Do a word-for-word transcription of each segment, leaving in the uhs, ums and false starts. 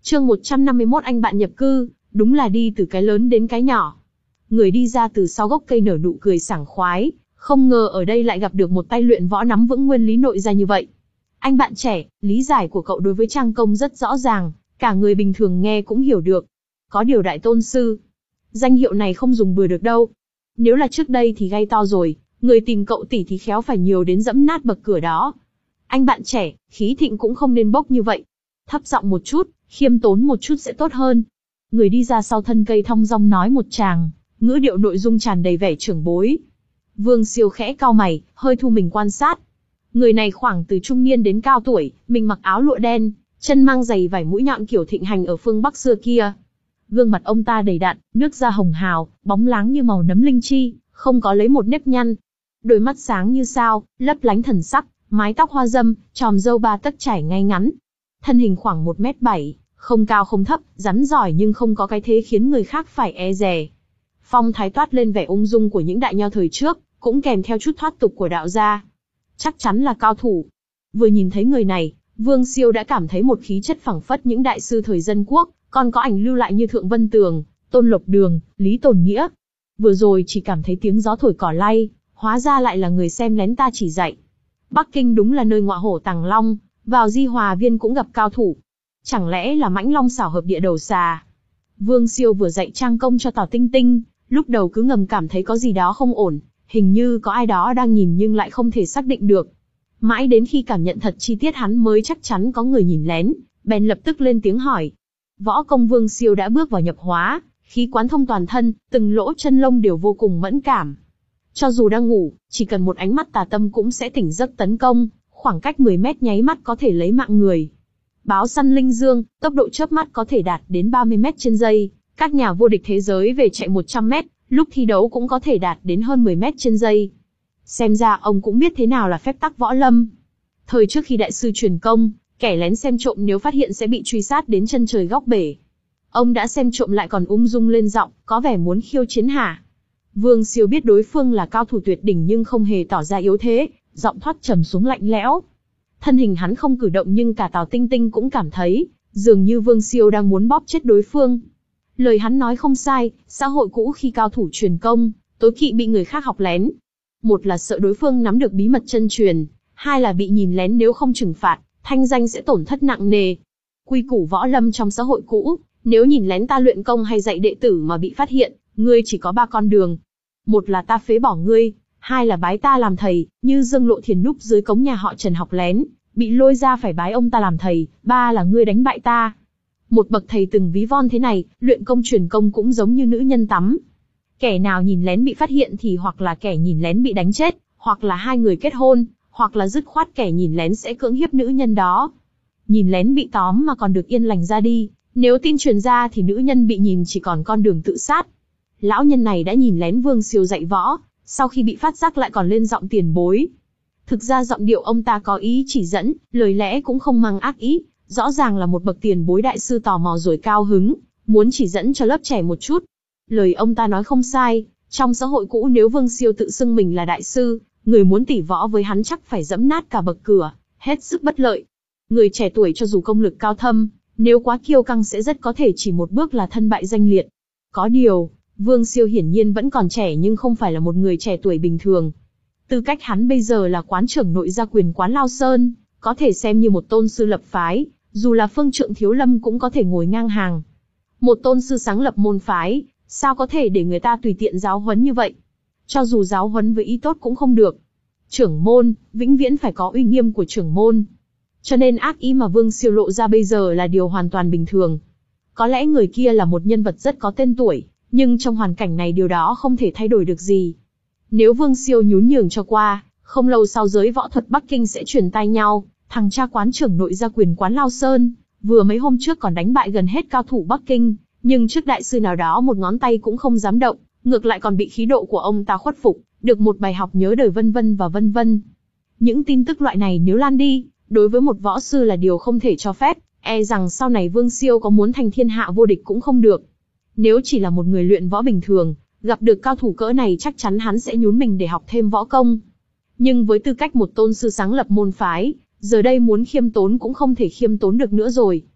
Chương một trăm năm mươi mốt anh bạn nhập cư, đúng là đi từ cái lớn đến cái nhỏ. Người đi ra từ sau gốc cây nở nụ cười sảng khoái, không ngờ ở đây lại gặp được một tay luyện võ nắm vững nguyên lý nội ra như vậy. Anh bạn trẻ, lý giải của cậu đối với Trang Công rất rõ ràng, cả người bình thường nghe cũng hiểu được. Có điều đại tôn sư, danh hiệu này không dùng bừa được đâu. Nếu là trước đây thì gay to rồi, người tìm cậu tỉ thì khéo phải nhiều đến dẫm nát bậc cửa đó. Anh bạn trẻ, khí thịnh cũng không nên bốc như vậy. Thấp giọng một chút, khiêm tốn một chút sẽ tốt hơn. Người đi ra sau thân cây thong dong nói một tràng, ngữ điệu nội dung tràn đầy vẻ trưởng bối. Vương Siêu khẽ cau mày, hơi thu mình quan sát. Người này khoảng từ trung niên đến cao tuổi, mình mặc áo lụa đen, chân mang giày vải mũi nhọn kiểu thịnh hành ở phương Bắc xưa kia. Gương mặt ông ta đầy đặn, nước da hồng hào, bóng láng như màu nấm linh chi, không có lấy một nếp nhăn. Đôi mắt sáng như sao, lấp lánh thần sắc, mái tóc hoa dâm, chòm râu ba tấc trải ngay ngắn. Thân hình khoảng một mét bảy, không cao không thấp, rắn giỏi nhưng không có cái thế khiến người khác phải e dè. Phong thái toát lên vẻ ung dung của những đại nho thời trước, cũng kèm theo chút thoát tục của đạo gia. Chắc chắn là cao thủ. Vừa nhìn thấy người này, Vương Siêu đã cảm thấy một khí chất phảng phất những đại sư thời dân quốc, còn có ảnh lưu lại như Thượng Vân Tường, Tôn Lộc Đường, Lý Tồn Nghĩa. Vừa rồi chỉ cảm thấy tiếng gió thổi cỏ lay, hóa ra lại là người xem lén ta chỉ dạy. Bắc Kinh đúng là nơi ngọa hổ tàng long, vào Di Hòa Viên cũng gặp cao thủ. Chẳng lẽ là mãnh long xảo hợp địa đầu xà? Vương Siêu vừa dạy Trang Công cho Tào Tinh Tinh, lúc đầu cứ ngầm cảm thấy có gì đó không ổn, hình như có ai đó đang nhìn nhưng lại không thể xác định được. Mãi đến khi cảm nhận thật chi tiết hắn mới chắc chắn có người nhìn lén, bèn lập tức lên tiếng hỏi. Võ công Vương Siêu đã bước vào nhập hóa, khí quán thông toàn thân, từng lỗ chân lông đều vô cùng mẫn cảm. Cho dù đang ngủ, chỉ cần một ánh mắt tà tâm cũng sẽ tỉnh giấc tấn công, khoảng cách mười mét nháy mắt có thể lấy mạng người. Báo săn linh dương, tốc độ chớp mắt có thể đạt đến ba mươi mét trên giây, các nhà vô địch thế giới về chạy một trăm mét, lúc thi đấu cũng có thể đạt đến hơn mười mét trên giây. Xem ra ông cũng biết thế nào là phép tắc võ lâm. Thời trước khi đại sư truyền công, kẻ lén xem trộm nếu phát hiện sẽ bị truy sát đến chân trời góc bể. Ông đã xem trộm lại còn ung dung lên giọng, có vẻ muốn khiêu chiến hả? Vương Siêu biết đối phương là cao thủ tuyệt đỉnh nhưng không hề tỏ ra yếu thế, giọng thoát trầm xuống lạnh lẽo. Thân hình hắn không cử động nhưng cả Tào Tinh Tinh cũng cảm thấy, dường như Vương Siêu đang muốn bóp chết đối phương. Lời hắn nói không sai, xã hội cũ khi cao thủ truyền công, tối kỵ bị người khác học lén. Một là sợ đối phương nắm được bí mật chân truyền, hai là bị nhìn lén nếu không trừng phạt, thanh danh sẽ tổn thất nặng nề. Quy củ võ lâm trong xã hội cũ, nếu nhìn lén ta luyện công hay dạy đệ tử mà bị phát hiện, ngươi chỉ có ba con đường. Một là ta phế bỏ ngươi, hai là bái ta làm thầy, như Dương Lộ Thiền núp dưới cống nhà họ Trần học lén, bị lôi ra phải bái ông ta làm thầy, ba là ngươi đánh bại ta. Một bậc thầy từng ví von thế này, luyện công truyền công cũng giống như nữ nhân tắm. Kẻ nào nhìn lén bị phát hiện thì hoặc là kẻ nhìn lén bị đánh chết, hoặc là hai người kết hôn, hoặc là dứt khoát kẻ nhìn lén sẽ cưỡng hiếp nữ nhân đó. Nhìn lén bị tóm mà còn được yên lành ra đi, nếu tin truyền ra thì nữ nhân bị nhìn chỉ còn con đường tự sát. Lão nhân này đã nhìn lén Vương Siêu dạy võ, sau khi bị phát giác lại còn lên giọng tiền bối. Thực ra giọng điệu ông ta có ý chỉ dẫn, lời lẽ cũng không mang ác ý, rõ ràng là một bậc tiền bối đại sư tò mò rồi cao hứng, muốn chỉ dẫn cho lớp trẻ một chút. Lời ông ta nói không sai, trong xã hội cũ nếu Vương Siêu tự xưng mình là đại sư, người muốn tỉ võ với hắn chắc phải dẫm nát cả bậc cửa, hết sức bất lợi. Người trẻ tuổi cho dù công lực cao thâm, nếu quá kiêu căng sẽ rất có thể chỉ một bước là thân bại danh liệt. Có điều, Vương Siêu hiển nhiên vẫn còn trẻ nhưng không phải là một người trẻ tuổi bình thường. Tư cách hắn bây giờ là quán trưởng nội gia quyền quán Lao Sơn, có thể xem như một tôn sư lập phái, dù là phương trượng thiếu lâm cũng có thể ngồi ngang hàng. Một tôn sư sáng lập môn phái, sao có thể để người ta tùy tiện giáo huấn như vậy? Cho dù giáo huấn với ý tốt cũng không được. Trưởng môn, vĩnh viễn phải có uy nghiêm của trưởng môn. Cho nên ác ý mà Vương Siêu lộ ra bây giờ là điều hoàn toàn bình thường. Có lẽ người kia là một nhân vật rất có tên tuổi, nhưng trong hoàn cảnh này điều đó không thể thay đổi được gì. Nếu Vương Siêu nhún nhường cho qua, không lâu sau giới võ thuật Bắc Kinh sẽ truyền tay nhau, thằng cha quán trưởng nội gia quyền quán Lao Sơn, vừa mấy hôm trước còn đánh bại gần hết cao thủ Bắc Kinh, nhưng trước đại sư nào đó một ngón tay cũng không dám động, ngược lại còn bị khí độ của ông ta khuất phục, được một bài học nhớ đời vân vân và vân vân. Những tin tức loại này nếu lan đi, đối với một võ sư là điều không thể cho phép, e rằng sau này Vương Siêu có muốn thành thiên hạ vô địch cũng không được. Nếu chỉ là một người luyện võ bình thường, gặp được cao thủ cỡ này chắc chắn hắn sẽ nhún mình để học thêm võ công. Nhưng với tư cách một tôn sư sáng lập môn phái, giờ đây muốn khiêm tốn cũng không thể khiêm tốn được nữa rồi.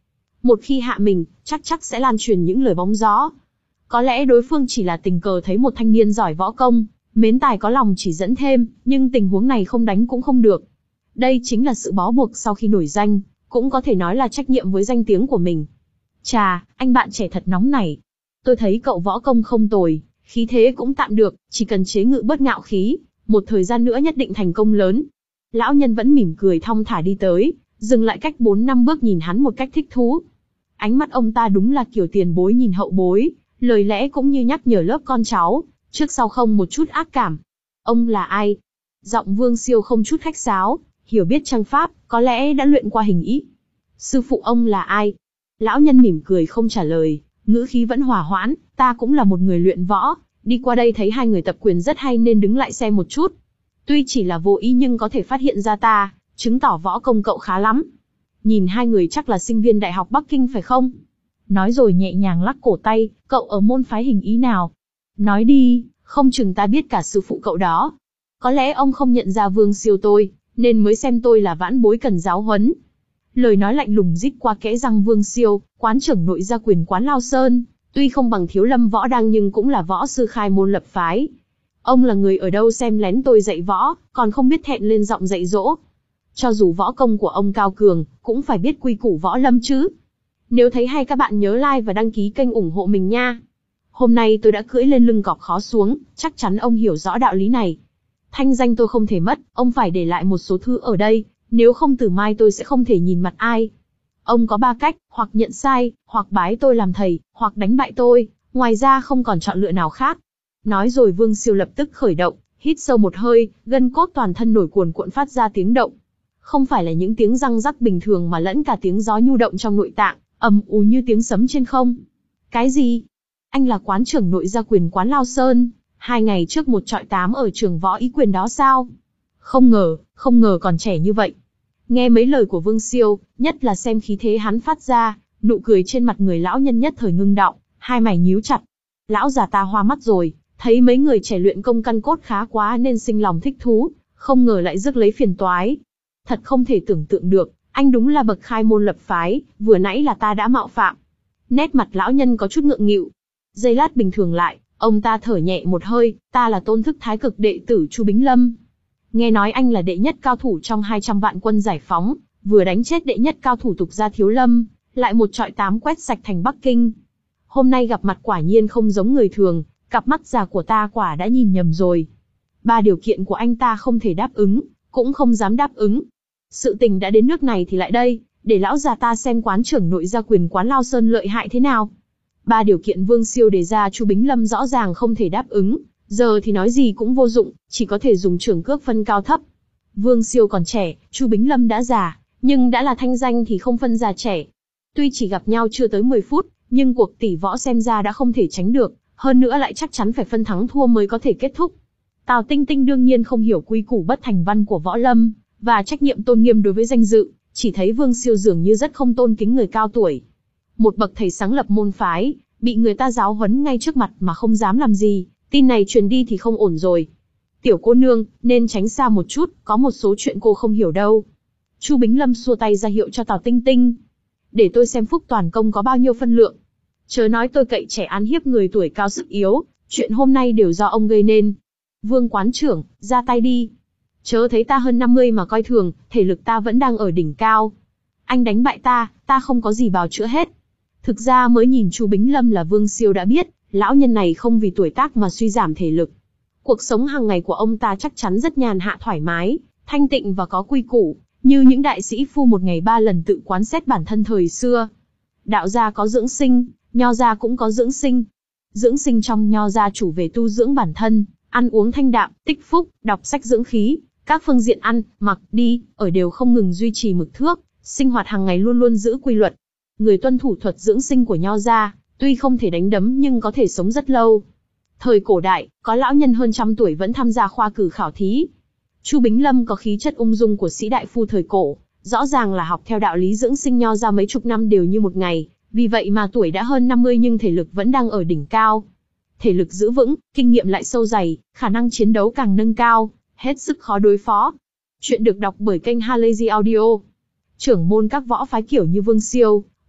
Một khi hạ mình, chắc chắc sẽ lan truyền những lời bóng gió. Có lẽ đối phương chỉ là tình cờ thấy một thanh niên giỏi võ công, mến tài có lòng chỉ dẫn thêm, nhưng tình huống này không đánh cũng không được. Đây chính là sự bó buộc sau khi nổi danh, cũng có thể nói là trách nhiệm với danh tiếng của mình. Chà, anh bạn trẻ thật nóng nảy. Tôi thấy cậu võ công không tồi, khí thế cũng tạm được, chỉ cần chế ngự bớt ngạo khí, một thời gian nữa nhất định thành công lớn. Lão nhân vẫn mỉm cười thong thả đi tới, dừng lại cách bốn năm bước nhìn hắn một cách thích thú. Ánh mắt ông ta đúng là kiểu tiền bối nhìn hậu bối, lời lẽ cũng như nhắc nhở lớp con cháu, trước sau không một chút ác cảm. Ông là ai? Giọng Vương Siêu không chút khách sáo, hiểu biết trang pháp, có lẽ đã luyện qua hình ý. Sư phụ ông là ai? Lão nhân mỉm cười không trả lời, ngữ khí vẫn hòa hoãn, ta cũng là một người luyện võ, đi qua đây thấy hai người tập quyền rất hay nên đứng lại xem một chút. Tuy chỉ là vô ý nhưng có thể phát hiện ra ta, chứng tỏ võ công cậu khá lắm. Nhìn hai người chắc là sinh viên Đại học Bắc Kinh phải không? Nói rồi nhẹ nhàng lắc cổ tay, cậu ở môn phái hình ý nào? Nói đi, không chừng ta biết cả sư phụ cậu đó. Có lẽ ông không nhận ra Vương Siêu tôi, nên mới xem tôi là vãn bối cần giáo huấn. Lời nói lạnh lùng rít qua kẽ răng Vương Siêu, quán trưởng nội gia quyền quán Lao Sơn, tuy không bằng Thiếu Lâm Võ Đăng nhưng cũng là võ sư khai môn lập phái. Ông là người ở đâu xem lén tôi dạy võ, còn không biết thẹn lên giọng dạy dỗ. Cho dù võ công của ông cao cường, cũng phải biết quy củ võ lâm chứ. Nếu thấy hay các bạn nhớ like và đăng ký kênh ủng hộ mình nha. Hôm nay tôi đã cưỡi lên lưng cọp khó xuống, chắc chắn ông hiểu rõ đạo lý này. Thanh danh tôi không thể mất, ông phải để lại một số thứ ở đây, nếu không từ mai tôi sẽ không thể nhìn mặt ai. Ông có ba cách, hoặc nhận sai, hoặc bái tôi làm thầy, hoặc đánh bại tôi, ngoài ra không còn chọn lựa nào khác. Nói rồi Vương Siêu lập tức khởi động, hít sâu một hơi, gân cốt toàn thân nổi cuồn cuộn phát ra tiếng động. Không phải là những tiếng răng rắc bình thường mà lẫn cả tiếng gió nhu động trong nội tạng, ầm ù như tiếng sấm trên không. Cái gì? Anh là quán trưởng nội gia quyền quán Lao Sơn, hai ngày trước một trọi tám ở trường võ ý quyền đó sao? Không ngờ, không ngờ còn trẻ như vậy. Nghe mấy lời của Vương Siêu, nhất là xem khí thế hắn phát ra, nụ cười trên mặt người lão nhân nhất thời ngưng đọng, hai mày nhíu chặt. Lão già ta hoa mắt rồi, thấy mấy người trẻ luyện công căn cốt khá quá nên sinh lòng thích thú, không ngờ lại rước lấy phiền toái. Thật không thể tưởng tượng được, anh đúng là bậc khai môn lập phái, vừa nãy là ta đã mạo phạm. Nét mặt lão nhân có chút ngượng nghịu. Giây lát bình thường lại, ông ta thở nhẹ một hơi, ta là Tôn Thức Thái Cực đệ tử Chu Bính Lâm. Nghe nói anh là đệ nhất cao thủ trong hai trăm vạn quân giải phóng, vừa đánh chết đệ nhất cao thủ tục gia Thiếu Lâm, lại một trọi tám quét sạch thành Bắc Kinh. Hôm nay gặp mặt quả nhiên không giống người thường, cặp mắt già của ta quả đã nhìn nhầm rồi. Ba điều kiện của anh ta không thể đáp ứng, cũng không dám đáp ứng. Sự tình đã đến nước này thì lại đây, để lão già ta xem quán trưởng nội gia quyền quán Lao Sơn lợi hại thế nào. Ba điều kiện Vương Siêu đề ra Chu Bính Lâm rõ ràng không thể đáp ứng, giờ thì nói gì cũng vô dụng, chỉ có thể dùng trưởng cước phân cao thấp. Vương Siêu còn trẻ, Chu Bính Lâm đã già, nhưng đã là thanh danh thì không phân già trẻ. Tuy chỉ gặp nhau chưa tới mười phút, nhưng cuộc tỷ võ xem ra đã không thể tránh được, hơn nữa lại chắc chắn phải phân thắng thua mới có thể kết thúc. Tào Tinh Tinh đương nhiên không hiểu quy củ bất thành văn của võ lâm, và trách nhiệm tôn nghiêm đối với danh dự, chỉ thấy Vương Siêu dường như rất không tôn kính người cao tuổi. Một bậc thầy sáng lập môn phái, bị người ta giáo huấn ngay trước mặt mà không dám làm gì, tin này truyền đi thì không ổn rồi. Tiểu cô nương, nên tránh xa một chút, có một số chuyện cô không hiểu đâu. Chu Bính Lâm xua tay ra hiệu cho Tào Tinh Tinh. Để tôi xem phúc toàn công có bao nhiêu phân lượng. Chớ nói tôi cậy trẻ ăn hiếp người tuổi cao sức yếu, chuyện hôm nay đều do ông gây nên. Vương quán trưởng, ra tay đi. Chớ thấy ta hơn năm mươi mà coi thường, thể lực ta vẫn đang ở đỉnh cao. Anh đánh bại ta, ta không có gì bào chữa hết. Thực ra mới nhìn Chu Bính Lâm là Vương Siêu đã biết, lão nhân này không vì tuổi tác mà suy giảm thể lực. Cuộc sống hàng ngày của ông ta chắc chắn rất nhàn hạ thoải mái, thanh tịnh và có quy củ, như những đại sĩ phu một ngày ba lần tự quán xét bản thân thời xưa. Đạo gia có dưỡng sinh, nho gia cũng có dưỡng sinh. Dưỡng sinh trong nho gia chủ về tu dưỡng bản thân, ăn uống thanh đạm, tích phúc, đọc sách dưỡng khí, các phương diện ăn, mặc, đi, ở đều không ngừng duy trì mực thước, sinh hoạt hàng ngày luôn luôn giữ quy luật. Người tuân thủ thuật dưỡng sinh của nho gia, tuy không thể đánh đấm nhưng có thể sống rất lâu. Thời cổ đại, có lão nhân hơn trăm tuổi vẫn tham gia khoa cử khảo thí. Chu Bính Lâm có khí chất ung dung của sĩ đại phu thời cổ, rõ ràng là học theo đạo lý dưỡng sinh nho gia mấy chục năm đều như một ngày, vì vậy mà tuổi đã hơn năm mươi nhưng thể lực vẫn đang ở đỉnh cao. Thể lực giữ vững, kinh nghiệm lại sâu dày, khả năng chiến đấu càng nâng cao, hết sức khó đối phó. Chuyện được đọc bởi kênh Halazy Audio. Trưởng môn các võ phái kiểu như Vương Siêu,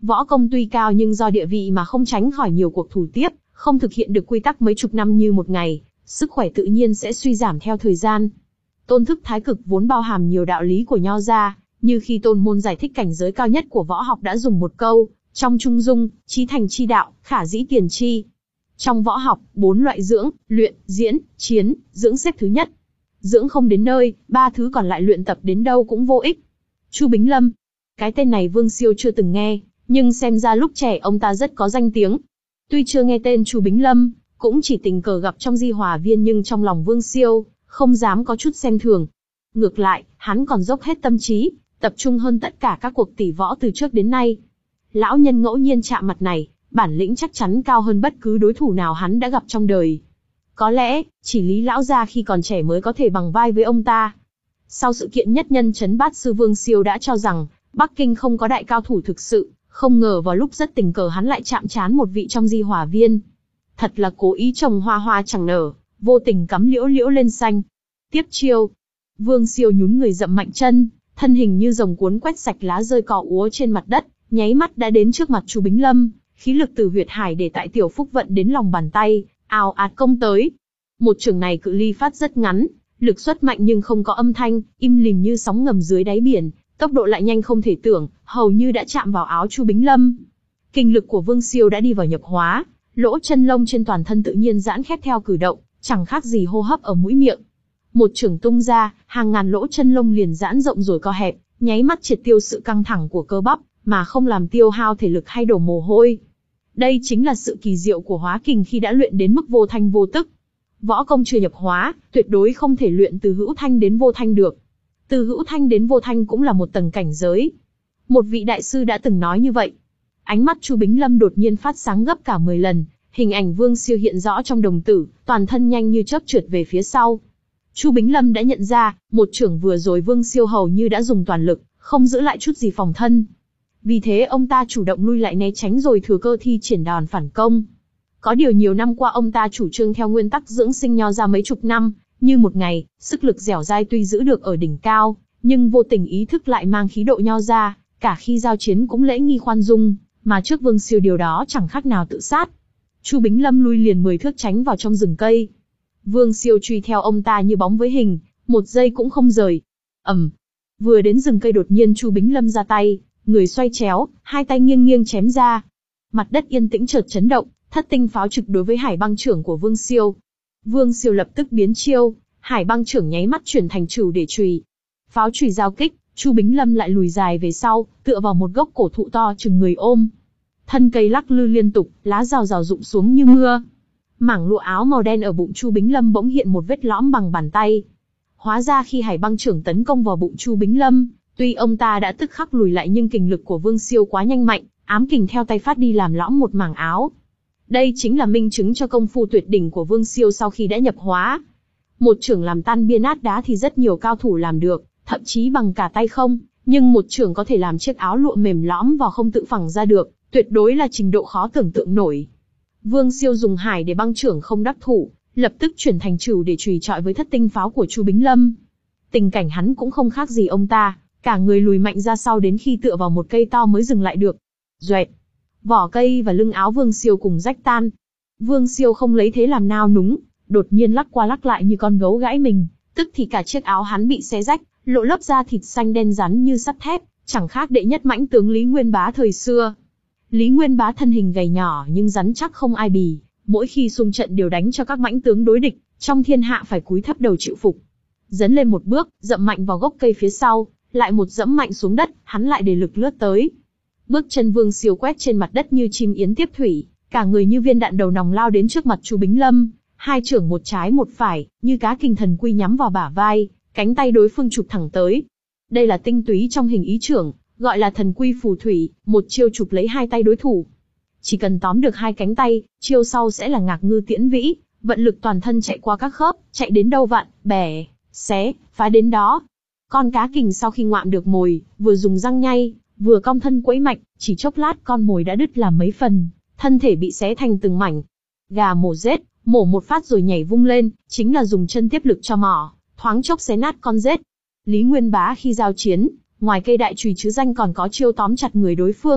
Võ công tuy cao nhưng do địa vị mà không tránh khỏi nhiều cuộc thủ tiếp, không thực hiện được quy tắc mấy chục năm như một ngày, sức khỏe tự nhiên sẽ suy giảm theo thời gian. Tôn thức thái cực vốn bao hàm nhiều đạo lý của nho gia, như khi tôn môn giải thích cảnh giới cao nhất của võ học đã dùng một câu, trong trung dung, chí thành chi đạo, khả dĩ tiền chi. Trong võ học, bốn loại dưỡng, luyện, diễn, chiến, dưỡng xếp thứ nhất. Dưỡng không đến nơi, ba thứ còn lại luyện tập đến đâu cũng vô ích. Chu Bính Lâm. Cái tên này Vương Siêu chưa từng nghe, nhưng xem ra lúc trẻ ông ta rất có danh tiếng. Tuy chưa nghe tên Chu Bính Lâm, cũng chỉ tình cờ gặp trong Di Hòa Viên nhưng trong lòng Vương Siêu, không dám có chút xem thường. Ngược lại, hắn còn dốc hết tâm trí, tập trung hơn tất cả các cuộc tỷ võ từ trước đến nay. Lão nhân ngẫu nhiên chạm mặt này, bản lĩnh chắc chắn cao hơn bất cứ đối thủ nào hắn đã gặp trong đời. Có lẽ, chỉ Lý lão gia khi còn trẻ mới có thể bằng vai với ông ta. Sau sự kiện nhất nhân trấn bát sư Vương Siêu đã cho rằng, Bắc Kinh không có đại cao thủ thực sự, không ngờ vào lúc rất tình cờ hắn lại chạm trán một vị trong Di Hòa Viên. Thật là cố ý trồng hoa hoa chẳng nở, vô tình cắm liễu liễu lên xanh. Tiếp chiêu. Vương Siêu nhún người dậm mạnh chân, thân hình như rồng cuốn quét sạch lá rơi cỏ úa trên mặt đất, nháy mắt đã đến trước mặt Chu Bính Lâm, khí lực từ huyệt hải để tại tiểu phúc vận đến lòng bàn tay, ào ạt công tới. Một chưởng này cự ly phát rất ngắn, lực xuất mạnh nhưng không có âm thanh, im lìm như sóng ngầm dưới đáy biển, tốc độ lại nhanh không thể tưởng, hầu như đã chạm vào áo Chu Bính Lâm. Kinh lực của Vương Siêu đã đi vào nhập hóa, lỗ chân lông trên toàn thân tự nhiên giãn khép theo cử động, chẳng khác gì hô hấp ở mũi miệng. Một chưởng tung ra, hàng ngàn lỗ chân lông liền giãn rộng rồi co hẹp, nháy mắt triệt tiêu sự căng thẳng của cơ bắp, mà không làm tiêu hao thể lực hay đổ mồ hôi. Đây chính là sự kỳ diệu của hóa kình khi đã luyện đến mức vô thanh vô tức. Võ công chưa nhập hóa, tuyệt đối không thể luyện từ hữu thanh đến vô thanh được. Từ hữu thanh đến vô thanh cũng là một tầng cảnh giới. Một vị đại sư đã từng nói như vậy. Ánh mắt Chu Bính Lâm đột nhiên phát sáng gấp cả mười lần, hình ảnh Vương Siêu hiện rõ trong đồng tử, toàn thân nhanh như chớp trượt về phía sau. Chu Bính Lâm đã nhận ra, một chưởng vừa rồi Vương Siêu hầu như đã dùng toàn lực, không giữ lại chút gì phòng thân. Vì thế ông ta chủ động lui lại né tránh rồi thừa cơ thi triển đòn phản công. Có điều nhiều năm qua ông ta chủ trương theo nguyên tắc dưỡng sinh nho ra mấy chục năm, như một ngày, sức lực dẻo dai tuy giữ được ở đỉnh cao, nhưng vô tình ý thức lại mang khí độ nho ra, cả khi giao chiến cũng lễ nghi khoan dung, mà trước Vương Siêu điều đó chẳng khác nào tự sát. Chu Bính Lâm lui liền mười thước tránh vào trong rừng cây. Vương Siêu truy theo ông ta như bóng với hình, một giây cũng không rời. ầm, vừa đến rừng cây đột nhiên Chu Bính Lâm ra tay, người xoay chéo, hai tay nghiêng nghiêng chém ra. Mặt đất yên tĩnh chợt chấn động, thất tinh pháo trực đối với hải băng trưởng của Vương Siêu. Vương Siêu lập tức biến chiêu, hải băng trưởng nháy mắt chuyển thành trùy để chùy. Pháo chùy giao kích, Chu Bính Lâm lại lùi dài về sau, tựa vào một gốc cổ thụ to chừng người ôm. Thân cây lắc lư liên tục, lá rào rào rụng xuống như mưa. Mảng lụa áo màu đen ở bụng Chu Bính Lâm bỗng hiện một vết lõm bằng bàn tay. Hóa ra khi hải băng trưởng tấn công vào bụng Chu Bính Lâm, tuy ông ta đã tức khắc lùi lại nhưng kình lực của Vương Siêu quá nhanh mạnh, ám kình theo tay phát đi làm lõm một mảng áo. Đây chính là minh chứng cho công phu tuyệt đỉnh của Vương Siêu sau khi đã nhập hóa. Một chưởng làm tan bia nát đá thì rất nhiều cao thủ làm được, thậm chí bằng cả tay không, nhưng một chưởng có thể làm chiếc áo lụa mềm lõm vào không tự phẳng ra được, tuyệt đối là trình độ khó tưởng tượng nổi. Vương Siêu dùng hải để băng chưởng không đắc thủ, lập tức chuyển thành trùy để chùy chọi với thất tinh pháo của Chu Bính Lâm. Tình cảnh hắn cũng không khác gì ông ta, cả người lùi mạnh ra sau đến khi tựa vào một cây to mới dừng lại được. Doẹt, vỏ cây và lưng áo Vương Siêu cùng rách tan. Vương Siêu không lấy thế làm nao núng, đột nhiên lắc qua lắc lại như con gấu gãi mình, tức thì cả chiếc áo hắn bị xé rách, lộ lớp da thịt xanh đen rắn như sắt thép, chẳng khác đệ nhất mãnh tướng Lý Nguyên Bá thời xưa. Lý Nguyên Bá thân hình gầy nhỏ nhưng rắn chắc không ai bì, mỗi khi xung trận đều đánh cho các mãnh tướng đối địch, trong thiên hạ phải cúi thấp đầu chịu phục. Dấn lên một bước, dậm mạnh vào gốc cây phía sau, lại một dẫm mạnh xuống đất, hắn lại để lực lướt tới. Bước chân Vương Siêu quét trên mặt đất như chim yến tiếp thủy, cả người như viên đạn đầu nòng lao đến trước mặt Chu Bính Lâm, hai chưởng một trái một phải, như cá kình thần quy nhắm vào bả vai, cánh tay đối phương chụp thẳng tới. Đây là tinh túy trong hình ý chưởng, gọi là thần quy phù thủy, một chiêu chụp lấy hai tay đối thủ. Chỉ cần tóm được hai cánh tay, chiêu sau sẽ là ngạc ngư tiễn vĩ, vận lực toàn thân chạy qua các khớp, chạy đến đâu vặn, bẻ, xé, phá đến đó. Con cá kình sau khi ngoạm được mồi, vừa dùng răng nhay, vừa cong thân quẫy mạch, chỉ chốc lát con mồi đã đứt làm mấy phần, thân thể bị xé thành từng mảnh. Gà mổ rết, mổ một phát rồi nhảy vung lên, chính là dùng chân tiếp lực cho mỏ, thoáng chốc xé nát con rết. Lý Nguyên Bá khi giao chiến, ngoài cây đại chùy chứ danh còn có chiêu tóm chặt người đối phương,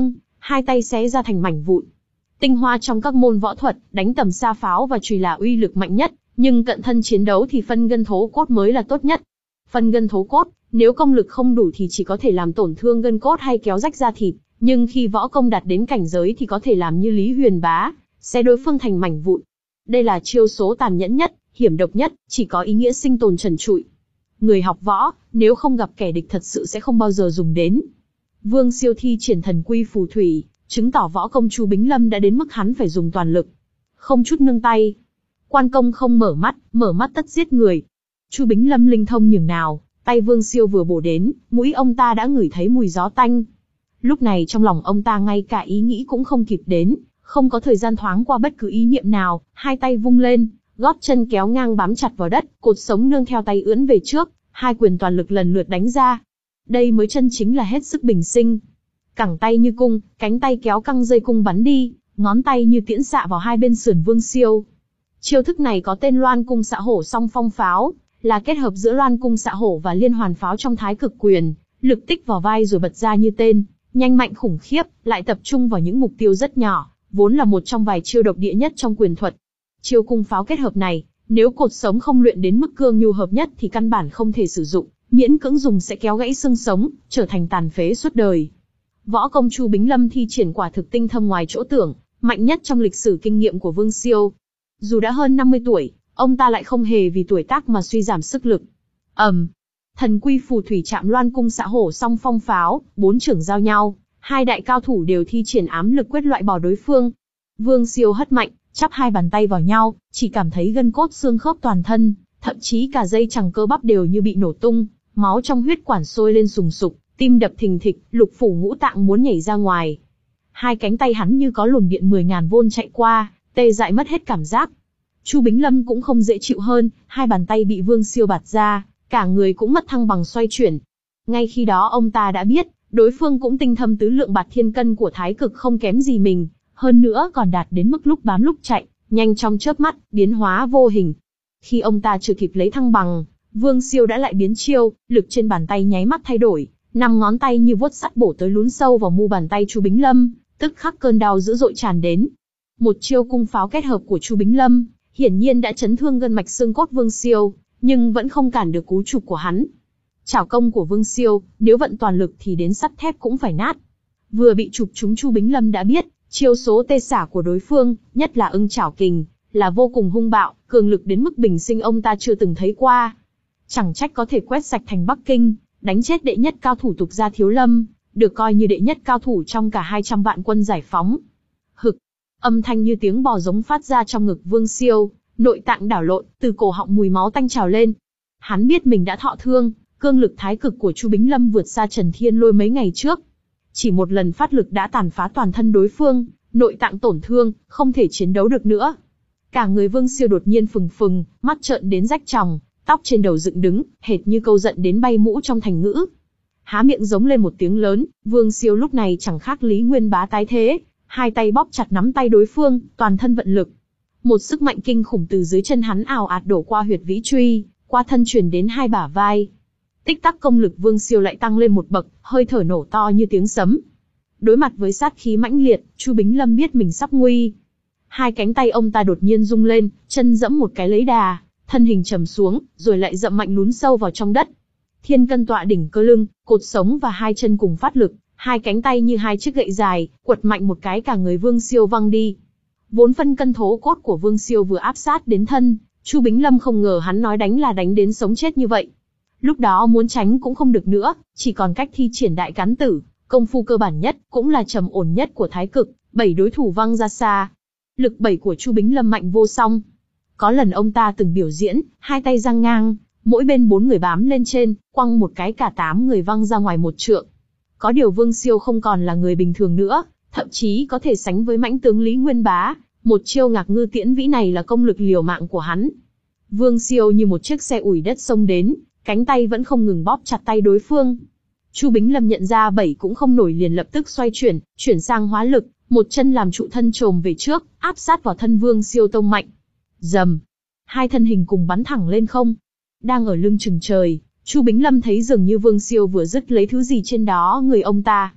hai tay xé ra thành mảnh vụn. Tinh hoa trong các môn võ thuật, đánh tầm sa pháo và chùy là uy lực mạnh nhất, nhưng cận thân chiến đấu thì phân gân thố cốt mới là tốt nhất. Phân gân thố cốt, nếu công lực không đủ thì chỉ có thể làm tổn thương gân cốt hay kéo rách da thịt, nhưng khi võ công đạt đến cảnh giới thì có thể làm như Lý Huyền Bá, xé đối phương thành mảnh vụn. Đây là chiêu số tàn nhẫn nhất, hiểm độc nhất, chỉ có ý nghĩa sinh tồn trần trụi. Người học võ, nếu không gặp kẻ địch thật sự sẽ không bao giờ dùng đến. Vương Siêu thi triển thần quy phù thủy, chứng tỏ võ công Chu Bính Lâm đã đến mức hắn phải dùng toàn lực, không chút nương tay. Quan công không mở mắt, mở mắt tất giết người. Chu Bính Lâm linh thông nhường nào, tay Vương Siêu vừa bổ đến, mũi ông ta đã ngửi thấy mùi gió tanh. Lúc này trong lòng ông ta ngay cả ý nghĩ cũng không kịp đến, không có thời gian thoáng qua bất cứ ý niệm nào, hai tay vung lên, gót chân kéo ngang bám chặt vào đất, cột sống nương theo tay ưỡn về trước, hai quyền toàn lực lần lượt đánh ra. Đây mới chân chính là hết sức bình sinh. Cẳng tay như cung, cánh tay kéo căng dây cung bắn đi, ngón tay như tiễn xạ vào hai bên sườn Vương Siêu. Chiêu thức này có tên Loan cung xạ hổ song phong pháo, là kết hợp giữa Loan cung xạ hổ và liên hoàn pháo trong Thái Cực quyền, lực tích vào vai rồi bật ra như tên, nhanh mạnh khủng khiếp, lại tập trung vào những mục tiêu rất nhỏ, vốn là một trong vài chiêu độc địa nhất trong quyền thuật. Chiêu cung pháo kết hợp này, nếu cột sống không luyện đến mức cương nhu hợp nhất thì căn bản không thể sử dụng, miễn cưỡng dùng sẽ kéo gãy xương sống, trở thành tàn phế suốt đời. Võ công Chu Bính Lâm thi triển quả thực tinh thâm ngoài chỗ tưởng, mạnh nhất trong lịch sử kinh nghiệm của Vương Siêu. Dù đã hơn năm mươi tuổi, ông ta lại không hề vì tuổi tác mà suy giảm sức lực. ầm, um, thần quy phù thủy chạm Loan cung xạ hổ song phong pháo, bốn chưởng giao nhau, hai đại cao thủ đều thi triển ám lực quyết loại bỏ đối phương. Vương Siêu hất mạnh, chắp hai bàn tay vào nhau, chỉ cảm thấy gân cốt xương khớp toàn thân, thậm chí cả dây chằng cơ bắp đều như bị nổ tung, máu trong huyết quản sôi lên sùng sục, tim đập thình thịch, lục phủ ngũ tạng muốn nhảy ra ngoài. Hai cánh tay hắn như có luồng điện mười ngàn vôn chạy qua, tê dại mất hết cảm giác. Chu Bính Lâm cũng không dễ chịu hơn, hai bàn tay bị Vương Siêu bạt ra, cả người cũng mất thăng bằng xoay chuyển. Ngay khi đó ông ta đã biết, đối phương cũng tinh thâm tứ lượng bạt thiên cân của Thái Cực không kém gì mình, hơn nữa còn đạt đến mức lúc bám lúc chạy, nhanh trong chớp mắt, biến hóa vô hình. Khi ông ta chưa kịp lấy thăng bằng, Vương Siêu đã lại biến chiêu, lực trên bàn tay nháy mắt thay đổi, năm ngón tay như vuốt sắt bổ tới lún sâu vào mu bàn tay Chu Bính Lâm, tức khắc cơn đau dữ dội tràn đến. Một chiêu cung pháo kết hợp của Chu Bính Lâm, hiển nhiên đã chấn thương gân mạch xương cốt Vương Siêu, nhưng vẫn không cản được cú chụp của hắn. Chảo công của Vương Siêu, nếu vận toàn lực thì đến sắt thép cũng phải nát. Vừa bị chụp trúng Chu Bính Lâm đã biết, chiêu số tê xả của đối phương, nhất là ưng chảo kình, là vô cùng hung bạo, cường lực đến mức bình sinh ông ta chưa từng thấy qua. Chẳng trách có thể quét sạch thành Bắc Kinh, đánh chết đệ nhất cao thủ Tục Gia Thiếu Lâm, được coi như đệ nhất cao thủ trong cả hai trăm vạn quân giải phóng. Hực, âm thanh như tiếng bò giống phát ra trong ngực Vương Siêu, nội tạng đảo lộn, từ cổ họng mùi máu tanh trào lên. Hắn biết mình đã thọ thương, cương lực thái cực của Chu Bính Lâm vượt xa Trần Thiên Lôi mấy ngày trước. Chỉ một lần phát lực đã tàn phá toàn thân đối phương, nội tạng tổn thương, không thể chiến đấu được nữa. Cả người Vương Siêu đột nhiên phừng phừng, mắt trợn đến rách tròng, tóc trên đầu dựng đứng, hệt như câu giận đến bay mũ trong thành ngữ. Há miệng giống lên một tiếng lớn, Vương Siêu lúc này chẳng khác Lý Nguyên Bá tái thế, hai tay bóp chặt nắm tay đối phương, toàn thân vận lực. Một sức mạnh kinh khủng từ dưới chân hắn ào ạt đổ qua huyệt vĩ truy, qua thân truyền đến hai bả vai. Tích tắc công lực Vương Siêu lại tăng lên một bậc, hơi thở nổ to như tiếng sấm. Đối mặt với sát khí mãnh liệt, Chu Bính Lâm biết mình sắp nguy. Hai cánh tay ông ta đột nhiên rung lên, chân dẫm một cái lấy đà, thân hình trầm xuống, rồi lại dậm mạnh lún sâu vào trong đất. Thiên cân tọa đỉnh cơ lưng, cột sống và hai chân cùng phát lực, hai cánh tay như hai chiếc gậy dài, quật mạnh một cái cả người Vương Siêu văng đi. Vốn phân cân thố cốt của Vương Siêu vừa áp sát đến thân, Chu Bính Lâm không ngờ hắn nói đánh là đánh đến sống chết như vậy. Lúc đó muốn tránh cũng không được nữa, chỉ còn cách thi triển đại cán tử, công phu cơ bản nhất, cũng là trầm ổn nhất của thái cực, bảy đối thủ văng ra xa. Lực bảy của Chu Bính Lâm mạnh vô song. Có lần ông ta từng biểu diễn, hai tay giang ngang, mỗi bên bốn người bám lên trên, quăng một cái cả tám người văng ra ngoài một trượng. Có điều Vương Siêu không còn là người bình thường nữa, thậm chí có thể sánh với mãnh tướng Lý Nguyên Bá, một chiêu ngạc ngư tiễn vĩ này là công lực liều mạng của hắn. Vương Siêu như một chiếc xe ủi đất xông đến, cánh tay vẫn không ngừng bóp chặt tay đối phương. Chu Bính Lâm nhận ra bảy cũng không nổi liền lập tức xoay chuyển, chuyển sang hóa lực, một chân làm trụ thân trồm về trước, áp sát vào thân Vương Siêu tông mạnh. Rầm, hai thân hình cùng bắn thẳng lên không. Đang ở lưng chừng trời, Chu Bính Lâm thấy dường như Vương Siêu vừa dứt lấy thứ gì trên đó người ông ta.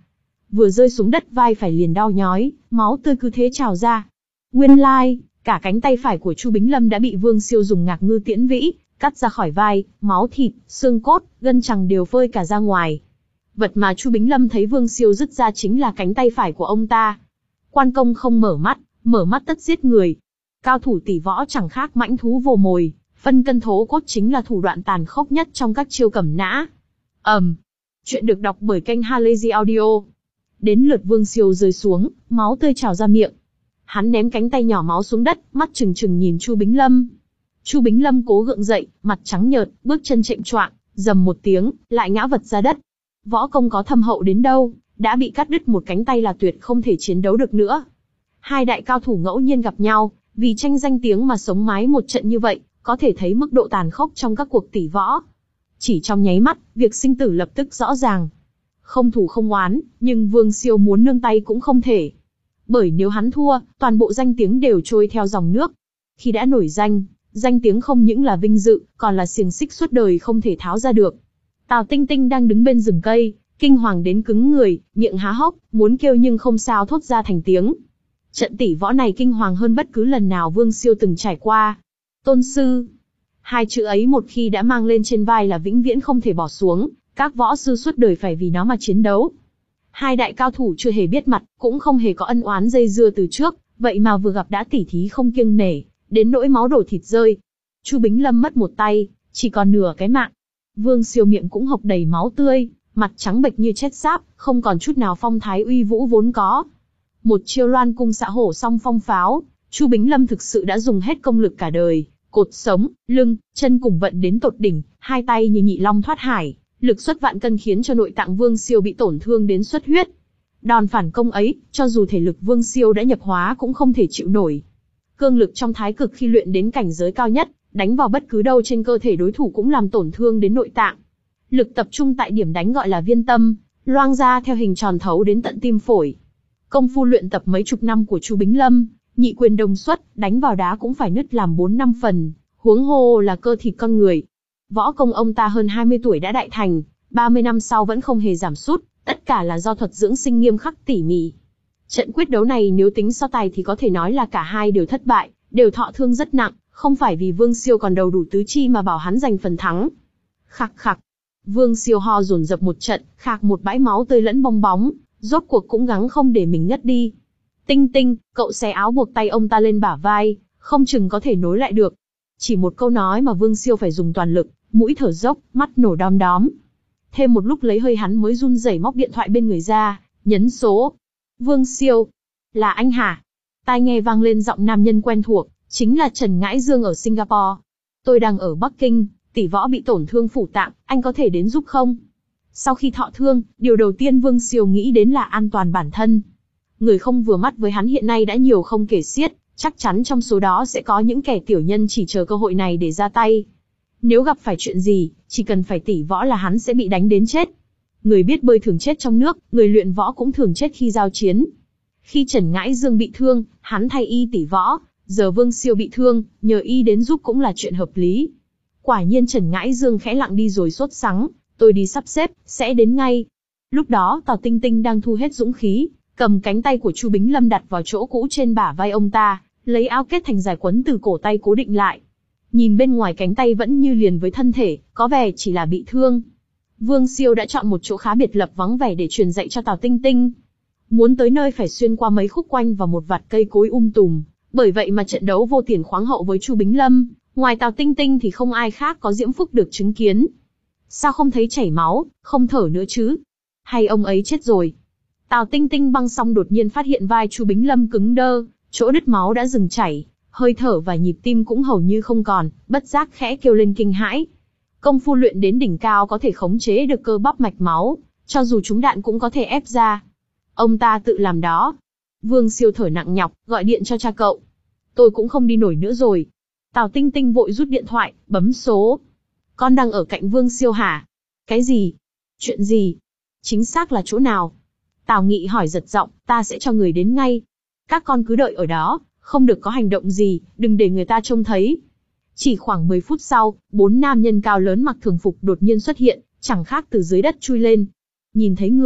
vừa rơi xuống đất vai phải liền đau nhói, máu tươi cứ thế trào ra. Nguyên lai, cả cánh tay phải của Chu Bính Lâm đã bị Vương Siêu dùng ngạc ngư tiễn vĩ, cắt ra khỏi vai, máu thịt, xương cốt, gân chằng đều phơi cả ra ngoài. Vật mà Chu Bính Lâm thấy Vương Siêu dứt ra chính là cánh tay phải của ông ta. Quan công không mở mắt, mở mắt tất giết người. Cao thủ tỷ võ chẳng khác mãnh thú vồ mồi, phân cân thố cốt chính là thủ đoạn tàn khốc nhất trong các chiêu cầm nã. ầm, um, chuyện được đọc bởi kênh Halazy Audio. Đến lượt Vương Siêu rơi xuống, máu tươi trào ra miệng. Hắn ném cánh tay nhỏ máu xuống đất, mắt trừng trừng nhìn Chu Bính Lâm. Chu Bính Lâm cố gượng dậy, mặt trắng nhợt, bước chân chệch choạng, rầm một tiếng, lại ngã vật ra đất. Võ công có thâm hậu đến đâu, đã bị cắt đứt một cánh tay là tuyệt không thể chiến đấu được nữa. Hai đại cao thủ ngẫu nhiên gặp nhau, vì tranh danh tiếng mà sống mái một trận như vậy, có thể thấy mức độ tàn khốc trong các cuộc tỷ võ. Chỉ trong nháy mắt, việc sinh tử lập tức rõ ràng. Không thù không oán, nhưng Vương Siêu muốn nương tay cũng không thể. Bởi nếu hắn thua, toàn bộ danh tiếng đều trôi theo dòng nước. Khi đã nổi danh, danh tiếng không những là vinh dự, còn là xiềng xích suốt đời không thể tháo ra được. Tào Tinh Tinh đang đứng bên rừng cây, kinh hoàng đến cứng người, miệng há hốc, muốn kêu nhưng không sao thốt ra thành tiếng. Trận tỷ võ này kinh hoàng hơn bất cứ lần nào Vương Siêu từng trải qua. Tôn sư. Hai chữ ấy một khi đã mang lên trên vai là vĩnh viễn không thể bỏ xuống, các võ sư suốt đời phải vì nó mà chiến đấu. Hai đại cao thủ chưa hề biết mặt, cũng không hề có ân oán dây dưa từ trước, vậy mà vừa gặp đã tỉ thí không kiêng nể, đến nỗi máu đổ thịt rơi. Chu Bính Lâm mất một tay, chỉ còn nửa cái mạng. Vương Siêu miệng cũng hộc đầy máu tươi, mặt trắng bệch như chết sáp, không còn chút nào phong thái uy vũ vốn có. Một chiêu loan cung xạ hổ song phong pháo, Chu Bính Lâm thực sự đã dùng hết công lực cả đời, cột sống, lưng, chân cùng vận đến tột đỉnh, hai tay như nhị long thoát hải, lực xuất vạn cân khiến cho nội tạng Vương Siêu bị tổn thương đến xuất huyết. Đòn phản công ấy, cho dù thể lực Vương Siêu đã nhập hóa cũng không thể chịu nổi. Cương lực trong thái cực khi luyện đến cảnh giới cao nhất, đánh vào bất cứ đâu trên cơ thể đối thủ cũng làm tổn thương đến nội tạng. Lực tập trung tại điểm đánh gọi là viên tâm, loang ra theo hình tròn thấu đến tận tim phổi. Công phu luyện tập mấy chục năm của Chu Bính Lâm, nhị quyền đồng xuất, đánh vào đá cũng phải nứt làm bốn năm phần, huống hồ là cơ thịt con người. Võ công ông ta hơn hai mươi tuổi đã đại thành, ba mươi năm sau vẫn không hề giảm sút, tất cả là do thuật dưỡng sinh nghiêm khắc tỉ mỉ. Trận quyết đấu này nếu tính so tài thì có thể nói là cả hai đều thất bại, đều thọ thương rất nặng, không phải vì Vương Siêu còn đầu đủ tứ chi mà bảo hắn giành phần thắng. Khạc khạc. Vương Siêu ho dồn dập một trận, khạc một bãi máu tươi lẫn bong bóng, rốt cuộc cũng gắng không để mình ngất đi. Tinh Tinh, cậu xé áo buộc tay ông ta lên bả vai, không chừng có thể nối lại được. Chỉ một câu nói mà Vương Siêu phải dùng toàn lực, mũi thở dốc, mắt nổ đom đóm. Thêm một lúc lấy hơi hắn mới run rẩy móc điện thoại bên người ra, nhấn số. Vương Siêu, là anh hả? Tai nghe vang lên giọng nam nhân quen thuộc, chính là Trần Ngãi Dương ở Singapore. Tôi đang ở Bắc Kinh, tỷ võ bị tổn thương phủ tạng, anh có thể đến giúp không? Sau khi thọ thương, điều đầu tiên Vương Siêu nghĩ đến là an toàn bản thân. Người không vừa mắt với hắn hiện nay đã nhiều không kể xiết, chắc chắn trong số đó sẽ có những kẻ tiểu nhân chỉ chờ cơ hội này để ra tay. Nếu gặp phải chuyện gì, chỉ cần phải tỷ võ là hắn sẽ bị đánh đến chết. Người biết bơi thường chết trong nước, người luyện võ cũng thường chết khi giao chiến. Khi Trần Ngãi Dương bị thương, hắn thay y tỷ võ, giờ Vương Siêu bị thương, nhờ y đến giúp cũng là chuyện hợp lý. Quả nhiên Trần Ngãi Dương khẽ lặng đi rồi sốt sắng, tôi đi sắp xếp, sẽ đến ngay. Lúc đó Tào Tinh Tinh đang thu hết dũng khí, cầm cánh tay của Chu Bính Lâm đặt vào chỗ cũ trên bả vai ông ta, lấy áo kết thành dài quấn từ cổ tay cố định lại. Nhìn bên ngoài cánh tay vẫn như liền với thân thể, có vẻ chỉ là bị thương. Vương Siêu đã chọn một chỗ khá biệt lập vắng vẻ để truyền dạy cho Tào Tinh Tinh. Muốn tới nơi phải xuyên qua mấy khúc quanh và một vạt cây cối um tùm, bởi vậy mà trận đấu vô tiền khoáng hậu với Chu Bính Lâm, ngoài Tào Tinh Tinh thì không ai khác có diễm phúc được chứng kiến. Sao không thấy chảy máu, không thở nữa chứ? Hay ông ấy chết rồi? Tào Tinh Tinh băng xong đột nhiên phát hiện vai Chu Bính Lâm cứng đơ, chỗ đứt máu đã dừng chảy, hơi thở và nhịp tim cũng hầu như không còn, bất giác khẽ kêu lên kinh hãi. Công phu luyện đến đỉnh cao có thể khống chế được cơ bắp mạch máu, cho dù trúng đạn cũng có thể ép ra. Ông ta tự làm đó. Vương Siêu thở nặng nhọc, gọi điện cho cha cậu. Tôi cũng không đi nổi nữa rồi. Tào Tinh Tinh vội rút điện thoại, bấm số. Con đang ở cạnh Vương Siêu hả? Cái gì? Chuyện gì? Chính xác là chỗ nào? Tào Nghị hỏi giật giọng, ta sẽ cho người đến ngay. Các con cứ đợi ở đó, không được có hành động gì, đừng để người ta trông thấy. Chỉ khoảng mười phút sau, bốn nam nhân cao lớn mặc thường phục đột nhiên xuất hiện, chẳng khác từ dưới đất chui lên. Nhìn thấy người,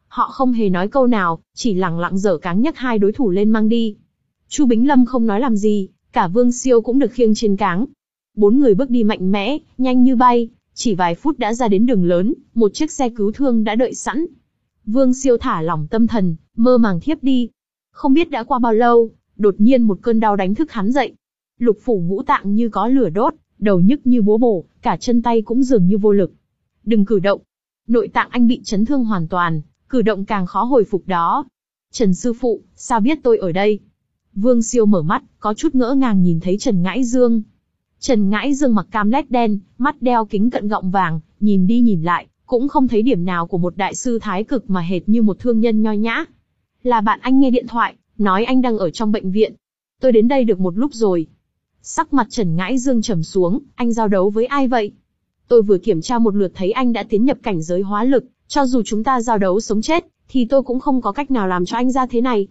Họ không hề nói câu nào, chỉ lẳng lặng giở cáng nhấc hai đối thủ lên mang đi. Chu Bính Lâm không nói làm gì, cả Vương Siêu cũng được khiêng trên cáng. Bốn người bước đi mạnh mẽ, nhanh như bay, chỉ vài phút đã ra đến đường lớn, một chiếc xe cứu thương đã đợi sẵn. Vương Siêu thả lỏng tâm thần, mơ màng thiếp đi. Không biết đã qua bao lâu, đột nhiên một cơn đau đánh thức hắn dậy. Lục phủ ngũ tạng như có lửa đốt, đầu nhức như búa bổ, cả chân tay cũng dường như vô lực. Đừng cử động. Nội tạng anh bị chấn thương hoàn toàn, cử động càng khó hồi phục đó. Trần sư phụ, sao biết tôi ở đây? Vương Siêu mở mắt, có chút ngỡ ngàng nhìn thấy Trần Ngãi Dương. Trần Ngãi Dương mặc cam lét đen, mắt đeo kính cận gọng vàng, nhìn đi nhìn lại, cũng không thấy điểm nào của một đại sư thái cực mà hệt như một thương nhân nho nhã. Là bạn anh nghe điện thoại, nói anh đang ở trong bệnh viện. Tôi đến đây được một lúc rồi. Sắc mặt Trần Ngãi Dương trầm xuống, anh giao đấu với ai vậy? Tôi vừa kiểm tra một lượt thấy anh đã tiến nhập cảnh giới hóa lực, cho dù chúng ta giao đấu sống chết, thì tôi cũng không có cách nào làm cho anh ra thế này.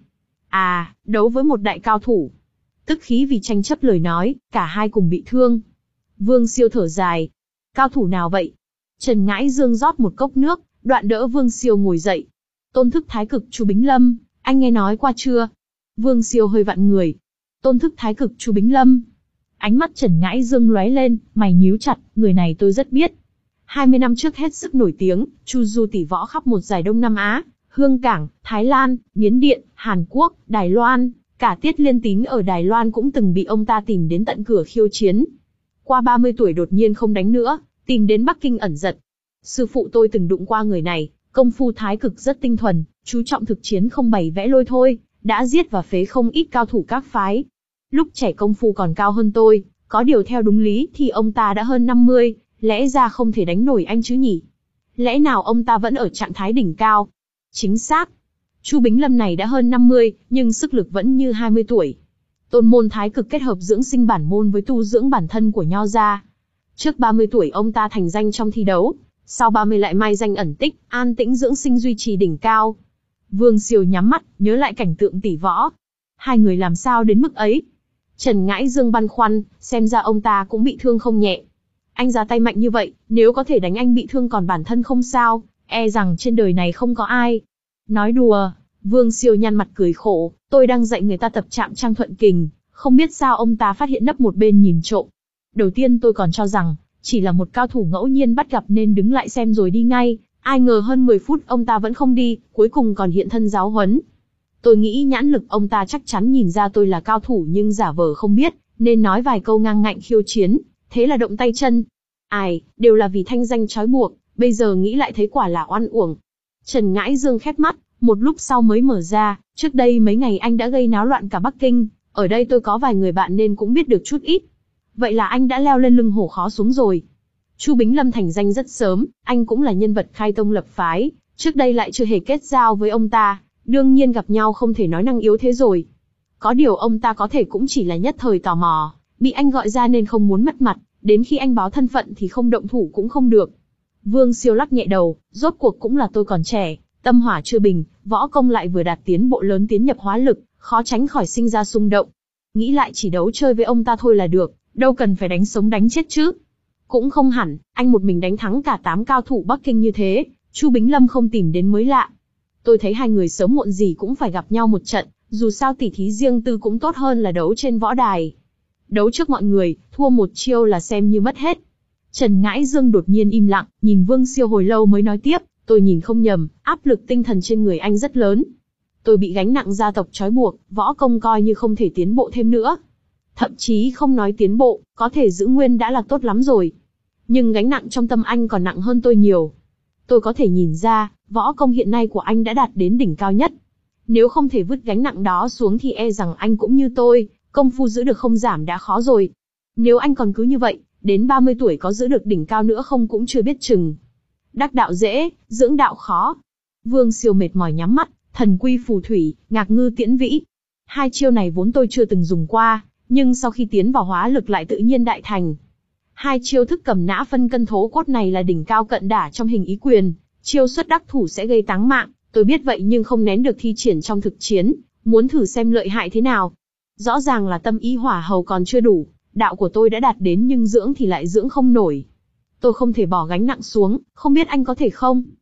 À, đấu với một đại cao thủ. Tức khí vì tranh chấp lời nói, cả hai cùng bị thương. Vương Siêu thở dài. Cao thủ nào vậy? Trần Ngãi Dương rót một cốc nước, đoạn đỡ Vương Siêu ngồi dậy. Tôn thức thái cực Chu Bính Lâm, anh nghe nói qua chưa? Vương Siêu hơi vặn người. Tôn thức thái cực Chu Bính Lâm. Ánh mắt Trần Ngãi Dương lóe lên, mày nhíu chặt, người này tôi rất biết. hai mươi năm trước hết sức nổi tiếng, chu du tỷ võ khắp một giải Đông Nam Á, Hương Cảng, Thái Lan, Miến Điện, Hàn Quốc, Đài Loan. Cả Tiết Liên Tín ở Đài Loan cũng từng bị ông ta tìm đến tận cửa khiêu chiến. Qua ba mươi tuổi đột nhiên không đánh nữa, tìm đến Bắc Kinh ẩn giật. Sư phụ tôi từng đụng qua người này, công phu thái cực rất tinh thuần, chú trọng thực chiến không bày vẽ lôi thôi, đã giết và phế không ít cao thủ các phái. Lúc trẻ công phu còn cao hơn tôi, có điều theo đúng lý thì ông ta đã hơn năm mươi, lẽ ra không thể đánh nổi anh chứ nhỉ? Lẽ nào ông ta vẫn ở trạng thái đỉnh cao? Chính xác. Chu Bính Lâm này đã hơn năm mươi, nhưng sức lực vẫn như hai mươi tuổi. Tôn môn thái cực kết hợp dưỡng sinh bản môn với tu dưỡng bản thân của nho gia. Trước ba mươi tuổi ông ta thành danh trong thi đấu, sau ba mươi lại mai danh ẩn tích, an tĩnh dưỡng sinh duy trì đỉnh cao. Vương Siêu nhắm mắt, nhớ lại cảnh tượng tỷ võ. Hai người làm sao đến mức ấy? Trần Ngãi Dương băn khoăn, xem ra ông ta cũng bị thương không nhẹ. Anh ra tay mạnh như vậy, nếu có thể đánh anh bị thương còn bản thân không sao, e rằng trên đời này không có ai. Nói đùa, Vương Siêu nhăn mặt cười khổ, tôi đang dạy người ta tập chạm trang thuận kình, không biết sao ông ta phát hiện nấp một bên nhìn trộm. Đầu tiên tôi còn cho rằng, chỉ là một cao thủ ngẫu nhiên bắt gặp nên đứng lại xem rồi đi ngay, ai ngờ hơn mười phút ông ta vẫn không đi, cuối cùng còn hiện thân giáo huấn. Tôi nghĩ nhãn lực ông ta chắc chắn nhìn ra tôi là cao thủ nhưng giả vờ không biết, nên nói vài câu ngang ngạnh khiêu chiến, thế là động tay chân. Ai, đều là vì thanh danh trói buộc, bây giờ nghĩ lại thấy quả là oan uổng. Trần Ngãi Dương khép mắt, một lúc sau mới mở ra, trước đây mấy ngày anh đã gây náo loạn cả Bắc Kinh, ở đây tôi có vài người bạn nên cũng biết được chút ít. Vậy là anh đã leo lên lưng hổ khó xuống rồi. Chu Bính Lâm thành danh rất sớm, anh cũng là nhân vật khai tông lập phái, trước đây lại chưa hề kết giao với ông ta, đương nhiên gặp nhau không thể nói năng yếu thế rồi. Có điều ông ta có thể cũng chỉ là nhất thời tò mò, bị anh gọi ra nên không muốn mất mặt, đến khi anh báo thân phận thì không động thủ cũng không được. Vương Siêu lắc nhẹ đầu, rốt cuộc cũng là tôi còn trẻ, tâm hỏa chưa bình, võ công lại vừa đạt tiến bộ lớn tiến nhập hóa lực, khó tránh khỏi sinh ra xung động. Nghĩ lại chỉ đấu chơi với ông ta thôi là được, đâu cần phải đánh sống đánh chết chứ. Cũng không hẳn, anh một mình đánh thắng cả tám cao thủ Bắc Kinh như thế, Chu Bính Lâm không tìm đến mới lạ. Tôi thấy hai người sớm muộn gì cũng phải gặp nhau một trận, dù sao tỉ thí riêng tư cũng tốt hơn là đấu trên võ đài. Đấu trước mọi người, thua một chiêu là xem như mất hết. Trần Ngãi Dương đột nhiên im lặng, nhìn Vương Siêu hồi lâu mới nói tiếp, tôi nhìn không nhầm, áp lực tinh thần trên người anh rất lớn. Tôi bị gánh nặng gia tộc trói buộc, võ công coi như không thể tiến bộ thêm nữa. Thậm chí không nói tiến bộ, có thể giữ nguyên đã là tốt lắm rồi. Nhưng gánh nặng trong tâm anh còn nặng hơn tôi nhiều. Tôi có thể nhìn ra, võ công hiện nay của anh đã đạt đến đỉnh cao nhất. Nếu không thể vứt gánh nặng đó xuống thì e rằng anh cũng như tôi, công phu giữ được không giảm đã khó rồi. Nếu anh còn cứ như vậy, đến ba mươi tuổi có giữ được đỉnh cao nữa không cũng chưa biết chừng. Đắc đạo dễ, dưỡng đạo khó. Vương Siêu mệt mỏi nhắm mắt, thần quy phù thủy, ngạc ngư tiễn vĩ. Hai chiêu này vốn tôi chưa từng dùng qua, nhưng sau khi tiến vào hóa lực lại tự nhiên đại thành. Hai chiêu thức cầm nã phân cân thố cốt này là đỉnh cao cận đả trong hình ý quyền, chiêu xuất đắc thủ sẽ gây táng mạng, tôi biết vậy nhưng không nén được thi triển trong thực chiến, muốn thử xem lợi hại thế nào. Rõ ràng là tâm ý hỏa hầu còn chưa đủ, đạo của tôi đã đạt đến nhưng dưỡng thì lại dưỡng không nổi. Tôi không thể bỏ gánh nặng xuống, không biết anh có thể không?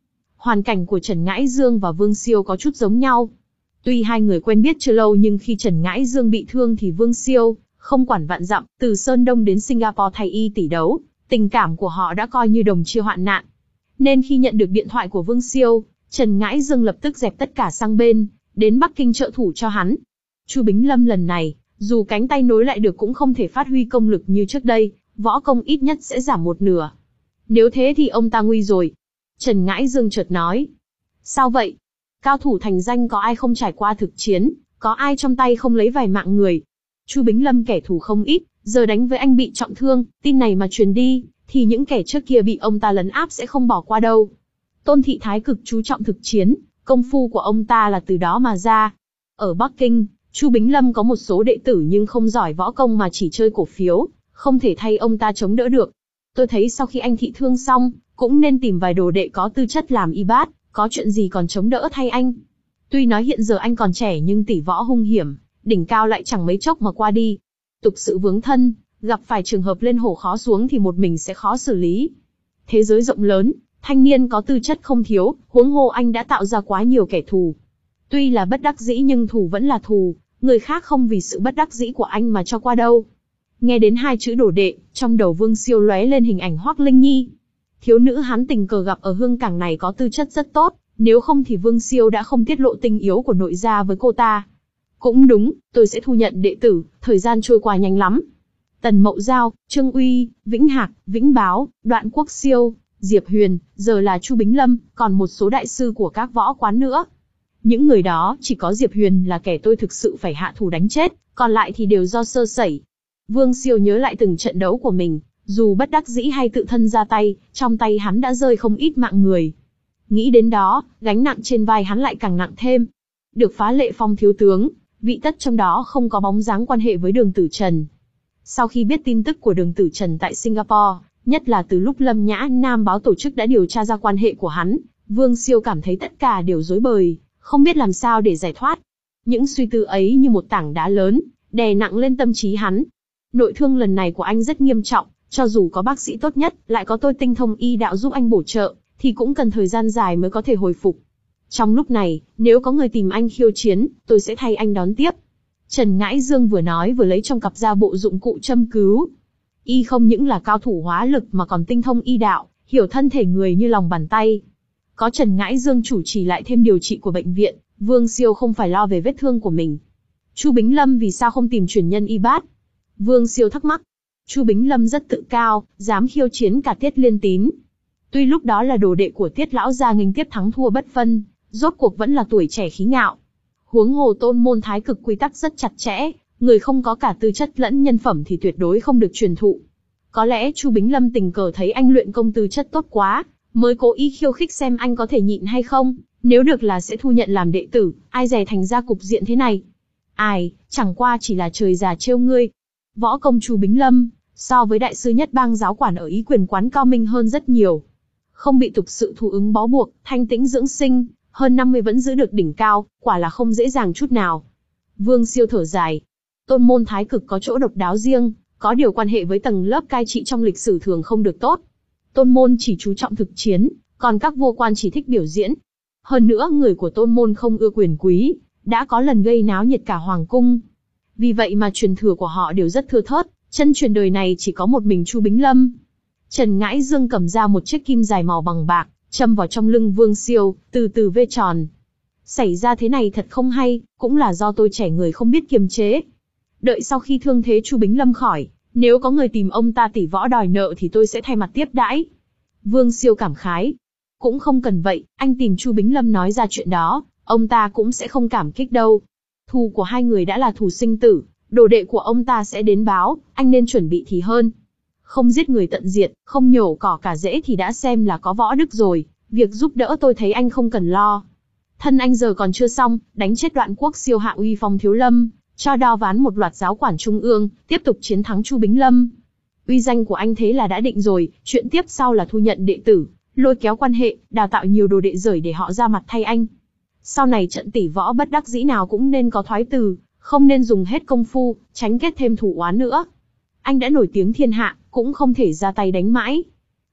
Hoàn cảnh của Trần Ngãi Dương và Vương Siêu có chút giống nhau. Tuy hai người quen biết chưa lâu nhưng khi Trần Ngãi Dương bị thương thì Vương Siêu không quản vạn dặm, từ Sơn Đông đến Singapore thay y tỷ đấu, tình cảm của họ đã coi như đồng chia hoạn nạn. Nên khi nhận được điện thoại của Vương Siêu, Trần Ngãi Dương lập tức dẹp tất cả sang bên, đến Bắc Kinh trợ thủ cho hắn. Chu Bính Lâm lần này, dù cánh tay nối lại được cũng không thể phát huy công lực như trước đây, võ công ít nhất sẽ giảm một nửa. Nếu thế thì ông ta nguy rồi. Trần Ngãi Dương chợt nói. Sao vậy? Cao thủ thành danh có ai không trải qua thực chiến, có ai trong tay không lấy vài mạng người. Chu Bính Lâm kẻ thù không ít, giờ đánh với anh bị trọng thương, tin này mà truyền đi, thì những kẻ trước kia bị ông ta lấn áp sẽ không bỏ qua đâu. Tôn Thị Thái cực chú trọng thực chiến, công phu của ông ta là từ đó mà ra. Ở Bắc Kinh, Chu Bính Lâm có một số đệ tử nhưng không giỏi võ công mà chỉ chơi cổ phiếu, không thể thay ông ta chống đỡ được. Tôi thấy sau khi anh thị thương xong, cũng nên tìm vài đồ đệ có tư chất làm y bát, có chuyện gì còn chống đỡ thay anh. Tuy nói hiện giờ anh còn trẻ nhưng tỷ võ hung hiểm, đỉnh cao lại chẳng mấy chốc mà qua đi. Tục sự vướng thân, gặp phải trường hợp lên hổ khó xuống thì một mình sẽ khó xử lý. Thế giới rộng lớn, thanh niên có tư chất không thiếu, huống hồ anh đã tạo ra quá nhiều kẻ thù. Tuy là bất đắc dĩ nhưng thù vẫn là thù, người khác không vì sự bất đắc dĩ của anh mà cho qua đâu. Nghe đến hai chữ đồ đệ, trong đầu Vương Siêu lóe lên hình ảnh Hoắc Linh Nhi. Thiếu nữ hắn tình cờ gặp ở Hương Cảng này có tư chất rất tốt, nếu không thì Vương Siêu đã không tiết lộ tình yếu của nội gia với cô ta. Cũng đúng, tôi sẽ thu nhận đệ tử, thời gian trôi qua nhanh lắm. Tần Mậu Giao, Trương Uy, Vĩnh Hạc, Vĩnh Báo, Đoạn Quốc Siêu, Diệp Huyền, giờ là Chu Bính Lâm, còn một số đại sư của các võ quán nữa. Những người đó, chỉ có Diệp Huyền là kẻ tôi thực sự phải hạ thủ đánh chết, còn lại thì đều do sơ sẩy. Vương Siêu nhớ lại từng trận đấu của mình, dù bất đắc dĩ hay tự thân ra tay, trong tay hắn đã rơi không ít mạng người. Nghĩ đến đó, gánh nặng trên vai hắn lại càng nặng thêm. Được Phá Lệ Phong thiếu tướng, vị tất trong đó không có bóng dáng quan hệ với Đường Tử Trần. Sau khi biết tin tức của Đường Tử Trần tại Singapore, nhất là từ lúc Lâm Nhã Nam báo tổ chức đã điều tra ra quan hệ của hắn, Vương Siêu cảm thấy tất cả đều rối bời, không biết làm sao để giải thoát. Những suy tư ấy như một tảng đá lớn, đè nặng lên tâm trí hắn. Nội thương lần này của anh rất nghiêm trọng, cho dù có bác sĩ tốt nhất, lại có tôi tinh thông y đạo giúp anh bổ trợ, thì cũng cần thời gian dài mới có thể hồi phục. Trong lúc này, nếu có người tìm anh khiêu chiến, tôi sẽ thay anh đón tiếp. Trần Ngãi Dương vừa nói vừa lấy trong cặp ra bộ dụng cụ châm cứu. Y không những là cao thủ hóa lực mà còn tinh thông y đạo, hiểu thân thể người như lòng bàn tay. Có Trần Ngãi Dương chủ trì lại thêm điều trị của bệnh viện, Vương Siêu không phải lo về vết thương của mình. Chu Bính Lâm vì sao không tìm truyền nhân y bát? Vương Siêu thắc mắc. Chu Bính Lâm rất tự cao, dám khiêu chiến cả Tiết Liên Tín. Tuy lúc đó là đồ đệ của Tiết lão gia nghênh tiếp thắng thua bất phân, rốt cuộc vẫn là tuổi trẻ khí ngạo. Huống hồ Tôn môn thái cực quy tắc rất chặt chẽ, người không có cả tư chất lẫn nhân phẩm thì tuyệt đối không được truyền thụ. Có lẽ Chu Bính Lâm tình cờ thấy anh luyện công tư chất tốt quá, mới cố ý khiêu khích xem anh có thể nhịn hay không, nếu được là sẽ thu nhận làm đệ tử, ai dè thành ra cục diện thế này. Ai, chẳng qua chỉ là trời già trêu ngươi. Võ công Chu Bính Lâm, so với đại sư nhất bang giáo quản ở Ý Quyền quán cao minh hơn rất nhiều. Không bị tục sự thụ ứng bó buộc, thanh tĩnh dưỡng sinh, hơn năm mươi vẫn giữ được đỉnh cao, quả là không dễ dàng chút nào. Vương Siêu thở dài. Tôn môn thái cực có chỗ độc đáo riêng, có điều quan hệ với tầng lớp cai trị trong lịch sử thường không được tốt. Tôn môn chỉ chú trọng thực chiến, còn các vua quan chỉ thích biểu diễn. Hơn nữa người của tôn môn không ưa quyền quý, đã có lần gây náo nhiệt cả hoàng cung. Vì vậy mà truyền thừa của họ đều rất thưa thớt, chân truyền đời này chỉ có một mình Chu Bính Lâm. Trần Ngãi Dương cầm ra một chiếc kim dài màu bằng bạc, châm vào trong lưng Vương Siêu, từ từ vê tròn. Xảy ra thế này thật không hay, cũng là do tôi trẻ người không biết kiềm chế. Đợi sau khi thương thế Chu Bính Lâm khỏi, nếu có người tìm ông ta tỷ võ đòi nợ thì tôi sẽ thay mặt tiếp đãi. Vương Siêu cảm khái. Cũng không cần vậy, anh tìm Chu Bính Lâm nói ra chuyện đó, ông ta cũng sẽ không cảm kích đâu. Thù của hai người đã là thù sinh tử, đồ đệ của ông ta sẽ đến báo, anh nên chuẩn bị thì hơn. Không giết người tận diệt, không nhổ cỏ cả rễ thì đã xem là có võ đức rồi, việc giúp đỡ tôi thấy anh không cần lo. Thân anh giờ còn chưa xong, đánh chết Đoạn Quốc Siêu hạ uy phong thiếu lâm, cho đao ván một loạt giáo quản trung ương, tiếp tục chiến thắng Chu Bính Lâm. Uy danh của anh thế là đã định rồi, chuyện tiếp sau là thu nhận đệ tử, lôi kéo quan hệ, đào tạo nhiều đồ đệ rởi để họ ra mặt thay anh. Sau này trận tỷ võ bất đắc dĩ nào cũng nên có thoái từ, không nên dùng hết công phu, tránh kết thêm thủ oán nữa. Anh đã nổi tiếng thiên hạ, cũng không thể ra tay đánh mãi.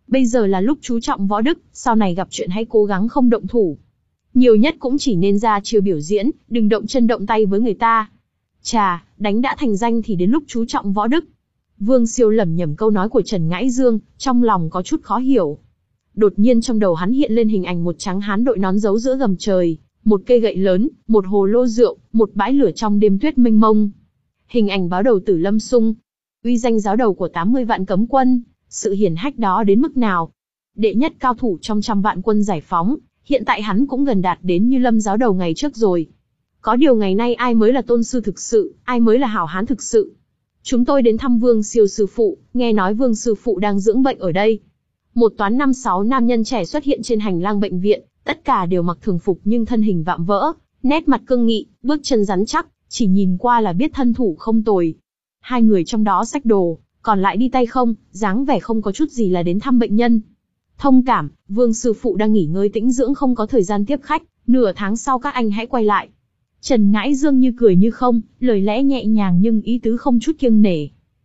Bây giờ là lúc chú trọng võ đức, sau này gặp chuyện hãy cố gắng không động thủ. Nhiều nhất cũng chỉ nên ra chiêu biểu diễn, đừng động chân động tay với người ta. Chà, đánh đã thành danh thì đến lúc chú trọng võ đức. Vương Siêu lẩm nhẩm câu nói của Trần Ngãi Dương, trong lòng có chút khó hiểu. Đột nhiên trong đầu hắn hiện lên hình ảnh một tráng hán đội nón giấu giữa gầm trời, một cây gậy lớn, một hồ lô rượu, một bãi lửa trong đêm tuyết mênh mông. Hình ảnh báo đầu Tử Lâm Sung, uy danh giáo đầu của tám mươi vạn cấm quân, sự hiển hách đó đến mức nào? Đệ nhất cao thủ trong trăm vạn quân giải phóng, hiện tại hắn cũng gần đạt đến như Lâm giáo đầu ngày trước rồi. Có điều ngày nay ai mới là tôn sư thực sự, ai mới là hảo hán thực sự? Chúng tôi đến thăm Vương Siêu sư phụ, nghe nói Vương sư phụ đang dưỡng bệnh ở đây. Một toán năm sáu nam nhân trẻ xuất hiện trên hành lang bệnh viện, tất cả đều mặc thường phục nhưng thân hình vạm vỡ, nét mặt cương nghị, bước chân rắn chắc, chỉ nhìn qua là biết thân thủ không tồi. Hai người trong đó xách đồ, còn lại đi tay không, dáng vẻ không có chút gì là đến thăm bệnh nhân. Thông cảm, Vương sư phụ đang nghỉ ngơi tĩnh dưỡng không có thời gian tiếp khách, nửa tháng sau các anh hãy quay lại. Trần Ngãi Dương như cười như không, lời lẽ nhẹ nhàng nhưng ý tứ không chút kiêng nể.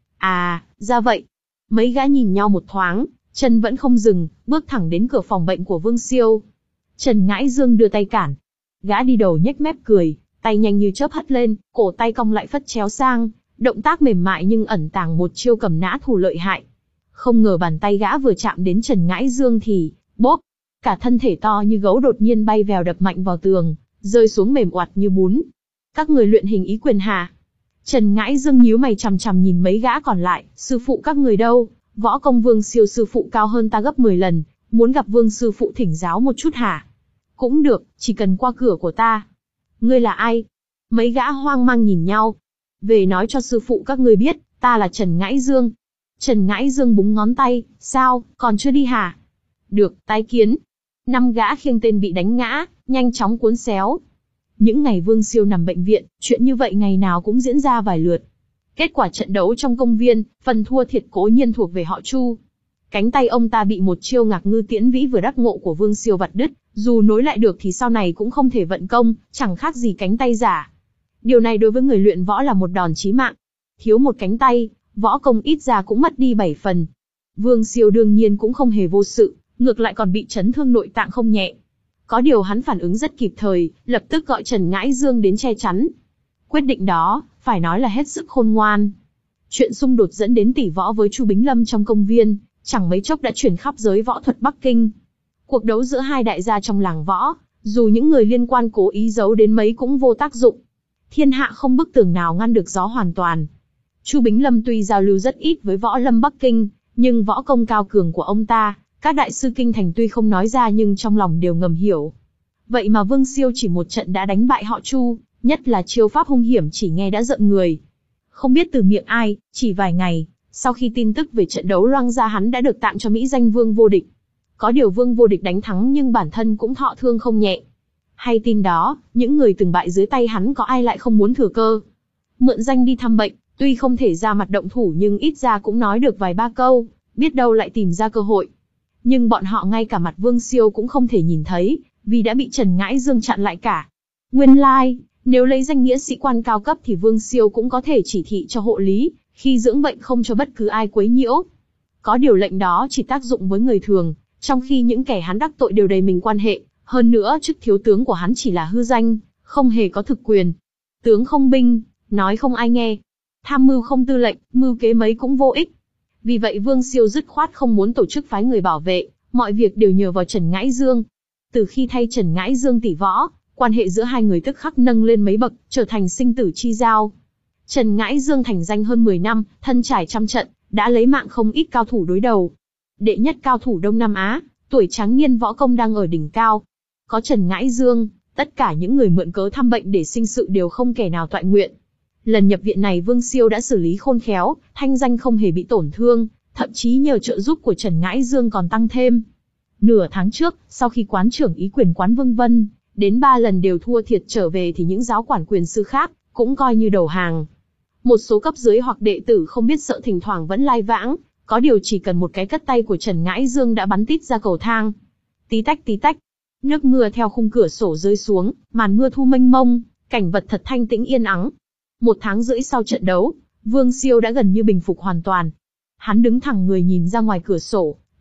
À, ra vậy. Mấy gã nhìn nhau một thoáng, chân vẫn không dừng, bước thẳng đến cửa phòng bệnh của Vương Siêu. Trần Ngãi Dương đưa tay cản. Gã đi đầu nhếch mép cười, tay nhanh như chớp hất lên, cổ tay cong lại phất chéo sang, động tác mềm mại nhưng ẩn tàng một chiêu cầm nã thủ lợi hại. Không ngờ bàn tay gã vừa chạm đến Trần Ngãi Dương thì, bốp, cả thân thể to như gấu đột nhiên bay vèo đập mạnh vào tường, rơi xuống mềm oặt như bún. Các người luyện hình ý quyền hả? Trần Ngãi Dương nhíu mày chằm chằm nhìn mấy gã còn lại, sư phụ các người đâu? Võ công Vương Siêu sư phụ cao hơn ta gấp mười lần, muốn gặp Vương sư phụ thỉnh giáo một chút hả? Cũng được, chỉ cần qua cửa của ta. Ngươi là ai? Mấy gã hoang mang nhìn nhau. Về nói cho sư phụ các ngươi biết, ta là Trần Ngãi Dương. Trần Ngãi Dương búng ngón tay, sao, còn chưa đi hả? Được, tái kiến. Năm gã khiêng tên bị đánh ngã, nhanh chóng cuốn xéo. Những ngày Vương Siêu nằm bệnh viện, chuyện như vậy ngày nào cũng diễn ra vài lượt. Kết quả trận đấu trong công viên, phần thua thiệt cố nhiên thuộc về họ Chu. Cánh tay ông ta bị một chiêu ngạc ngư tiễn vĩ vừa đắc ngộ của Vương Siêu vặt đứt, dù nối lại được thì sau này cũng không thể vận công, chẳng khác gì cánh tay giả. Điều này đối với người luyện võ là một đòn chí mạng. Thiếu một cánh tay, võ công ít ra cũng mất đi bảy phần. Vương Siêu đương nhiên cũng không hề vô sự, ngược lại còn bị chấn thương nội tạng không nhẹ. Có điều hắn phản ứng rất kịp thời, lập tức gọi Trần Ngãi Dương đến che chắn. Quyết định đó, phải nói là hết sức khôn ngoan. Chuyện xung đột dẫn đến tỷ võ với Chu Bính Lâm trong công viên, chẳng mấy chốc đã chuyển khắp giới võ thuật Bắc Kinh. Cuộc đấu giữa hai đại gia trong làng võ, dù những người liên quan cố ý giấu đến mấy cũng vô tác dụng. Thiên hạ không bức tường nào ngăn được gió hoàn toàn. Chu Bính Lâm tuy giao lưu rất ít với võ lâm Bắc Kinh, nhưng võ công cao cường của ông ta, các đại sư kinh thành tuy không nói ra nhưng trong lòng đều ngầm hiểu. Vậy mà Vương Siêu chỉ một trận đã đánh bại họ Chu, nhất là chiêu pháp hung hiểm chỉ nghe đã giận người. Không biết từ miệng ai, chỉ vài ngày, sau khi tin tức về trận đấu loang ra hắn đã được tặng cho mỹ danh Vương Vô Địch. Có điều Vương Vô Địch đánh thắng nhưng bản thân cũng thọ thương không nhẹ. Hay tin đó, những người từng bại dưới tay hắn có ai lại không muốn thừa cơ. Mượn danh đi thăm bệnh, tuy không thể ra mặt động thủ nhưng ít ra cũng nói được vài ba câu, biết đâu lại tìm ra cơ hội. Nhưng bọn họ ngay cả mặt Vương Siêu cũng không thể nhìn thấy, vì đã bị Trần Ngãi Dương chặn lại cả. Nguyên lai, like, nếu lấy danh nghĩa sĩ quan cao cấp thì Vương Siêu cũng có thể chỉ thị cho hộ lý, khi dưỡng bệnh không cho bất cứ ai quấy nhiễu. Có điều lệnh đó chỉ tác dụng với người thường, trong khi những kẻ hắn đắc tội đều đầy mình quan hệ, hơn nữa chức thiếu tướng của hắn chỉ là hư danh, không hề có thực quyền. Tướng không binh, nói không ai nghe. Tham mưu không tư lệnh, mưu kế mấy cũng vô ích. Vì vậy Vương Siêu dứt khoát không muốn tổ chức phái người bảo vệ, mọi việc đều nhờ vào Trần Ngãi Dương. Từ khi thay Trần Ngãi Dương tỷ võ, quan hệ giữa hai người tức khắc nâng lên mấy bậc, trở thành sinh tử chi giao. Trần Ngãi Dương thành danh hơn mười năm, thân trải trăm trận, đã lấy mạng không ít cao thủ đối đầu. Đệ nhất cao thủ Đông Nam Á, tuổi tráng niên võ công đang ở đỉnh cao. Có Trần Ngãi Dương, tất cả những người mượn cớ thăm bệnh để sinh sự đều không kẻ nào toại nguyện. Lần nhập viện này Vương Siêu đã xử lý khôn khéo, thanh danh không hề bị tổn thương, thậm chí nhờ trợ giúp của Trần Ngãi Dương còn tăng thêm. Nửa tháng trước, sau khi quán trưởng ý quyền quán Vương Vân, đến ba lần đều thua thiệt trở về thì những giáo quản quyền sư khác, cũng coi như đầu hàng. Một số cấp dưới hoặc đệ tử không biết sợ thỉnh thoảng vẫn lai vãng, có điều chỉ cần một cái cất tay của Trần Ngãi Dương đã bắn tít ra cầu thang. Tí tách tí tách, nước mưa theo khung cửa sổ rơi xuống, màn mưa thu mênh mông, cảnh vật thật thanh tĩnh yên ắng. Một tháng rưỡi sau trận đấu, Vương Siêu đã gần như bình phục hoàn toàn. Hắn đứng thẳng người nhìn ra ngoài cửa sổ,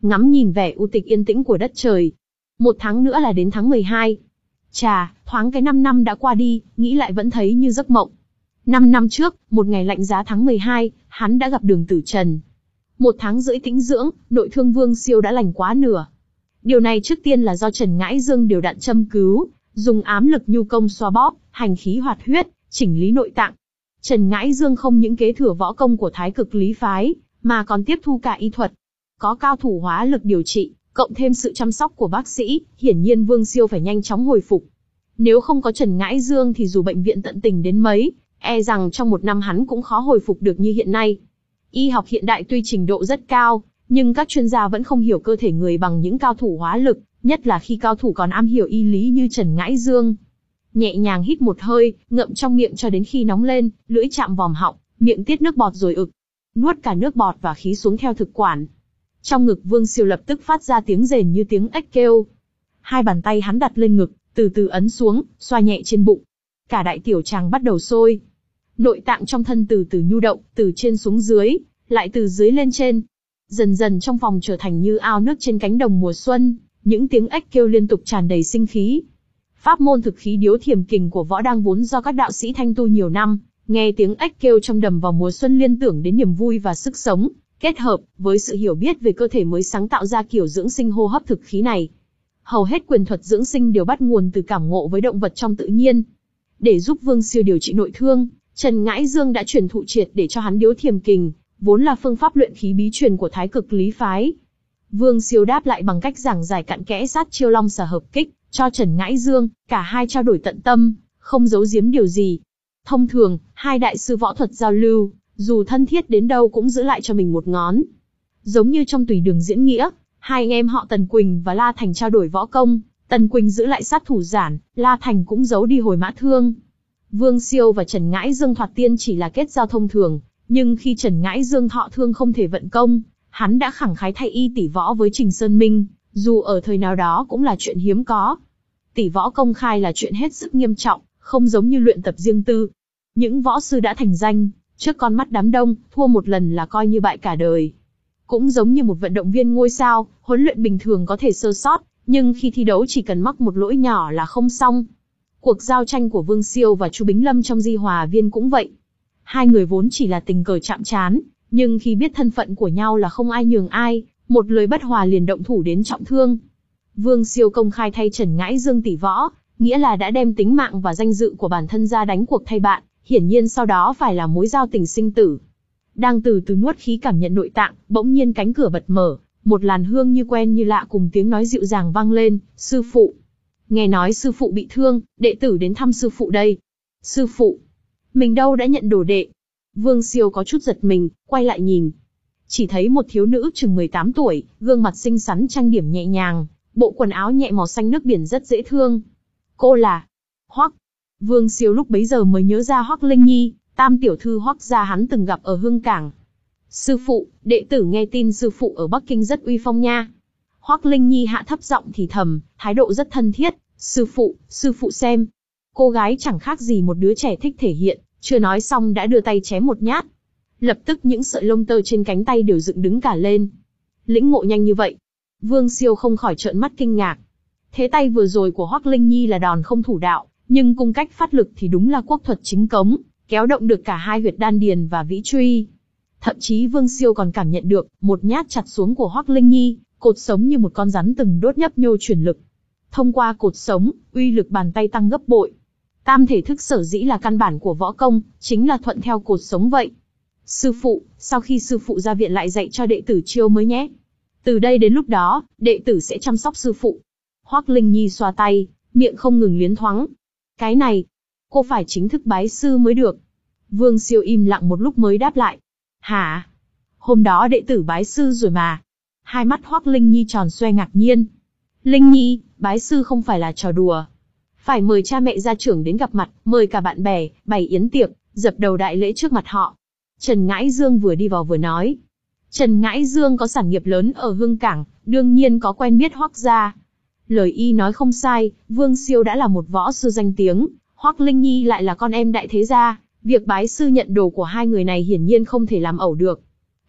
ngắm nhìn vẻ u tịch yên tĩnh của đất trời. Một tháng nữa là đến tháng mười hai. Chà, thoáng cái năm năm đã qua đi, nghĩ lại vẫn thấy như giấc mộng. Năm năm trước, một ngày lạnh giá tháng mười hai, hắn đã gặp Đường Tử Trần. Một tháng rưỡi tĩnh dưỡng, nội thương Vương Siêu đã lành quá nửa. Điều này trước tiên là do Trần Ngãi Dương điều đặn châm cứu, dùng ám lực nhu công xoa bóp, hành khí hoạt huyết, chỉnh lý nội tạng. Trần Ngãi Dương không những kế thừa võ công của Thái Cực Lý phái, mà còn tiếp thu cả y thuật. Có cao thủ hóa lực điều trị, cộng thêm sự chăm sóc của bác sĩ, hiển nhiên Vương Siêu phải nhanh chóng hồi phục. Nếu không có Trần Ngãi Dương thì dù bệnh viện tận tình đến mấy, e rằng trong một năm hắn cũng khó hồi phục được như hiện nay. Y học hiện đại tuy trình độ rất cao, nhưng các chuyên gia vẫn không hiểu cơ thể người bằng những cao thủ hóa lực, nhất là khi cao thủ còn am hiểu y lý như Trần Ngãi Dương. Nhẹ nhàng hít một hơi, ngậm trong miệng cho đến khi nóng lên, lưỡi chạm vòm họng, miệng tiết nước bọt rồi ực. Nuốt cả nước bọt và khí xuống theo thực quản. Trong ngực Vương Siêu lập tức phát ra tiếng rền như tiếng ếch kêu. Hai bàn tay hắn đặt lên ngực, từ từ ấn xuống, xoa nhẹ trên bụng. Cả đại tiểu tràng bắt đầu sôi. Nội tạng trong thân từ từ nhu động, từ trên xuống dưới, lại từ dưới lên trên. Dần dần trong phòng trở thành như ao nước trên cánh đồng mùa xuân, những tiếng ếch kêu liên tục tràn đầy sinh khí. Pháp môn thực khí điếu thiềm kình của võ đang vốn do các đạo sĩ thanh tu nhiều năm, nghe tiếng ếch kêu trong đầm vào mùa xuân liên tưởng đến niềm vui và sức sống, kết hợp với sự hiểu biết về cơ thể mới sáng tạo ra kiểu dưỡng sinh hô hấp thực khí này. Hầu hết quyền thuật dưỡng sinh đều bắt nguồn từ cảm ngộ với động vật trong tự nhiên. Để giúp Vương Siêu điều trị nội thương, Trần Ngãi Dương đã truyền thụ triệt để cho hắn điếu thiềm kình, vốn là phương pháp luyện khí bí truyền của Thái Cực Lý phái. Vương Siêu đáp lại bằng cách giảng giải cặn kẽ sát chiêu long xà hợp kích cho Trần Ngãi Dương, cả hai trao đổi tận tâm, không giấu giếm điều gì. Thông thường, hai đại sư võ thuật giao lưu, dù thân thiết đến đâu cũng giữ lại cho mình một ngón. Giống như trong Tùy Đường diễn nghĩa, hai anh em họ Tần Quỳnh và La Thành trao đổi võ công, Tần Quỳnh giữ lại sát thủ giản, La Thành cũng giấu đi hồi mã thương. Vương Siêu và Trần Ngãi Dương thoạt tiên chỉ là kết giao thông thường, nhưng khi Trần Ngãi Dương thọ thương không thể vận công, hắn đã khẳng khái thay y tỷ võ với Trình Sơn Minh, dù ở thời nào đó cũng là chuyện hiếm có. Tỷ võ công khai là chuyện hết sức nghiêm trọng, không giống như luyện tập riêng tư. Những võ sư đã thành danh, trước con mắt đám đông, thua một lần là coi như bại cả đời. Cũng giống như một vận động viên ngôi sao, huấn luyện bình thường có thể sơ sót, nhưng khi thi đấu chỉ cần mắc một lỗi nhỏ là không xong. Cuộc giao tranh của Vương Siêu và Chu Bính Lâm trong Di Hòa Viên cũng vậy. Hai người vốn chỉ là tình cờ chạm trán, nhưng khi biết thân phận của nhau là không ai nhường ai, một lời bất hòa liền động thủ đến trọng thương. Vương Siêu công khai thay Trần Ngãi Dương tỷ võ, nghĩa là đã đem tính mạng và danh dự của bản thân ra đánh cuộc thay bạn, hiển nhiên sau đó phải là mối giao tình sinh tử. Đang từ từ nuốt khí cảm nhận nội tạng, bỗng nhiên cánh cửa bật mở, một làn hương như quen như lạ cùng tiếng nói dịu dàng vang lên, sư phụ. Nghe nói sư phụ bị thương, đệ tử đến thăm sư phụ đây. Sư phụ, mình đâu đã nhận đồ đệ. Vương Siêu có chút giật mình, quay lại nhìn. Chỉ thấy một thiếu nữ chừng mười tám tuổi, gương mặt xinh xắn trang điểm nhẹ nhàng, bộ quần áo nhẹ màu xanh nước biển rất dễ thương. Cô là Hoắc. Vương Siêu lúc bấy giờ mới nhớ ra Hoắc Linh Nhi, tam tiểu thư Hoắc gia hắn từng gặp ở Hương Cảng. Sư phụ, đệ tử nghe tin sư phụ ở Bắc Kinh rất uy phong nha. Hoắc Linh Nhi hạ thấp giọng thì thầm, thái độ rất thân thiết. Sư phụ, sư phụ xem. Cô gái chẳng khác gì một đứa trẻ thích thể hiện, chưa nói xong đã đưa tay chém một nhát. Lập tức những sợi lông tơ trên cánh tay đều dựng đứng cả lên. Lĩnh ngộ nhanh như vậy. Vương Siêu không khỏi trợn mắt kinh ngạc. Thế tay vừa rồi của Hoắc Linh Nhi là đòn không thủ đạo, nhưng cung cách phát lực thì đúng là quốc thuật chính cống, kéo động được cả hai huyệt đan điền và vĩ truy. Thậm chí Vương Siêu còn cảm nhận được, một nhát chặt xuống của Hoắc Linh Nhi, cột sống như một con rắn từng đốt nhấp nhô chuyển lực. Thông qua cột sống, uy lực bàn tay tăng gấp bội. Tam thể thức sở dĩ là căn bản của võ công, chính là thuận theo cột sống vậy. Sư phụ, sau khi sư phụ ra viện lại dạy cho đệ tử chiêu mới nhé. Từ đây đến lúc đó, đệ tử sẽ chăm sóc sư phụ. Hoắc Linh Nhi xoa tay, miệng không ngừng liến thoáng. Cái này, cô phải chính thức bái sư mới được. Vương Siêu im lặng một lúc mới đáp lại. Hả? Hôm đó đệ tử bái sư rồi mà. Hai mắt Hoắc Linh Nhi tròn xoe ngạc nhiên. Linh Nhi, bái sư không phải là trò đùa. Phải mời cha mẹ gia trưởng đến gặp mặt, mời cả bạn bè, bày yến tiệc, dập đầu đại lễ trước mặt họ. Trần Ngãi Dương vừa đi vào vừa nói. Trần Ngãi Dương có sản nghiệp lớn ở Hương Cảng, đương nhiên có quen biết Hoắc gia. Lời y nói không sai, Vương Siêu đã là một võ sư danh tiếng, Hoắc Linh Nhi lại là con em đại thế gia, việc bái sư nhận đồ của hai người này hiển nhiên không thể làm ẩu được.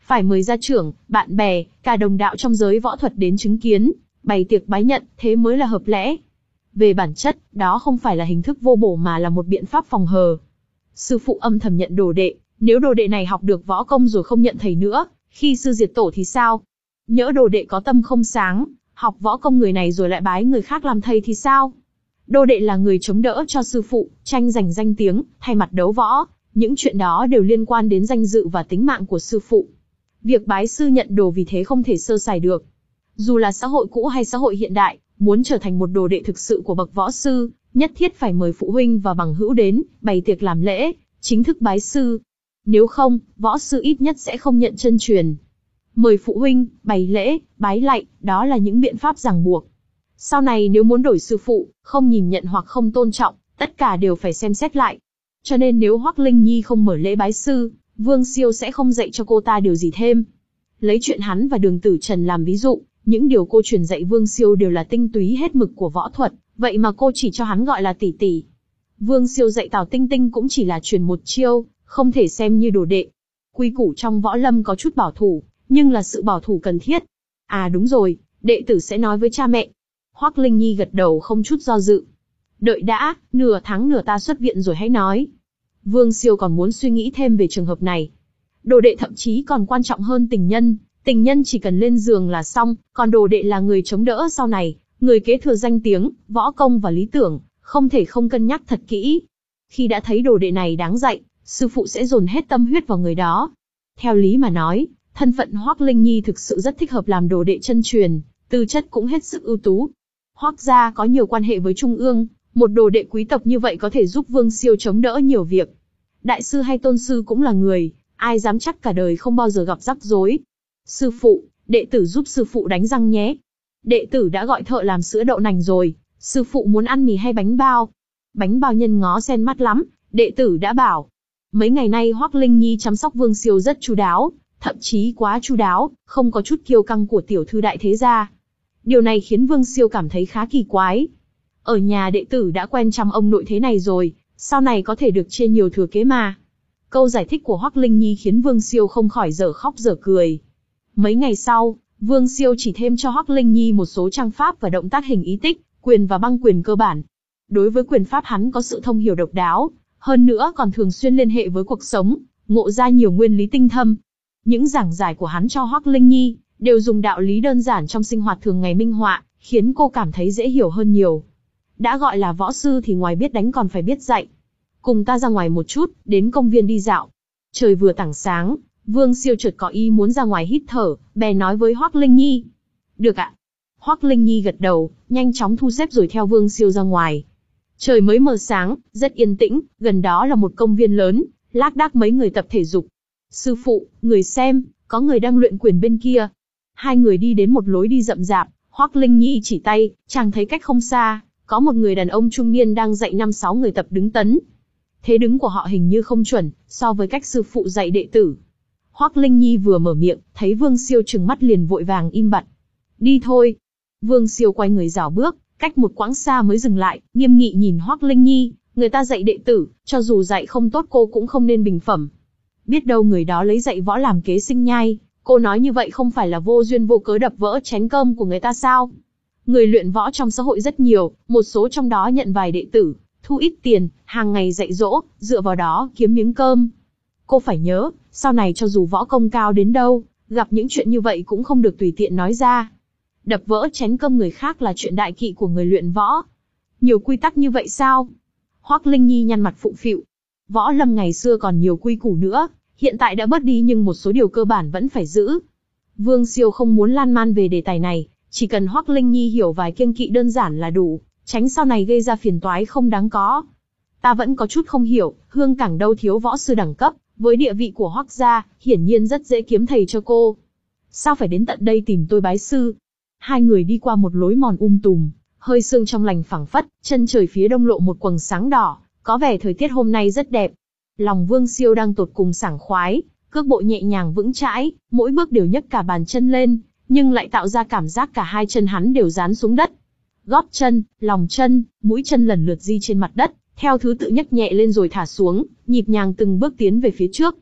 phải mời gia trưởng, bạn bè, cả đồng đạo trong giới võ thuật đến chứng kiến, bày tiệc bái nhận, thế mới là hợp lẽ. Về bản chất, đó không phải là hình thức vô bổ mà là một biện pháp phòng hờ. Sư phụ âm thầm nhận đồ đệ, nếu đồ đệ này học được võ công rồi không nhận thầy nữa, khi sư diệt tổ thì sao? Nhỡ đồ đệ có tâm không sáng, học võ công người này rồi lại bái người khác làm thầy thì sao? Đồ đệ là người chống đỡ cho sư phụ, tranh giành danh tiếng, thay mặt đấu võ, những chuyện đó đều liên quan đến danh dự và tính mạng của sư phụ. Việc bái sư nhận đồ vì thế không thể sơ sài được. Dù là xã hội cũ hay xã hội hiện đại, muốn trở thành một đồ đệ thực sự của bậc võ sư, nhất thiết phải mời phụ huynh và bằng hữu đến, bày tiệc làm lễ, chính thức bái sư. Nếu không, võ sư ít nhất sẽ không nhận chân truyền. Mời phụ huynh, bày lễ, bái lạy, đó là những biện pháp ràng buộc. Sau này nếu muốn đổi sư phụ, không nhìn nhận hoặc không tôn trọng, tất cả đều phải xem xét lại. Cho nên nếu Hoắc Linh Nhi không mở lễ bái sư, Vương Siêu sẽ không dạy cho cô ta điều gì thêm. Lấy chuyện hắn và Đường Tử Trần làm ví dụ, những điều cô truyền dạy Vương Siêu đều là tinh túy hết mực của võ thuật, vậy mà cô chỉ cho hắn gọi là tỷ tỷ. Vương Siêu dạy Tào Tinh Tinh cũng chỉ là truyền một chiêu, không thể xem như đồ đệ. Quy củ trong võ lâm có chút bảo thủ, nhưng là sự bảo thủ cần thiết. À đúng rồi, đệ tử sẽ nói với cha mẹ. Hoắc Linh Nhi gật đầu không chút do dự. Đợi đã, nửa tháng nữa ta xuất viện rồi hãy nói. Vương Siêu còn muốn suy nghĩ thêm về trường hợp này. Đồ đệ thậm chí còn quan trọng hơn tình nhân, tình nhân chỉ cần lên giường là xong, còn đồ đệ là người chống đỡ sau này, người kế thừa danh tiếng, võ công và lý tưởng, không thể không cân nhắc thật kỹ. Khi đã thấy đồ đệ này đáng dạy, sư phụ sẽ dồn hết tâm huyết vào người đó. Theo lý mà nói, thân phận Hoắc Linh Nhi thực sự rất thích hợp làm đồ đệ chân truyền, tư chất cũng hết sức ưu tú. Hoắc gia có nhiều quan hệ với Trung ương, một đồ đệ quý tộc như vậy có thể giúp Vương Siêu chống đỡ nhiều việc. Đại sư hay tôn sư cũng là người, ai dám chắc cả đời không bao giờ gặp rắc rối. Sư phụ, đệ tử giúp sư phụ đánh răng nhé. Đệ tử đã gọi thợ làm sữa đậu nành rồi, sư phụ muốn ăn mì hay bánh bao? Bánh bao nhân ngó sen mắt lắm, đệ tử đã bảo. Mấy ngày nay Hoắc Linh Nhi chăm sóc Vương Siêu rất chu đáo, thậm chí quá chu đáo, không có chút kiêu căng của tiểu thư đại thế gia. Điều này khiến Vương Siêu cảm thấy khá kỳ quái. Ở nhà đệ tử đã quen chăm ông nội thế này rồi, sau này có thể được chia nhiều thừa kế mà. Câu giải thích của Hoắc Linh Nhi khiến Vương Siêu không khỏi dở khóc dở cười. Mấy ngày sau, Vương Siêu chỉ thêm cho Hoắc Linh Nhi một số trang pháp và động tác hình ý tích, quyền và băng quyền cơ bản. Đối với quyền pháp hắn có sự thông hiểu độc đáo, hơn nữa còn thường xuyên liên hệ với cuộc sống, ngộ ra nhiều nguyên lý tinh thâm. Những giảng giải của hắn cho Hoắc Linh Nhi đều dùng đạo lý đơn giản trong sinh hoạt thường ngày minh họa, khiến cô cảm thấy dễ hiểu hơn nhiều. Đã gọi là võ sư thì ngoài biết đánh còn phải biết dạy. Cùng ta ra ngoài một chút, đến công viên đi dạo. Trời vừa tảng sáng, Vương Siêu chợt có ý muốn ra ngoài hít thở, bè nói với Hoắc Linh Nhi. Được ạ. Hoắc Linh Nhi gật đầu, nhanh chóng thu xếp rồi theo Vương Siêu ra ngoài. Trời mới mờ sáng, rất yên tĩnh, gần đó là một công viên lớn, lác đác mấy người tập thể dục. Sư phụ, người xem, có người đang luyện quyền bên kia. Hai người đi đến một lối đi rậm rạp, Hoắc Linh Nhi chỉ tay, chàng thấy cách không xa, có một người đàn ông trung niên đang dạy năm sáu người tập đứng tấn. Thế đứng của họ hình như không chuẩn, so với cách sư phụ dạy đệ tử. Hoắc Linh Nhi vừa mở miệng, thấy Vương Siêu trừng mắt liền vội vàng im bặt. Đi thôi. Vương Siêu quay người rảo bước, cách một quãng xa mới dừng lại, nghiêm nghị nhìn Hoắc Linh Nhi, người ta dạy đệ tử, cho dù dạy không tốt cô cũng không nên bình phẩm. Biết đâu người đó lấy dạy võ làm kế sinh nhai, cô nói như vậy không phải là vô duyên vô cớ đập vỡ chén cơm của người ta sao? Người luyện võ trong xã hội rất nhiều, một số trong đó nhận vài đệ tử, thu ít tiền, hàng ngày dạy dỗ, dựa vào đó kiếm miếng cơm. Cô phải nhớ, sau này cho dù võ công cao đến đâu, gặp những chuyện như vậy cũng không được tùy tiện nói ra. Đập vỡ chén cơm người khác là chuyện đại kỵ của người luyện võ. Nhiều quy tắc như vậy sao? Hoắc Linh Nhi nhăn mặt phụng phịu. Võ lâm ngày xưa còn nhiều quy củ nữa, hiện tại đã bớt đi nhưng một số điều cơ bản vẫn phải giữ. Vương Siêu không muốn lan man về đề tài này, chỉ cần Hoắc Linh Nhi hiểu vài kiêng kỵ đơn giản là đủ, tránh sau này gây ra phiền toái không đáng có. Ta vẫn có chút không hiểu, Hương Cảng đâu thiếu võ sư đẳng cấp, với địa vị của Hoắc gia, hiển nhiên rất dễ kiếm thầy cho cô. Sao phải đến tận đây tìm tôi bái sư? Hai người đi qua một lối mòn um tùm, hơi sương trong lành phảng phất, chân trời phía đông lộ một quầng sáng đỏ, có vẻ thời tiết hôm nay rất đẹp. Lòng Vương Siêu đang tột cùng sảng khoái, cước bộ nhẹ nhàng vững chãi, mỗi bước đều nhấc cả bàn chân lên, nhưng lại tạo ra cảm giác cả hai chân hắn đều dán xuống đất. Gót chân, lòng chân, mũi chân lần lượt di trên mặt đất, theo thứ tự nhấc nhẹ lên rồi thả xuống, nhịp nhàng từng bước tiến về phía trước.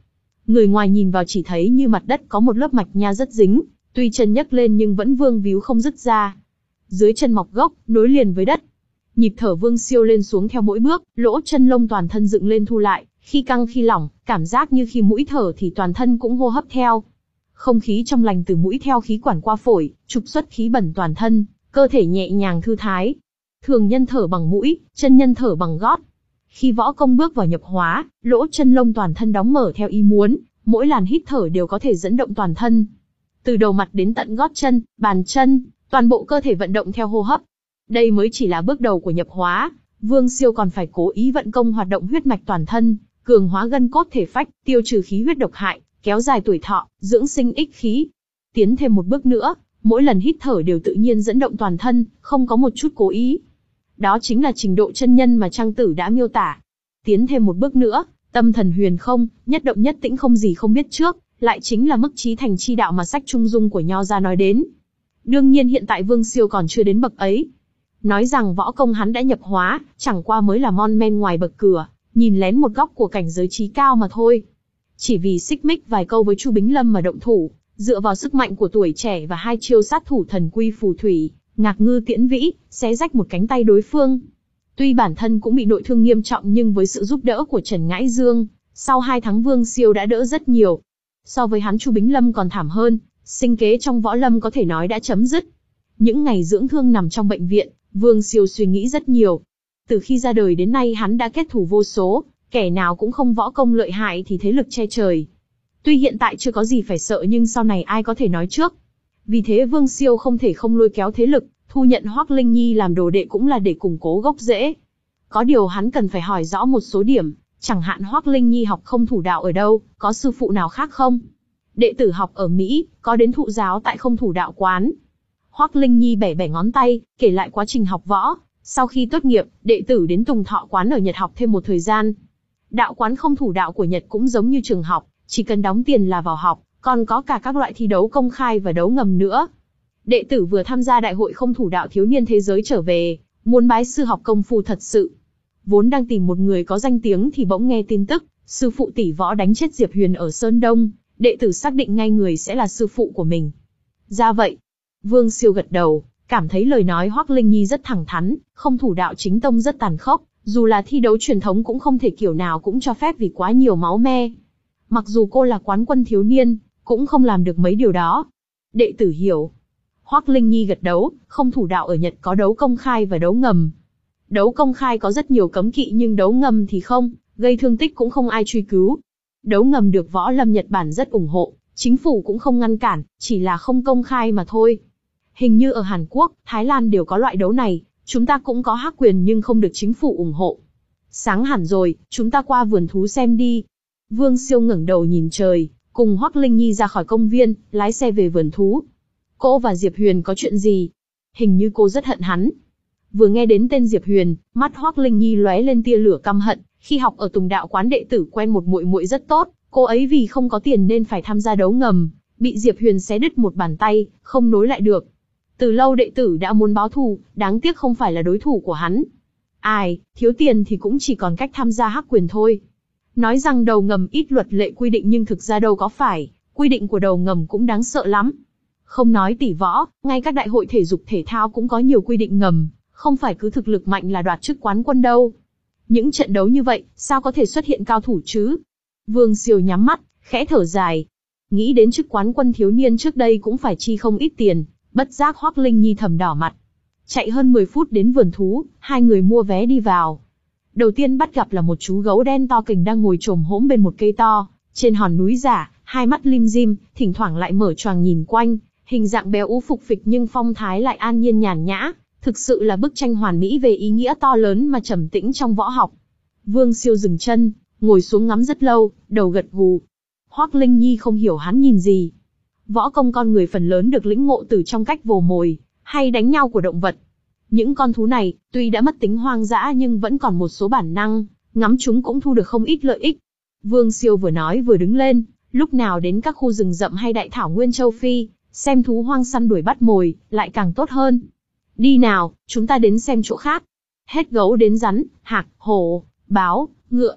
Người ngoài nhìn vào chỉ thấy như mặt đất có một lớp mạch nha rất dính, tuy chân nhấc lên nhưng vẫn vương víu không dứt ra. Dưới chân mọc gốc, nối liền với đất. Nhịp thở Vương Siêu lên xuống theo mỗi bước, lỗ chân lông toàn thân dựng lên thu lại, khi căng khi lỏng, cảm giác như khi mũi thở thì toàn thân cũng hô hấp theo. Không khí trong lành từ mũi theo khí quản qua phổi, trục xuất khí bẩn toàn thân, cơ thể nhẹ nhàng thư thái. Thường nhân thở bằng mũi, chân nhân thở bằng gót. Khi võ công bước vào nhập hóa, lỗ chân lông toàn thân đóng mở theo ý muốn, mỗi làn hít thở đều có thể dẫn động toàn thân. Từ đầu mặt đến tận gót chân, bàn chân, toàn bộ cơ thể vận động theo hô hấp. Đây mới chỉ là bước đầu của nhập hóa, Vương Siêu còn phải cố ý vận công hoạt động huyết mạch toàn thân, cường hóa gân cốt thể phách, tiêu trừ khí huyết độc hại, kéo dài tuổi thọ, dưỡng sinh ích khí. Tiến thêm một bước nữa, mỗi lần hít thở đều tự nhiên dẫn động toàn thân, không có một chút cố ý. Đó chính là trình độ chân nhân mà Trang Tử đã miêu tả. Tiến thêm một bước nữa, tâm thần huyền không, nhất động nhất tĩnh không gì không biết trước, lại chính là mức trí thành chi đạo mà sách Trung Dung của Nho gia nói đến. Đương nhiên hiện tại Vương Siêu còn chưa đến bậc ấy. Nói rằng võ công hắn đã nhập hóa, chẳng qua mới là mon men ngoài bậc cửa, nhìn lén một góc của cảnh giới trí cao mà thôi. Chỉ vì xích mích vài câu với Chu Bính Lâm mà động thủ, dựa vào sức mạnh của tuổi trẻ và hai chiêu sát thủ thần quy phù thủy, ngạc ngư tiễn vĩ, xé rách một cánh tay đối phương. Tuy bản thân cũng bị nội thương nghiêm trọng nhưng với sự giúp đỡ của Trần Ngãi Dương, sau hai tháng Vương Siêu đã đỡ rất nhiều. So với hắn Chu Bính Lâm còn thảm hơn, sinh kế trong võ lâm có thể nói đã chấm dứt. Những ngày dưỡng thương nằm trong bệnh viện, Vương Siêu suy nghĩ rất nhiều. Từ khi ra đời đến nay hắn đã kết thù vô số, kẻ nào cũng không võ công lợi hại thì thế lực che trời. Tuy hiện tại chưa có gì phải sợ nhưng sau này ai có thể nói trước. Vì thế Vương Siêu không thể không lôi kéo thế lực, thu nhận Hoắc Linh Nhi làm đồ đệ cũng là để củng cố gốc rễ. Có điều hắn cần phải hỏi rõ một số điểm, chẳng hạn Hoắc Linh Nhi học không thủ đạo ở đâu, có sư phụ nào khác không? Đệ tử học ở Mỹ, có đến thụ giáo tại không thủ đạo quán. Hoắc Linh Nhi bẻ bẻ ngón tay, kể lại quá trình học võ. Sau khi tốt nghiệp, đệ tử đến Tùng Thọ quán ở Nhật học thêm một thời gian. Đạo quán không thủ đạo của Nhật cũng giống như trường học, chỉ cần đóng tiền là vào học, còn có cả các loại thi đấu công khai và đấu ngầm nữa. Đệ tử vừa tham gia đại hội không thủ đạo thiếu niên thế giới trở về, muốn bái sư học công phu thật sự. Vốn đang tìm một người có danh tiếng thì bỗng nghe tin tức, sư phụ tỷ võ đánh chết Diệp Huyền ở Sơn Đông, đệ tử xác định ngay người sẽ là sư phụ của mình. Ra vậy. Vương Siêu gật đầu, cảm thấy lời nói Hoắc Linh Nhi rất thẳng thắn, không thủ đạo chính tông rất tàn khốc, dù là thi đấu truyền thống cũng không thể kiểu nào cũng cho phép vì quá nhiều máu me. Mặc dù cô là quán quân thiếu niên, cũng không làm được mấy điều đó. Đệ tử hiểu. Hoắc Linh Nhi gật đầu, không thủ đạo ở Nhật có đấu công khai và đấu ngầm. Đấu công khai có rất nhiều cấm kỵ nhưng đấu ngầm thì không, gây thương tích cũng không ai truy cứu. Đấu ngầm được võ lâm Nhật Bản rất ủng hộ, chính phủ cũng không ngăn cản, chỉ là không công khai mà thôi. Hình như ở Hàn Quốc, Thái Lan đều có loại đấu này, chúng ta cũng có hắc quyền nhưng không được chính phủ ủng hộ. Sáng hẳn rồi, chúng ta qua vườn thú xem đi. Vương Siêu ngẩng đầu nhìn trời, cùng Hoắc Linh Nhi ra khỏi công viên, lái xe về vườn thú. Cô và Diệp Huyền có chuyện gì? Hình như cô rất hận hắn. Vừa nghe đến tên Diệp Huyền, mắt Hoắc Linh Nhi lóe lên tia lửa căm hận, khi học ở Tùng Đạo quán đệ tử quen một muội muội rất tốt, cô ấy vì không có tiền nên phải tham gia đấu ngầm, bị Diệp Huyền xé đứt một bàn tay, không nối lại được. Từ lâu đệ tử đã muốn báo thù, đáng tiếc không phải là đối thủ của hắn. Ai, thiếu tiền thì cũng chỉ còn cách tham gia hắc quyền thôi. Nói rằng đầu ngầm ít luật lệ quy định nhưng thực ra đâu có phải, quy định của đầu ngầm cũng đáng sợ lắm. Không nói tỷ võ, ngay các đại hội thể dục thể thao cũng có nhiều quy định ngầm, không phải cứ thực lực mạnh là đoạt chức quán quân đâu. Những trận đấu như vậy, sao có thể xuất hiện cao thủ chứ? Vương Siêu nhắm mắt, khẽ thở dài. Nghĩ đến chức quán quân thiếu niên trước đây cũng phải chi không ít tiền, bất giác Hoắc Linh Nhi thầm đỏ mặt. Chạy hơn mười phút đến vườn thú, hai người mua vé đi vào. Đầu tiên bắt gặp là một chú gấu đen to kình đang ngồi chồm hổm bên một cây to, trên hòn núi giả, hai mắt lim dim, thỉnh thoảng lại mở choàng nhìn quanh, hình dạng béo ú phục phịch nhưng phong thái lại an nhiên nhàn nhã, thực sự là bức tranh hoàn mỹ về ý nghĩa to lớn mà trầm tĩnh trong võ học. Vương Siêu dừng chân, ngồi xuống ngắm rất lâu, đầu gật gù. Hoắc Linh Nhi không hiểu hắn nhìn gì. Võ công con người phần lớn được lĩnh ngộ từ trong cách vồ mồi, hay đánh nhau của động vật. Những con thú này, tuy đã mất tính hoang dã nhưng vẫn còn một số bản năng, ngắm chúng cũng thu được không ít lợi ích. Vương Siêu vừa nói vừa đứng lên, lúc nào đến các khu rừng rậm hay đại thảo nguyên châu Phi, xem thú hoang săn đuổi bắt mồi, lại càng tốt hơn. Đi nào, chúng ta đến xem chỗ khác. Hết gấu đến rắn, hạc, hổ, báo, ngựa.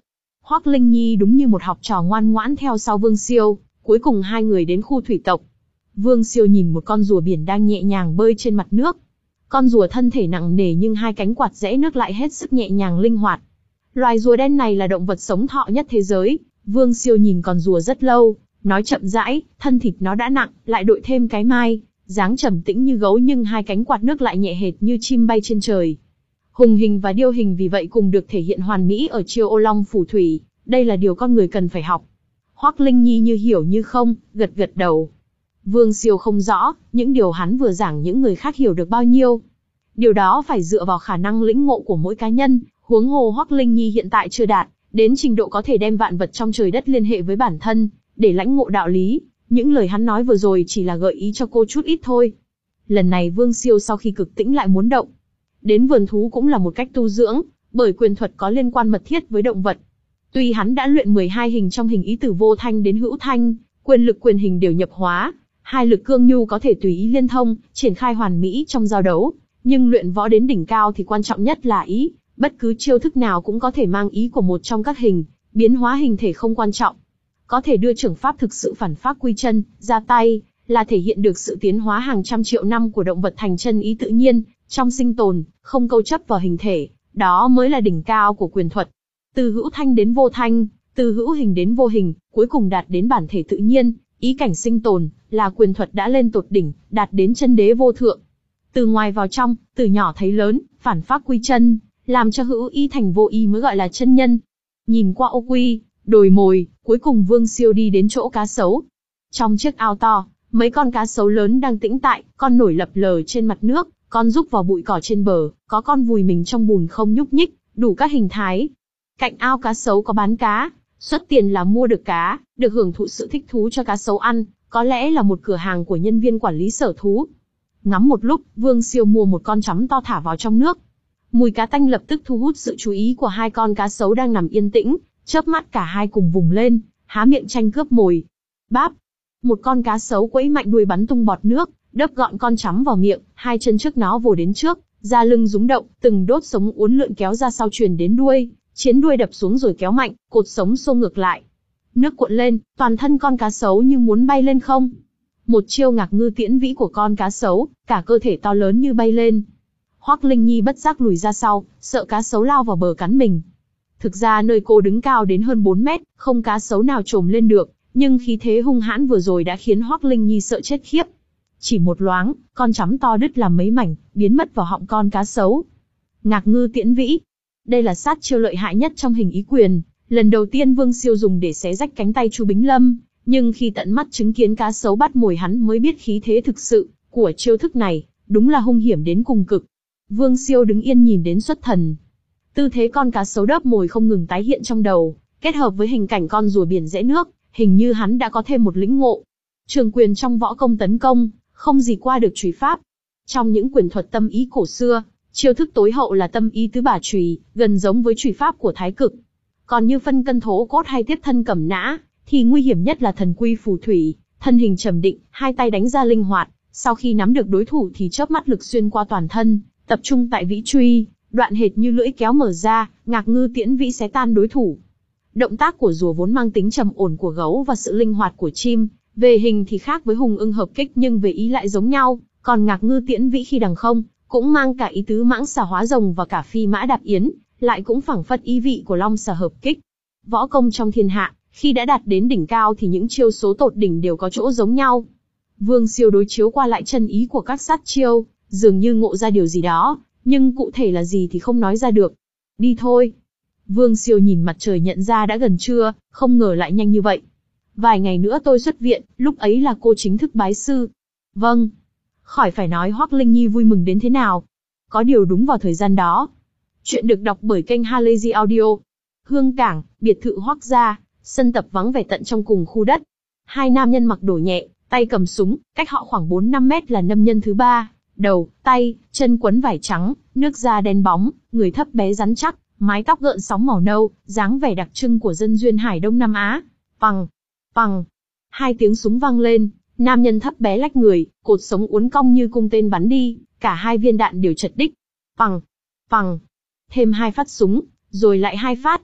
Hoắc Linh Nhi đúng như một học trò ngoan ngoãn theo sau Vương Siêu, cuối cùng hai người đến khu thủy tộc. Vương Siêu nhìn một con rùa biển đang nhẹ nhàng bơi trên mặt nước. Con rùa thân thể nặng nề nhưng hai cánh quạt rẽ nước lại hết sức nhẹ nhàng linh hoạt. Loài rùa đen này là động vật sống thọ nhất thế giới. Vương Siêu nhìn con rùa rất lâu, nói chậm rãi, thân thịt nó đã nặng, lại đội thêm cái mai, dáng trầm tĩnh như gấu nhưng hai cánh quạt nước lại nhẹ hệt như chim bay trên trời. Hùng hình và điêu hình vì vậy cùng được thể hiện hoàn mỹ ở chiêu ô long phù thủy, đây là điều con người cần phải học. Hoắc Linh Nhi như hiểu như không, gật gật đầu. Vương Siêu không rõ, những điều hắn vừa giảng những người khác hiểu được bao nhiêu. Điều đó phải dựa vào khả năng lĩnh ngộ của mỗi cá nhân, huống hồ Hoắc Linh Nhi hiện tại chưa đạt đến trình độ có thể đem vạn vật trong trời đất liên hệ với bản thân, để lãnh ngộ đạo lý. Những lời hắn nói vừa rồi chỉ là gợi ý cho cô chút ít thôi. Lần này Vương Siêu sau khi cực tĩnh lại muốn động. Đến vườn thú cũng là một cách tu dưỡng, bởi quyền thuật có liên quan mật thiết với động vật. Tuy hắn đã luyện mười hai hình trong hình ý từ vô thanh đến hữu thanh, quyền lực quyền hình đều nhập hóa, hai lực cương nhu có thể tùy ý liên thông, triển khai hoàn mỹ trong giao đấu, nhưng luyện võ đến đỉnh cao thì quan trọng nhất là ý, bất cứ chiêu thức nào cũng có thể mang ý của một trong các hình, biến hóa hình thể không quan trọng. Có thể đưa trưởng pháp thực sự phản pháp quy chân, ra tay, là thể hiện được sự tiến hóa hàng trăm triệu năm của động vật thành chân ý tự nhiên, trong sinh tồn, không câu chấp vào hình thể, đó mới là đỉnh cao của quyền thuật. Từ hữu thanh đến vô thanh, từ hữu hình đến vô hình, cuối cùng đạt đến bản thể tự nhiên, ý cảnh sinh tồn, là quyền thuật đã lên tột đỉnh, đạt đến chân đế vô thượng. Từ ngoài vào trong, từ nhỏ thấy lớn, phản pháp quy chân, làm cho hữu ý thành vô ý mới gọi là chân nhân. Nhìn qua ô quy, đồi mồi, cuối cùng Vương Siêu đi đến chỗ cá sấu. Trong chiếc ao to, mấy con cá sấu lớn đang tĩnh tại, con nổi lập lờ trên mặt nước, con rúc vào bụi cỏ trên bờ, có con vùi mình trong bùn không nhúc nhích, đủ các hình thái. Cạnh ao cá sấu có bán cá, xuất tiền là mua được cá, được hưởng thụ sự thích thú cho cá sấu ăn, có lẽ là một cửa hàng của nhân viên quản lý sở thú. Ngắm một lúc, Vương Siêu mua một con chấm to thả vào trong nước. Mùi cá tanh lập tức thu hút sự chú ý của hai con cá sấu đang nằm yên tĩnh, chớp mắt cả hai cùng vùng lên, há miệng tranh cướp mồi. Báp! Một con cá sấu quẫy mạnh đuôi bắn tung bọt nước, đớp gọn con chấm vào miệng, hai chân trước nó vồ đến trước, da lưng rúng động, từng đốt sống uốn lượn kéo ra sau truyền đến đuôi, chiến đuôi đập xuống rồi kéo mạnh, cột sống xô ngược lại. Nước cuộn lên, toàn thân con cá sấu như muốn bay lên không. Một chiêu ngạc ngư tiễn vĩ của con cá sấu, cả cơ thể to lớn như bay lên. Hoắc Linh Nhi bất giác lùi ra sau, sợ cá sấu lao vào bờ cắn mình. Thực ra nơi cô đứng cao đến hơn bốn mét, không cá sấu nào trồm lên được, nhưng khí thế hung hãn vừa rồi đã khiến Hoắc Linh Nhi sợ chết khiếp. Chỉ một loáng, con chấm to đứt làm mấy mảnh, biến mất vào họng con cá sấu. Ngạc ngư tiễn vĩ. Đây là sát chiêu lợi hại nhất trong hình ý quyền, lần đầu tiên Vương Siêu dùng để xé rách cánh tay Chu Bính Lâm, nhưng khi tận mắt chứng kiến cá sấu bắt mồi hắn mới biết khí thế thực sự của chiêu thức này, đúng là hung hiểm đến cùng cực. Vương Siêu đứng yên nhìn đến xuất thần. Tư thế con cá sấu đớp mồi không ngừng tái hiện trong đầu, kết hợp với hình cảnh con rùa biển rẽ nước, hình như hắn đã có thêm một lĩnh ngộ. Trường quyền trong võ công tấn công, không gì qua được chùy pháp. Trong những quyền thuật tâm ý cổ xưa, chiêu thức tối hậu là tâm ý tứ bả chùy, gần giống với chùy pháp của Thái Cực. Còn như phân cân thố cốt hay tiếp thân cẩm nã, thì nguy hiểm nhất là thần quy phù thủy, thân hình trầm định, hai tay đánh ra linh hoạt, sau khi nắm được đối thủ thì chớp mắt lực xuyên qua toàn thân, tập trung tại vĩ truy, đoạn hệt như lưỡi kéo mở ra, ngạc ngư tiễn vĩ xé tan đối thủ. Động tác của rùa vốn mang tính trầm ổn của gấu và sự linh hoạt của chim, về hình thì khác với hùng ưng hợp kích nhưng về ý lại giống nhau, còn ngạc ngư tiễn vĩ khi đằng không, cũng mang cả ý tứ mãng xà hóa rồng và cả phi mã đạp yến, lại cũng phảng phất ý vị của long xà hợp kích. Võ công trong thiên hạ, khi đã đạt đến đỉnh cao thì những chiêu số tột đỉnh đều có chỗ giống nhau. Vương Siêu đối chiếu qua lại chân ý của các sát chiêu, dường như ngộ ra điều gì đó, nhưng cụ thể là gì thì không nói ra được. Đi thôi. Vương Siêu nhìn mặt trời nhận ra đã gần trưa, không ngờ lại nhanh như vậy. Vài ngày nữa tôi xuất viện, lúc ấy là cô chính thức bái sư. Vâng. Khỏi phải nói Hoắc Linh Nhi vui mừng đến thế nào. Có điều đúng vào thời gian đó. Chuyện được đọc bởi kênh Halazy Audio. Hương Cảng, biệt thự Hoắc gia, sân tập vắng vẻ tận trong cùng khu đất. Hai nam nhân mặc đồ nhẹ, tay cầm súng, cách họ khoảng bốn năm mét là nam nhân thứ ba. Đầu, tay, chân quấn vải trắng, nước da đen bóng, người thấp bé rắn chắc, mái tóc gợn sóng màu nâu, dáng vẻ đặc trưng của dân duyên Hải Đông Nam Á. Pằng, pằng. Hai tiếng súng vang lên, nam nhân thấp bé lách người, cột sống uốn cong như cung tên bắn đi, cả hai viên đạn đều chật đích. Pằng, pằng. Thêm hai phát súng, rồi lại hai phát.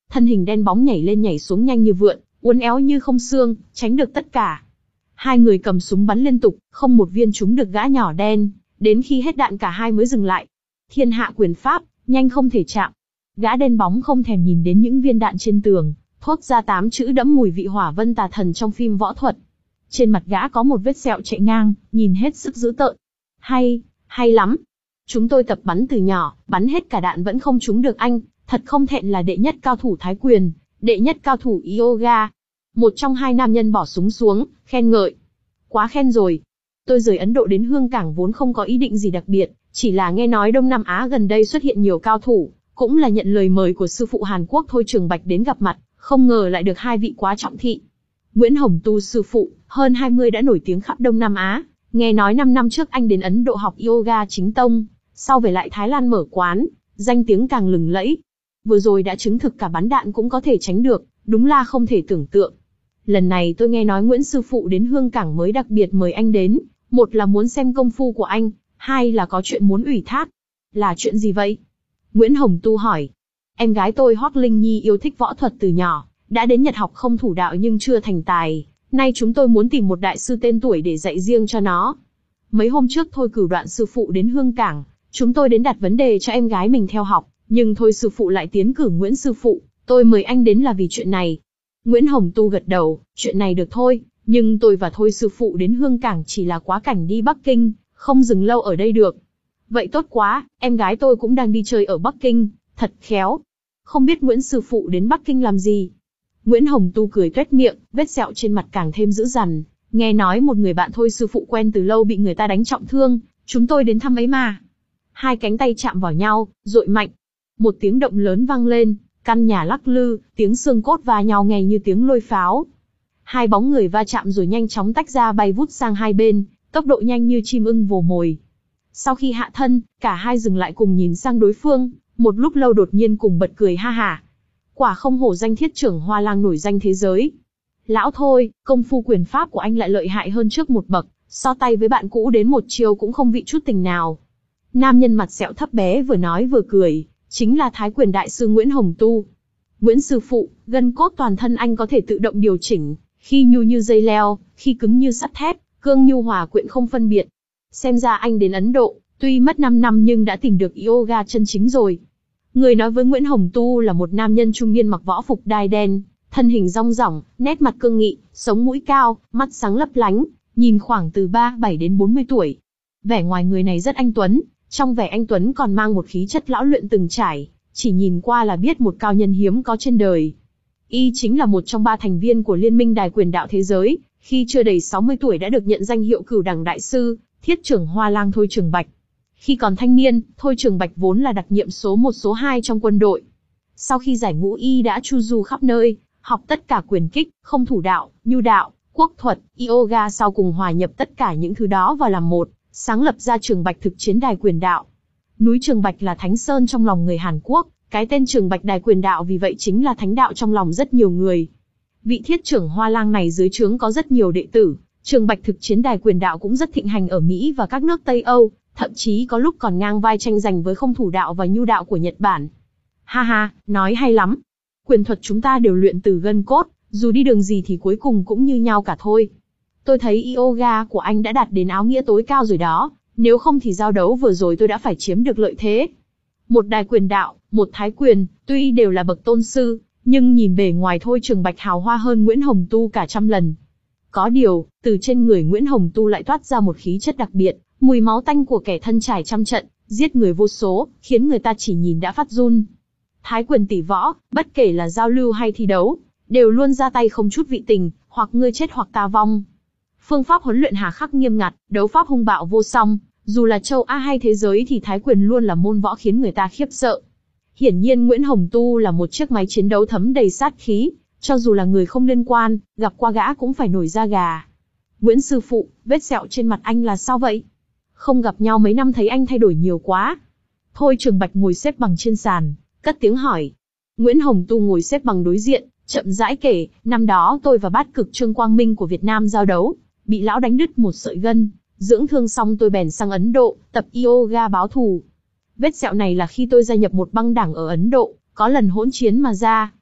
thân hình đen bóng nhảy lên nhảy xuống nhanh như vượn, uốn éo như không xương, tránh được tất cả. Hai người cầm súng bắn liên tục, không một viên trúng được gã nhỏ đen, đến khi hết đạn cả hai mới dừng lại. Thiên hạ quyền pháp, nhanh không thể chạm. Gã đen bóng không thèm nhìn đến những viên đạn trên tường, thốt ra tám chữ đẫm mùi vị hỏa vân tà thần trong phim võ thuật. Trên mặt gã có một vết sẹo chạy ngang, nhìn hết sức dữ tợn. Hay, hay lắm. Chúng tôi tập bắn từ nhỏ, bắn hết cả đạn vẫn không trúng được anh, thật không thẹn là đệ nhất cao thủ thái quyền, đệ nhất cao thủ yoga. Một trong hai nam nhân bỏ súng xuống, khen ngợi. Quá khen rồi. Tôi rời Ấn Độ đến Hương Cảng vốn không có ý định gì đặc biệt, chỉ là nghe nói Đông Nam Á gần đây xuất hiện nhiều cao thủ, cũng là nhận lời mời của sư phụ Hàn Quốc Thôi Trường Bạch đến gặp mặt, không ngờ lại được hai vị quá trọng thị. Nguyễn Hồng Tu sư phụ, hơn hai mươi đã nổi tiếng khắp Đông Nam Á, nghe nói năm năm trước anh đến Ấn Độ học yoga chính tông, sau về lại Thái Lan mở quán, danh tiếng càng lừng lẫy. Vừa rồi đã chứng thực cả bắn đạn cũng có thể tránh được, đúng là không thể tưởng tượng. Lần này tôi nghe nói Nguyễn sư phụ đến Hương Cảng mới đặc biệt mời anh đến, một là muốn xem công phu của anh, hai là có chuyện muốn ủy thác. Là chuyện gì vậy? Nguyễn Hồng Tu hỏi. Em gái tôi Hoắc Linh Nhi yêu thích võ thuật từ nhỏ, đã đến Nhật học không thủ đạo nhưng chưa thành tài. Nay chúng tôi muốn tìm một đại sư tên tuổi để dạy riêng cho nó. Mấy hôm trước Thôi Cửu Đoạn sư phụ đến Hương Cảng, chúng tôi đến đặt vấn đề cho em gái mình theo học, nhưng Thôi sư phụ lại tiến cử Nguyễn sư phụ, tôi mời anh đến là vì chuyện này. Nguyễn Hồng Tu gật đầu, chuyện này được thôi, nhưng tôi và Thôi sư phụ đến Hương Cảng chỉ là quá cảnh đi Bắc Kinh, không dừng lâu ở đây được. Vậy tốt quá, em gái tôi cũng đang đi chơi ở Bắc Kinh, thật khéo. Không biết Nguyễn sư phụ đến Bắc Kinh làm gì? Nguyễn Hồng Tu cười tuét miệng, vết sẹo trên mặt càng thêm dữ dằn. Nghe nói một người bạn Thôi sư phụ quen từ lâu bị người ta đánh trọng thương, chúng tôi đến thăm ấy mà. Hai cánh tay chạm vào nhau, dội mạnh. Một tiếng động lớn vang lên, căn nhà lắc lư, tiếng xương cốt va nhau nghe như tiếng lôi pháo. Hai bóng người va chạm rồi nhanh chóng tách ra bay vút sang hai bên, tốc độ nhanh như chim ưng vồ mồi. Sau khi hạ thân, cả hai dừng lại cùng nhìn sang đối phương, một lúc lâu đột nhiên cùng bật cười ha hả. Quả không hổ danh thiết trưởng Hoa Lang nổi danh thế giới. Lão Thôi, công phu quyền pháp của anh lại lợi hại hơn trước một bậc, so tay với bạn cũ đến một chiều cũng không vị chút tình nào. Nam nhân mặt sẹo thấp bé vừa nói vừa cười, chính là Thái Quyền đại sư Nguyễn Hồng Tu. Nguyễn sư phụ, gân cốt toàn thân anh có thể tự động điều chỉnh, khi nhu như dây leo, khi cứng như sắt thép, cương nhu hòa quyện không phân biệt. Xem ra anh đến Ấn Độ, tuy mất năm năm nhưng đã tìm được yoga chân chính rồi. Người nói với Nguyễn Hồng Tu là một nam nhân trung niên mặc võ phục đai đen, thân hình rong rỏng, nét mặt cương nghị, sống mũi cao, mắt sáng lấp lánh, nhìn khoảng từ ba mươi bảy đến bốn mươi tuổi. Vẻ ngoài người này rất anh tuấn, trong vẻ anh tuấn còn mang một khí chất lão luyện từng trải, chỉ nhìn qua là biết một cao nhân hiếm có trên đời. Y chính là một trong ba thành viên của Liên minh Đài Quyền Đạo Thế Giới, khi chưa đầy sáu mươi tuổi đã được nhận danh hiệu Cửu Đẳng Đại Sư, Thiết trưởng Hoa Lang Thôi Trường Bạch. Khi còn thanh niên, Thôi Trường Bạch vốn là đặc nhiệm số một số hai trong quân đội. Sau khi giải ngũ Y đã chu du khắp nơi, học tất cả quyền kích, không thủ đạo, nhu đạo, quốc thuật, yoga, sau cùng hòa nhập tất cả những thứ đó vào làm một, sáng lập ra Trường Bạch Thực Chiến Đài Quyền Đạo. Núi Trường Bạch là thánh sơn trong lòng người Hàn Quốc, cái tên Trường Bạch Đài Quyền Đạo vì vậy chính là thánh đạo trong lòng rất nhiều người. Vị thiết trưởng Hoa Lang này dưới trướng có rất nhiều đệ tử, Trường Bạch Thực Chiến Đài Quyền Đạo cũng rất thịnh hành ở Mỹ và các nước Tây Âu, thậm chí có lúc còn ngang vai tranh giành với không thủ đạo và nhu đạo của Nhật Bản. Ha ha, nói hay lắm. Quyền thuật chúng ta đều luyện từ gân cốt, dù đi đường gì thì cuối cùng cũng như nhau cả thôi. Tôi thấy yoga của anh đã đạt đến áo nghĩa tối cao rồi đó, nếu không thì giao đấu vừa rồi tôi đã phải chiếm được lợi thế. Một Đài Quyền Đạo, một Thái Quyền, tuy đều là bậc tôn sư, nhưng nhìn bề ngoài Thôi Trường Bạch hào hoa hơn Nguyễn Hồng Tu cả trăm lần. Có điều, từ trên người Nguyễn Hồng Tu lại toát ra một khí chất đặc biệt, mùi máu tanh của kẻ thân trải trăm trận, giết người vô số, khiến người ta chỉ nhìn đã phát run. Thái Quyền tỷ võ, bất kể là giao lưu hay thi đấu, đều luôn ra tay không chút vị tình, hoặc ngươi chết hoặc ta vong. Phương pháp huấn luyện hà khắc nghiêm ngặt, đấu pháp hung bạo vô song, dù là châu Á hay thế giới thì Thái Quyền luôn là môn võ khiến người ta khiếp sợ. Hiển nhiên Nguyễn Hồng Tu là một chiếc máy chiến đấu thấm đầy sát khí, cho dù là người không liên quan, gặp qua gã cũng phải nổi da gà. Nguyễn sư phụ, vết sẹo trên mặt anh là sao vậy? Không gặp nhau mấy năm thấy anh thay đổi nhiều quá. Thôi Trường Bạch ngồi xếp bằng trên sàn, cất tiếng hỏi. Nguyễn Hồng Tu ngồi xếp bằng đối diện, chậm rãi kể, năm đó tôi và Bát Cực Trương Quang Minh của Việt Nam giao đấu, bị lão đánh đứt một sợi gân, dưỡng thương xong tôi bèn sang Ấn Độ, tập yoga báo thù. Vết sẹo này là khi tôi gia nhập một băng đảng ở Ấn Độ, có lần hỗn chiến mà ra.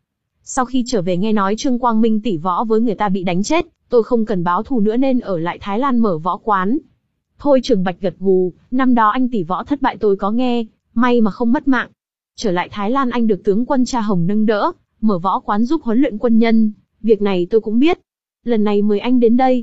Sau khi trở về nghe nói Trương Quang Minh tỷ võ với người ta bị đánh chết, tôi không cần báo thù nữa nên ở lại Thái Lan mở võ quán. Thôi Trường Bạch gật gù, năm đó anh tỷ võ thất bại tôi có nghe, may mà không mất mạng. Trở lại Thái Lan anh được tướng quân Cha Hồng nâng đỡ, mở võ quán giúp huấn luyện quân nhân, việc này tôi cũng biết. Lần này mời anh đến đây.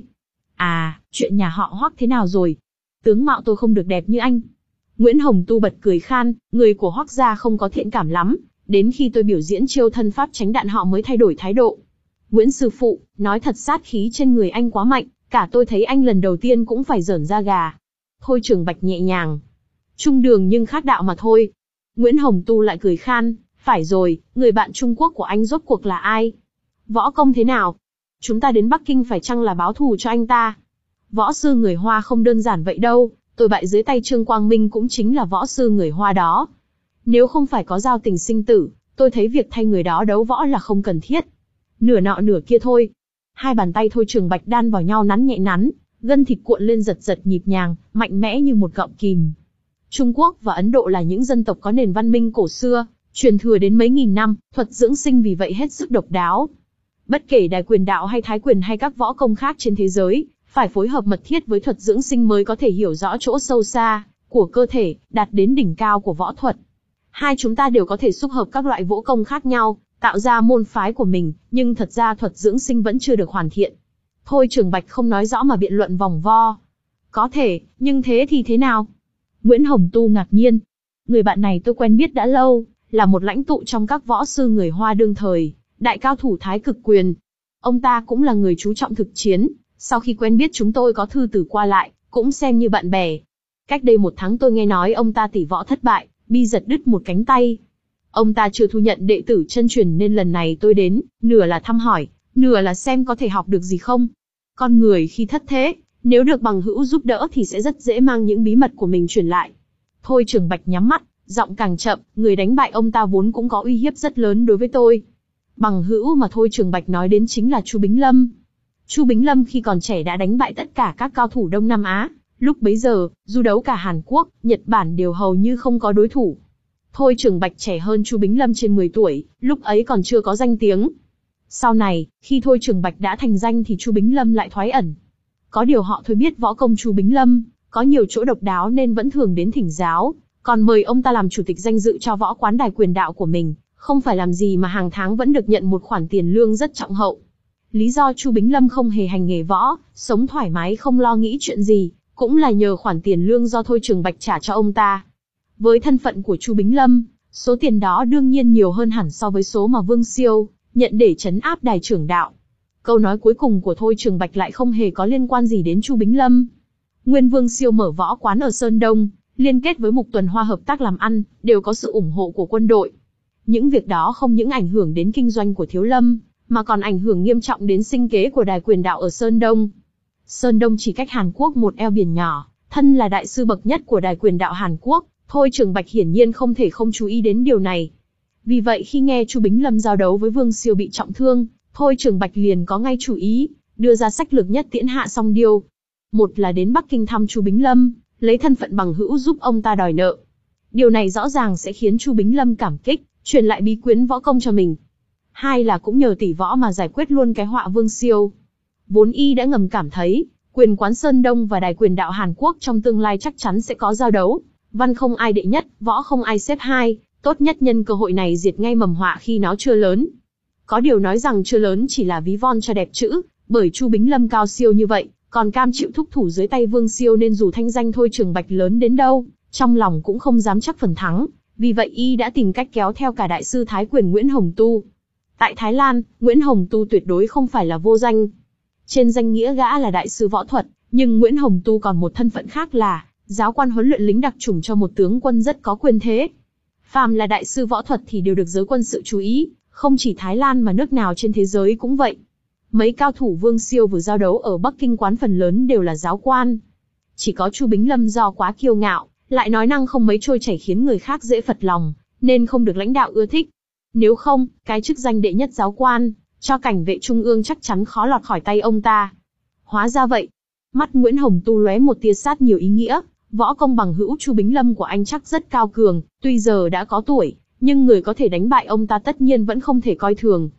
À, chuyện nhà họ Hoắc thế nào rồi? Tướng mạo tôi không được đẹp như anh. Nguyễn Hồng Tu bật cười khan, người của Hoắc gia không có thiện cảm lắm, đến khi tôi biểu diễn chiêu thân pháp tránh đạn họ mới thay đổi thái độ. Nguyễn sư phụ, nói thật sát khí trên người anh quá mạnh, cả tôi thấy anh lần đầu tiên cũng phải giởn da gà. Thôi Trường Bạch nhẹ nhàng. Trung đường nhưng khác đạo mà thôi. Nguyễn Hồng Tu lại cười khan, phải rồi, người bạn Trung Quốc của anh rốt cuộc là ai? Võ công thế nào? Chúng ta đến Bắc Kinh phải chăng là báo thù cho anh ta? Võ sư người Hoa không đơn giản vậy đâu, tôi bại dưới tay Trương Quang Minh cũng chính là võ sư người Hoa đó. Nếu không phải có giao tình sinh tử, tôi thấy việc thay người đó đấu võ là không cần thiết. Nửa nọ nửa kia thôi. Hai bàn tay Thôi Trường Bạch đan vào nhau nắn nhẹ nắn, gân thịt cuộn lên giật giật nhịp nhàng, mạnh mẽ như một gọng kìm. Trung Quốc và Ấn Độ là những dân tộc có nền văn minh cổ xưa, truyền thừa đến mấy nghìn năm, thuật dưỡng sinh vì vậy hết sức độc đáo. Bất kể Đài Quyền đạo hay Thái Quyền hay các võ công khác trên thế giới, phải phối hợp mật thiết với thuật dưỡng sinh mới có thể hiểu rõ chỗ sâu xa của cơ thể, đạt đến đỉnh cao của võ thuật. Hai chúng ta đều có thể xúc hợp các loại võ công khác nhau, tạo ra môn phái của mình, nhưng thật ra thuật dưỡng sinh vẫn chưa được hoàn thiện. Thôi Trường Bạch không nói rõ mà biện luận vòng vo. Có thể, nhưng thế thì thế nào? Nguyễn Hồng Tu ngạc nhiên. Người bạn này tôi quen biết đã lâu, là một lãnh tụ trong các võ sư người Hoa đương thời, đại cao thủ Thái Cực Quyền. Ông ta cũng là người chú trọng thực chiến, sau khi quen biết chúng tôi có thư từ qua lại, cũng xem như bạn bè. Cách đây một tháng tôi nghe nói ông ta tỷ võ thất bại, bi giật đứt một cánh tay. Ông ta chưa thu nhận đệ tử chân truyền nên lần này tôi đến, nửa là thăm hỏi, nửa là xem có thể học được gì không. Con người khi thất thế, nếu được bằng hữu giúp đỡ thì sẽ rất dễ mang những bí mật của mình truyền lại. Thôi Trường Bạch nhắm mắt, giọng càng chậm, người đánh bại ông ta vốn cũng có uy hiếp rất lớn đối với tôi. Bằng hữu mà Thôi Trường Bạch nói đến chính là Chu Bính Lâm. Chu Bính Lâm khi còn trẻ đã đánh bại tất cả các cao thủ Đông Nam Á, lúc bấy giờ, du đấu cả Hàn Quốc, Nhật Bản đều hầu như không có đối thủ. Thôi Trường Bạch trẻ hơn Chu Bính Lâm trên mười tuổi, lúc ấy còn chưa có danh tiếng. Sau này, khi Thôi Trường Bạch đã thành danh thì Chu Bính Lâm lại thoái ẩn. Có điều họ Thôi biết võ công Chu Bính Lâm có nhiều chỗ độc đáo nên vẫn thường đến thỉnh giáo, còn mời ông ta làm chủ tịch danh dự cho võ quán Đài Quyền đạo của mình, không phải làm gì mà hàng tháng vẫn được nhận một khoản tiền lương rất trọng hậu. Lý do Chu Bính Lâm không hề hành nghề võ, sống thoải mái không lo nghĩ chuyện gì, cũng là nhờ khoản tiền lương do Thôi Trường Bạch trả cho ông ta. Với thân phận của Chu Bính Lâm, số tiền đó đương nhiên nhiều hơn hẳn so với số mà Vương Siêu nhận để trấn áp Đài Trưởng đạo. Câu nói cuối cùng của Thôi Trường Bạch lại không hề có liên quan gì đến Chu Bính Lâm. Nguyên Vương Siêu mở võ quán ở Sơn Đông, liên kết với Mục Tuần Hoa hợp tác làm ăn, đều có sự ủng hộ của quân đội. Những việc đó không những ảnh hưởng đến kinh doanh của Thiếu Lâm, mà còn ảnh hưởng nghiêm trọng đến sinh kế của Đài Quyền đạo ở Sơn Đông. Sơn Đông chỉ cách Hàn Quốc một eo biển nhỏ, thân là đại sư bậc nhất của Đài Quyền đạo Hàn Quốc, Thôi Trường Bạch hiển nhiên không thể không chú ý đến điều này. Vì vậy khi nghe Chu Bính Lâm giao đấu với Vương Siêu bị trọng thương, Thôi Trường Bạch liền có ngay chủ ý, đưa ra sách lược nhất tiễn Hạ Song Điêu. Một là đến Bắc Kinh thăm Chu Bính Lâm, lấy thân phận bằng hữu giúp ông ta đòi nợ. Điều này rõ ràng sẽ khiến Chu Bính Lâm cảm kích, truyền lại bí quyến võ công cho mình. Hai là cũng nhờ tỷ võ mà giải quyết luôn cái họa Vương Siêu. Vốn y đã ngầm cảm thấy, quyền quán Sơn Đông và Đài Quyền đạo Hàn Quốc trong tương lai chắc chắn sẽ có giao đấu. Văn không ai đệ nhất, võ không ai xếp hai, tốt nhất nhân cơ hội này diệt ngay mầm họa khi nó chưa lớn. Có điều nói rằng chưa lớn chỉ là ví von cho đẹp chữ, bởi Chu Bính Lâm cao siêu như vậy, còn cam chịu thúc thủ dưới tay Vương Siêu nên dù thanh danh Thôi Trường Bạch lớn đến đâu, trong lòng cũng không dám chắc phần thắng, vì vậy y đã tìm cách kéo theo cả đại sư Thái Quyền Nguyễn Hồng Tu. Tại Thái Lan, Nguyễn Hồng Tu tuyệt đối không phải là vô danh. Trên danh nghĩa gã là đại sư võ thuật, nhưng Nguyễn Hồng Tu còn một thân phận khác là giáo quan huấn luyện lính đặc chủng cho một tướng quân rất có quyền thế. Phàm là đại sư võ thuật thì đều được giới quân sự chú ý, không chỉ Thái Lan mà nước nào trên thế giới cũng vậy. Mấy cao thủ Vương Siêu vừa giao đấu ở Bắc Kinh quán phần lớn đều là giáo quan. Chỉ có Chu Bính Lâm do quá kiêu ngạo, lại nói năng không mấy trôi chảy khiến người khác dễ phật lòng, nên không được lãnh đạo ưa thích. Nếu không, cái chức danh đệ nhất giáo quan, cho cảnh vệ trung ương chắc chắn khó lọt khỏi tay ông ta. Hóa ra vậy. Mắt Nguyễn Hồng Tu lóe một tia sát nhiều ý nghĩa, võ công bằng hữu Chu Bính Lâm của anh chắc rất cao cường, tuy giờ đã có tuổi, nhưng người có thể đánh bại ông ta tất nhiên vẫn không thể coi thường.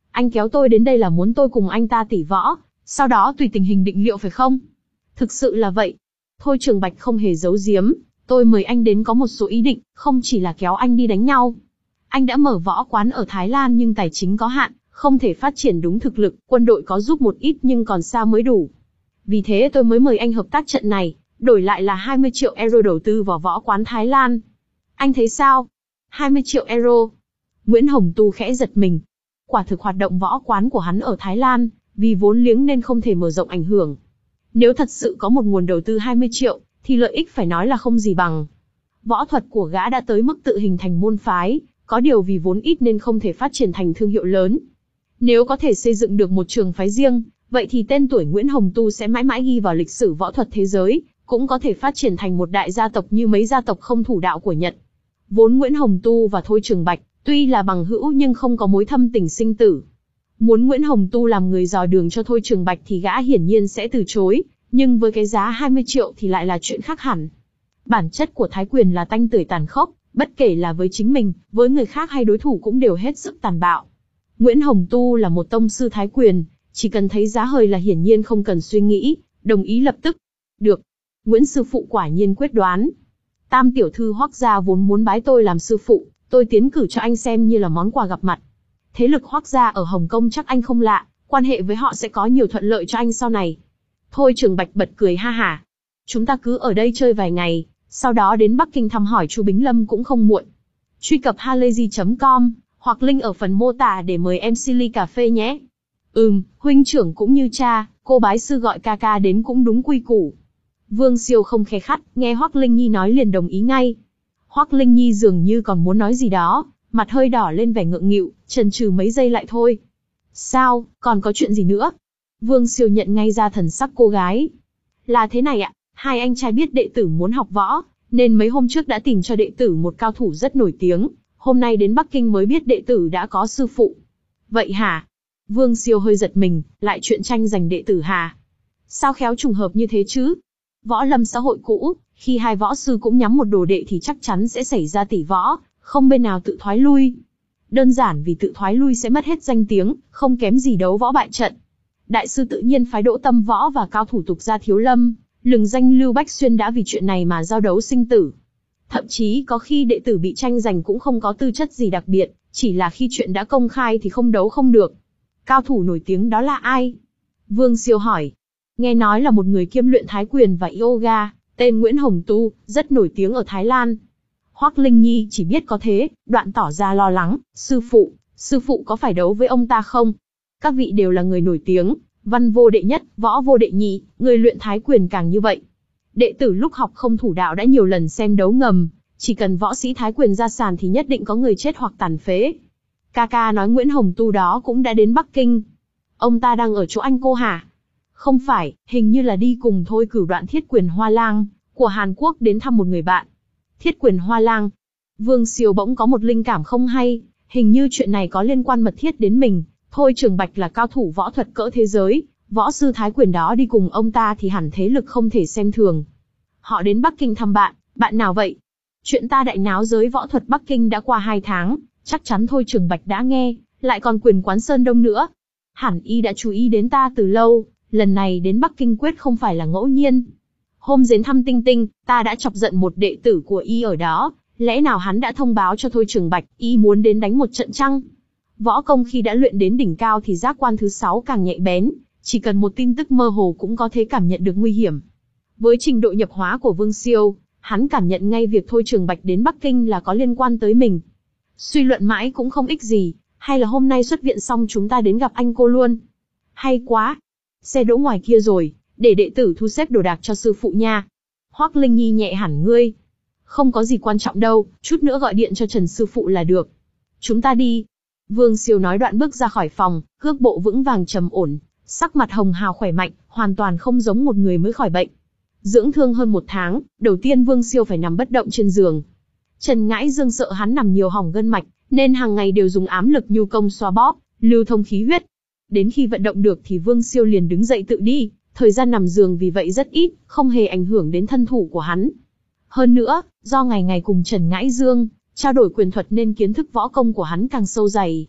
Anh kéo tôi đến đây là muốn tôi cùng anh ta tỉ võ, sau đó tùy tình hình định liệu phải không? Thực sự là vậy. Thôi Trường Bạch không hề giấu giếm, tôi mời anh đến có một số ý định, không chỉ là kéo anh đi đánh nhau. Anh đã mở võ quán ở Thái Lan nhưng tài chính có hạn, không thể phát triển đúng thực lực, quân đội có giúp một ít nhưng còn xa mới đủ. Vì thế tôi mới mời anh hợp tác trận này, đổi lại là hai mươi triệu euro đầu tư vào võ quán Thái Lan. Anh thấy sao? hai mươi triệu euro. Nguyễn Hồng Tu khẽ giật mình. Quả thực hoạt động võ quán của hắn ở Thái Lan, vì vốn liếng nên không thể mở rộng ảnh hưởng. Nếu thật sự có một nguồn đầu tư hai mươi triệu, thì lợi ích phải nói là không gì bằng. Võ thuật của gã đã tới mức tự hình thành môn phái, có điều vì vốn ít nên không thể phát triển thành thương hiệu lớn. Nếu có thể xây dựng được một trường phái riêng, vậy thì tên tuổi Nguyễn Hồng Tu sẽ mãi mãi ghi vào lịch sử võ thuật thế giới, cũng có thể phát triển thành một đại gia tộc như mấy gia tộc không thủ đạo của Nhật. Vốn Nguyễn Hồng Tu và Thôi Trường Bạch, tuy là bằng hữu nhưng không có mối thâm tình sinh tử. Muốn Nguyễn Hồng Tu làm người dò đường cho Thôi Trường Bạch thì gã hiển nhiên sẽ từ chối, nhưng với cái giá hai mươi triệu thì lại là chuyện khác hẳn. Bản chất của Thái quyền là tanh tưởi tàn khốc, bất kể là với chính mình, với người khác hay đối thủ cũng đều hết sức tàn bạo. Nguyễn Hồng Tu là một tông sư Thái quyền, chỉ cần thấy giá hời là hiển nhiên không cần suy nghĩ, đồng ý lập tức. Được. Nguyễn sư phụ quả nhiên quyết đoán. Tam tiểu thư Hoắc gia vốn muốn bái tôi làm sư phụ, tôi tiến cử cho anh xem như là món quà gặp mặt. Thế lực Hoắc gia ở Hồng Kông chắc anh không lạ, quan hệ với họ sẽ có nhiều thuận lợi cho anh sau này. Thôi Trường Bạch bật cười ha hả. Chúng ta cứ ở đây chơi vài ngày, sau đó đến Bắc Kinh thăm hỏi chú Bính Lâm cũng không muộn. Truy cập halayzi chấm com, hoặc link ở phần mô tả để mời em xê ly cà phê nhé. Ừm, huynh trưởng cũng như cha, cô bái sư gọi ca ca đến cũng đúng quy củ. Vương Siêu không khe khắt, nghe Hoắc Linh Nhi nói liền đồng ý ngay. Hoắc Linh Nhi dường như còn muốn nói gì đó, mặt hơi đỏ lên vẻ ngượng nghịu, chần chừ mấy giây lại thôi. Sao, còn có chuyện gì nữa? Vương Siêu nhận ngay ra thần sắc cô gái. Là thế này ạ, hai anh trai biết đệ tử muốn học võ, nên mấy hôm trước đã tìm cho đệ tử một cao thủ rất nổi tiếng, hôm nay đến Bắc Kinh mới biết đệ tử đã có sư phụ. Vậy hả? Vương Siêu hơi giật mình, lại chuyện tranh giành đệ tử hả? Sao khéo trùng hợp như thế chứ? Võ lâm xã hội cũ, khi hai võ sư cũng nhắm một đồ đệ thì chắc chắn sẽ xảy ra tỷ võ, không bên nào tự thoái lui. Đơn giản vì tự thoái lui sẽ mất hết danh tiếng, không kém gì đấu võ bại trận. Đại sư tự nhiên phái Đỗ Tâm Võ và cao thủ Tục Gia Thiếu Lâm, lừng danh Lưu Bách Xuyên đã vì chuyện này mà giao đấu sinh tử. Thậm chí có khi đệ tử bị tranh giành cũng không có tư chất gì đặc biệt, chỉ là khi chuyện đã công khai thì không đấu không được. Cao thủ nổi tiếng đó là ai? Vương Siêu hỏi. Nghe nói là một người kiêm luyện thái quyền và yoga, tên Nguyễn Hồng Tu, rất nổi tiếng ở Thái Lan. Hoắc Linh Nhi chỉ biết có thế, đoạn tỏ ra lo lắng. Sư phụ, sư phụ có phải đấu với ông ta không? Các vị đều là người nổi tiếng, văn vô đệ nhất, võ vô đệ nhị, người luyện thái quyền càng như vậy. Đệ tử lúc học không thủ đạo đã nhiều lần xem đấu ngầm, chỉ cần võ sĩ thái quyền ra sàn thì nhất định có người chết hoặc tàn phế. Kaka nói Nguyễn Hồng Tu đó cũng đã đến Bắc Kinh. Ông ta đang ở chỗ anh cô hả? Không phải, hình như là đi cùng Thôi Cửu Đoạn Thiết Quyền Hoa Lang của Hàn Quốc đến thăm một người bạn. Thiết Quyền Hoa Lang. Vương Siêu bỗng có một linh cảm không hay, hình như chuyện này có liên quan mật thiết đến mình. Thôi Trường Bạch là cao thủ võ thuật cỡ thế giới, võ sư thái quyền đó đi cùng ông ta thì hẳn thế lực không thể xem thường. Họ đến Bắc Kinh thăm bạn, bạn nào vậy? Chuyện ta đại náo giới võ thuật Bắc Kinh đã qua hai tháng, chắc chắn Thôi Trường Bạch đã nghe, lại còn Quyền Quán Sơn Đông nữa. Hẳn y đã chú ý đến ta từ lâu, lần này đến Bắc Kinh quyết không phải là ngẫu nhiên. Hôm đến thăm Tinh Tinh, ta đã chọc giận một đệ tử của y ở đó, lẽ nào hắn đã thông báo cho Thôi Trường Bạch, y muốn đến đánh một trận chăng? Võ công khi đã luyện đến đỉnh cao thì giác quan thứ sáu càng nhạy bén, chỉ cần một tin tức mơ hồ cũng có thể cảm nhận được nguy hiểm. Với trình độ nhập hóa của Vương Siêu, hắn cảm nhận ngay việc Thôi Trường Bạch đến Bắc Kinh là có liên quan tới mình. Suy luận mãi cũng không ích gì, hay là hôm nay xuất viện xong chúng ta đến gặp anh cô luôn? Hay quá! Xe đỗ ngoài kia rồi, để đệ tử thu xếp đồ đạc cho sư phụ nha. Hoắc Linh Nhi nhẹ hẳn ngươi. Không có gì quan trọng đâu, chút nữa gọi điện cho Trần sư phụ là được. Chúng ta đi. Vương Siêu nói đoạn bước ra khỏi phòng, cước bộ vững vàng trầm ổn, sắc mặt hồng hào khỏe mạnh, hoàn toàn không giống một người mới khỏi bệnh. Dưỡng thương hơn một tháng, đầu tiên Vương Siêu phải nằm bất động trên giường. Trần Ngãi Dương sợ hắn nằm nhiều hỏng gân mạch, nên hàng ngày đều dùng ám lực nhu công xoa bóp, lưu thông khí huyết. Đến khi vận động được thì Vương Siêu liền đứng dậy tự đi, thời gian nằm giường vì vậy rất ít, không hề ảnh hưởng đến thân thủ của hắn. Hơn nữa, do ngày ngày cùng Trần Ngãi Dương trao đổi quyền thuật nên kiến thức võ công của hắn càng sâu dày.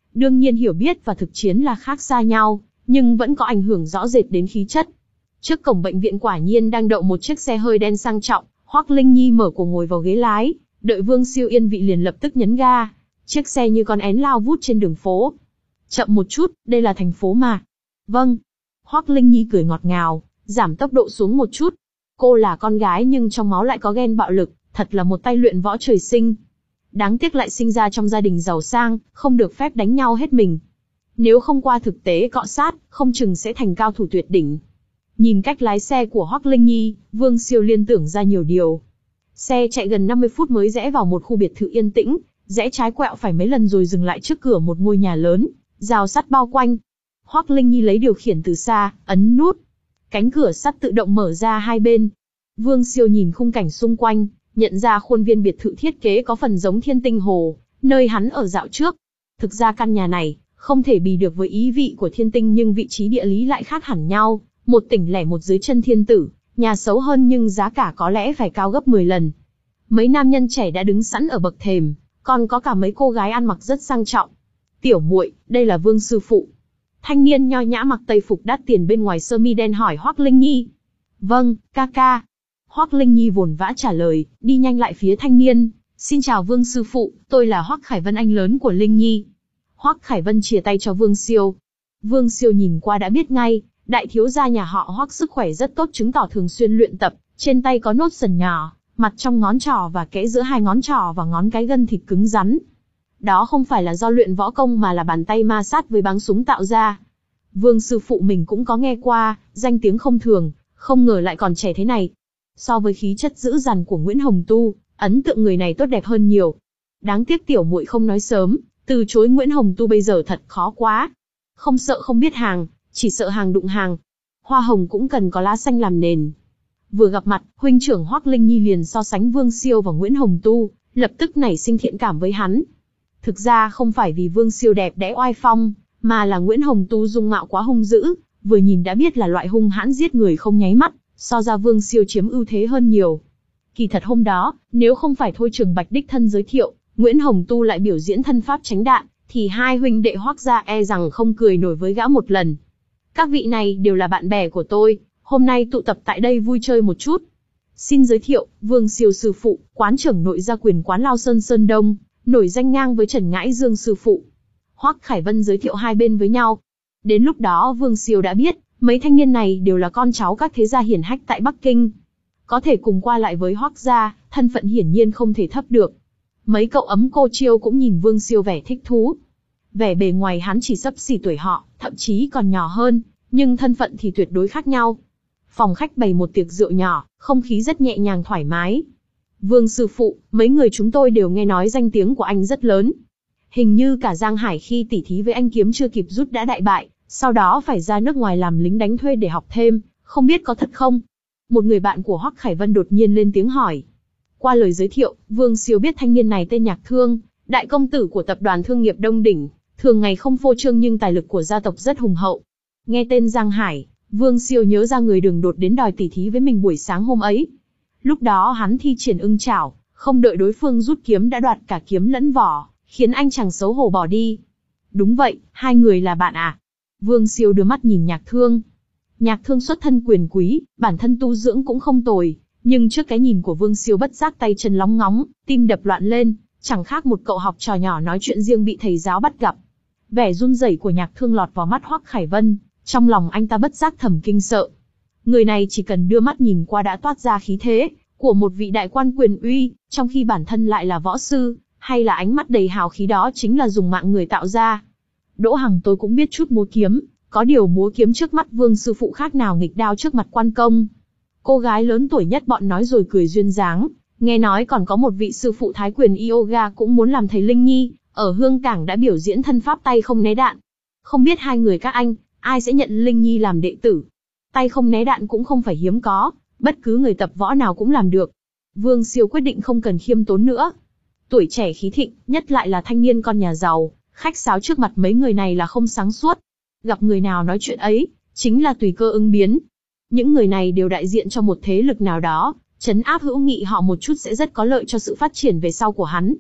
Đương nhiên hiểu biết và thực chiến là khác xa nhau, nhưng vẫn có ảnh hưởng rõ rệt đến khí chất. Trước cổng bệnh viện quả nhiên đang đậu một chiếc xe hơi đen sang trọng, Hoắc Linh Nhi mở cổ ngồi vào ghế lái, đợi Vương Siêu yên vị liền lập tức nhấn ga. Chiếc xe như con én lao vút trên đường phố. Chậm một chút, đây là thành phố mà. Vâng. Hoắc Linh Nhi cười ngọt ngào, giảm tốc độ xuống một chút. Cô là con gái nhưng trong máu lại có ghen bạo lực, thật là một tay luyện võ trời sinh. Đáng tiếc lại sinh ra trong gia đình giàu sang, không được phép đánh nhau hết mình. Nếu không qua thực tế cọ sát, không chừng sẽ thành cao thủ tuyệt đỉnh. Nhìn cách lái xe của Hoắc Linh Nhi, Vương Siêu liên tưởng ra nhiều điều. Xe chạy gần năm mươi phút mới rẽ vào một khu biệt thự yên tĩnh, rẽ trái quẹo phải mấy lần rồi dừng lại trước cửa một ngôi nhà lớn, rào sắt bao quanh. Hoắc Linh Nhi lấy điều khiển từ xa, ấn nút. Cánh cửa sắt tự động mở ra hai bên. Vương Siêu nhìn khung cảnh xung quanh, nhận ra khuôn viên biệt thự thiết kế có phần giống Thiên Tinh Hồ, nơi hắn ở dạo trước. Thực ra căn nhà này, không thể bì được với ý vị của Thiên Tinh nhưng vị trí địa lý lại khác hẳn nhau. Một tỉnh lẻ một dưới chân thiên tử, nhà xấu hơn nhưng giá cả có lẽ phải cao gấp mười lần. Mấy nam nhân trẻ đã đứng sẵn ở bậc thềm, còn có cả mấy cô gái ăn mặc rất sang trọng. Tiểu muội, đây là Vương sư phụ. Thanh niên nho nhã mặc tây phục đắt tiền bên ngoài sơ mi đen hỏi Hoắc Linh Nhi. Vâng, ca ca. Hoắc Linh Nhi vồn vã trả lời, đi nhanh lại phía thanh niên. Xin chào Vương sư phụ, tôi là Hoắc Khải Vân, anh lớn của Linh Nhi. Hoắc Khải Vân chìa tay cho Vương Siêu. Vương Siêu nhìn qua đã biết ngay, đại thiếu gia nhà họ Hoắc sức khỏe rất tốt chứng tỏ thường xuyên luyện tập, trên tay có nốt sần nhỏ, mặt trong ngón trỏ và kẽ giữa hai ngón trỏ và ngón cái gân thịt cứng rắn. Đó không phải là do luyện võ công mà là bàn tay ma sát với báng súng tạo ra. Vương sư phụ mình cũng có nghe qua, danh tiếng không thường, không ngờ lại còn trẻ thế này. So với khí chất dữ dằn của Nguyễn Hồng Tu, ấn tượng người này tốt đẹp hơn nhiều. Đáng tiếc tiểu muội không nói sớm, từ chối Nguyễn Hồng Tu bây giờ thật khó quá. Không sợ không biết hàng, chỉ sợ hàng đụng hàng. Hoa hồng cũng cần có lá xanh làm nền. Vừa gặp mặt, huynh trưởng Hoắc Linh Nhi liền so sánh Vương Siêu và Nguyễn Hồng Tu, lập tức nảy sinh thiện cảm với hắn. Thực ra không phải vì Vương Siêu đẹp đẽ oai phong, mà là Nguyễn Hồng Tu dung mạo quá hung dữ, vừa nhìn đã biết là loại hung hãn giết người không nháy mắt, so ra Vương Siêu chiếm ưu thế hơn nhiều. Kỳ thật hôm đó, nếu không phải Thôi Trường Bạch đích thân giới thiệu, Nguyễn Hồng Tu lại biểu diễn thân pháp tránh đạn, thì hai huynh đệ Hoắc gia e rằng không cười nổi với gã một lần. Các vị này đều là bạn bè của tôi, hôm nay tụ tập tại đây vui chơi một chút. Xin giới thiệu, Vương Siêu sư phụ, quán trưởng nội gia quyền quán Lao Sơn Sơn Đông, nổi danh ngang với Trần Ngãi Dương sư phụ. Hoắc Khải Vân giới thiệu hai bên với nhau. Đến lúc đó Vương Siêu đã biết, mấy thanh niên này đều là con cháu các thế gia hiển hách tại Bắc Kinh. Có thể cùng qua lại với Hoắc gia, thân phận hiển nhiên không thể thấp được. Mấy cậu ấm cô chiêu cũng nhìn Vương Siêu vẻ thích thú. Vẻ bề ngoài hắn chỉ xấp xỉ tuổi họ, thậm chí còn nhỏ hơn, nhưng thân phận thì tuyệt đối khác nhau. Phòng khách bày một tiệc rượu nhỏ, không khí rất nhẹ nhàng thoải mái. Vương sư phụ, mấy người chúng tôi đều nghe nói danh tiếng của anh rất lớn. Hình như cả Giang Hải khi tỉ thí với anh kiếm chưa kịp rút đã đại bại, sau đó phải ra nước ngoài làm lính đánh thuê để học thêm, không biết có thật không? Một người bạn của Hoắc Khải Vân đột nhiên lên tiếng hỏi. Qua lời giới thiệu, Vương Siêu biết thanh niên này tên Nhạc Thương, đại công tử của tập đoàn thương nghiệp Đông Đỉnh, thường ngày không phô trương nhưng tài lực của gia tộc rất hùng hậu. Nghe tên Giang Hải, Vương Siêu nhớ ra người đường đột đến đòi tỉ thí với mình buổi sáng hôm ấy. Lúc đó hắn thi triển ưng chảo, không đợi đối phương rút kiếm đã đoạt cả kiếm lẫn vỏ, khiến anh chàng xấu hổ bỏ đi. Đúng vậy, hai người là bạn à? Vương Siêu đưa mắt nhìn Nhạc Thương. Nhạc Thương xuất thân quyền quý, bản thân tu dưỡng cũng không tồi, nhưng trước cái nhìn của Vương Siêu bất giác tay chân lóng ngóng, tim đập loạn lên, chẳng khác một cậu học trò nhỏ nói chuyện riêng bị thầy giáo bắt gặp. Vẻ run rẩy của Nhạc Thương lọt vào mắt Hoắc Khải Vân, trong lòng anh ta bất giác thầm kinh sợ. Người này chỉ cần đưa mắt nhìn qua đã toát ra khí thế của một vị đại quan quyền uy, trong khi bản thân lại là võ sư, hay là ánh mắt đầy hào khí đó chính là dùng mạng người tạo ra. Đỗ Hằng tôi cũng biết chút múa kiếm, có điều múa kiếm trước mắt Vương sư phụ khác nào nghịch đao trước mặt quan công. Cô gái lớn tuổi nhất bọn nói rồi cười duyên dáng, nghe nói còn có một vị sư phụ thái quyền yoga cũng muốn làm thầy Linh Nhi, ở Hương Cảng đã biểu diễn thân pháp tay không né đạn. Không biết hai người các anh, ai sẽ nhận Linh Nhi làm đệ tử? Tay không né đạn cũng không phải hiếm có, bất cứ người tập võ nào cũng làm được. Vương Siêu quyết định không cần khiêm tốn nữa. Tuổi trẻ khí thịnh, nhất lại là thanh niên con nhà giàu, khách sáo trước mặt mấy người này là không sáng suốt. Gặp người nào nói chuyện ấy, chính là tùy cơ ứng biến. Những người này đều đại diện cho một thế lực nào đó, trấn áp hữu nghị họ một chút sẽ rất có lợi cho sự phát triển về sau của hắn.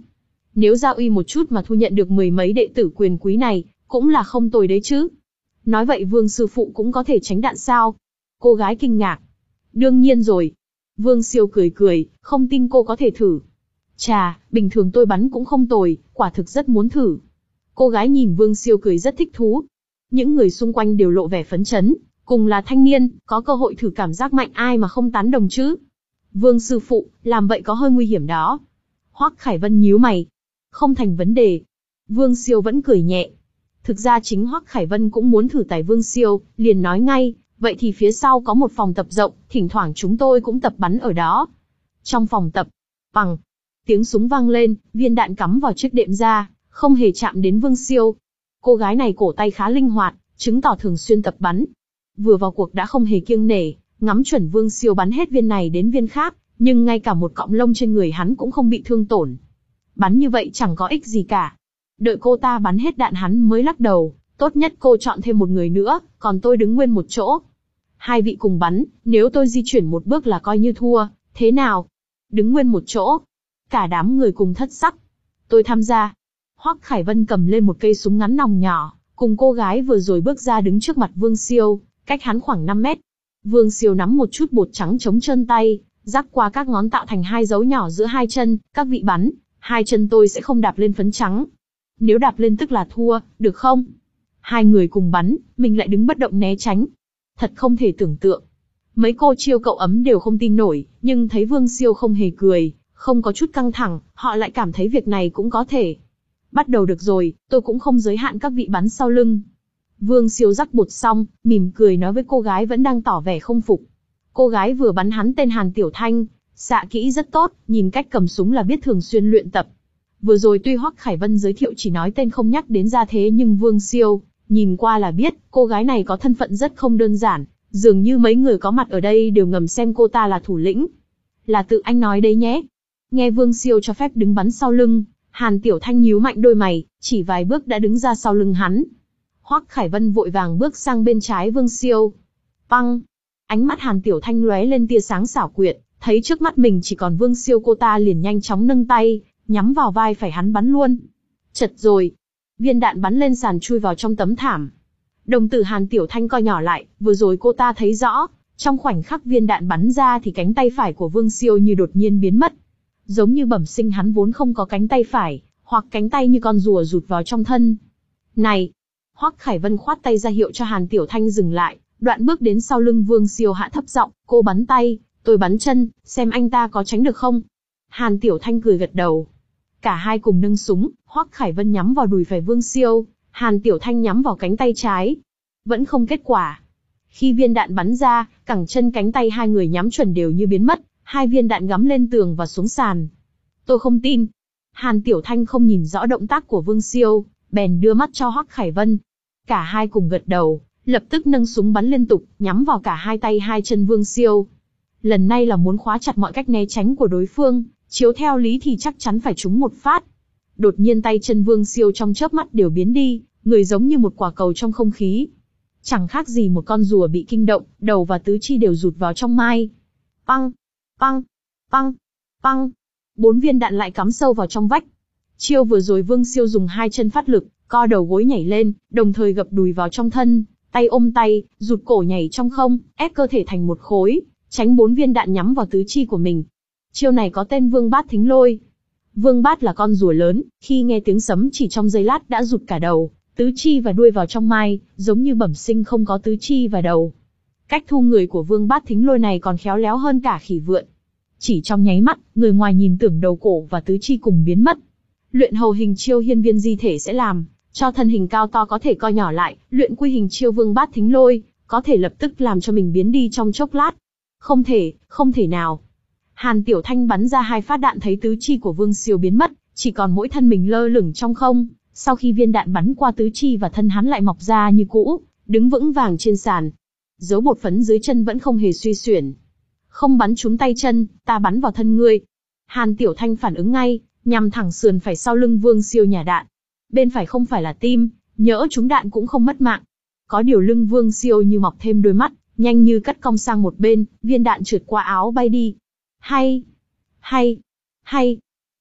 Nếu gia uy một chút mà thu nhận được mười mấy đệ tử quyền quý này, cũng là không tồi đấy chứ. Nói vậy Vương sư phụ cũng có thể tránh đạn sao? Cô gái kinh ngạc. Đương nhiên rồi. Vương Siêu cười cười, không tin cô có thể thử. Chà, bình thường tôi bắn cũng không tồi, quả thực rất muốn thử. Cô gái nhìn Vương Siêu cười rất thích thú. Những người xung quanh đều lộ vẻ phấn chấn, cùng là thanh niên, có cơ hội thử cảm giác mạnh ai mà không tán đồng chứ. Vương sư phụ, làm vậy có hơi nguy hiểm đó. Hoắc Khải Vân nhíu mày. Không thành vấn đề. Vương Siêu vẫn cười nhẹ. Thực ra chính Hoắc Khải Vân cũng muốn thử tài Vương Siêu, liền nói ngay, vậy thì phía sau có một phòng tập rộng, thỉnh thoảng chúng tôi cũng tập bắn ở đó. Trong phòng tập, bằng, tiếng súng vang lên, viên đạn cắm vào chiếc đệm da, không hề chạm đến Vương Siêu. Cô gái này cổ tay khá linh hoạt, chứng tỏ thường xuyên tập bắn. Vừa vào cuộc đã không hề kiêng nể, ngắm chuẩn Vương Siêu bắn hết viên này đến viên khác, nhưng ngay cả một cọng lông trên người hắn cũng không bị thương tổn. Bắn như vậy chẳng có ích gì cả. Đợi cô ta bắn hết đạn hắn mới lắc đầu, tốt nhất cô chọn thêm một người nữa, còn tôi đứng nguyên một chỗ. Hai vị cùng bắn, nếu tôi di chuyển một bước là coi như thua, thế nào? Đứng nguyên một chỗ. Cả đám người cùng thất sắc. Tôi tham gia. Hoắc Khải Vân cầm lên một cây súng ngắn nòng nhỏ, cùng cô gái vừa rồi bước ra đứng trước mặt Vương Siêu, cách hắn khoảng năm mét. Vương Siêu nắm một chút bột trắng chống chân tay, rắc qua các ngón tạo thành hai dấu nhỏ giữa hai chân, các vị bắn, hai chân tôi sẽ không đạp lên phấn trắng. Nếu đạp lên tức là thua, được không? Hai người cùng bắn, mình lại đứng bất động né tránh. Thật không thể tưởng tượng. Mấy cô chiêu cậu ấm đều không tin nổi, nhưng thấy Vương Siêu không hề cười, không có chút căng thẳng, họ lại cảm thấy việc này cũng có thể. Bắt đầu được rồi, tôi cũng không giới hạn các vị bắn sau lưng. Vương Siêu rắc bột xong, mỉm cười nói với cô gái vẫn đang tỏ vẻ không phục. Cô gái vừa bắn hắn tên Hàn Tiểu Thanh, xạ kỹ rất tốt, nhìn cách cầm súng là biết thường xuyên luyện tập. Vừa rồi tuy Hoắc Khải Vân giới thiệu chỉ nói tên không nhắc đến gia thế nhưng Vương Siêu, nhìn qua là biết, cô gái này có thân phận rất không đơn giản, dường như mấy người có mặt ở đây đều ngầm xem cô ta là thủ lĩnh. Là tự anh nói đấy nhé. Nghe Vương Siêu cho phép đứng bắn sau lưng, Hàn Tiểu Thanh nhíu mạnh đôi mày, chỉ vài bước đã đứng ra sau lưng hắn. Hoắc Khải Vân vội vàng bước sang bên trái Vương Siêu. Băng! Ánh mắt Hàn Tiểu Thanh lóe lên tia sáng xảo quyệt, thấy trước mắt mình chỉ còn Vương Siêu cô ta liền nhanh chóng nâng tay, nhắm vào vai phải hắn bắn luôn. Chật rồi. Viên đạn bắn lên sàn chui vào trong tấm thảm. Đồng tử Hàn Tiểu Thanh co nhỏ lại, vừa rồi cô ta thấy rõ, trong khoảnh khắc viên đạn bắn ra thì cánh tay phải của Vương Siêu như đột nhiên biến mất. Giống như bẩm sinh hắn vốn không có cánh tay phải, hoặc cánh tay như con rùa rụt vào trong thân. Này! Hoắc Khải Vân khoát tay ra hiệu cho Hàn Tiểu Thanh dừng lại, đoạn bước đến sau lưng Vương Siêu hạ thấp giọng, cô bắn tay, tôi bắn chân, xem anh ta có tránh được không? Hàn Tiểu Thanh cười gật đầu. Cả hai cùng nâng súng, Hoắc Khải Vân nhắm vào đùi phải Vương Siêu, Hàn Tiểu Thanh nhắm vào cánh tay trái. Vẫn không kết quả. Khi viên đạn bắn ra, cẳng chân cánh tay hai người nhắm chuẩn đều như biến mất, hai viên đạn gắm lên tường và xuống sàn. Tôi không tin. Hàn Tiểu Thanh không nhìn rõ động tác của Vương Siêu, bèn đưa mắt cho Hoắc Khải Vân. Cả hai cùng gật đầu, lập tức nâng súng bắn liên tục, nhắm vào cả hai tay hai chân Vương Siêu. Lần này là muốn khóa chặt mọi cách né tránh của đối phương, chiếu theo lý thì chắc chắn phải trúng một phát. Đột nhiên tay chân Vương Siêu trong chớp mắt đều biến đi, người giống như một quả cầu trong không khí. Chẳng khác gì một con rùa bị kinh động, đầu và tứ chi đều rụt vào trong mai. Păng, păng, păng, păng. Bốn viên đạn lại cắm sâu vào trong vách. Chiêu vừa rồi Vương Siêu dùng hai chân phát lực, co đầu gối nhảy lên, đồng thời gập đùi vào trong thân, tay ôm tay, rụt cổ nhảy trong không, ép cơ thể thành một khối, tránh bốn viên đạn nhắm vào tứ chi của mình. Chiêu này có tên Vương Bát Thính Lôi. Vương Bát là con rùa lớn, khi nghe tiếng sấm chỉ trong giây lát đã rụt cả đầu, tứ chi và đuôi vào trong mai, giống như bẩm sinh không có tứ chi và đầu. Cách thu người của Vương Bát Thính Lôi này còn khéo léo hơn cả khỉ vượn. Chỉ trong nháy mắt, người ngoài nhìn tưởng đầu cổ và tứ chi cùng biến mất. Luyện hầu hình chiêu hiên viên di thể sẽ làm cho thân hình cao to có thể co nhỏ lại, luyện quy hình chiêu Vương Bát Thính Lôi, có thể lập tức làm cho mình biến đi trong chốc lát. Không thể, không thể nào. Hàn Tiểu Thanh bắn ra hai phát đạn thấy tứ chi của Vương Siêu biến mất, chỉ còn mỗi thân mình lơ lửng trong không. Sau khi viên đạn bắn qua tứ chi và thân hắn lại mọc ra như cũ, đứng vững vàng trên sàn. Dấu bột phấn dưới chân vẫn không hề suy xuyển. Không bắn trúng tay chân, ta bắn vào thân ngươi. Hàn Tiểu Thanh phản ứng ngay, nhằm thẳng sườn phải sau lưng Vương Siêu nhả đạn. Bên phải không phải là tim, nhỡ trúng đạn cũng không mất mạng. Có điều lưng Vương Siêu như mọc thêm đôi mắt, nhanh như cắt cong sang một bên, viên đạn trượt qua áo bay đi. Hay, hay, hay.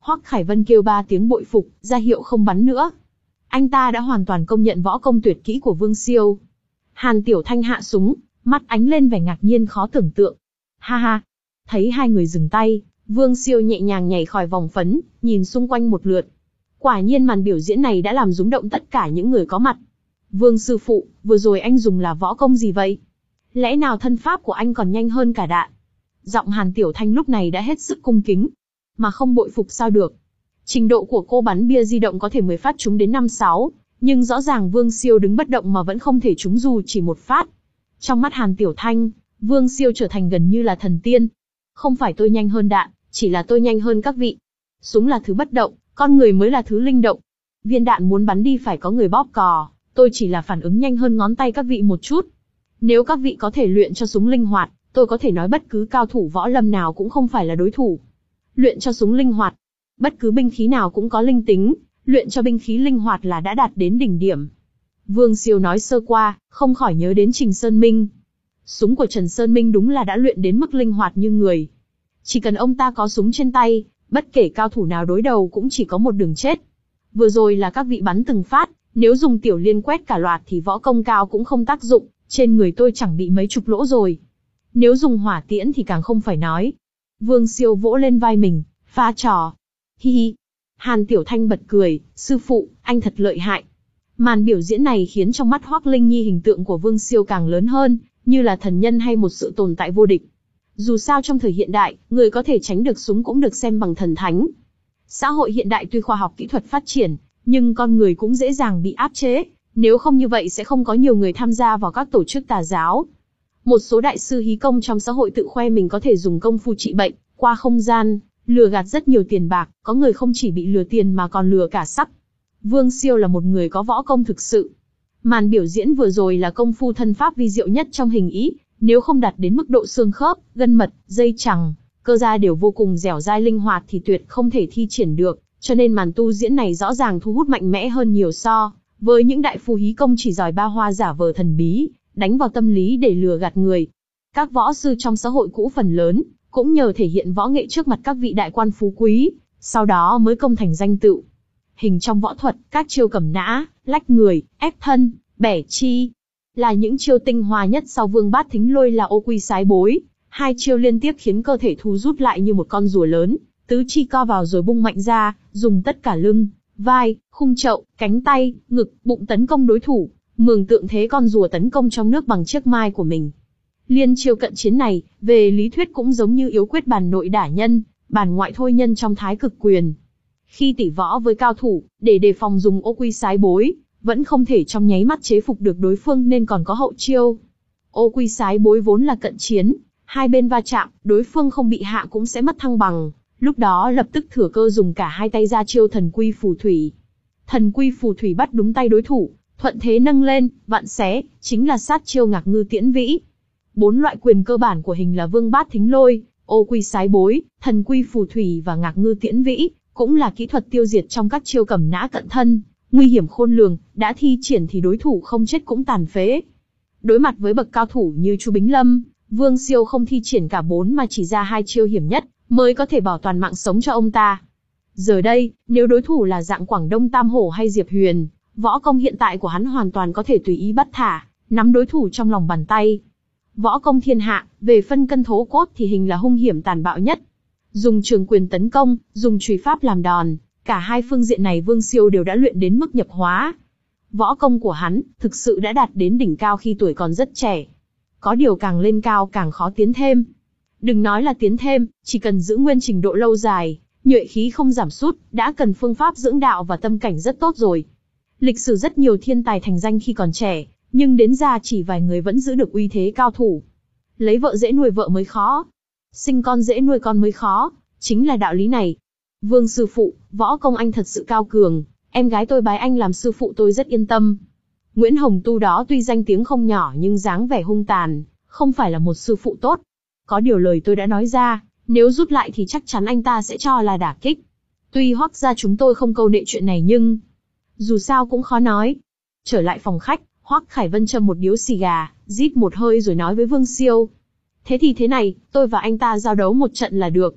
Hoắc Khải Vân kêu ba tiếng bội phục, ra hiệu không bắn nữa. Anh ta đã hoàn toàn công nhận võ công tuyệt kỹ của Vương Siêu. Hàn Tiểu Thanh hạ súng, mắt ánh lên vẻ ngạc nhiên khó tưởng tượng. Ha ha! Thấy hai người dừng tay, Vương Siêu nhẹ nhàng nhảy khỏi vòng phấn, nhìn xung quanh một lượt. Quả nhiên màn biểu diễn này đã làm rúng động tất cả những người có mặt. Vương sư phụ, vừa rồi anh dùng là võ công gì vậy? Lẽ nào thân pháp của anh còn nhanh hơn cả đạn? Giọng Hàn Tiểu Thanh lúc này đã hết sức cung kính. Mà không bội phục sao được? Trình độ của cô bắn bia di động có thể mười phát trúng đến năm sáu, nhưng rõ ràng Vương Siêu đứng bất động mà vẫn không thể trúng dù chỉ một phát. Trong mắt Hàn Tiểu Thanh, Vương Siêu trở thành gần như là thần tiên. Không phải tôi nhanh hơn đạn, chỉ là tôi nhanh hơn các vị. Súng là thứ bất động, con người mới là thứ linh động. Viên đạn muốn bắn đi phải có người bóp cò, tôi chỉ là phản ứng nhanh hơn ngón tay các vị một chút. Nếu các vị có thể luyện cho súng linh hoạt, tôi có thể nói bất cứ cao thủ võ lâm nào cũng không phải là đối thủ. Luyện cho súng linh hoạt, bất cứ binh khí nào cũng có linh tính, luyện cho binh khí linh hoạt là đã đạt đến đỉnh điểm. Vương Siêu nói sơ qua, không khỏi nhớ đến Trình Sơn Minh. Súng của Trần Sơn Minh đúng là đã luyện đến mức linh hoạt như người. Chỉ cần ông ta có súng trên tay, bất kể cao thủ nào đối đầu cũng chỉ có một đường chết. Vừa rồi là các vị bắn từng phát, nếu dùng tiểu liên quét cả loạt thì võ công cao cũng không tác dụng, trên người tôi chẳng bị mấy chục lỗ rồi. Nếu dùng hỏa tiễn thì càng không phải nói. Vương Siêu vỗ lên vai mình, pha trò. Hi hi. Hàn Tiểu Thanh bật cười, sư phụ, anh thật lợi hại. Màn biểu diễn này khiến trong mắt Hoắc Linh Nhi hình tượng của Vương Siêu càng lớn hơn, như là thần nhân hay một sự tồn tại vô địch. Dù sao trong thời hiện đại, người có thể tránh được súng cũng được xem bằng thần thánh. Xã hội hiện đại tuy khoa học kỹ thuật phát triển, nhưng con người cũng dễ dàng bị áp chế, nếu không như vậy sẽ không có nhiều người tham gia vào các tổ chức tà giáo. Một số đại sư hí công trong xã hội tự khoe mình có thể dùng công phu trị bệnh, qua không gian, lừa gạt rất nhiều tiền bạc, có người không chỉ bị lừa tiền mà còn lừa cả sắc. Vương Siêu là một người có võ công thực sự. Màn biểu diễn vừa rồi là công phu thân pháp vi diệu nhất trong hình ý, nếu không đạt đến mức độ xương khớp, gân mật, dây chằng, cơ gia đều vô cùng dẻo dai linh hoạt thì tuyệt không thể thi triển được, cho nên màn tu diễn này rõ ràng thu hút mạnh mẽ hơn nhiều so với những đại phu hí công chỉ giỏi ba hoa giả vờ thần bí, đánh vào tâm lý để lừa gạt người. Các võ sư trong xã hội cũ phần lớn cũng nhờ thể hiện võ nghệ trước mặt các vị đại quan phú quý, sau đó mới công thành danh tựu. Hình trong võ thuật, các chiêu cầm nã, lách người, ép thân, bẻ chi, là những chiêu tinh hoa nhất sau Vương Bát Thính Lôi là ô quy sái bối. Hai chiêu liên tiếp khiến cơ thể thu rút lại như một con rùa lớn, tứ chi co vào rồi bung mạnh ra, dùng tất cả lưng, vai, khung chậu, cánh tay, ngực, bụng tấn công đối thủ, mường tượng thế con rùa tấn công trong nước bằng chiếc mai của mình. Liên chiêu cận chiến này, về lý thuyết cũng giống như yếu quyết bàn nội đả nhân, bàn ngoại thôi nhân trong thái cực quyền. Khi tỷ võ với cao thủ, để đề phòng dùng ô quy sái bối, vẫn không thể trong nháy mắt chế phục được đối phương nên còn có hậu chiêu. Ô quy sái bối vốn là cận chiến, hai bên va chạm, đối phương không bị hạ cũng sẽ mất thăng bằng, lúc đó lập tức thừa cơ dùng cả hai tay ra chiêu thần quy phù thủy. Thần quy phù thủy bắt đúng tay đối thủ, thuận thế nâng lên, vặn xé, chính là sát chiêu ngạc ngư tiễn vĩ. Bốn loại quyền cơ bản của hình là Vương Bát Thính Lôi, ô quy sái bối, thần quy phù thủy và ngạc ngư tiễn vĩ, cũng là kỹ thuật tiêu diệt trong các chiêu cầm nã cận thân, nguy hiểm khôn lường, đã thi triển thì đối thủ không chết cũng tàn phế. Đối mặt với bậc cao thủ như Chu Bính Lâm, Vương Siêu không thi triển cả bốn mà chỉ ra hai chiêu hiểm nhất, mới có thể bảo toàn mạng sống cho ông ta. Giờ đây, nếu đối thủ là dạng Quảng Đông Tam Hổ hay Diệp Huyền, võ công hiện tại của hắn hoàn toàn có thể tùy ý bắt thả, nắm đối thủ trong lòng bàn tay. Võ công thiên hạ, về phân cân thố cốt thì hình là hung hiểm tàn bạo nhất. Dùng trường quyền tấn công, dùng chùy pháp làm đòn, cả hai phương diện này Vương Siêu đều đã luyện đến mức nhập hóa. Võ công của hắn, thực sự đã đạt đến đỉnh cao khi tuổi còn rất trẻ. Có điều càng lên cao càng khó tiến thêm. Đừng nói là tiến thêm, chỉ cần giữ nguyên trình độ lâu dài, nhuệ khí không giảm sút, đã cần phương pháp dưỡng đạo và tâm cảnh rất tốt rồi. Lịch sử rất nhiều thiên tài thành danh khi còn trẻ, nhưng đến già chỉ vài người vẫn giữ được uy thế cao thủ. Lấy vợ dễ nuôi vợ mới khó, sinh con dễ nuôi con mới khó, chính là đạo lý này. Vương sư phụ, võ công anh thật sự cao cường, em gái tôi bái anh làm sư phụ tôi rất yên tâm. Nguyễn Hồng Tu đó tuy danh tiếng không nhỏ nhưng dáng vẻ hung tàn, không phải là một sư phụ tốt. Có điều lời tôi đã nói ra, nếu rút lại thì chắc chắn anh ta sẽ cho là đả kích. Tuy Hoắc gia chúng tôi không câu nệ chuyện này nhưng dù sao cũng khó nói. Trở lại phòng khách, Hoắc Khải Vân châm một điếu xì gà, rít một hơi rồi nói với Vương Siêu. Thế thì thế này, tôi và anh ta giao đấu một trận là được.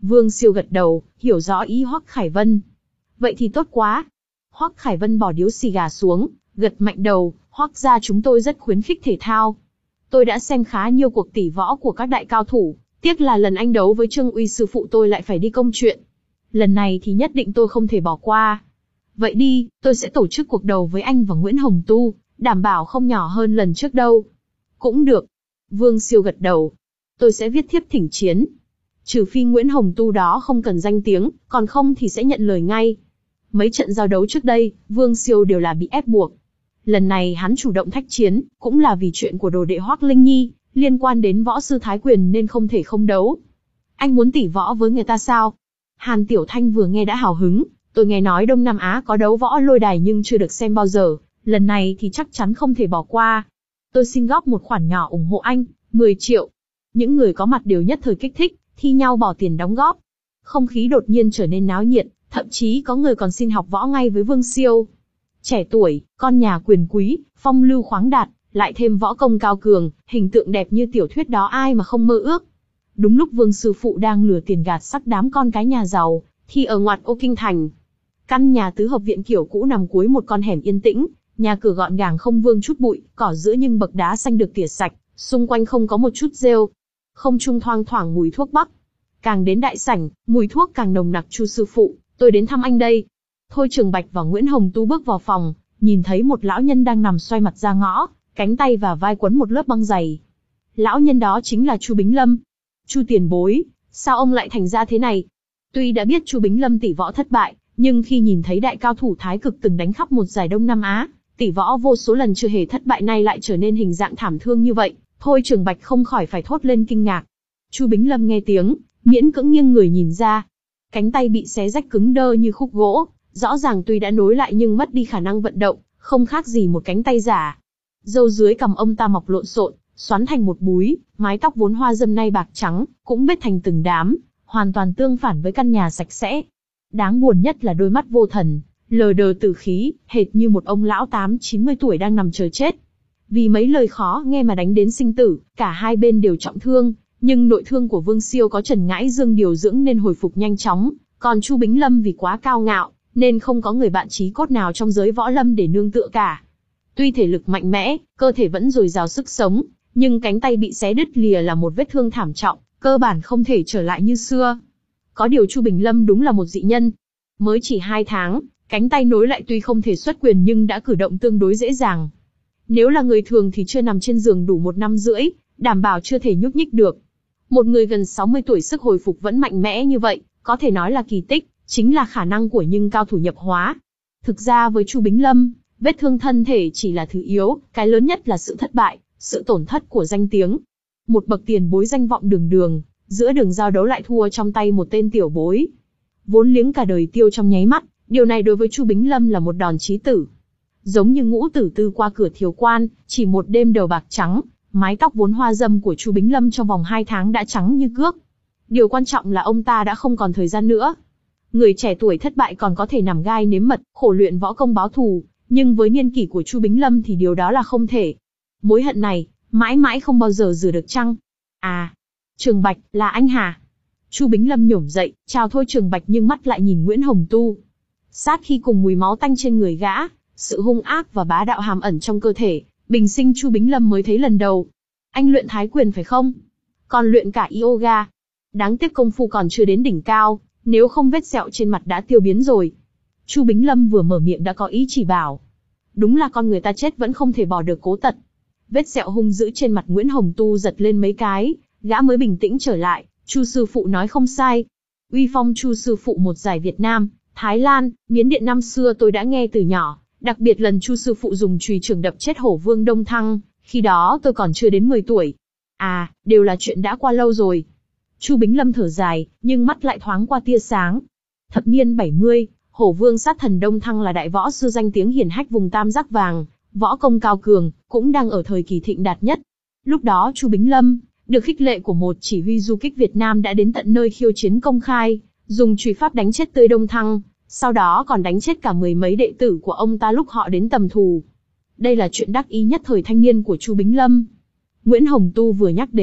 Vương Siêu gật đầu, hiểu rõ ý Hoắc Khải Vân. Vậy thì tốt quá. Hoắc Khải Vân bỏ điếu xì gà xuống, gật mạnh đầu, Hoắc gia chúng tôi rất khuyến khích thể thao. Tôi đã xem khá nhiều cuộc tỷ võ của các đại cao thủ, tiếc là lần anh đấu với Trương Uy sư phụ tôi lại phải đi công chuyện. Lần này thì nhất định tôi không thể bỏ qua. Vậy đi, tôi sẽ tổ chức cuộc đấu với anh và Nguyễn Hồng Tu, đảm bảo không nhỏ hơn lần trước đâu. Cũng được. Vương Siêu gật đầu. Tôi sẽ viết thiếp thỉnh chiến. Trừ phi Nguyễn Hồng Tu đó không cần danh tiếng, còn không thì sẽ nhận lời ngay. Mấy trận giao đấu trước đây, Vương Siêu đều là bị ép buộc. Lần này hắn chủ động thách chiến, cũng là vì chuyện của đồ đệ Hoắc Linh Nhi, liên quan đến võ sư Thái Quyền nên không thể không đấu. Anh muốn tỉ võ với người ta sao? Hàn Tiểu Thanh vừa nghe đã hào hứng, tôi nghe nói Đông Nam Á có đấu võ lôi đài nhưng chưa được xem bao giờ, lần này thì chắc chắn không thể bỏ qua. Tôi xin góp một khoản nhỏ ủng hộ anh, mười triệu. Những người có mặt đều nhất thời kích thích, thi nhau bỏ tiền đóng góp. Không khí đột nhiên trở nên náo nhiệt, thậm chí có người còn xin học võ ngay với Vương Siêu. Trẻ tuổi, con nhà quyền quý, phong lưu khoáng đạt, lại thêm võ công cao cường, hình tượng đẹp như tiểu thuyết đó ai mà không mơ ước. Đúng lúc Vương sư phụ đang lừa tiền gạt sắc đám con cái nhà giàu, thì ở ngoặt ô kinh thành, căn nhà tứ hợp viện kiểu cũ nằm cuối một con hẻm yên tĩnh, nhà cửa gọn gàng không vương chút bụi, cỏ giữa nhưng bậc đá xanh được tỉa sạch, xung quanh không có một chút rêu. Không trung thoang thoảng mùi thuốc bắc. Càng đến đại sảnh, mùi thuốc càng nồng nặc. Chu sư phụ, tôi đến thăm anh đây. Thôi Trường Bạch và Nguyễn Hồng Tu bước vào phòng, nhìn thấy một lão nhân đang nằm xoay mặt ra ngõ, cánh tay và vai quấn một lớp băng dày. Lão nhân đó chính là Chu Bính Lâm. Chu tiền bối, sao ông lại thành ra thế này? Tuy đã biết Chu Bính Lâm tỷ võ thất bại, nhưng khi nhìn thấy đại cao thủ Thái Cực từng đánh khắp một giải Đông Nam Á, tỷ võ vô số lần chưa hề thất bại nay lại trở nên hình dạng thảm thương như vậy, Thôi Trường Bạch không khỏi phải thốt lên kinh ngạc. Chu Bính Lâm nghe tiếng, miễn cưỡng nghiêng người nhìn ra. Cánh tay bị xé rách cứng đơ như khúc gỗ, rõ ràng tuy đã nối lại nhưng mất đi khả năng vận động, không khác gì một cánh tay giả. Râu dưới cằm ông ta mọc lộn xộn, xoắn thành một búi, mái tóc vốn hoa râm nay bạc trắng, cũng bết thành từng đám, hoàn toàn tương phản với căn nhà sạch sẽ. Đáng buồn nhất là đôi mắt vô thần, lờ đờ tử khí, hệt như một ông lão tám chín mươi tuổi đang nằm chờ chết. Vì mấy lời khó nghe mà đánh đến sinh tử, cả hai bên đều trọng thương, nhưng nội thương của Vương Siêu có Trần Ngãi Dương điều dưỡng nên hồi phục nhanh chóng, còn Chu Bính Lâm vì quá cao ngạo, nên không có người bạn chí cốt nào trong giới võ lâm để nương tựa cả. Tuy thể lực mạnh mẽ, cơ thể vẫn dồi dào sức sống, nhưng cánh tay bị xé đứt lìa là một vết thương thảm trọng, cơ bản không thể trở lại như xưa. Có điều Chu Bính Lâm đúng là một dị nhân. Mới chỉ hai tháng, cánh tay nối lại tuy không thể xuất quyền nhưng đã cử động tương đối dễ dàng. Nếu là người thường thì chưa nằm trên giường đủ một năm rưỡi, đảm bảo chưa thể nhúc nhích được. Một người gần sáu mươi tuổi sức hồi phục vẫn mạnh mẽ như vậy, có thể nói là kỳ tích, chính là khả năng của những cao thủ nhập hóa. Thực ra với Chu Bính Lâm, vết thương thân thể chỉ là thứ yếu, cái lớn nhất là sự thất bại, sự tổn thất của danh tiếng. Một bậc tiền bối danh vọng đường đường, giữa đường giao đấu lại thua trong tay một tên tiểu bối. Vốn liếng cả đời tiêu trong nháy mắt, điều này đối với Chu Bính Lâm là một đòn chí tử. Giống như Ngũ Tử Tư qua cửa thiếu quan, chỉ một đêm đầu bạc trắng, mái tóc vốn hoa râm của Chu Bính Lâm trong vòng hai tháng đã trắng như cước. Điều quan trọng là ông ta đã không còn thời gian nữa. Người trẻ tuổi thất bại còn có thể nằm gai nếm mật, khổ luyện võ công báo thù, nhưng với niên kỷ của Chu Bính Lâm thì điều đó là không thể. Mối hận này, mãi mãi không bao giờ rửa được chăng? À, Trường Bạch, là anh hả? Chu Bính Lâm nhổm dậy, chào Thôi Trường Bạch nhưng mắt lại nhìn Nguyễn Hồng Tu. Sát khi cùng mùi máu tanh trên người gã, sự hung ác và bá đạo hàm ẩn trong cơ thể, bình sinh Chu Bính Lâm mới thấy lần đầu. Anh luyện Thái Quyền phải không? Còn luyện cả yoga. Đáng tiếc công phu còn chưa đến đỉnh cao, nếu không vết sẹo trên mặt đã tiêu biến rồi. Chu Bính Lâm vừa mở miệng đã có ý chỉ bảo. Đúng là con người ta chết vẫn không thể bỏ được cố tật. Vết sẹo hung dữ trên mặt Nguyễn Hồng Tu giật lên mấy cái, gã mới bình tĩnh trở lại. Chu sư phụ nói không sai. Uy phong Chu sư phụ một giải Việt Nam, Thái Lan, Miến Điện năm xưa tôi đã nghe từ nhỏ, đặc biệt lần Chu sư phụ dùng chùy trưởng đập chết hổ vương Đông Thăng, khi đó tôi còn chưa đến mười tuổi. À, đều là chuyện đã qua lâu rồi. Chu Bính Lâm thở dài, nhưng mắt lại thoáng qua tia sáng. Thập niên bảy mươi, hổ vương sát thần Đông Thăng là đại võ sư danh tiếng hiển hách vùng Tam Giác Vàng, võ công cao cường, cũng đang ở thời kỳ thịnh đạt nhất. Lúc đó Chu Bính Lâm, được khích lệ của một chỉ huy du kích Việt Nam đã đến tận nơi khiêu chiến công khai, dùng chùy pháp đánh chết tươi Đông Thăng, sau đó còn đánh chết cả mười mấy đệ tử của ông ta lúc họ đến tầm thù. Đây là chuyện đắc ý nhất thời thanh niên của Chu Bính Lâm. Nguyễn Hồng Tu vừa nhắc đến,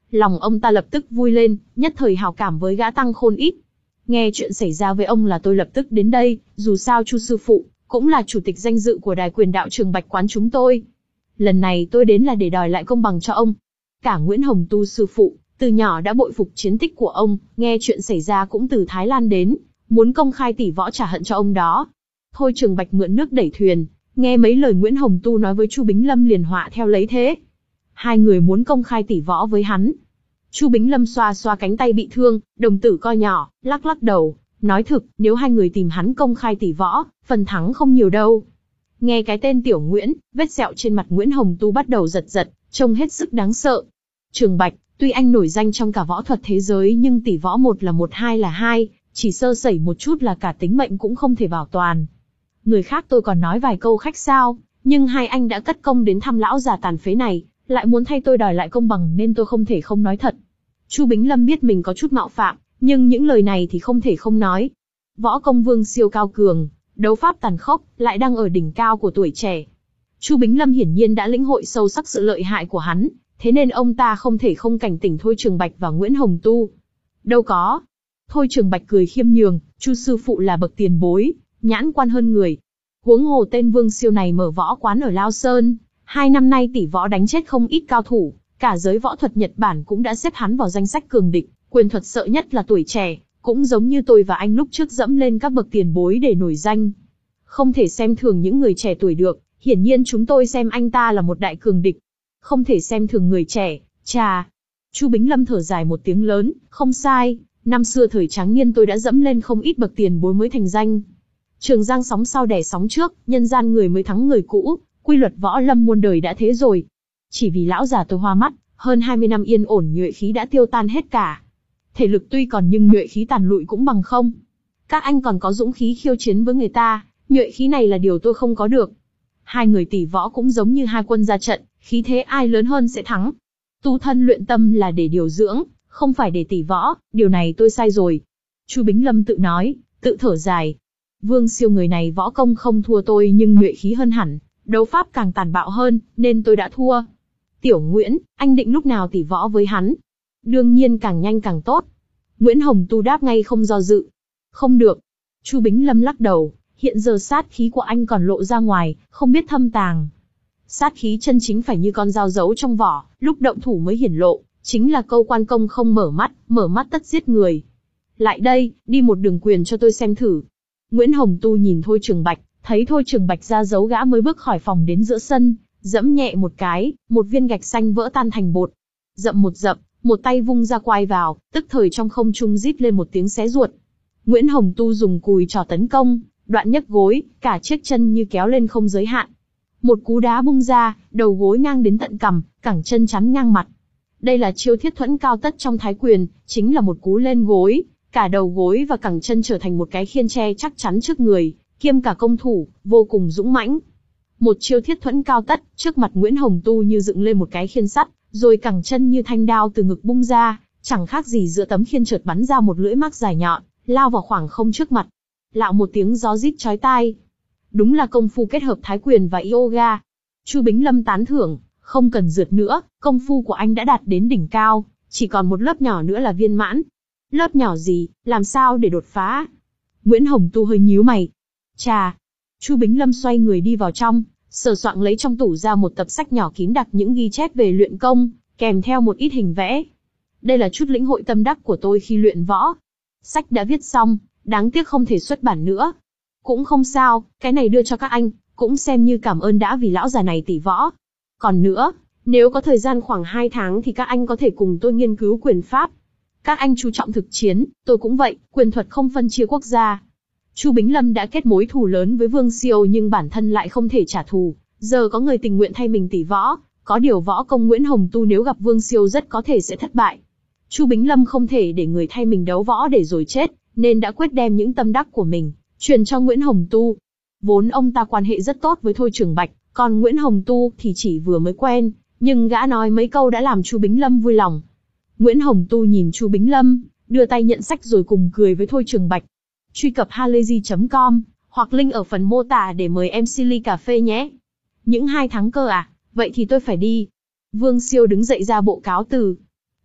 Lòng ông ta lập tức vui lên, nhất thời hảo cảm với gã tăng khôn ít. Nghe chuyện xảy ra với ông là tôi lập tức đến đây, dù sao Chu sư phụ cũng là chủ tịch danh dự của Đài Quyền Đạo Trường Bạch quán chúng tôi. Lần này tôi đến là để đòi lại công bằng cho ông. Cả Nguyễn Hồng Tu sư phụ, từ nhỏ đã bội phục chiến tích của ông, nghe chuyện xảy ra cũng từ Thái Lan đến, muốn công khai tỷ võ trả hận cho ông đó. Thôi Trường Bạch mượn nước đẩy thuyền, nghe mấy lời Nguyễn Hồng Tu nói với Chu Bính Lâm liền họa theo lấy thế. Hai người muốn công khai tỷ võ với hắn. Chu Bính Lâm xoa xoa cánh tay bị thương, đồng tử co nhỏ, lắc lắc đầu, nói thực, nếu hai người tìm hắn công khai tỷ võ, phần thắng không nhiều đâu. Nghe cái tên Tiểu Nguyễn, vết sẹo trên mặt Nguyễn Hồng Tu bắt đầu giật giật, trông hết sức đáng sợ. Trường Bạch, tuy anh nổi danh trong cả võ thuật thế giới nhưng tỷ võ một là một hai là hai, chỉ sơ sẩy một chút là cả tính mệnh cũng không thể bảo toàn. Người khác tôi còn nói vài câu khách sáo, nhưng hai anh đã cất công đến thăm lão già tàn phế này, lại muốn thay tôi đòi lại công bằng nên tôi không thể không nói thật. Chu Bính Lâm biết mình có chút mạo phạm, nhưng những lời này thì không thể không nói. Võ công Vương Siêu cao cường, đấu pháp tàn khốc, lại đang ở đỉnh cao của tuổi trẻ. Chu Bính Lâm hiển nhiên đã lĩnh hội sâu sắc sự lợi hại của hắn, thế nên ông ta không thể không cảnh tỉnh Thôi Trường Bạch và Nguyễn Hồng Tu. Đâu có. Thôi Trường Bạch cười khiêm nhường, Chu sư phụ là bậc tiền bối, nhãn quan hơn người. Huống hồ tên Vương Siêu này mở võ quán ở Lao Sơn, hai năm nay tỷ võ đánh chết không ít cao thủ, cả giới võ thuật Nhật Bản cũng đã xếp hắn vào danh sách cường địch, quyền thuật sợ nhất là tuổi trẻ, cũng giống như tôi và anh lúc trước dẫm lên các bậc tiền bối để nổi danh. Không thể xem thường những người trẻ tuổi được, hiển nhiên chúng tôi xem anh ta là một đại cường địch. Không thể xem thường người trẻ, chà. Chu Bính Lâm thở dài một tiếng lớn, không sai, năm xưa thời tráng niên tôi đã dẫm lên không ít bậc tiền bối mới thành danh. Trường giang sóng sau đẻ sóng trước, nhân gian người mới thắng người cũ, quy luật võ lâm muôn đời đã thế rồi. Chỉ vì lão già tôi hoa mắt, hơn hai mươi năm yên ổn nhuệ khí đã tiêu tan hết cả. Thể lực tuy còn nhưng nhuệ khí tàn lụi cũng bằng không. Các anh còn có dũng khí khiêu chiến với người ta, nhuệ khí này là điều tôi không có được. Hai người tỷ võ cũng giống như hai quân ra trận, khí thế ai lớn hơn sẽ thắng. Tu thân luyện tâm là để điều dưỡng, không phải để tỷ võ, điều này tôi sai rồi. Chu Bính Lâm tự nói, tự thở dài. Vương Siêu người này võ công không thua tôi nhưng nhuệ khí hơn hẳn, đấu pháp càng tàn bạo hơn, nên tôi đã thua. Tiểu Nguyễn, anh định lúc nào tỷ võ với hắn? Đương nhiên càng nhanh càng tốt. Nguyễn Hồng Tu đáp ngay không do dự. Không được. Chu Bính Lâm lắc đầu, hiện giờ sát khí của anh còn lộ ra ngoài, không biết thâm tàng. Sát khí chân chính phải như con dao giấu trong vỏ, lúc động thủ mới hiển lộ, chính là câu quan công không mở mắt, mở mắt tất giết người. Lại đây, đi một đường quyền cho tôi xem thử. Nguyễn Hồng Tu nhìn Thôi Trường Bạch, thấy Thôi Trường Bạch ra dấu gã mới bước khỏi phòng đến giữa sân, dẫm nhẹ một cái, một viên gạch xanh vỡ tan thành bột. Dậm một dậm, một tay vung ra quay vào, tức thời trong không trung rít lên một tiếng xé ruột. Nguyễn Hồng Tu dùng cùi trò tấn công, đoạn nhấc gối, cả chiếc chân như kéo lên không giới hạn. Một cú đá bung ra, đầu gối ngang đến tận cằm, cẳng chân chắn ngang mặt. Đây là chiêu thiết thuẫn cao tất trong Thái Quyền, chính là một cú lên gối, cả đầu gối và cẳng chân trở thành một cái khiên che chắc chắn trước người, kiêm cả công thủ, vô cùng dũng mãnh. Một chiêu thiết thuẫn cao tất, trước mặt Nguyễn Hồng Tu như dựng lên một cái khiên sắt, rồi cẳng chân như thanh đao từ ngực bung ra, chẳng khác gì giữa tấm khiên chợt bắn ra một lưỡi mác dài nhọn, lao vào khoảng không trước mặt. Lạo một tiếng gió rít chói tai. Đúng là công phu kết hợp Thái Quyền và yoga. Chu Bính Lâm tán thưởng, không cần rượt nữa, công phu của anh đã đạt đến đỉnh cao, chỉ còn một lớp nhỏ nữa là viên mãn. Lớp nhỏ gì, làm sao để đột phá? Nguyễn Hồng Tu hơi nhíu mày. Chà. Chu Bính Lâm xoay người đi vào trong, sờ soạng lấy trong tủ ra một tập sách nhỏ kín đặc những ghi chép về luyện công, kèm theo một ít hình vẽ. Đây là chút lĩnh hội tâm đắc của tôi khi luyện võ. Sách đã viết xong, đáng tiếc không thể xuất bản nữa. Cũng không sao, cái này đưa cho các anh, cũng xem như cảm ơn đã vì lão già này tỷ võ. Còn nữa, nếu có thời gian khoảng hai tháng thì các anh có thể cùng tôi nghiên cứu quyền pháp. Các anh chú trọng thực chiến, tôi cũng vậy, quyền thuật không phân chia quốc gia. Chu Bính Lâm đã kết mối thù lớn với Vương Siêu nhưng bản thân lại không thể trả thù, giờ có người tình nguyện thay mình tỷ võ, có điều võ công Nguyễn Hồng Tu nếu gặp Vương Siêu rất có thể sẽ thất bại. Chu Bính Lâm không thể để người thay mình đấu võ để rồi chết, nên đã quyết đem những tâm đắc của mình truyền cho Nguyễn Hồng Tu. Vốn ông ta quan hệ rất tốt với Thôi Trường Bạch, còn Nguyễn Hồng Tu thì chỉ vừa mới quen, nhưng gã nói mấy câu đã làm Chu Bính Lâm vui lòng. Nguyễn Hồng Tu nhìn Chu Bính Lâm, đưa tay nhận sách rồi cùng cười với Thôi Trường Bạch. Truy cập halayzi chấm com, hoặc link ở phần mô tả để mời em xê ly cà phê nhé. Những hai tháng cơ à, vậy thì tôi phải đi. Vương Siêu đứng dậy ra bộ cáo từ.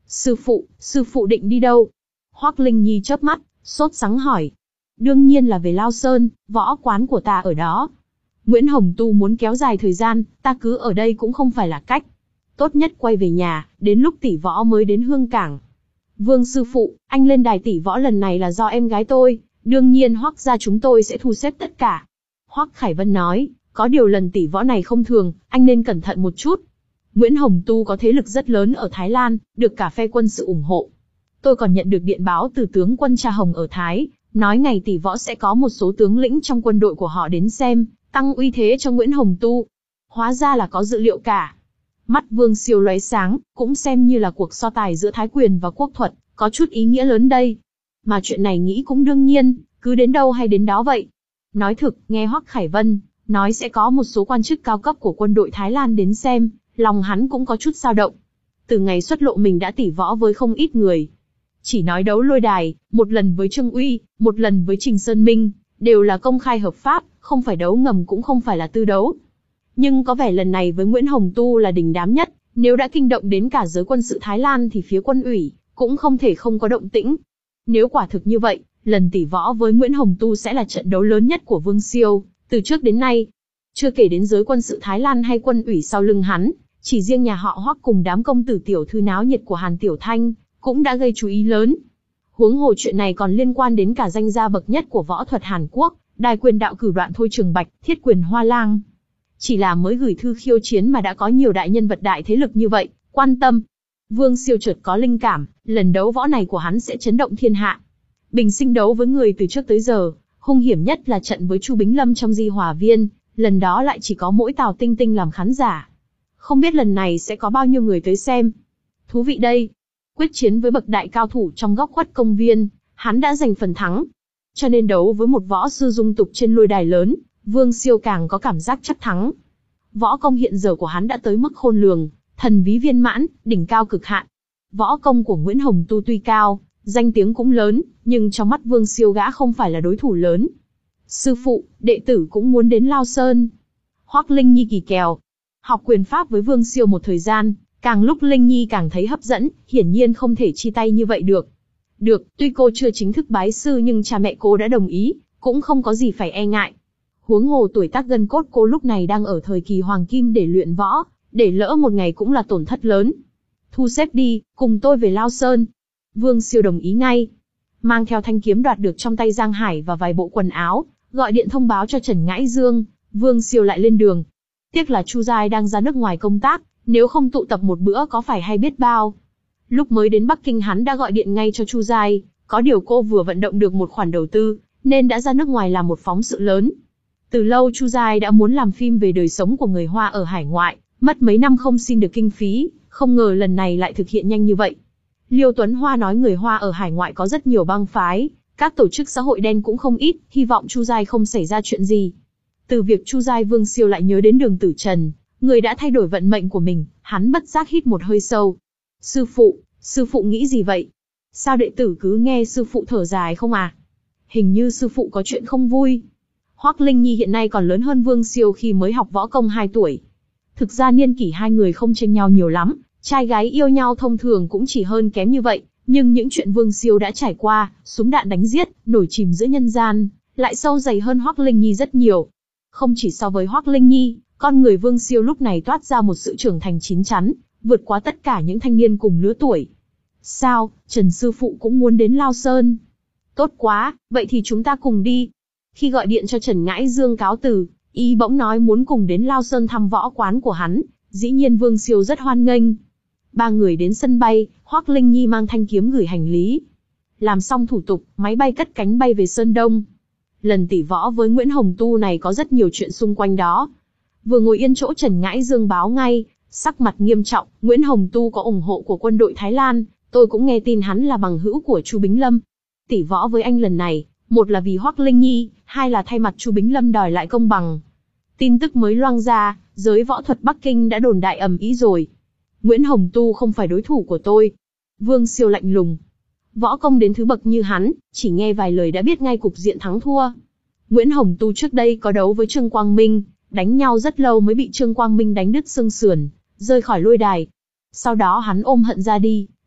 Sư phụ, sư phụ định đi đâu? Hoắc Linh Nhi chớp mắt, sốt sắng hỏi. Đương nhiên là về Lao Sơn, võ quán của ta ở đó. Nguyễn Hồng Tu muốn kéo dài thời gian, ta cứ ở đây cũng không phải là cách. Tốt nhất quay về nhà, đến lúc tỷ võ mới đến Hương Cảng. Vương sư phụ, anh lên đài tỷ võ lần này là do em gái tôi, đương nhiên Hoắc gia chúng tôi sẽ thu xếp tất cả. Hoắc Khải Vân nói, có điều lần tỷ võ này không thường, anh nên cẩn thận một chút. Nguyễn Hồng Tu có thế lực rất lớn ở Thái Lan, được cả phe quân sự ủng hộ. Tôi còn nhận được điện báo từ tướng quân Cha Hồng ở Thái, nói ngày tỷ võ sẽ có một số tướng lĩnh trong quân đội của họ đến xem, tăng uy thế cho Nguyễn Hồng Tu. Hóa ra là có dự liệu cả. Mắt Vương Siêu lóe sáng, cũng xem như là cuộc so tài giữa Thái Quyền và Quốc Thuật, có chút ý nghĩa lớn đây. Mà chuyện này nghĩ cũng đương nhiên, cứ đến đâu hay đến đó vậy. Nói thực, nghe Hoắc Khải Vân nói sẽ có một số quan chức cao cấp của quân đội Thái Lan đến xem, lòng hắn cũng có chút dao động. Từ ngày xuất lộ mình đã tỉ võ với không ít người. Chỉ nói đấu lôi đài, một lần với Trương Uy, một lần với Trình Sơn Minh, đều là công khai hợp pháp, không phải đấu ngầm cũng không phải là tư đấu. Nhưng có vẻ lần này với Nguyễn Hồng Tu là đình đám nhất, nếu đã kinh động đến cả giới quân sự Thái Lan thì phía quân ủy cũng không thể không có động tĩnh. Nếu quả thực như vậy, lần tỉ võ với Nguyễn Hồng Tu sẽ là trận đấu lớn nhất của Vương Siêu từ trước đến nay. Chưa kể đến giới quân sự Thái Lan hay quân ủy sau lưng hắn, chỉ riêng nhà họ Hoắc cùng đám công tử tiểu thư náo nhiệt của Hàn Tiểu Thanh cũng đã gây chú ý lớn. Huống hồ chuyện này còn liên quan đến cả danh gia bậc nhất của võ thuật Hàn Quốc, Đài Quyền đạo cử Đoạn Thôi Trường Bạch, Thiết Quyền Hoa Lang. Chỉ là mới gửi thư khiêu chiến mà đã có nhiều đại nhân vật đại thế lực như vậy quan tâm. Vương Siêu chợt có linh cảm, lần đấu võ này của hắn sẽ chấn động thiên hạ. Bình sinh đấu với người từ trước tới giờ, hung hiểm nhất là trận với Chu Bính Lâm trong Di Hòa Viên, lần đó lại chỉ có mỗi Tào Tinh Tinh làm khán giả. Không biết lần này sẽ có bao nhiêu người tới xem. Thú vị đây. Quyết chiến với bậc đại cao thủ trong góc khuất công viên, hắn đã giành phần thắng. Cho nên đấu với một võ sư dung tục trên lôi đài lớn, Vương Siêu càng có cảm giác chắc thắng. Võ công hiện giờ của hắn đã tới mức khôn lường, thần ví viên mãn, đỉnh cao cực hạn. Võ công của Nguyễn Hồng Tu tuy cao, danh tiếng cũng lớn, nhưng trong mắt Vương Siêu gã không phải là đối thủ lớn. Sư phụ, đệ tử cũng muốn đến Lao Sơn. Hoắc Linh Nhi kỳ kèo. Học quyền pháp với Vương Siêu một thời gian, càng lúc Linh Nhi càng thấy hấp dẫn, hiển nhiên không thể chi tay như vậy được. Được, tuy cô chưa chính thức bái sư nhưng cha mẹ cô đã đồng ý, cũng không có gì phải e ngại. Huống hồ tuổi tác gân cốt cô lúc này đang ở thời kỳ hoàng kim để luyện võ, để lỡ một ngày cũng là tổn thất lớn. Thu xếp đi, cùng tôi về Lao Sơn. Vương Siêu đồng ý ngay. Mang theo thanh kiếm đoạt được trong tay Giang Hải và vài bộ quần áo, gọi điện thông báo cho Trần Ngãi Dương, Vương Siêu lại lên đường. Tiếc là Chu Giai đang ra nước ngoài công tác, nếu không tụ tập một bữa có phải hay biết bao. Lúc mới đến Bắc Kinh hắn đã gọi điện ngay cho Chu Giai, có điều cô vừa vận động được một khoản đầu tư, nên đã ra nước ngoài làm một phóng sự lớn. Từ lâu Chu Giai đã muốn làm phim về đời sống của người Hoa ở hải ngoại, mất mấy năm không xin được kinh phí, không ngờ lần này lại thực hiện nhanh như vậy. Liêu Tuấn Hoa nói người Hoa ở hải ngoại có rất nhiều bang phái, các tổ chức xã hội đen cũng không ít, hy vọng Chu Giai không xảy ra chuyện gì. Từ việc Chu Giai, Vương Siêu lại nhớ đến Đường Tử Trần, người đã thay đổi vận mệnh của mình, hắn bất giác hít một hơi sâu. Sư phụ, sư phụ nghĩ gì vậy? Sao đệ tử cứ nghe sư phụ thở dài không à? Hình như sư phụ có chuyện không vui. Hoắc Linh Nhi hiện nay còn lớn hơn Vương Siêu khi mới học võ công hai tuổi. Thực ra niên kỷ hai người không chênh nhau nhiều lắm, trai gái yêu nhau thông thường cũng chỉ hơn kém như vậy, nhưng những chuyện Vương Siêu đã trải qua, súng đạn đánh giết, nổi chìm giữa nhân gian, lại sâu dày hơn Hoắc Linh Nhi rất nhiều. Không chỉ so với Hoắc Linh Nhi, con người Vương Siêu lúc này toát ra một sự trưởng thành chín chắn, vượt quá tất cả những thanh niên cùng lứa tuổi. Sao, Trần sư phụ cũng muốn đến Lao Sơn? Tốt quá, vậy thì chúng ta cùng đi. Khi gọi điện cho Trần Ngãi Dương cáo từ, y bỗng nói muốn cùng đến Lao Sơn thăm võ quán của hắn, dĩ nhiên Vương Siêu rất hoan nghênh. Ba người đến sân bay, Hoắc Linh Nhi mang thanh kiếm gửi hành lý. Làm xong thủ tục, máy bay cất cánh bay về Sơn Đông. Lần tỉ võ với Nguyễn Hồng Tu này có rất nhiều chuyện xung quanh đó. Vừa ngồi yên chỗ Trần Ngãi Dương báo ngay, sắc mặt nghiêm trọng, Nguyễn Hồng Tu có ủng hộ của quân đội Thái Lan, tôi cũng nghe tin hắn là bằng hữu của Chu Bính Lâm. Tỉ võ với anh lần này, một là vì Hoắc Linh Nhi, hai là thay mặt Chu Bính Lâm đòi lại công bằng. Tin tức mới loang ra, giới võ thuật Bắc Kinh đã đồn đại ầm ĩ rồi. Nguyễn Hồng Tu không phải đối thủ của tôi. Vương Siêu lạnh lùng. Võ công đến thứ bậc như hắn, chỉ nghe vài lời đã biết ngay cục diện thắng thua. Nguyễn Hồng Tu trước đây có đấu với Trương Quang Minh, đánh nhau rất lâu mới bị Trương Quang Minh đánh đứt xương sườn, rơi khỏi lôi đài. Sau đó hắn ôm hận ra đi,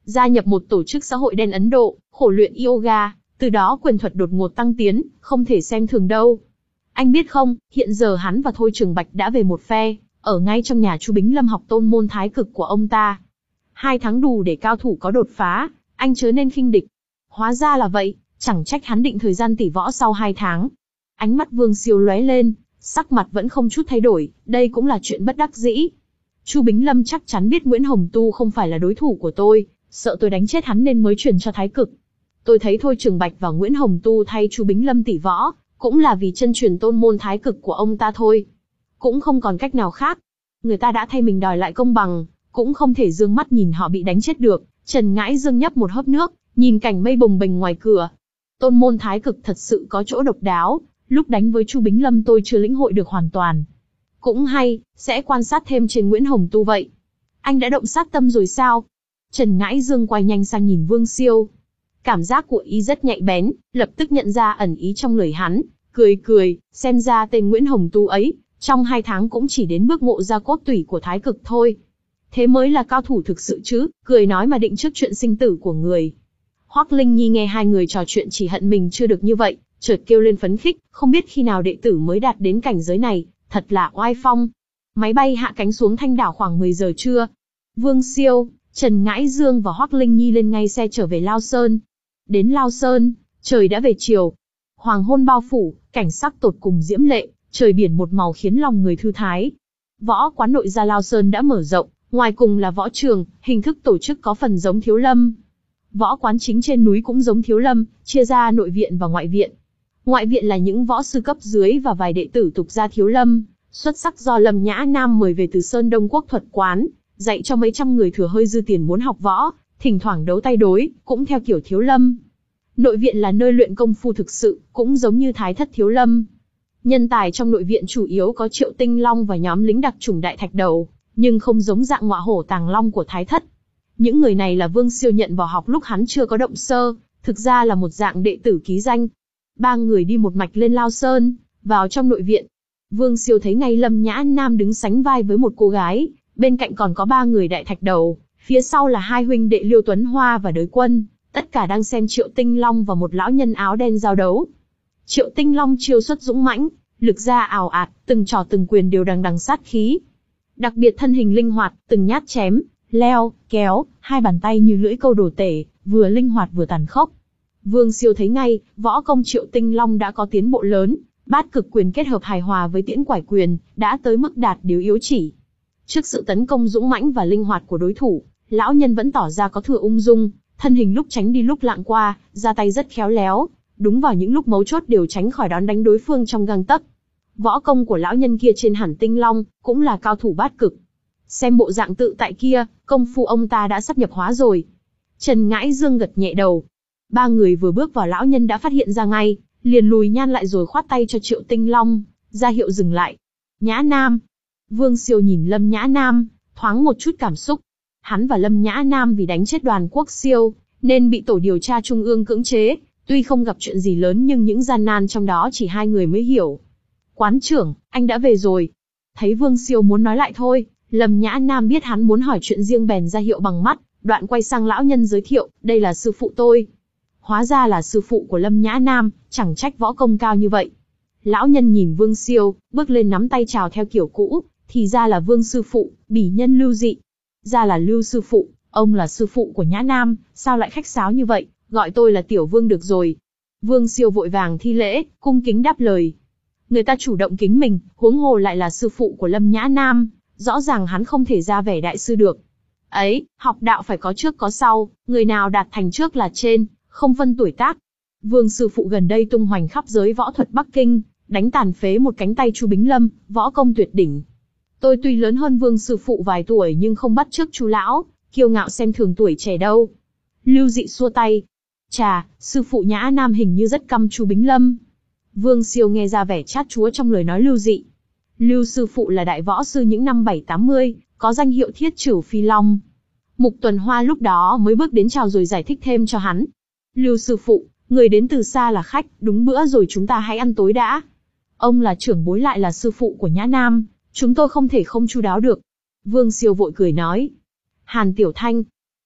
gia nhập một tổ chức xã hội đen Ấn Độ, khổ luyện yoga, từ đó quyền thuật đột ngột tăng tiến, không thể xem thường đâu. Anh biết không, hiện giờ hắn và Thôi Trường Bạch đã về một phe, ở ngay trong nhà Chu Bính Lâm học tôn môn thái cực của ông ta. Hai tháng đủ để cao thủ có đột phá, anh chớ nên khinh địch. Hóa ra là vậy, chẳng trách hắn định thời gian tỉ võ sau hai tháng. Ánh mắt Vương Siêu lóe lên, sắc mặt vẫn không chút thay đổi, đây cũng là chuyện bất đắc dĩ. Chu Bính Lâm chắc chắn biết Nguyễn Hồng Tu không phải là đối thủ của tôi, sợ tôi đánh chết hắn nên mới truyền cho thái cực. Tôi thấy Thôi Trường Bạch và Nguyễn Hồng Tu thay Chu Bính Lâm tỉ võ, cũng là vì chân truyền tôn môn thái cực của ông ta thôi. Cũng không còn cách nào khác. Người ta đã thay mình đòi lại công bằng, cũng không thể dương mắt nhìn họ bị đánh chết được. Trần Ngãi Dương nhấp một hớp nước, nhìn cảnh mây bồng bềnh ngoài cửa. Tôn môn thái cực thật sự có chỗ độc đáo, lúc đánh với Chu Bính Lâm tôi chưa lĩnh hội được hoàn toàn. Cũng hay, sẽ quan sát thêm trên Nguyễn Hồng Tu vậy. Anh đã động sát tâm rồi sao? Trần Ngãi Dương quay nhanh sang nhìn Vương Siêu. Cảm giác của y rất nhạy bén, lập tức nhận ra ẩn ý trong lời hắn, cười cười, xem ra tên Nguyễn Hồng Tu ấy, trong hai tháng cũng chỉ đến bước ngộ ra cốt tủy của thái cực thôi. Thế mới là cao thủ thực sự chứ, cười nói mà định trước chuyện sinh tử của người. Hoắc Linh Nhi nghe hai người trò chuyện chỉ hận mình chưa được như vậy, chợt kêu lên phấn khích, không biết khi nào đệ tử mới đạt đến cảnh giới này, thật là oai phong. Máy bay hạ cánh xuống Thanh Đảo khoảng mười giờ trưa. Vương Siêu, Trần Ngãi Dương và Hoắc Linh Nhi lên ngay xe trở về Lao Sơn. Đến Lao Sơn, trời đã về chiều. Hoàng hôn bao phủ, cảnh sắc tột cùng diễm lệ, trời biển một màu khiến lòng người thư thái. Võ quán nội gia Lao Sơn đã mở rộng, ngoài cùng là võ trường, hình thức tổ chức có phần giống Thiếu Lâm. Võ quán chính trên núi cũng giống Thiếu Lâm, chia ra nội viện và ngoại viện. Ngoại viện là những võ sư cấp dưới và vài đệ tử tục gia Thiếu Lâm, xuất sắc do Lâm Nhã Nam mời về từ Sơn Đông Quốc thuật quán, dạy cho mấy trăm người thừa hơi dư tiền muốn học võ, thỉnh thoảng đấu tay đối, cũng theo kiểu Thiếu Lâm. Nội viện là nơi luyện công phu thực sự, cũng giống như Thái Thất Thiếu Lâm. Nhân tài trong nội viện chủ yếu có Triệu Tinh Long và nhóm lính đặc chủng Đại Thạch Đầu, nhưng không giống dạng ngọa hổ tàng long của Thái Thất. Những người này là Vương Siêu nhận vào học lúc hắn chưa có động sơ, thực ra là một dạng đệ tử ký danh. Ba người đi một mạch lên Lao Sơn, vào trong nội viện. Vương Siêu thấy ngay Lâm Nhã Nam đứng sánh vai với một cô gái, bên cạnh còn có ba người Đại Thạch Đầu, phía sau là hai huynh đệ Liêu Tuấn Hoa và Đới Quân, tất cả đang xem Triệu Tinh Long và một lão nhân áo đen giao đấu. Triệu Tinh Long chiêu xuất dũng mãnh, lực ra ào ạt, từng trò từng quyền đều đằng đằng sát khí. Đặc biệt thân hình linh hoạt, từng nhát chém, leo, kéo, hai bàn tay như lưỡi câu đồ tể, vừa linh hoạt vừa tàn khốc. Vương Siêu thấy ngay, võ công Triệu Tinh Long đã có tiến bộ lớn, bát cực quyền kết hợp hài hòa với tiễn quải quyền, đã tới mức đạt điều yếu chỉ. Trước sự tấn công dũng mãnh và linh hoạt của đối thủ, lão nhân vẫn tỏ ra có thừa ung dung, thân hình lúc tránh đi lúc lạng qua, ra tay rất khéo léo, đúng vào những lúc mấu chốt đều tránh khỏi đón đánh đối phương trong gang tấc. Võ công của lão nhân kia trên hẳn Tinh Long, cũng là cao thủ bát cực. Xem bộ dạng tự tại kia, công phu ông ta đã sắp nhập hóa rồi. Trần Ngãi Dương gật nhẹ đầu. Ba người vừa bước vào lão nhân đã phát hiện ra ngay, liền lùi nhan lại rồi khoát tay cho Triệu Tinh Long, ra hiệu dừng lại. Nhã Nam. Vương Siêu nhìn Lâm Nhã Nam, thoáng một chút cảm xúc. Hắn và Lâm Nhã Nam vì đánh chết Đoàn Quốc Siêu, nên bị tổ điều tra trung ương cưỡng chế, tuy không gặp chuyện gì lớn nhưng những gian nan trong đó chỉ hai người mới hiểu. Quán trưởng, anh đã về rồi. Thấy Vương Siêu muốn nói lại thôi, Lâm Nhã Nam biết hắn muốn hỏi chuyện riêng bèn ra hiệu bằng mắt, đoạn quay sang lão nhân giới thiệu, đây là sư phụ tôi. Hóa ra là sư phụ của Lâm Nhã Nam, chẳng trách võ công cao như vậy. Lão nhân nhìn Vương Siêu, bước lên nắm tay chào theo kiểu cũ, thì ra là Vương sư phụ, bỉ nhân Lưu Dị. Ra là Lưu sư phụ, ông là sư phụ của Nhã Nam, sao lại khách sáo như vậy, gọi tôi là Tiểu Vương được rồi. Vương Siêu vội vàng thi lễ, cung kính đáp lời. Người ta chủ động kính mình, huống hồ lại là sư phụ của Lâm Nhã Nam, rõ ràng hắn không thể ra vẻ đại sư được. Ấy, học đạo phải có trước có sau, người nào đạt thành trước là trên, không phân tuổi tác. Vương sư phụ gần đây tung hoành khắp giới võ thuật Bắc Kinh, đánh tàn phế một cánh tay Chu Bính Lâm, võ công tuyệt đỉnh. Tôi tuy lớn hơn Vương sư phụ vài tuổi nhưng không bắt chước Chu lão, kiêu ngạo xem thường tuổi trẻ đâu. Lưu Dị xua tay. Chà, sư phụ Nhã Nam hình như rất căm Chu Bính Lâm. Vương Siêu nghe ra vẻ chát chúa trong lời nói Lưu Dị. Lưu sư phụ là đại võ sư những năm bảy tám mươi, có danh hiệu Thiết Chửu Phi Long. Mục Tuần Hoa lúc đó mới bước đến chào rồi giải thích thêm cho hắn. Lưu sư phụ, người đến từ xa là khách, đúng bữa rồi chúng ta hãy ăn tối đã. Ông là trưởng bối lại là sư phụ của Nhã Nam, chúng tôi không thể không chu đáo được. Vương Siêu vội cười nói. Hàn Tiểu Thanh.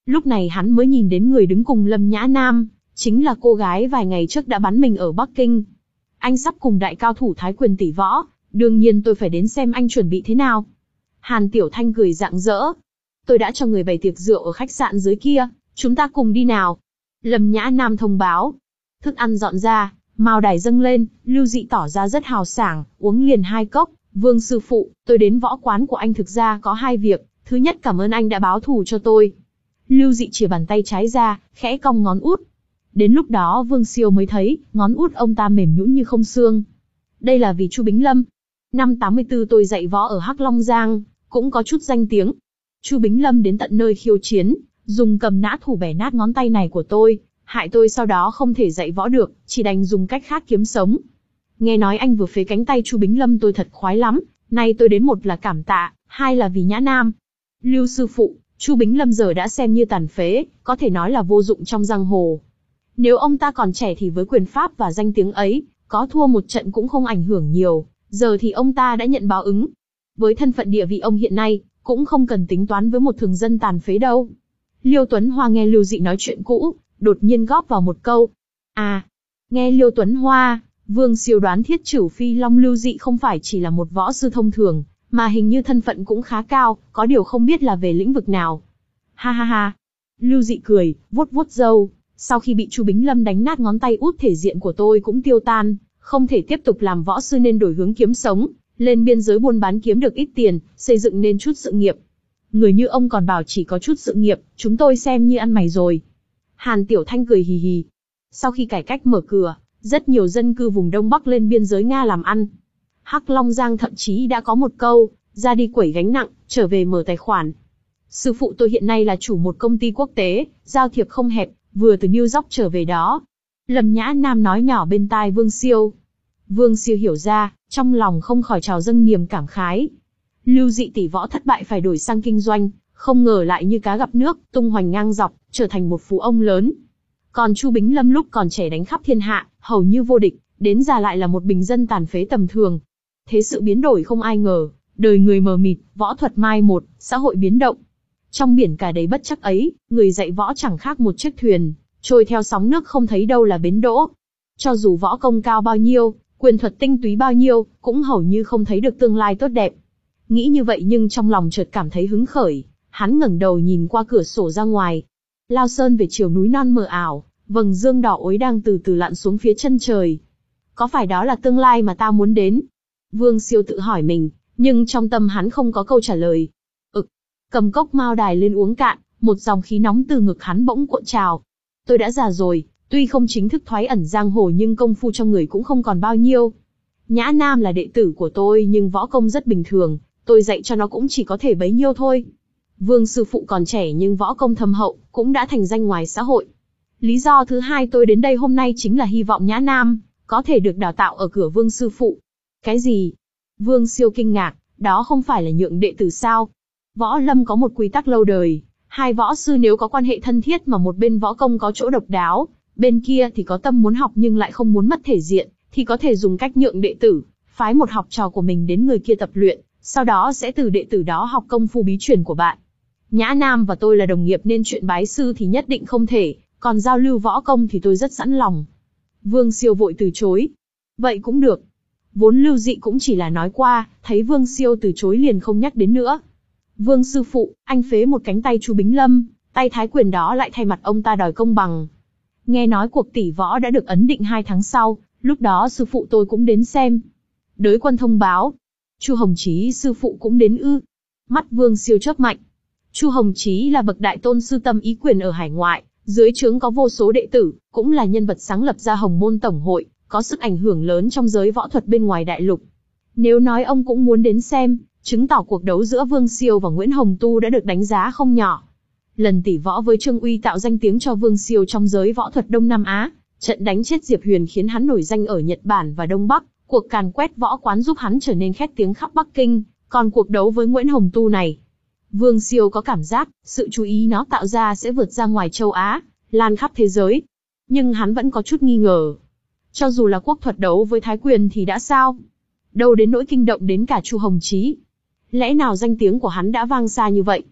Lúc này hắn mới nhìn đến người đứng cùng Lâm Nhã Nam, chính là cô gái vài ngày trước đã bắn mình ở Bắc Kinh. Anh sắp cùng đại cao thủ Thái Quyền tỷ võ, đương nhiên tôi phải đến xem anh chuẩn bị thế nào. Hàn Tiểu Thanh cười rạng rỡ. Tôi đã cho người bày tiệc rượu ở khách sạn dưới kia, chúng ta cùng đi nào. Lâm Nhã Nam thông báo. Thức ăn dọn ra, mao đài dâng lên, Lưu Dị tỏ ra rất hào sảng, uống liền hai cốc. Vương sư phụ, tôi đến võ quán của anh thực ra có hai việc. Thứ nhất, cảm ơn anh đã báo thù cho tôi. Lưu Dị chìa bàn tay trái ra, khẽ cong ngón út. Đến lúc đó Vương Siêu mới thấy, ngón út ông ta mềm nhũn như không xương. Đây là vì Chu Bính Lâm. Năm tám mươi tư tôi dạy võ ở Hắc Long Giang, cũng có chút danh tiếng. Chu Bính Lâm đến tận nơi khiêu chiến, dùng cầm nã thủ bẻ nát ngón tay này của tôi, hại tôi sau đó không thể dạy võ được, chỉ đành dùng cách khác kiếm sống. Nghe nói anh vừa phế cánh tay Chu Bính Lâm tôi thật khoái lắm, nay tôi đến một là cảm tạ, hai là vì Nhã Nam. Lưu sư phụ, Chu Bính Lâm giờ đã xem như tàn phế, có thể nói là vô dụng trong giang hồ. Nếu ông ta còn trẻ thì với quyền pháp và danh tiếng ấy, có thua một trận cũng không ảnh hưởng nhiều, giờ thì ông ta đã nhận báo ứng. Với thân phận địa vị ông hiện nay, cũng không cần tính toán với một thường dân tàn phế đâu. Liêu Tuấn Hoa nghe Lưu Dị nói chuyện cũ, đột nhiên góp vào một câu. À, nghe Liêu Tuấn Hoa, Vương Siêu đoán Thiết Chửu Phi Long Lưu Dị không phải chỉ là một võ sư thông thường, mà hình như thân phận cũng khá cao, có điều không biết là về lĩnh vực nào. Ha ha ha. Lưu Dị cười, vuốt vuốt râu. Sau khi bị Chu Bính Lâm đánh nát ngón tay út, thể diện của tôi cũng tiêu tan, không thể tiếp tục làm võ sư nên đổi hướng kiếm sống, lên biên giới buôn bán kiếm được ít tiền, xây dựng nên chút sự nghiệp. Người như ông còn bảo chỉ có chút sự nghiệp, chúng tôi xem như ăn mày rồi. Hàn Tiểu Thanh cười hì hì. Sau khi cải cách mở cửa, rất nhiều dân cư vùng Đông Bắc lên biên giới Nga làm ăn. Hắc Long Giang thậm chí đã có một câu, ra đi quẩy gánh nặng, trở về mở tài khoản. Sư phụ tôi hiện nay là chủ một công ty quốc tế, giao thiệp không hẹp, vừa từ New York trở về đó. Lâm Nhã Nam nói nhỏ bên tai Vương Siêu. Vương Siêu hiểu ra, trong lòng không khỏi trào dâng niềm cảm khái. Lưu Dị tỷ võ thất bại phải đổi sang kinh doanh, không ngờ lại như cá gặp nước, tung hoành ngang dọc, trở thành một phú ông lớn. Còn Chu Bính Lâm lúc còn trẻ đánh khắp thiên hạ, hầu như vô địch, đến già lại là một bình dân tàn phế tầm thường. Thế sự biến đổi không ai ngờ, đời người mờ mịt, võ thuật mai một, xã hội biến động. Trong biển cả đầy bất chắc ấy, người dạy võ chẳng khác một chiếc thuyền, trôi theo sóng nước không thấy đâu là bến đỗ. Cho dù võ công cao bao nhiêu, quyền thuật tinh túy bao nhiêu, cũng hầu như không thấy được tương lai tốt đẹp. Nghĩ như vậy nhưng trong lòng chợt cảm thấy hứng khởi, hắn ngẩng đầu nhìn qua cửa sổ ra ngoài. Lao sơn về chiều núi non mờ ảo, vầng dương đỏ ối đang từ từ lặn xuống phía chân trời. Có phải đó là tương lai mà ta muốn đến? Vương Siêu tự hỏi mình, nhưng trong tâm hắn không có câu trả lời. Ực, cầm cốc mao đài lên uống cạn, một dòng khí nóng từ ngực hắn bỗng cuộn trào. Tôi đã già rồi, tuy không chính thức thoái ẩn giang hồ nhưng công phu trong người cũng không còn bao nhiêu. Nhã Nam là đệ tử của tôi nhưng võ công rất bình thường, tôi dạy cho nó cũng chỉ có thể bấy nhiêu thôi. Vương sư phụ còn trẻ nhưng võ công thâm hậu, cũng đã thành danh ngoài xã hội. Lý do thứ hai tôi đến đây hôm nay chính là hy vọng Nhã Nam có thể được đào tạo ở cửa Vương sư phụ. Cái gì? Vương Siêu kinh ngạc, đó không phải là nhượng đệ tử sao? Võ lâm có một quy tắc lâu đời, hai võ sư nếu có quan hệ thân thiết mà một bên võ công có chỗ độc đáo, bên kia thì có tâm muốn học nhưng lại không muốn mất thể diện, thì có thể dùng cách nhượng đệ tử, phái một học trò của mình đến người kia tập luyện, sau đó sẽ từ đệ tử đó học công phu bí truyền của bạn. Nhã Nam và tôi là đồng nghiệp nên chuyện bái sư thì nhất định không thể, còn giao lưu võ công thì tôi rất sẵn lòng. Vương Siêu vội từ chối. Vậy cũng được. Vốn Lưu Dị cũng chỉ là nói qua, thấy Vương Siêu từ chối liền không nhắc đến nữa. Vương sư phụ, anh phế một cánh tay Chu Bính Lâm, tay Thái Quyền đó lại thay mặt ông ta đòi công bằng. Nghe nói cuộc tỷ võ đã được ấn định hai tháng sau, lúc đó sư phụ tôi cũng đến xem. Đới quân thông báo. Chu Hồng Chí sư phụ cũng đến ư? Mắt Vương Siêu chớp mạnh. Chu Hồng Chí là bậc đại tôn sư tâm ý quyền ở hải ngoại, dưới trướng có vô số đệ tử, cũng là nhân vật sáng lập ra Hồng Môn Tổng hội, có sức ảnh hưởng lớn trong giới võ thuật bên ngoài đại lục. Nếu nói ông cũng muốn đến xem, chứng tỏ cuộc đấu giữa Vương Siêu và Nguyễn Hồng Tu đã được đánh giá không nhỏ. Lần tỷ võ với Trương Uy tạo danh tiếng cho Vương Siêu trong giới võ thuật Đông Nam Á, trận đánh chết Diệp Huyền khiến hắn nổi danh ở Nhật Bản và Đông Bắc, cuộc càn quét võ quán giúp hắn trở nên khét tiếng khắp Bắc Kinh, còn cuộc đấu với Nguyễn Hồng Tu này, Vương Siêu có cảm giác, sự chú ý nó tạo ra sẽ vượt ra ngoài châu Á, lan khắp thế giới. Nhưng hắn vẫn có chút nghi ngờ. Cho dù là quốc thuật đấu với Thái Quyền thì đã sao? Đâu đến nỗi kinh động đến cả Chu Hồng Chí. Lẽ nào danh tiếng của hắn đã vang xa như vậy?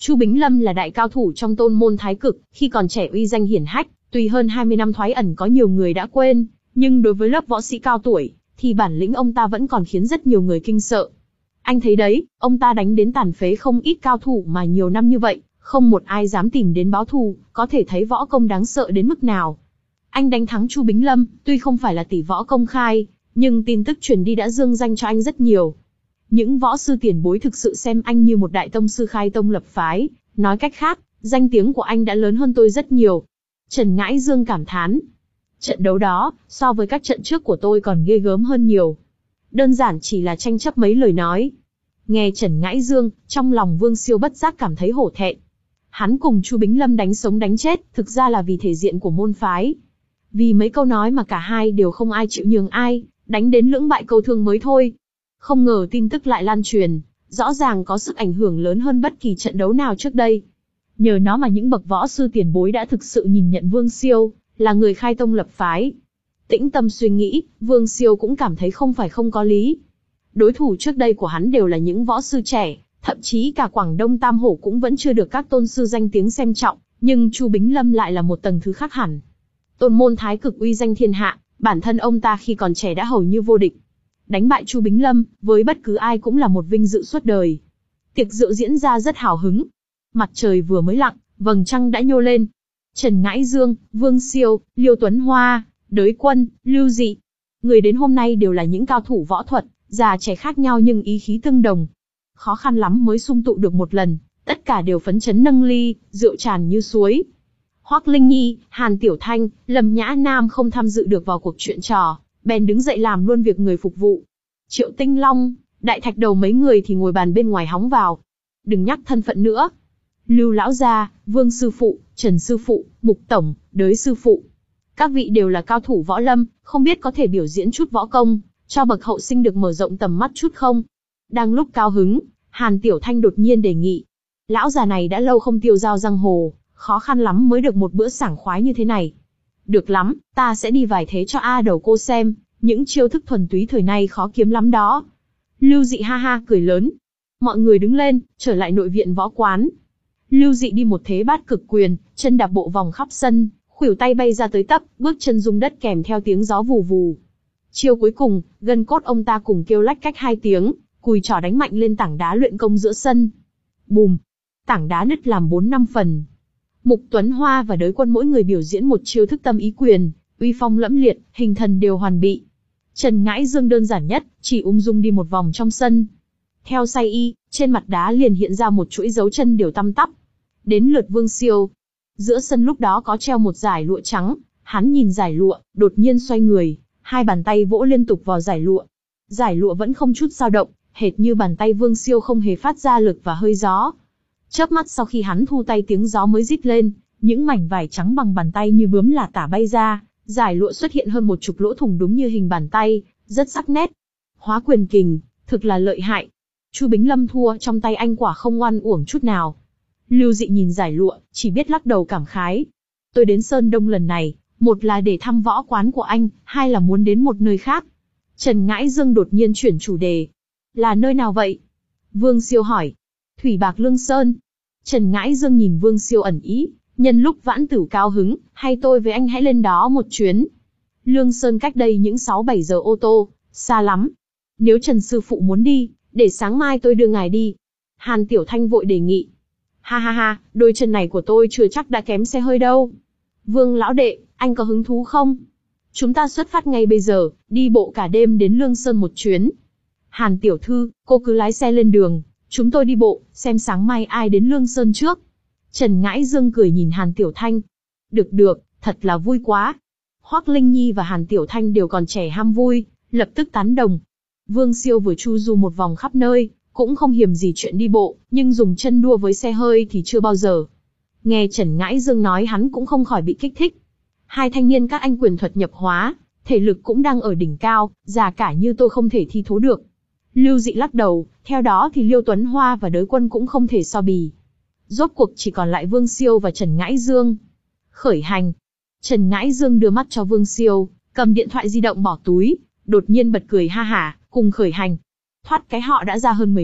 Chu Bính Lâm là đại cao thủ trong tôn môn thái cực, khi còn trẻ uy danh hiển hách, tuy hơn hai mươi năm thoái ẩn có nhiều người đã quên, nhưng đối với lớp võ sĩ cao tuổi, thì bản lĩnh ông ta vẫn còn khiến rất nhiều người kinh sợ. Anh thấy đấy, ông ta đánh đến tàn phế không ít cao thủ mà nhiều năm như vậy, không một ai dám tìm đến báo thù, có thể thấy võ công đáng sợ đến mức nào. Anh đánh thắng Chu Bính Lâm, tuy không phải là tỷ võ công khai, nhưng tin tức truyền đi đã dương danh cho anh rất nhiều. Những võ sư tiền bối thực sự xem anh như một đại tông sư khai tông lập phái, nói cách khác, danh tiếng của anh đã lớn hơn tôi rất nhiều. Trần Ngãi Dương cảm thán. Trận đấu đó, so với các trận trước của tôi còn ghê gớm hơn nhiều. Đơn giản chỉ là tranh chấp mấy lời nói. Nghe Trần Ngãi Dương, trong lòng Vương Siêu bất giác cảm thấy hổ thẹn. Hắn cùng Chu Bính Lâm đánh sống đánh chết, thực ra là vì thể diện của môn phái. Vì mấy câu nói mà cả hai đều không ai chịu nhường ai, đánh đến lưỡng bại câu thương mới thôi. Không ngờ tin tức lại lan truyền, rõ ràng có sức ảnh hưởng lớn hơn bất kỳ trận đấu nào trước đây. Nhờ nó mà những bậc võ sư tiền bối đã thực sự nhìn nhận Vương Siêu là người khai tông lập phái. Tĩnh tâm suy nghĩ, Vương Siêu cũng cảm thấy không phải không có lý. Đối thủ trước đây của hắn đều là những võ sư trẻ, thậm chí cả Quảng Đông Tam Hổ cũng vẫn chưa được các tôn sư danh tiếng xem trọng, nhưng Chu Bính Lâm lại là một tầng thứ khác hẳn. Tôn môn thái cực uy danh thiên hạ, bản thân ông ta khi còn trẻ đã hầu như vô địch. Đánh bại Chu Bính Lâm, với bất cứ ai cũng là một vinh dự suốt đời. Tiệc rượu diễn ra rất hào hứng. Mặt trời vừa mới lặn, vầng trăng đã nhô lên. Trần Ngãi Dương, Vương Siêu, Liêu Tuấn Hoa, Đới Quân, Lưu Dị. Người đến hôm nay đều là những cao thủ võ thuật, già trẻ khác nhau nhưng ý khí tương đồng. Khó khăn lắm mới sum tụ được một lần, tất cả đều phấn chấn nâng ly, rượu tràn như suối. Hoắc Linh Nhi, Hàn Tiểu Thanh, Lâm Nhã Nam không tham dự được vào cuộc chuyện trò, bèn đứng dậy làm luôn việc người phục vụ. Triệu Tinh Long, Đại Thạch Đầu mấy người thì ngồi bàn bên ngoài hóng vào. Đừng nhắc thân phận nữa. Lưu lão gia, Vương sư phụ, Trần sư phụ, Mục tổng, Đới sư phụ. Các vị đều là cao thủ võ lâm, không biết có thể biểu diễn chút võ công, cho bậc hậu sinh được mở rộng tầm mắt chút không? Đang lúc cao hứng, Hàn Tiểu Thanh đột nhiên đề nghị. Lão già này đã lâu không tiêu dao giang hồ, khó khăn lắm mới được một bữa sảng khoái như thế này. Được lắm, ta sẽ đi vài thế cho A Đầu cô xem, những chiêu thức thuần túy thời nay khó kiếm lắm đó. Lưu Dị ha ha cười lớn. Mọi người đứng lên, trở lại nội viện võ quán. Lưu Dị đi một thế bát cực quyền, chân đạp bộ vòng khắp sân, khuỷu tay bay ra tới tấp, bước chân rung đất kèm theo tiếng gió vù vù. Chiêu cuối cùng, gân cốt ông ta cùng kêu lách cách hai tiếng, cùi trỏ đánh mạnh lên tảng đá luyện công giữa sân. Bùm! Tảng đá nứt làm bốn năm phần. Mục Tuấn Hoa và Đới Quân mỗi người biểu diễn một chiêu thức tâm ý quyền, uy phong lẫm liệt, hình thần đều hoàn bị. Trần Ngãi Dương đơn giản nhất, chỉ ung dung đi một vòng trong sân. Theo say y, trên mặt đá liền hiện ra một chuỗi dấu chân đều tăm tắp. Đến lượt Vương Siêu. Giữa sân lúc đó có treo một dải lụa trắng, hắn nhìn dải lụa, đột nhiên xoay người, hai bàn tay vỗ liên tục vào dải lụa. Dải lụa vẫn không chút dao động, hệt như bàn tay Vương Siêu không hề phát ra lực và hơi gió. Chớp mắt sau khi hắn thu tay tiếng gió mới rít lên, những mảnh vải trắng bằng bàn tay như bướm lả tả bay ra, dải lụa xuất hiện hơn một chục lỗ thủng đúng như hình bàn tay, rất sắc nét. Hóa quyền kình, thực là lợi hại. Chu Bính Lâm thua trong tay anh quả không ngoan uổng chút nào. Lưu Dị nhìn dải lụa, chỉ biết lắc đầu cảm khái. Tôi đến Sơn Đông lần này, một là để thăm võ quán của anh, hai là muốn đến một nơi khác. Trần Ngãi Dương đột nhiên chuyển chủ đề. Là nơi nào vậy? Vương Siêu hỏi. Thủy Bạc Lương Sơn. Trần Ngãi Dương nhìn Vương Siêu ẩn ý, nhân lúc Vãn Tửu cao hứng, hay tôi với anh hãy lên đó một chuyến. Lương Sơn cách đây những sáu bảy giờ ô tô, xa lắm. Nếu Trần sư phụ muốn đi, để sáng mai tôi đưa ngài đi. Hàn Tiểu Thanh vội đề nghị. Ha ha ha, đôi chân này của tôi chưa chắc đã kém xe hơi đâu. Vương lão đệ, anh có hứng thú không? Chúng ta xuất phát ngay bây giờ, đi bộ cả đêm đến Lương Sơn một chuyến. Hàn tiểu thư, cô cứ lái xe lên đường, chúng tôi đi bộ, xem sáng mai ai đến Lương Sơn trước. Trần Ngãi Dương cười nhìn Hàn Tiểu Thanh. Được được, thật là vui quá. Hoắc Linh Nhi và Hàn Tiểu Thanh đều còn trẻ ham vui, lập tức tán đồng. Vương Siêu vừa chu du một vòng khắp nơi, cũng không hiềm gì chuyện đi bộ, nhưng dùng chân đua với xe hơi thì chưa bao giờ. Nghe Trần Ngãi Dương nói hắn cũng không khỏi bị kích thích. Hai thanh niên các anh quyền thuật nhập hóa, thể lực cũng đang ở đỉnh cao, già cả như tôi không thể thi thố được. Lưu Dị lắc đầu, theo đó thì Liêu Tuấn Hoa và Đới Quân cũng không thể so bì. Rốt cuộc chỉ còn lại Vương Siêu và Trần Ngãi Dương. Khởi hành. Trần Ngãi Dương đưa mắt cho Vương Siêu, cầm điện thoại di động bỏ túi, đột nhiên bật cười ha hả, cùng khởi hành. Thoát cái họ đã ra hơn mười mét,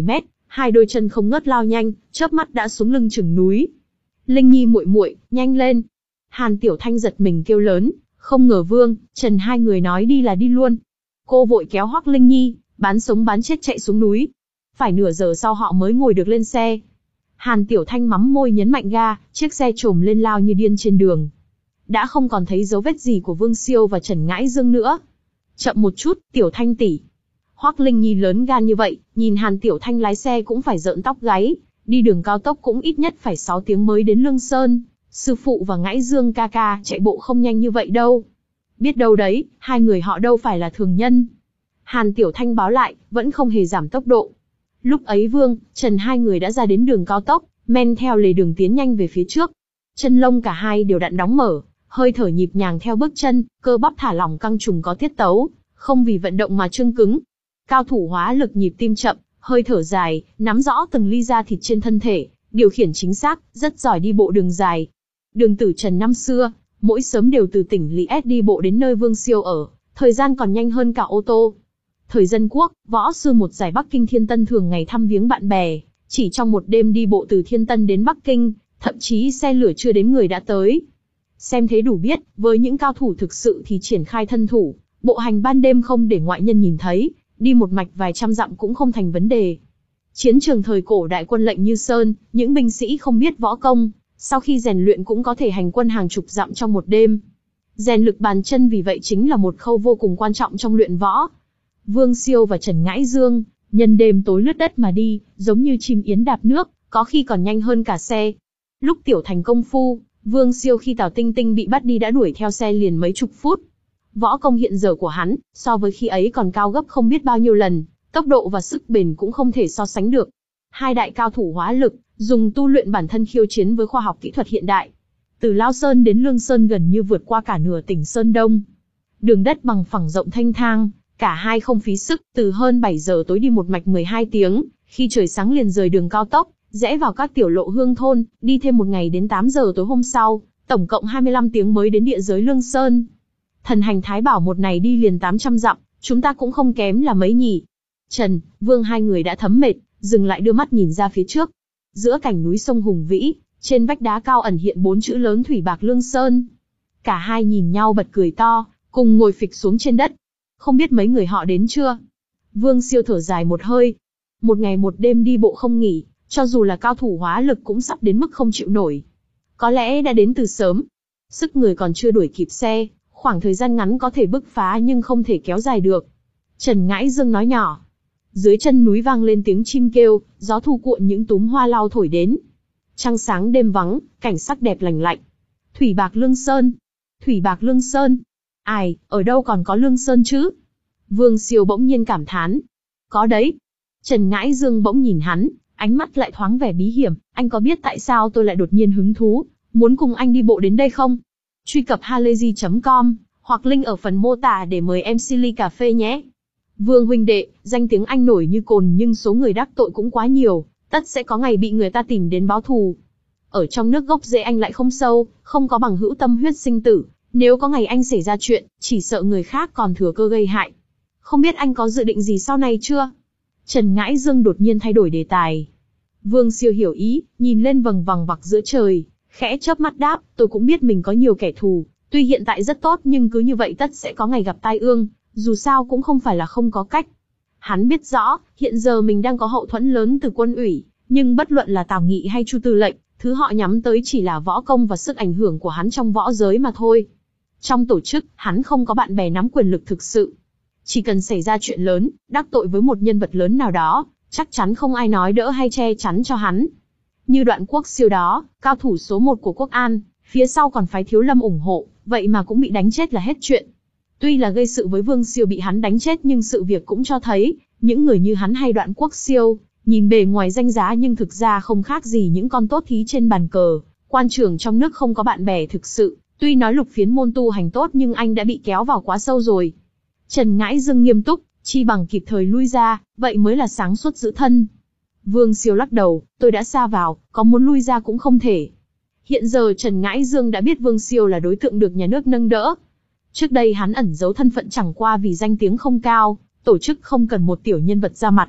Hai đôi chân không ngớt lao nhanh, chớp mắt đã xuống lưng chừng núi. Linh Nhi muội muội, nhanh lên. Hàn Tiểu Thanh giật mình kêu lớn, không ngờ Vương, Trần hai người nói đi là đi luôn. Cô vội kéo Hoắc Linh Nhi, bán sống bán chết chạy xuống núi. Phải nửa giờ sau họ mới ngồi được lên xe. Hàn Tiểu Thanh mắm môi nhấn mạnh ga, chiếc xe trồm lên lao như điên trên đường. Đã không còn thấy dấu vết gì của Vương Siêu và Trần Ngãi Dương nữa. Chậm một chút, Tiểu Thanh tỷ. Hoắc Linh Nhi lớn gan như vậy, nhìn Hàn Tiểu Thanh lái xe cũng phải rợn tóc gáy. Đi đường cao tốc cũng ít nhất phải sáu tiếng mới đến Lương Sơn. Sư phụ và Ngãi Dương ca ca chạy bộ không nhanh như vậy đâu. Biết đâu đấy, hai người họ đâu phải là thường nhân. Hàn Tiểu Thanh báo lại, vẫn không hề giảm tốc độ. Lúc ấy Vương, Trần hai người đã ra đến đường cao tốc, men theo lề đường tiến nhanh về phía trước. Chân lông cả hai đều đặn đóng mở, hơi thở nhịp nhàng theo bước chân, cơ bắp thả lỏng căng trùng có tiết tấu, không vì vận động mà trương cứng. Cao thủ hóa lực nhịp tim chậm, hơi thở dài, nắm rõ từng ly da thịt trên thân thể, điều khiển chính xác, rất giỏi đi bộ đường dài. Đường Tử Trần năm xưa, mỗi sớm đều từ tỉnh Lý S đi bộ đến nơi Vương Siêu ở, thời gian còn nhanh hơn cả ô tô. Thời Dân Quốc, võ sư một giải Bắc Kinh Thiên Tân thường ngày thăm viếng bạn bè, chỉ trong một đêm đi bộ từ Thiên Tân đến Bắc Kinh, thậm chí xe lửa chưa đến người đã tới. Xem thế đủ biết, với những cao thủ thực sự thì triển khai thân thủ, bộ hành ban đêm không để ngoại nhân nhìn thấy, đi một mạch vài trăm dặm cũng không thành vấn đề. Chiến trường thời cổ đại quân lệnh như sơn, những binh sĩ không biết võ công, sau khi rèn luyện cũng có thể hành quân hàng chục dặm trong một đêm. Rèn lực bàn chân vì vậy chính là một khâu vô cùng quan trọng trong luyện võ. Vương Siêu và Trần Ngãi Dương, nhân đêm tối lướt đất mà đi, giống như chim yến đạp nước, có khi còn nhanh hơn cả xe. Lúc tiểu thành công phu, Vương Siêu khi Tào Tinh Tinh bị bắt đi đã đuổi theo xe liền mấy chục phút. Võ công hiện giờ của hắn, so với khi ấy còn cao gấp không biết bao nhiêu lần, tốc độ và sức bền cũng không thể so sánh được. Hai đại cao thủ hóa lực, dùng tu luyện bản thân khiêu chiến với khoa học kỹ thuật hiện đại. Từ Lao Sơn đến Lương Sơn gần như vượt qua cả nửa tỉnh Sơn Đông. Đường đất bằng phẳng rộng thanh thang, cả hai không phí sức, từ hơn bảy giờ tối đi một mạch mười hai tiếng, khi trời sáng liền rời đường cao tốc, rẽ vào các tiểu lộ hương thôn, đi thêm một ngày đến tám giờ tối hôm sau, tổng cộng hai mươi lăm tiếng mới đến địa giới Lương Sơn. Thần hành Thái bảo một ngày đi liền tám trăm dặm, chúng ta cũng không kém là mấy nhỉ. Trần, Vương hai người đã thấm mệt, dừng lại đưa mắt nhìn ra phía trước. Giữa cảnh núi sông hùng vĩ, trên vách đá cao ẩn hiện bốn chữ lớn Thủy Bạc Lương Sơn. Cả hai nhìn nhau bật cười to, cùng ngồi phịch xuống trên đất. Không biết mấy người họ đến chưa? Vương Siêu thở dài một hơi. Một ngày một đêm đi bộ không nghỉ, cho dù là cao thủ hóa lực cũng sắp đến mức không chịu nổi. Có lẽ đã đến từ sớm. Sức người còn chưa đuổi kịp xe, khoảng thời gian ngắn có thể bứt phá nhưng không thể kéo dài được. Trần Ngãi Dương nói nhỏ. Dưới chân núi vang lên tiếng chim kêu, gió thu cuộn những túm hoa lau thổi đến. Trăng sáng đêm vắng, cảnh sắc đẹp lành lạnh. Thủy Bạc Lương Sơn. Thủy Bạc Lương Sơn. Ai, ở đâu còn có Lương Sơn chứ? Vương Siêu bỗng nhiên cảm thán. Có đấy. Trần Ngãi Dương bỗng nhìn hắn, ánh mắt lại thoáng vẻ bí hiểm. Anh có biết tại sao tôi lại đột nhiên hứng thú, muốn cùng anh đi bộ đến đây không? Truy cập halayzi chấm com, hoặc link ở phần mô tả để mời em xê ly cà phê nhé. Vương huynh đệ, danh tiếng anh nổi như cồn nhưng số người đắc tội cũng quá nhiều, tất sẽ có ngày bị người ta tìm đến báo thù. Ở trong nước gốc rễ anh lại không sâu, không có bằng hữu tâm huyết sinh tử, nếu có ngày anh xảy ra chuyện, chỉ sợ người khác còn thừa cơ gây hại. Không biết anh có dự định gì sau này chưa? Trần Ngãi Dương đột nhiên thay đổi đề tài. Vương Siêu hiểu ý, nhìn lên vầng vằng vặc giữa trời, khẽ chớp mắt đáp, tôi cũng biết mình có nhiều kẻ thù, tuy hiện tại rất tốt nhưng cứ như vậy tất sẽ có ngày gặp tai ương, dù sao cũng không phải là không có cách. Hắn biết rõ, hiện giờ mình đang có hậu thuẫn lớn từ quân ủy, nhưng bất luận là Tào Nghị hay Chu Tư lệnh, thứ họ nhắm tới chỉ là võ công và sức ảnh hưởng của hắn trong võ giới mà thôi. Trong tổ chức, hắn không có bạn bè nắm quyền lực thực sự. Chỉ cần xảy ra chuyện lớn, đắc tội với một nhân vật lớn nào đó, chắc chắn không ai nói đỡ hay che chắn cho hắn. Như Đoạn Quốc Siêu đó, cao thủ số một của Quốc An, phía sau còn phái Thiếu Lâm ủng hộ, vậy mà cũng bị đánh chết là hết chuyện. Tuy là gây sự với Vương Siêu bị hắn đánh chết nhưng sự việc cũng cho thấy, những người như hắn hay Đoạn Quốc Siêu, nhìn bề ngoài danh giá nhưng thực ra không khác gì những con tốt thí trên bàn cờ, quan trường trong nước không có bạn bè thực sự, tuy nói Lục Phiến môn tu hành tốt nhưng anh đã bị kéo vào quá sâu rồi. Trần Ngãi Dương nghiêm túc, chi bằng kịp thời lui ra, vậy mới là sáng suốt giữ thân. Vương Siêu lắc đầu, tôi đã sa vào, có muốn lui ra cũng không thể. Hiện giờ Trần Ngãi Dương đã biết Vương Siêu là đối tượng được nhà nước nâng đỡ. Trước đây hắn ẩn giấu thân phận chẳng qua vì danh tiếng không cao, tổ chức không cần một tiểu nhân vật ra mặt.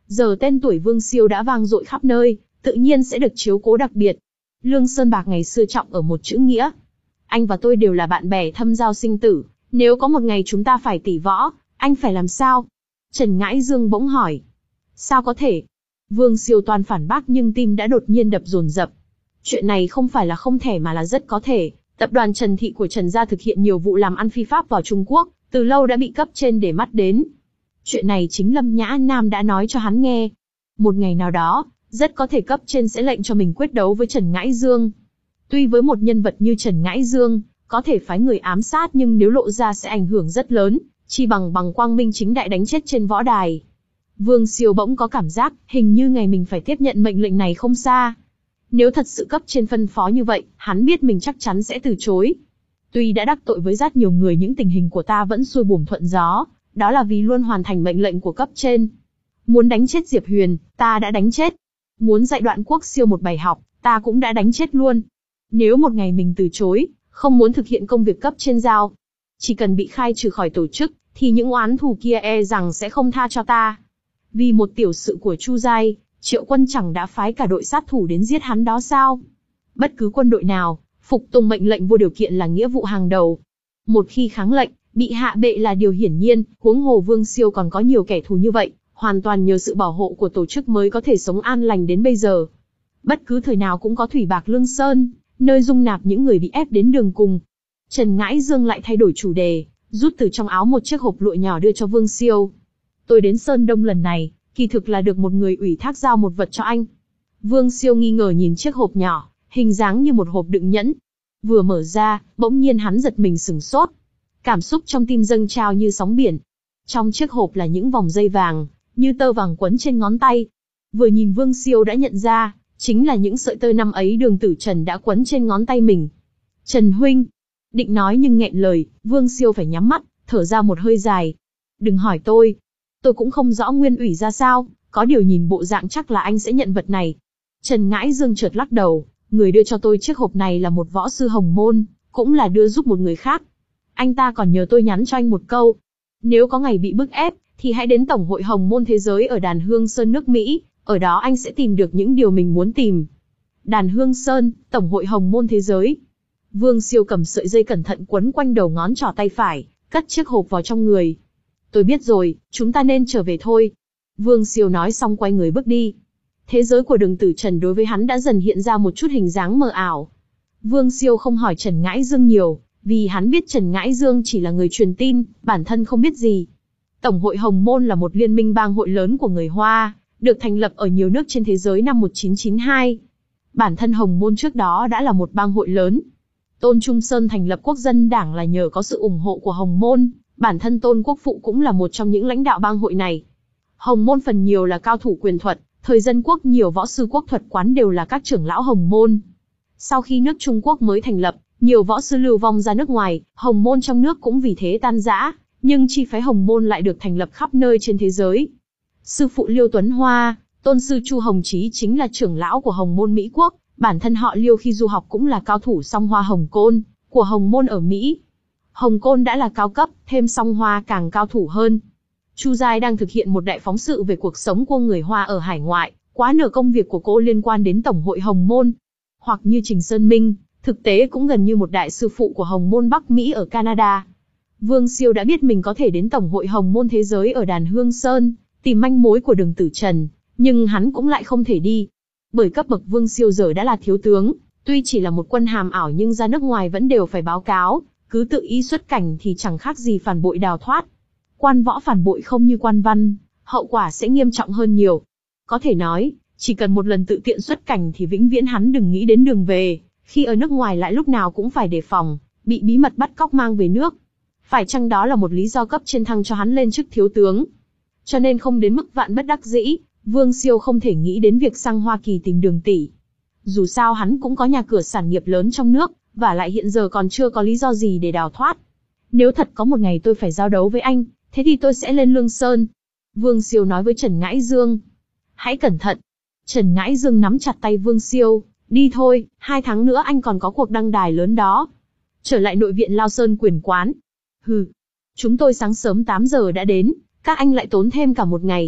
Giờ tên tuổi Vương Siêu đã vang dội khắp nơi, tự nhiên sẽ được chiếu cố đặc biệt. Lương Sơn Bạc ngày xưa trọng ở một chữ nghĩa. Anh và tôi đều là bạn bè thâm giao sinh tử, nếu có một ngày chúng ta phải tỷ võ, anh phải làm sao? Trần Ngãi Dương bỗng hỏi. Sao có thể? Vương Siêu toàn phản bác nhưng tim đã đột nhiên đập dồn dập. Chuyện này không phải là không thể mà là rất có thể. Tập đoàn Trần Thị của Trần gia thực hiện nhiều vụ làm ăn phi pháp vào Trung Quốc, từ lâu đã bị cấp trên để mắt đến. Chuyện này chính Lâm Nhã Nam đã nói cho hắn nghe. Một ngày nào đó, rất có thể cấp trên sẽ lệnh cho mình quyết đấu với Trần Ngãi Dương. Tuy với một nhân vật như Trần Ngãi Dương, có thể phái người ám sát nhưng nếu lộ ra sẽ ảnh hưởng rất lớn, chi bằng bằng quang minh chính đại đánh chết trên võ đài. Vương Siêu bỗng có cảm giác, hình như ngày mình phải tiếp nhận mệnh lệnh này không xa. Nếu thật sự cấp trên phân phó như vậy, hắn biết mình chắc chắn sẽ từ chối. Tuy đã đắc tội với rất nhiều người nhưng tình hình của ta vẫn xuôi buồm thuận gió, đó là vì luôn hoàn thành mệnh lệnh của cấp trên. Muốn đánh chết Diệp Huyền, ta đã đánh chết. Muốn dạy Đoạn Quốc Siêu một bài học, ta cũng đã đánh chết luôn. Nếu một ngày mình từ chối, không muốn thực hiện công việc cấp trên giao, chỉ cần bị khai trừ khỏi tổ chức, thì những oán thù kia e rằng sẽ không tha cho ta. Vì một tiểu sự của Chu Giai, Triệu Quân chẳng đã phái cả đội sát thủ đến giết hắn đó sao? Bất cứ quân đội nào, phục tùng mệnh lệnh vô điều kiện là nghĩa vụ hàng đầu. Một khi kháng lệnh, bị hạ bệ là điều hiển nhiên, huống hồ Vương Siêu còn có nhiều kẻ thù như vậy, hoàn toàn nhờ sự bảo hộ của tổ chức mới có thể sống an lành đến bây giờ. Bất cứ thời nào cũng có thủy bạc Lương Sơn, nơi dung nạp những người bị ép đến đường cùng. Trần Ngãi Dương lại thay đổi chủ đề, rút từ trong áo một chiếc hộp lụa nhỏ đưa cho Vương Siêu. Tôi đến Sơn Đông lần này, kỳ thực là được một người ủy thác giao một vật cho anh. Vương Siêu nghi ngờ nhìn chiếc hộp nhỏ, hình dáng như một hộp đựng nhẫn. Vừa mở ra, bỗng nhiên hắn giật mình sửng sốt. Cảm xúc trong tim dâng trào như sóng biển. Trong chiếc hộp là những vòng dây vàng, như tơ vàng quấn trên ngón tay. Vừa nhìn Vương Siêu đã nhận ra, chính là những sợi tơ năm ấy Đường Tử Trần đã quấn trên ngón tay mình. Trần huynh, định nói nhưng nghẹn lời, Vương Siêu phải nhắm mắt, thở ra một hơi dài. Đừng hỏi tôi, tôi cũng không rõ nguyên ủy ra sao, có điều nhìn bộ dạng chắc là anh sẽ nhận vật này. Trần Ngãi Dương chợt lắc đầu, người đưa cho tôi chiếc hộp này là một võ sư Hồng Môn, cũng là đưa giúp một người khác. Anh ta còn nhờ tôi nhắn cho anh một câu. Nếu có ngày bị bức ép, thì hãy đến Tổng hội Hồng Môn Thế giới ở Đàn Hương Sơn nước Mỹ, ở đó anh sẽ tìm được những điều mình muốn tìm. Đàn Hương Sơn, Tổng hội Hồng Môn Thế giới. Vương Siêu cầm sợi dây cẩn thận quấn quanh đầu ngón trỏ tay phải, cất chiếc hộp vào trong người. Tôi biết rồi, chúng ta nên trở về thôi. Vương Siêu nói xong quay người bước đi. Thế giới của Đường Tử Trần đối với hắn đã dần hiện ra một chút hình dáng mờ ảo. Vương Siêu không hỏi Trần Ngãi Dương nhiều, vì hắn biết Trần Ngãi Dương chỉ là người truyền tin, bản thân không biết gì. Tổng hội Hồng Môn là một liên minh bang hội lớn của người Hoa, được thành lập ở nhiều nước trên thế giới năm một nghìn chín trăm chín mươi hai. Bản thân Hồng Môn trước đó đã là một bang hội lớn. Tôn Trung Sơn thành lập Quốc dân Đảng là nhờ có sự ủng hộ của Hồng Môn, bản thân Tôn Quốc Phụ cũng là một trong những lãnh đạo bang hội này. Hồng Môn phần nhiều là cao thủ quyền thuật, thời dân quốc nhiều võ sư quốc thuật quán đều là các trưởng lão Hồng Môn. Sau khi nước Trung Quốc mới thành lập, nhiều võ sư lưu vong ra nước ngoài, Hồng Môn trong nước cũng vì thế tan rã, nhưng chi phái Hồng Môn lại được thành lập khắp nơi trên thế giới. Sư phụ Liêu Tuấn Hoa, tôn sư Chu Hồng Chí chính là trưởng lão của Hồng Môn Mỹ Quốc, bản thân họ Liêu khi du học cũng là cao thủ song hoa Hồng Côn của Hồng Môn ở Mỹ. Hồng Côn đã là cao cấp, thêm song hoa càng cao thủ hơn. Chu Giai đang thực hiện một đại phóng sự về cuộc sống của người Hoa ở hải ngoại, quá nửa công việc của cô liên quan đến Tổng hội Hồng Môn. Hoặc như Trình Sơn Minh, thực tế cũng gần như một đại sư phụ của Hồng Môn Bắc Mỹ ở Canada. Vương Siêu đã biết mình có thể đến Tổng hội Hồng Môn Thế giới ở Đàn Hương Sơn, tìm manh mối của Đường Tử Trần, nhưng hắn cũng lại không thể đi. Bởi cấp bậc Vương Siêu giờ đã là thiếu tướng, tuy chỉ là một quân hàm ảo nhưng ra nước ngoài vẫn đều phải báo cáo, cứ tự ý xuất cảnh thì chẳng khác gì phản bội đào thoát. Quan võ phản bội không như quan văn, hậu quả sẽ nghiêm trọng hơn nhiều. Có thể nói, chỉ cần một lần tự tiện xuất cảnh thì vĩnh viễn hắn đừng nghĩ đến đường về, khi ở nước ngoài lại lúc nào cũng phải đề phòng, bị bí mật bắt cóc mang về nước. Phải chăng đó là một lý do cấp trên thăng cho hắn lên chức thiếu tướng? Cho nên không đến mức vạn bất đắc dĩ, Vương Siêu không thể nghĩ đến việc sang Hoa Kỳ tìm Đường tỷ. Dù sao hắn cũng có nhà cửa sản nghiệp lớn trong nước, và lại hiện giờ còn chưa có lý do gì để đào thoát. Nếu thật có một ngày tôi phải giao đấu với anh, thế thì tôi sẽ lên Lương Sơn. Vương Siêu nói với Trần Ngãi Dương. Hãy cẩn thận. Trần Ngãi Dương nắm chặt tay Vương Siêu. Đi thôi, hai tháng nữa anh còn có cuộc đăng đài lớn đó. Trở lại nội viện Lao Sơn quyền quán. Hừ, chúng tôi sáng sớm tám giờ đã đến, các anh lại tốn thêm cả một ngày.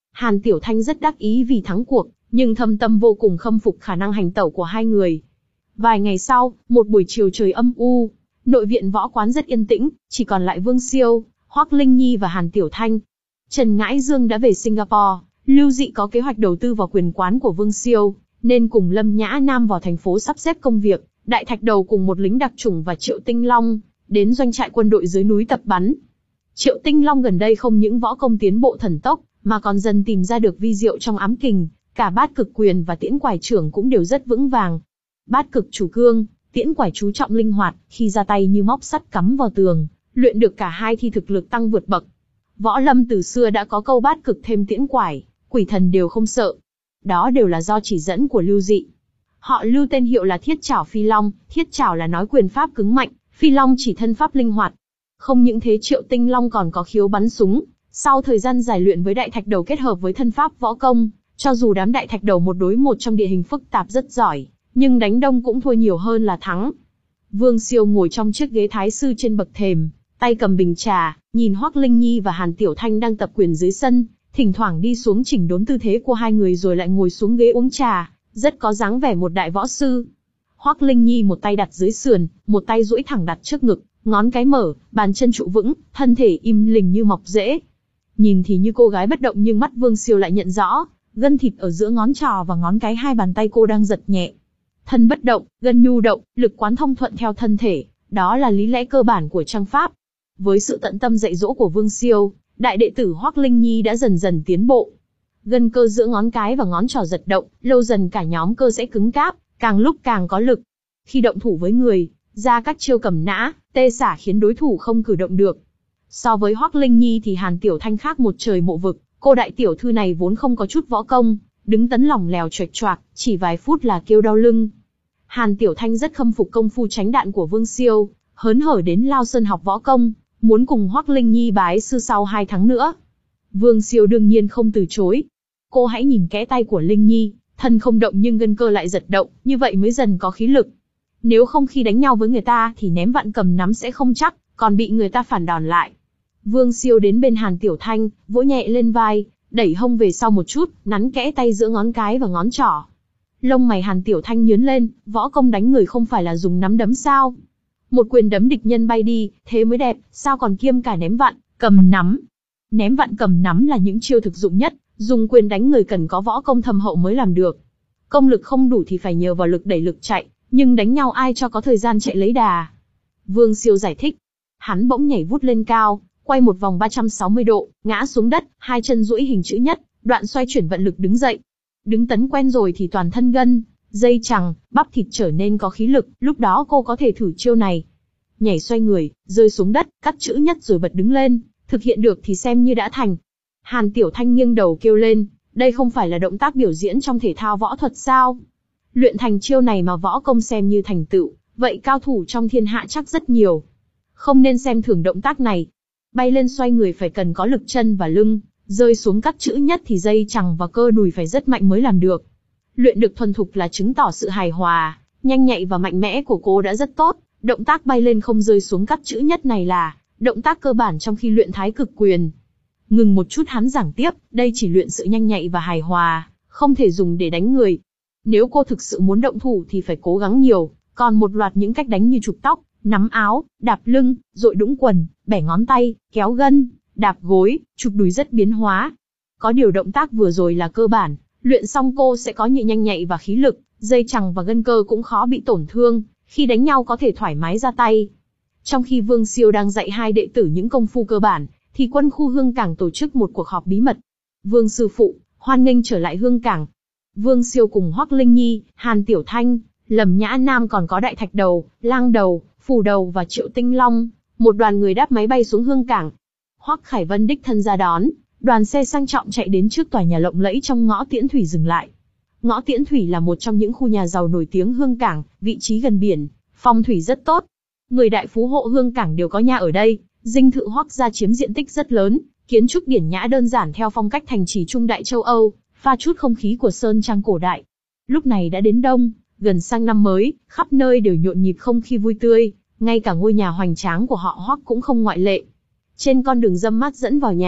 Hàn Tiểu Thanh rất đắc ý vì thắng cuộc, nhưng thâm tâm vô cùng khâm phục khả năng hành tẩu của hai người. Vài ngày sau, một buổi chiều trời âm u, nội viện võ quán rất yên tĩnh, chỉ còn lại Vương Siêu, Hoắc Linh Nhi và Hàn Tiểu Thanh. Trần Ngãi Dương đã về Singapore, Lưu Dị có kế hoạch đầu tư vào quyền quán của Vương Siêu, nên cùng Lâm Nhã Nam vào thành phố sắp xếp công việc. Đại Thạch Đầu cùng một lính đặc chủng và Triệu Tinh Long đến doanh trại quân đội dưới núi tập bắn. Triệu Tinh Long gần đây không những võ công tiến bộ thần tốc, mà còn dần tìm ra được vi diệu trong ám kình, cả bát cực quyền và tiễn quải trưởng cũng đều rất vững vàng. Bát cực chủ cương, tiễn quải chú trọng linh hoạt, khi ra tay như móc sắt cắm vào tường, luyện được cả hai thì thực lực tăng vượt bậc. Võ lâm từ xưa đã có câu bát cực thêm tiễn quải, quỷ thần đều không sợ. Đó đều là do chỉ dẫn của Lưu Dị. Họ Lưu tên hiệu là Thiết Trảo Phi Long, Thiết Trảo là nói quyền pháp cứng mạnh, Phi Long chỉ thân pháp linh hoạt. Không những thế, Triệu Tinh Long còn có khiếu bắn súng, sau thời gian giải luyện với Đại Thạch Đầu kết hợp với thân pháp võ công, cho dù đám Đại Thạch Đầu một đối một trong địa hình phức tạp rất giỏi, nhưng đánh đông cũng thua nhiều hơn là thắng. Vương Siêu ngồi trong chiếc ghế thái sư trên bậc thềm, tay cầm bình trà, nhìn Hoắc Linh Nhi và Hàn Tiểu Thanh đang tập quyền dưới sân, thỉnh thoảng đi xuống chỉnh đốn tư thế của hai người rồi lại ngồi xuống ghế uống trà, rất có dáng vẻ một đại võ sư. Hoắc Linh Nhi một tay đặt dưới sườn, một tay duỗi thẳng đặt trước ngực, ngón cái mở, bàn chân trụ vững, thân thể im lìm như mọc rễ. Nhìn thì như cô gái bất động, nhưng mắt Vương Siêu lại nhận rõ, gân thịt ở giữa ngón trỏ và ngón cái hai bàn tay cô đang giật nhẹ. Thân bất động, gân nhu động, lực quán thông thuận theo thân thể, đó là lý lẽ cơ bản của trang pháp. Với sự tận tâm dạy dỗ của Vương Siêu, đại đệ tử Hoắc Linh Nhi đã dần dần tiến bộ. Gân cơ giữa ngón cái và ngón trỏ giật động, lâu dần cả nhóm cơ sẽ cứng cáp, càng lúc càng có lực. Khi động thủ với người, ra các chiêu cầm nã, tê xả khiến đối thủ không cử động được. So với Hoắc Linh Nhi thì Hàn Tiểu Thanh khác một trời một vực, cô đại tiểu thư này vốn không có chút võ công, đứng tấn lỏng lèo choạch choạc, chỉ vài phút là kêu đau lưng. Hàn Tiểu Thanh rất khâm phục công phu tránh đạn của Vương Siêu, hớn hở đến Lao Sơn học võ công, muốn cùng Hoắc Linh Nhi bái sư sau hai tháng nữa. Vương Siêu đương nhiên không từ chối. Cô hãy nhìn kẽ tay của Linh Nhi, thân không động nhưng gân cơ lại giật động, như vậy mới dần có khí lực. Nếu không khi đánh nhau với người ta thì ném vạn cầm nắm sẽ không chắc, còn bị người ta phản đòn lại. Vương Siêu đến bên Hàn Tiểu Thanh, vỗ nhẹ lên vai, đẩy hông về sau một chút, nắn kẽ tay giữa ngón cái và ngón trỏ. Lông mày Hàn Tiểu Thanh nhướng lên, võ công đánh người không phải là dùng nắm đấm sao? Một quyền đấm địch nhân bay đi, thế mới đẹp, sao còn kiêm cả ném vạn, cầm nắm? Ném vạn cầm nắm là những chiêu thực dụng nhất, dùng quyền đánh người cần có võ công thâm hậu mới làm được. Công lực không đủ thì phải nhờ vào lực đẩy lực chạy, nhưng đánh nhau ai cho có thời gian chạy lấy đà. Vương Siêu giải thích. Hắn bỗng nhảy vút lên cao, quay một vòng ba trăm sáu mươi độ, ngã xuống đất, hai chân duỗi hình chữ nhất, đoạn xoay chuyển vận lực đứng dậy. Đứng tấn quen rồi thì toàn thân gân, dây chằng, bắp thịt trở nên có khí lực, lúc đó cô có thể thử chiêu này. Nhảy xoay người, rơi xuống đất, cắt chữ nhất rồi bật đứng lên, thực hiện được thì xem như đã thành. Hàn Tiểu Thanh nghiêng đầu kêu lên, đây không phải là động tác biểu diễn trong thể thao võ thuật sao? Luyện thành chiêu này mà võ công xem như thành tựu, vậy cao thủ trong thiên hạ chắc rất nhiều. Không nên xem thường động tác này. Bay lên xoay người phải cần có lực chân và lưng, rơi xuống cắt chữ nhất thì dây chằng và cơ đùi phải rất mạnh mới làm được. Luyện được thuần thục là chứng tỏ sự hài hòa, nhanh nhạy và mạnh mẽ của cô đã rất tốt. Động tác bay lên không rơi xuống cắt chữ nhất này là động tác cơ bản trong khi luyện thái cực quyền. Ngừng một chút hắn giảng tiếp, đây chỉ luyện sự nhanh nhạy và hài hòa, không thể dùng để đánh người. Nếu cô thực sự muốn động thủ thì phải cố gắng nhiều, còn một loạt những cách đánh như chụp tóc, nắm áo, đạp lưng, dội đũng quần, bẻ ngón tay, kéo gân, đạp gối, chụp đùi rất biến hóa. Có điều động tác vừa rồi là cơ bản, luyện xong cô sẽ có nhị nhanh nhạy và khí lực, dây chằng và gân cơ cũng khó bị tổn thương, khi đánh nhau có thể thoải mái ra tay. Trong khi Vương Siêu đang dạy hai đệ tử những công phu cơ bản, thì quân khu Hương Cảng tổ chức một cuộc họp bí mật. Vương sư phụ, hoan nghênh trở lại Hương Cảng. Vương Siêu cùng Hoắc Linh Nhi, Hàn Tiểu Thanh, Lâm Nhã Nam còn có Đại Thạch Đầu, Lang Đầu, Phù Đầu và Triệu Tinh Long, một đoàn người đáp máy bay xuống Hương Cảng. Hoắc Khải Vân đích thân ra đón, đoàn xe sang trọng chạy đến trước tòa nhà lộng lẫy trong ngõ Tiễn Thủy dừng lại. Ngõ Tiễn Thủy là một trong những khu nhà giàu nổi tiếng Hương Cảng, vị trí gần biển, phong thủy rất tốt. Người đại phú hộ Hương Cảng đều có nhà ở đây. Dinh thự Hoắc gia chiếm diện tích rất lớn, kiến trúc điển nhã đơn giản theo phong cách thành trì trung đại châu Âu, pha chút không khí của sơn trang cổ đại. Lúc này đã đến đông, gần sang năm mới, khắp nơi đều nhộn nhịp không khí vui tươi, ngay cả ngôi nhà hoành tráng của họ Hoắc cũng không ngoại lệ. Trên con đường râm mát dẫn vào nhà,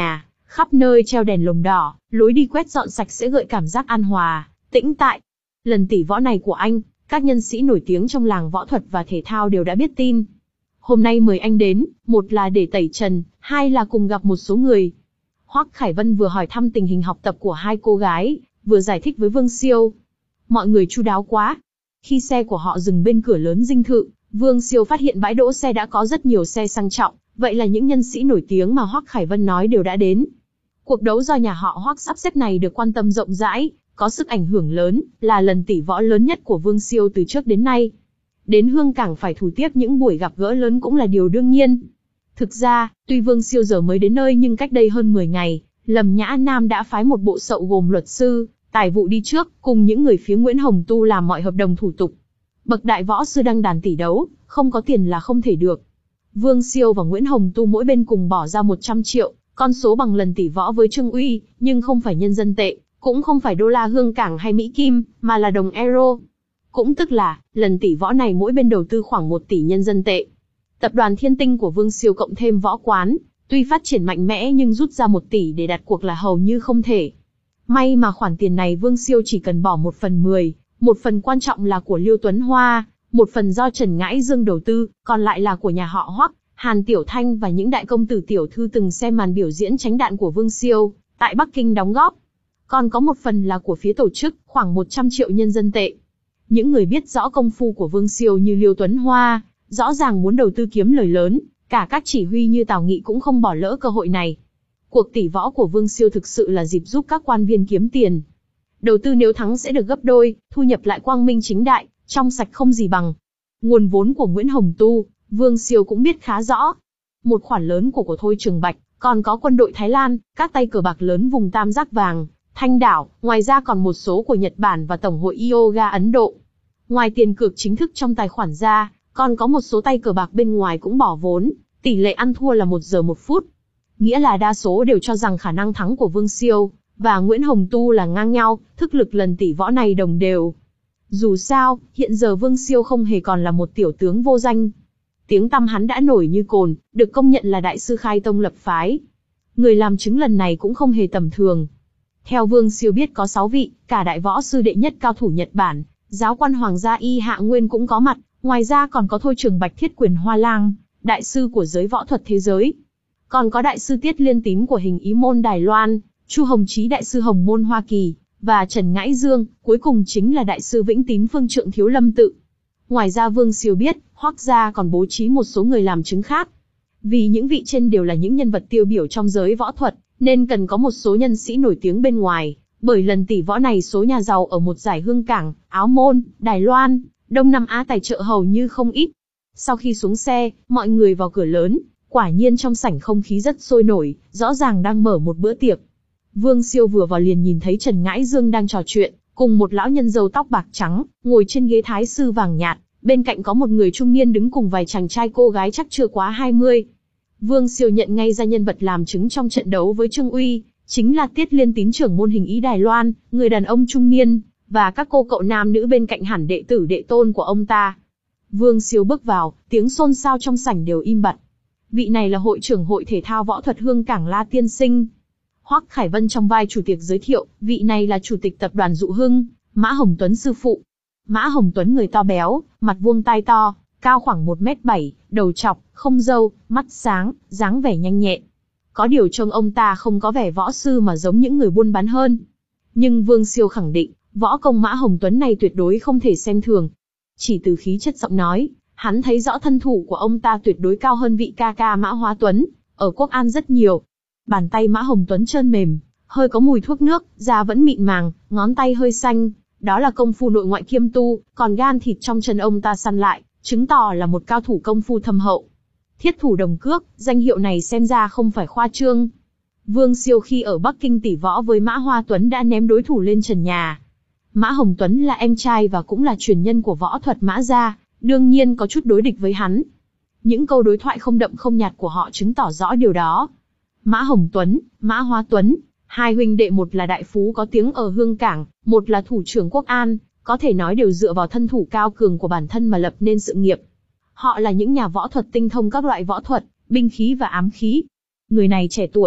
Khắp nơi treo đèn lồng đỏ, lối đi quét dọn sạch sẽ gợi cảm giác an hòa, tĩnh tại. Lần tỷ võ này của anh, các nhân sĩ nổi tiếng trong làng võ thuật và thể thao đều đã biết tin. Hôm nay mời anh đến, một là để tẩy trần, hai là cùng gặp một số người. Hoắc Khải Vân vừa hỏi thăm tình hình học tập của hai cô gái, vừa giải thích với Vương Siêu. Mọi người chu đáo quá. Khi xe của họ dừng bên cửa lớn dinh thự, Vương Siêu phát hiện bãi đỗ xe đã có rất nhiều xe sang trọng, vậy là những nhân sĩ nổi tiếng mà Hoắc Khải Vân nói đều đã đến. Cuộc đấu do nhà họ Hoắc sắp xếp này được quan tâm rộng rãi, có sức ảnh hưởng lớn, là lần tỷ võ lớn nhất của Vương Siêu từ trước đến nay. Đến Hương Cảng phải thủ tiếp những buổi gặp gỡ lớn cũng là điều đương nhiên. Thực ra, tuy Vương Siêu giờ mới đến nơi nhưng cách đây hơn mười ngày, Lâm Nhã Nam đã phái một bộ sậu gồm luật sư, tài vụ đi trước, cùng những người phía Nguyễn Hồng Tu làm mọi hợp đồng thủ tục. Bậc đại võ sư đăng đàn tỷ đấu, không có tiền là không thể được. Vương Siêu và Nguyễn Hồng Tu mỗi bên cùng bỏ ra một trăm triệu, con số bằng lần tỷ võ với Trương Uy, nhưng không phải nhân dân tệ, cũng không phải đô la Hương Cảng hay Mỹ Kim, mà là đồng euro. Cũng tức là, lần tỷ võ này mỗi bên đầu tư khoảng một tỷ nhân dân tệ. Tập đoàn Thiên Tinh của Vương Siêu cộng thêm võ quán, tuy phát triển mạnh mẽ nhưng rút ra một tỷ để đặt cuộc là hầu như không thể. May mà khoản tiền này Vương Siêu chỉ cần bỏ một phần mười, một phần quan trọng là của Liêu Tuấn Hoa, một phần do Trần Ngãi Dương đầu tư, còn lại là của nhà họ Hoắc, Hàn Tiểu Thanh và những đại công tử tiểu thư từng xem màn biểu diễn tránh đạn của Vương Siêu tại Bắc Kinh đóng góp. Còn có một phần là của phía tổ chức, khoảng một trăm triệu nhân dân tệ. Những người biết rõ công phu của Vương Siêu như Liêu Tuấn Hoa, rõ ràng muốn đầu tư kiếm lời lớn, cả các chỉ huy như Tào Nghị cũng không bỏ lỡ cơ hội này. Cuộc tỷ võ của Vương Siêu thực sự là dịp giúp các quan viên kiếm tiền. Đầu tư nếu thắng sẽ được gấp đôi, thu nhập lại quang minh chính đại, trong sạch không gì bằng. Nguồn vốn của Nguyễn Hồng Tu, Vương Siêu cũng biết khá rõ. Một khoản lớn của của Thôi Trường Bạch, còn có quân đội Thái Lan, các tay cờ bạc lớn vùng Tam Giác Vàng, Thanh Đảo, ngoài ra còn một số của Nhật Bản và Tổng hội Yoga Ấn Độ. Ngoài tiền cược chính thức trong tài khoản ra, còn có một số tay cờ bạc bên ngoài cũng bỏ vốn, tỷ lệ ăn thua là một giờ một phút. Nghĩa là đa số đều cho rằng khả năng thắng của Vương Siêu và Nguyễn Hồng Tu là ngang nhau, thức lực lần tỷ võ này đồng đều. Dù sao, hiện giờ Vương Siêu không hề còn là một tiểu tướng vô danh. Tiếng tăm hắn đã nổi như cồn, được công nhận là đại sư khai tông lập phái. Người làm chứng lần này cũng không hề tầm thường. Theo Vương Siêu biết có sáu vị, cả đại võ sư đệ nhất cao thủ Nhật Bản, giáo quan hoàng gia Y Hạ Nguyên cũng có mặt, ngoài ra còn có Thôi Trường Bạch Thiết Quyền Hoa Lang, đại sư của giới võ thuật thế giới. Còn có đại sư Tiết Liên Tín của hình ý môn Đài Loan, Chu Hồng Chí đại sư Hồng môn Hoa Kỳ, và Trần Ngãi Dương, cuối cùng chính là đại sư Vĩnh Tín Phương Trượng Thiếu Lâm Tự. Ngoài ra Vương Siêu biết, Hoắc gia còn bố trí một số người làm chứng khác. Vì những vị trên đều là những nhân vật tiêu biểu trong giới võ thuật, nên cần có một số nhân sĩ nổi tiếng bên ngoài. Bởi lần tỷ võ này số nhà giàu ở một giải Hương Cảng, Áo Môn, Đài Loan, Đông Nam Á tài trợ hầu như không ít. Sau khi xuống xe, mọi người vào cửa lớn, quả nhiên trong sảnh không khí rất sôi nổi, rõ ràng đang mở một bữa tiệc. Vương Siêu vừa vào liền nhìn thấy Trần Ngãi Dương đang trò chuyện, cùng một lão nhân râu tóc bạc trắng, ngồi trên ghế thái sư vàng nhạt, bên cạnh có một người trung niên đứng cùng vài chàng trai cô gái chắc chưa quá hai mươi. Vương Siêu nhận ngay ra nhân vật làm chứng trong trận đấu với Trương Uy, chính là Tiết Liên Tín trưởng môn hình ý Đài Loan, người đàn ông trung niên, và các cô cậu nam nữ bên cạnh hẳn đệ tử đệ tôn của ông ta. Vương Siêu bước vào, tiếng xôn xao trong sảnh đều im bặt. Vị này là hội trưởng hội thể thao võ thuật Hương Cảng La Tiên Sinh. Hoắc Khải Vân trong vai chủ tiệc giới thiệu, vị này là chủ tịch tập đoàn Dụ Hưng, Mã Hồng Tuấn sư phụ. Mã Hồng Tuấn người to béo, mặt vuông tai to, cao khoảng một mét bảy, đầu trọc, không râu, mắt sáng, dáng vẻ nhanh nhẹn. Có điều trông ông ta không có vẻ võ sư mà giống những người buôn bán hơn. Nhưng Vương Siêu khẳng định, võ công Mã Hồng Tuấn này tuyệt đối không thể xem thường. Chỉ từ khí chất giọng nói, hắn thấy rõ thân thủ của ông ta tuyệt đối cao hơn vị ca ca Mã Hóa Tuấn, ở Quốc An rất nhiều. Bàn tay Mã Hồng Tuấn trơn mềm, hơi có mùi thuốc nước, da vẫn mịn màng, ngón tay hơi xanh. Đó là công phu nội ngoại kiêm tu, còn gan thịt trong chân ông ta săn lại, chứng tỏ là một cao thủ công phu thâm hậu. Thiết thủ đồng cước, danh hiệu này xem ra không phải khoa trương. Vương Siêu khi ở Bắc Kinh tỷ võ với Mã Hoa Tuấn đã ném đối thủ lên trần nhà. Mã Hồng Tuấn là em trai và cũng là truyền nhân của võ thuật Mã gia, đương nhiên có chút đối địch với hắn. Những câu đối thoại không đậm không nhạt của họ chứng tỏ rõ điều đó. Mã Hồng Tuấn, Mã Hoa Tuấn, hai huynh đệ, một là đại phú có tiếng ở Hương Cảng, một là thủ trưởng Quốc An, có thể nói đều dựa vào thân thủ cao cường của bản thân mà lập nên sự nghiệp. Họ là những nhà võ thuật tinh thông các loại võ thuật, binh khí và ám khí. Người này trẻ tuổi,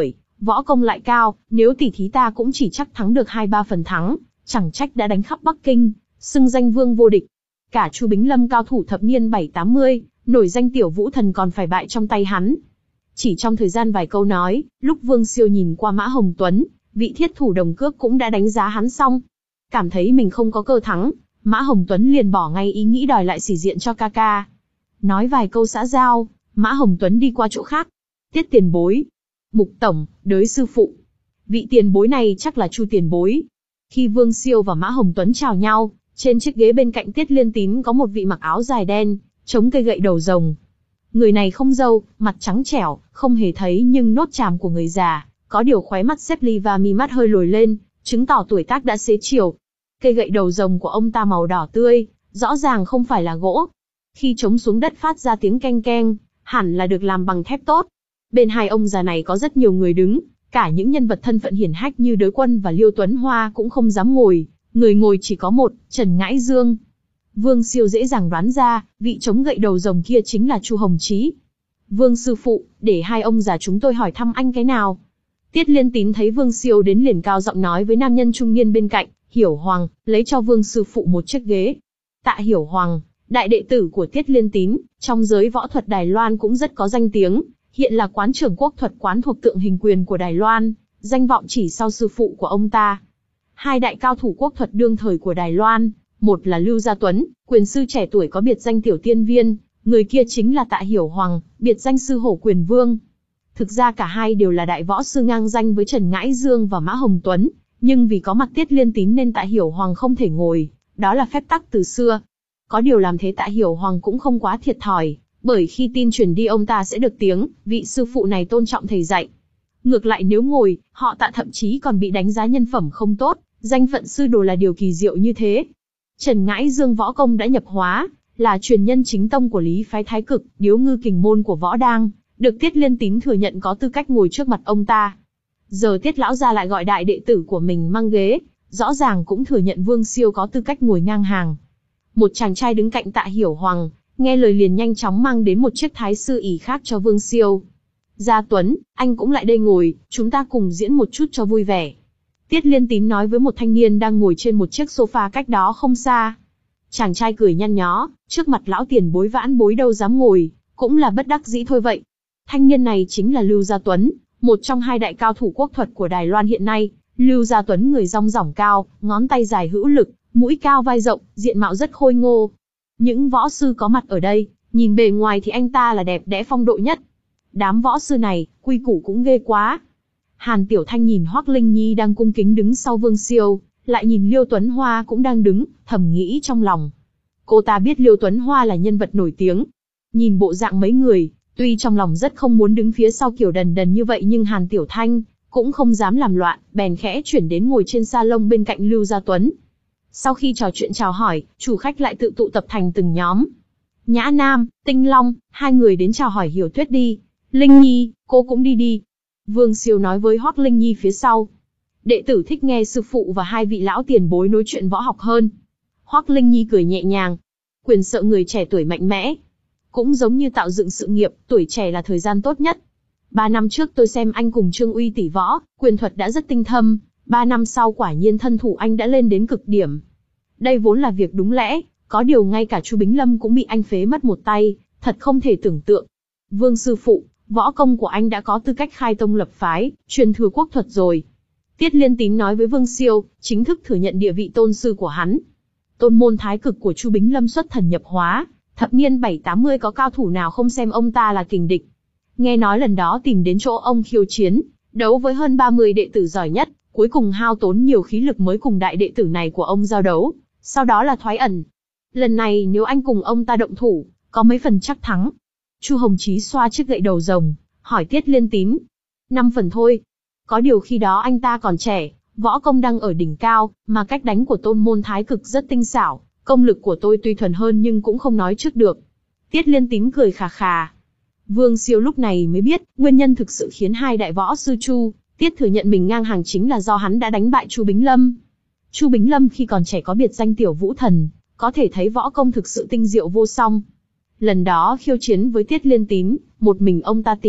võ công lại cao, nếu tỉ thí ta cũng chỉ chắc thắng được hai ba phần thắng, chẳng trách đã đánh khắp Bắc Kinh, xưng danh vương vô địch. Cả Chu Bính Lâm cao thủ thập niên bảy tám mươi, nổi danh tiểu vũ thần còn phải bại trong tay hắn. Chỉ trong thời gian vài câu nói, lúc Vương Siêu nhìn qua Mã Hồng Tuấn, vị thiết thủ đồng cước cũng đã đánh giá hắn xong. Cảm thấy mình không có cơ thắng, Mã Hồng Tuấn liền bỏ ngay ý nghĩ đòi lại sĩ diện cho ca ca. Nói vài câu xã giao, Mã Hồng Tuấn đi qua chỗ khác. Tiết tiền bối. Mục tổng, đới sư phụ. Vị tiền bối này chắc là Chu tiền bối. Khi Vương Siêu và Mã Hồng Tuấn chào nhau, trên chiếc ghế bên cạnh Tiết Liên Tín có một vị mặc áo dài đen, chống cây gậy đầu rồng. Người này không râu, mặt trắng trẻo, không hề thấy nhưng nốt tràm của người già, có điều khóe mắt xếp ly và mi mắt hơi lồi lên, chứng tỏ tuổi tác đã xế chiều. Cây gậy đầu rồng của ông ta màu đỏ tươi, rõ ràng không phải là gỗ. Khi chống xuống đất phát ra tiếng keng keng, hẳn là được làm bằng thép tốt. Bên hai ông già này có rất nhiều người đứng, cả những nhân vật thân phận hiển hách như Đới Quân và Liêu Tuấn Hoa cũng không dám ngồi, người ngồi chỉ có một, Trần Ngãi Dương. Vương Siêu dễ dàng đoán ra, vị chống gậy đầu rồng kia chính là Chu Hồng Chí. Vương sư phụ, để hai ông già chúng tôi hỏi thăm anh cái nào. Tiết Liên Tín thấy Vương Siêu đến liền cao giọng nói với nam nhân trung niên bên cạnh, Hiểu Hoàng, lấy cho Vương sư phụ một chiếc ghế. Tạ Hiểu Hoàng, đại đệ tử của Tiết Liên Tín, trong giới võ thuật Đài Loan cũng rất có danh tiếng, hiện là quán trưởng quốc thuật quán thuộc tượng hình quyền của Đài Loan, danh vọng chỉ sau sư phụ của ông ta. Hai đại cao thủ quốc thuật đương thời của Đài Loan, một là Lưu Gia Tuấn, quyền sư trẻ tuổi có biệt danh Tiểu Tiên Viên, người kia chính là Tạ Hiểu Hoàng, biệt danh Sư Hổ Quyền Vương. Thực ra cả hai đều là đại võ sư ngang danh với Trần Ngãi Dương và Mã Hồng Tuấn, nhưng vì có mặt Tiết Liên Tín nên Tạ Hiểu Hoàng không thể ngồi, đó là phép tắc từ xưa. Có điều làm thế Tạ Hiểu Hoàng cũng không quá thiệt thòi, bởi khi tin truyền đi ông ta sẽ được tiếng, vị sư phụ này tôn trọng thầy dạy. Ngược lại nếu ngồi, họ Tạ thậm chí còn bị đánh giá nhân phẩm không tốt, danh phận sư đồ là điều kỳ diệu như thế. Trần Ngãi Dương võ công đã nhập hóa, là truyền nhân chính tông của Lý phái Thái Cực, điếu ngư kình môn của võ đang, được Tiết Liên Tín thừa nhận có tư cách ngồi trước mặt ông ta. Giờ Tiết lão gia lại gọi đại đệ tử của mình mang ghế, rõ ràng cũng thừa nhận Vương Siêu có tư cách ngồi ngang hàng. Một chàng trai đứng cạnh Tạ Hiểu Hoàng, nghe lời liền nhanh chóng mang đến một chiếc thái sư ỷ khác cho Vương Siêu. Gia Tuấn, anh cũng lại đây ngồi, chúng ta cùng diễn một chút cho vui vẻ. Tiết Liên Tín nói với một thanh niên đang ngồi trên một chiếc sofa cách đó không xa. Chàng trai cười nhăn nhó, trước mặt lão tiền bối vãn bối đâu dám ngồi, cũng là bất đắc dĩ thôi vậy. Thanh niên này chính là Lưu Gia Tuấn, một trong hai đại cao thủ quốc thuật của Đài Loan hiện nay. Lưu Gia Tuấn người rong rỏng cao, ngón tay dài hữu lực, mũi cao vai rộng, diện mạo rất khôi ngô. Những võ sư có mặt ở đây, nhìn bề ngoài thì anh ta là đẹp đẽ phong độ nhất. Đám võ sư này, quy củ cũng ghê quá. Hàn Tiểu Thanh nhìn Hoắc Linh Nhi đang cung kính đứng sau Vương Siêu, lại nhìn Liêu Tuấn Hoa cũng đang đứng, thầm nghĩ trong lòng. Cô ta biết Liêu Tuấn Hoa là nhân vật nổi tiếng. Nhìn bộ dạng mấy người, tuy trong lòng rất không muốn đứng phía sau kiểu đần đần như vậy nhưng Hàn Tiểu Thanh cũng không dám làm loạn, bèn khẽ chuyển đến ngồi trên salon bên cạnh Lưu Gia Tuấn. Sau khi trò chuyện chào hỏi, chủ khách lại tự tụ tập thành từng nhóm. Nhã Nam, Tinh Long, hai người đến chào hỏi Hiểu Tuyết đi. Linh Nhi, cô cũng đi đi. Vương Siêu nói với Hoắc Linh Nhi phía sau. Đệ tử thích nghe sư phụ và hai vị lão tiền bối nói chuyện võ học hơn. Hoắc Linh Nhi cười nhẹ nhàng. Quyền sợ người trẻ tuổi mạnh mẽ. Cũng giống như tạo dựng sự nghiệp, tuổi trẻ là thời gian tốt nhất. Ba năm trước tôi xem anh cùng Trương Uy tỷ võ, quyền thuật đã rất tinh thâm. Ba năm sau quả nhiên thân thủ anh đã lên đến cực điểm. Đây vốn là việc đúng lẽ, có điều ngay cả Chu Bính Lâm cũng bị anh phế mất một tay, thật không thể tưởng tượng. Vương sư phụ, võ công của anh đã có tư cách khai tông lập phái, truyền thừa quốc thuật rồi. Tiết Liên Tín nói với Vương Siêu, chính thức thừa nhận địa vị tôn sư của hắn. Tôn môn thái cực của Chu Bính Lâm xuất thần nhập hóa, thập niên bảy tám mươi có cao thủ nào không xem ông ta là kình địch. Nghe nói lần đó tìm đến chỗ ông khiêu chiến, đấu với hơn ba mươi đệ tử giỏi nhất, cuối cùng hao tốn nhiều khí lực mới cùng đại đệ tử này của ông giao đấu, sau đó là thoái ẩn. Lần này nếu anh cùng ông ta động thủ, có mấy phần chắc thắng. Chu Hồng Chí xoa chiếc gậy đầu rồng, hỏi Tiết Liên Tín. Năm phần thôi. Có điều khi đó anh ta còn trẻ, võ công đang ở đỉnh cao, mà cách đánh của tôn môn thái cực rất tinh xảo, công lực của tôi tuy thuần hơn nhưng cũng không nói trước được. Tiết Liên Tín cười khà khà. Vương Siêu lúc này mới biết, nguyên nhân thực sự khiến hai đại võ sư Chu, Tiết thừa nhận mình ngang hàng chính là do hắn đã đánh bại Chu Bính Lâm. Chu Bính Lâm khi còn trẻ có biệt danh Tiểu Vũ Thần, có thể thấy võ công thực sự tinh diệu vô song. Lần đó khiêu chiến với Tiết Liên Tín, một mình ông ta tìm,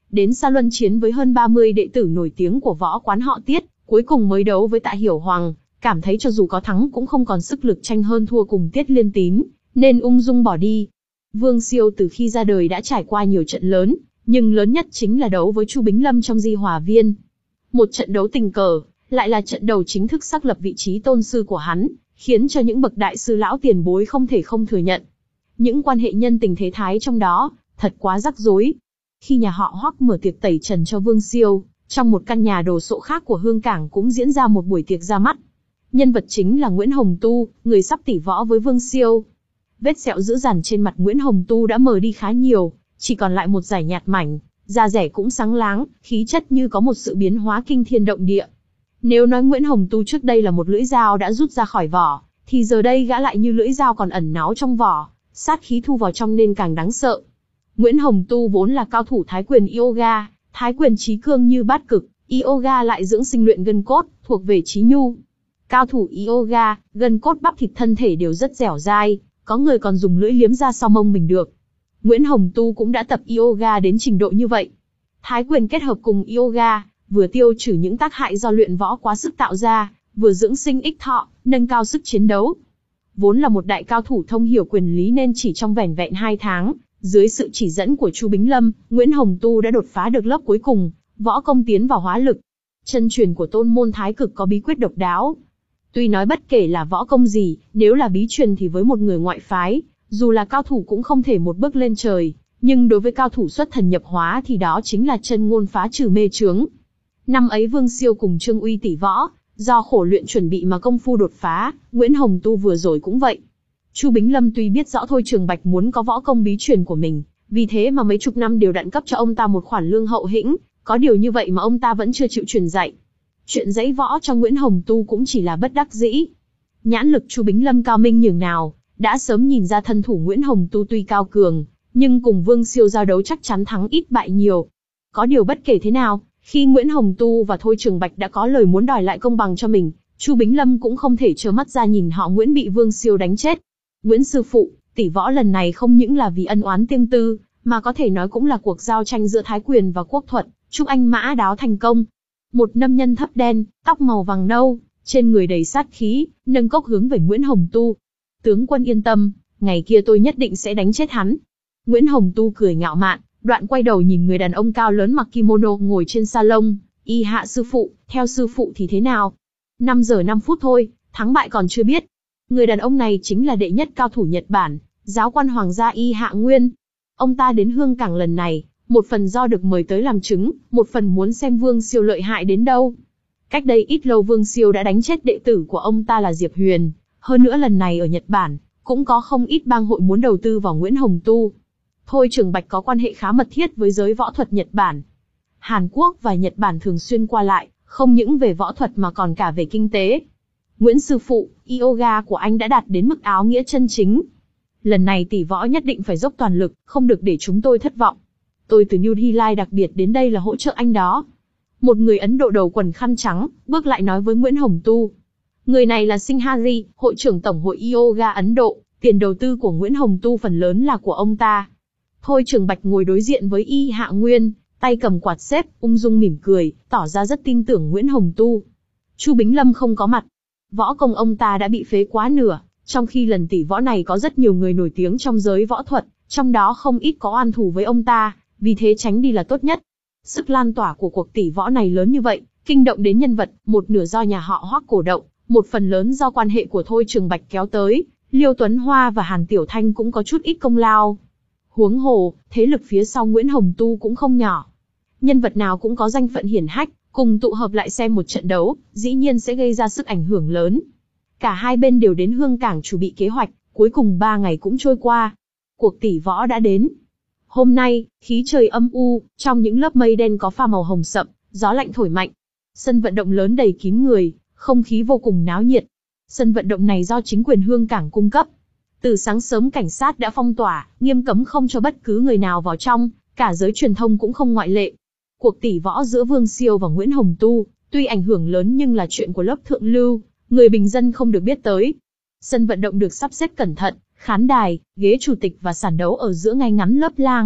đến xa luân chiến với hơn ba mươi đệ tử nổi tiếng của võ quán họ Tiết, cuối cùng mới đấu với Tạ Hiểu Hoàng, cảm thấy cho dù có thắng cũng không còn sức lực tranh hơn thua cùng Tiết Liên Tín, nên ung dung bỏ đi. Vương Siêu từ khi ra đời đã trải qua nhiều trận lớn, nhưng lớn nhất chính là đấu với Chu Bính Lâm trong Di Hòa Viên. Một trận đấu tình cờ, lại là trận đầu chính thức xác lập vị trí tôn sư của hắn, khiến cho những bậc đại sư lão tiền bối không thể không thừa nhận. Những quan hệ nhân tình thế thái trong đó, thật quá rắc rối. Khi nhà họ Hoắc mở tiệc tẩy trần cho Vương Siêu, trong một căn nhà đồ sộ khác của Hương Cảng cũng diễn ra một buổi tiệc ra mắt. Nhân vật chính là Nguyễn Hồng Tu, người sắp tỷ võ với Vương Siêu. Vết sẹo dữ dằn trên mặt Nguyễn Hồng Tu đã mờ đi khá nhiều, chỉ còn lại một dải nhạt mảnh, da rẻ cũng sáng láng, khí chất như có một sự biến hóa kinh thiên động địa. Nếu nói Nguyễn Hồng Tu trước đây là một lưỡi dao đã rút ra khỏi vỏ, thì giờ đây gã lại như lưỡi dao còn ẩn náu trong vỏ, sát khí thu vào trong nên càng đáng sợ. Nguyễn Hồng Tu vốn là cao thủ Thái quyền yoga, Thái quyền chí cương như bát cực, yoga lại dưỡng sinh luyện gân cốt, thuộc về chí nhu. Cao thủ yoga, gân cốt bắp thịt thân thể đều rất dẻo dai, có người còn dùng lưỡi liếm ra sau mông mình được. Nguyễn Hồng Tu cũng đã tập yoga đến trình độ như vậy. Thái quyền kết hợp cùng yoga, vừa tiêu trừ những tác hại do luyện võ quá sức tạo ra, vừa dưỡng sinh ích thọ, nâng cao sức chiến đấu. Vốn là một đại cao thủ thông hiểu quyền lý nên chỉ trong vẻn vẹn hai tháng, dưới sự chỉ dẫn của Chu Bính Lâm, Nguyễn Hồng Tu đã đột phá được lớp cuối cùng, võ công tiến vào hóa lực. Chân truyền của tôn môn Thái Cực có bí quyết độc đáo. Tuy nói bất kể là võ công gì, nếu là bí truyền thì với một người ngoại phái, dù là cao thủ cũng không thể một bước lên trời, nhưng đối với cao thủ xuất thần nhập hóa thì đó chính là chân ngôn phá trừ mê chướng. Năm ấy Vương Siêu cùng Trương Uy tỷ võ, do khổ luyện chuẩn bị mà công phu đột phá, Nguyễn Hồng Tu vừa rồi cũng vậy. Chu Bính Lâm tuy biết rõ Thôi Trường Bạch muốn có võ công bí truyền của mình, vì thế mà mấy chục năm đều đặn cấp cho ông ta một khoản lương hậu hĩnh, có điều như vậy mà ông ta vẫn chưa chịu truyền dạy. Chuyện dạy võ cho Nguyễn Hồng Tu cũng chỉ là bất đắc dĩ. Nhãn lực Chu Bính Lâm cao minh nhường nào, đã sớm nhìn ra thân thủ Nguyễn Hồng Tu tuy cao cường, nhưng cùng Vương Siêu giao đấu chắc chắn thắng ít bại nhiều. Có điều bất kể thế nào, khi Nguyễn Hồng Tu và Thôi Trường Bạch đã có lời muốn đòi lại công bằng cho mình, Chu Bính Lâm cũng không thể trơ mắt ra nhìn họ Nguyễn bị Vương Siêu đánh chết. Nguyễn sư phụ, tỷ võ lần này không những là vì ân oán riêng tư, mà có thể nói cũng là cuộc giao tranh giữa Thái quyền và Quốc thuật, chúc anh mã đáo thành công. Một nam nhân thấp đen, tóc màu vàng nâu, trên người đầy sát khí, nâng cốc hướng về Nguyễn Hồng Tu. Tướng quân yên tâm, ngày kia tôi nhất định sẽ đánh chết hắn. Nguyễn Hồng Tu cười ngạo mạn, đoạn quay đầu nhìn người đàn ông cao lớn mặc kimono ngồi trên salon, y hạ sư phụ, theo sư phụ thì thế nào? năm giờ năm phút thôi, thắng bại còn chưa biết. Người đàn ông này chính là đệ nhất cao thủ Nhật Bản, giáo quan hoàng gia Y Hạ Nguyên. Ông ta đến Hương Cảng lần này, một phần do được mời tới làm chứng, một phần muốn xem Vương Siêu lợi hại đến đâu. Cách đây ít lâu Vương Siêu đã đánh chết đệ tử của ông ta là Diệp Huyền, hơn nữa lần này ở Nhật Bản, cũng có không ít bang hội muốn đầu tư vào Nguyễn Hồng Tu. Thôi Trường Bạch có quan hệ khá mật thiết với giới võ thuật Nhật Bản. Hàn Quốc và Nhật Bản thường xuyên qua lại, không những về võ thuật mà còn cả về kinh tế. Nguyễn sư phụ, yoga của anh đã đạt đến mức áo nghĩa chân chính. Lần này tỷ võ nhất định phải dốc toàn lực, không được để chúng tôi thất vọng. Tôi từ New Delhi đặc biệt đến đây là hỗ trợ anh đó. Một người Ấn Độ đầu quần khăn trắng, bước lại nói với Nguyễn Hồng Tu. Người này là Singh Hari, hội trưởng Tổng hội Yoga Ấn Độ, tiền đầu tư của Nguyễn Hồng Tu phần lớn là của ông ta. Thôi Trường Bạch ngồi đối diện với Y Hạ Nguyên, tay cầm quạt xếp, ung dung mỉm cười, tỏ ra rất tin tưởng Nguyễn Hồng Tu. Chu Bính Lâm không có mặt. Võ công ông ta đã bị phế quá nửa, trong khi lần tỷ võ này có rất nhiều người nổi tiếng trong giới võ thuật, trong đó không ít có oan thù với ông ta, vì thế tránh đi là tốt nhất. Sức lan tỏa của cuộc tỷ võ này lớn như vậy, kinh động đến nhân vật, một nửa do nhà họ Hoắc cổ động, một phần lớn do quan hệ của Thôi Trường Bạch kéo tới, Liêu Tuấn Hoa và Hàn Tiểu Thanh cũng có chút ít công lao. Huống hồ, thế lực phía sau Nguyễn Hồng Tu cũng không nhỏ. Nhân vật nào cũng có danh phận hiển hách, cùng tụ hợp lại xem một trận đấu, dĩ nhiên sẽ gây ra sức ảnh hưởng lớn. Cả hai bên đều đến Hương Cảng chuẩn bị kế hoạch, cuối cùng ba ngày cũng trôi qua. Cuộc tỷ võ đã đến. Hôm nay, khí trời âm u, trong những lớp mây đen có pha màu hồng sậm, gió lạnh thổi mạnh. Sân vận động lớn đầy kín người, không khí vô cùng náo nhiệt. Sân vận động này do chính quyền Hương Cảng cung cấp. Từ sáng sớm cảnh sát đã phong tỏa, nghiêm cấm không cho bất cứ người nào vào trong, cả giới truyền thông cũng không ngoại lệ. Cuộc tỷ võ giữa Vương Siêu và Nguyễn Hồng Tu, tuy ảnh hưởng lớn nhưng là chuyện của lớp thượng lưu, người bình dân không được biết tới. Sân vận động được sắp xếp cẩn thận, khán đài, ghế chủ tịch và sàn đấu ở giữa ngay ngắn lớp lang,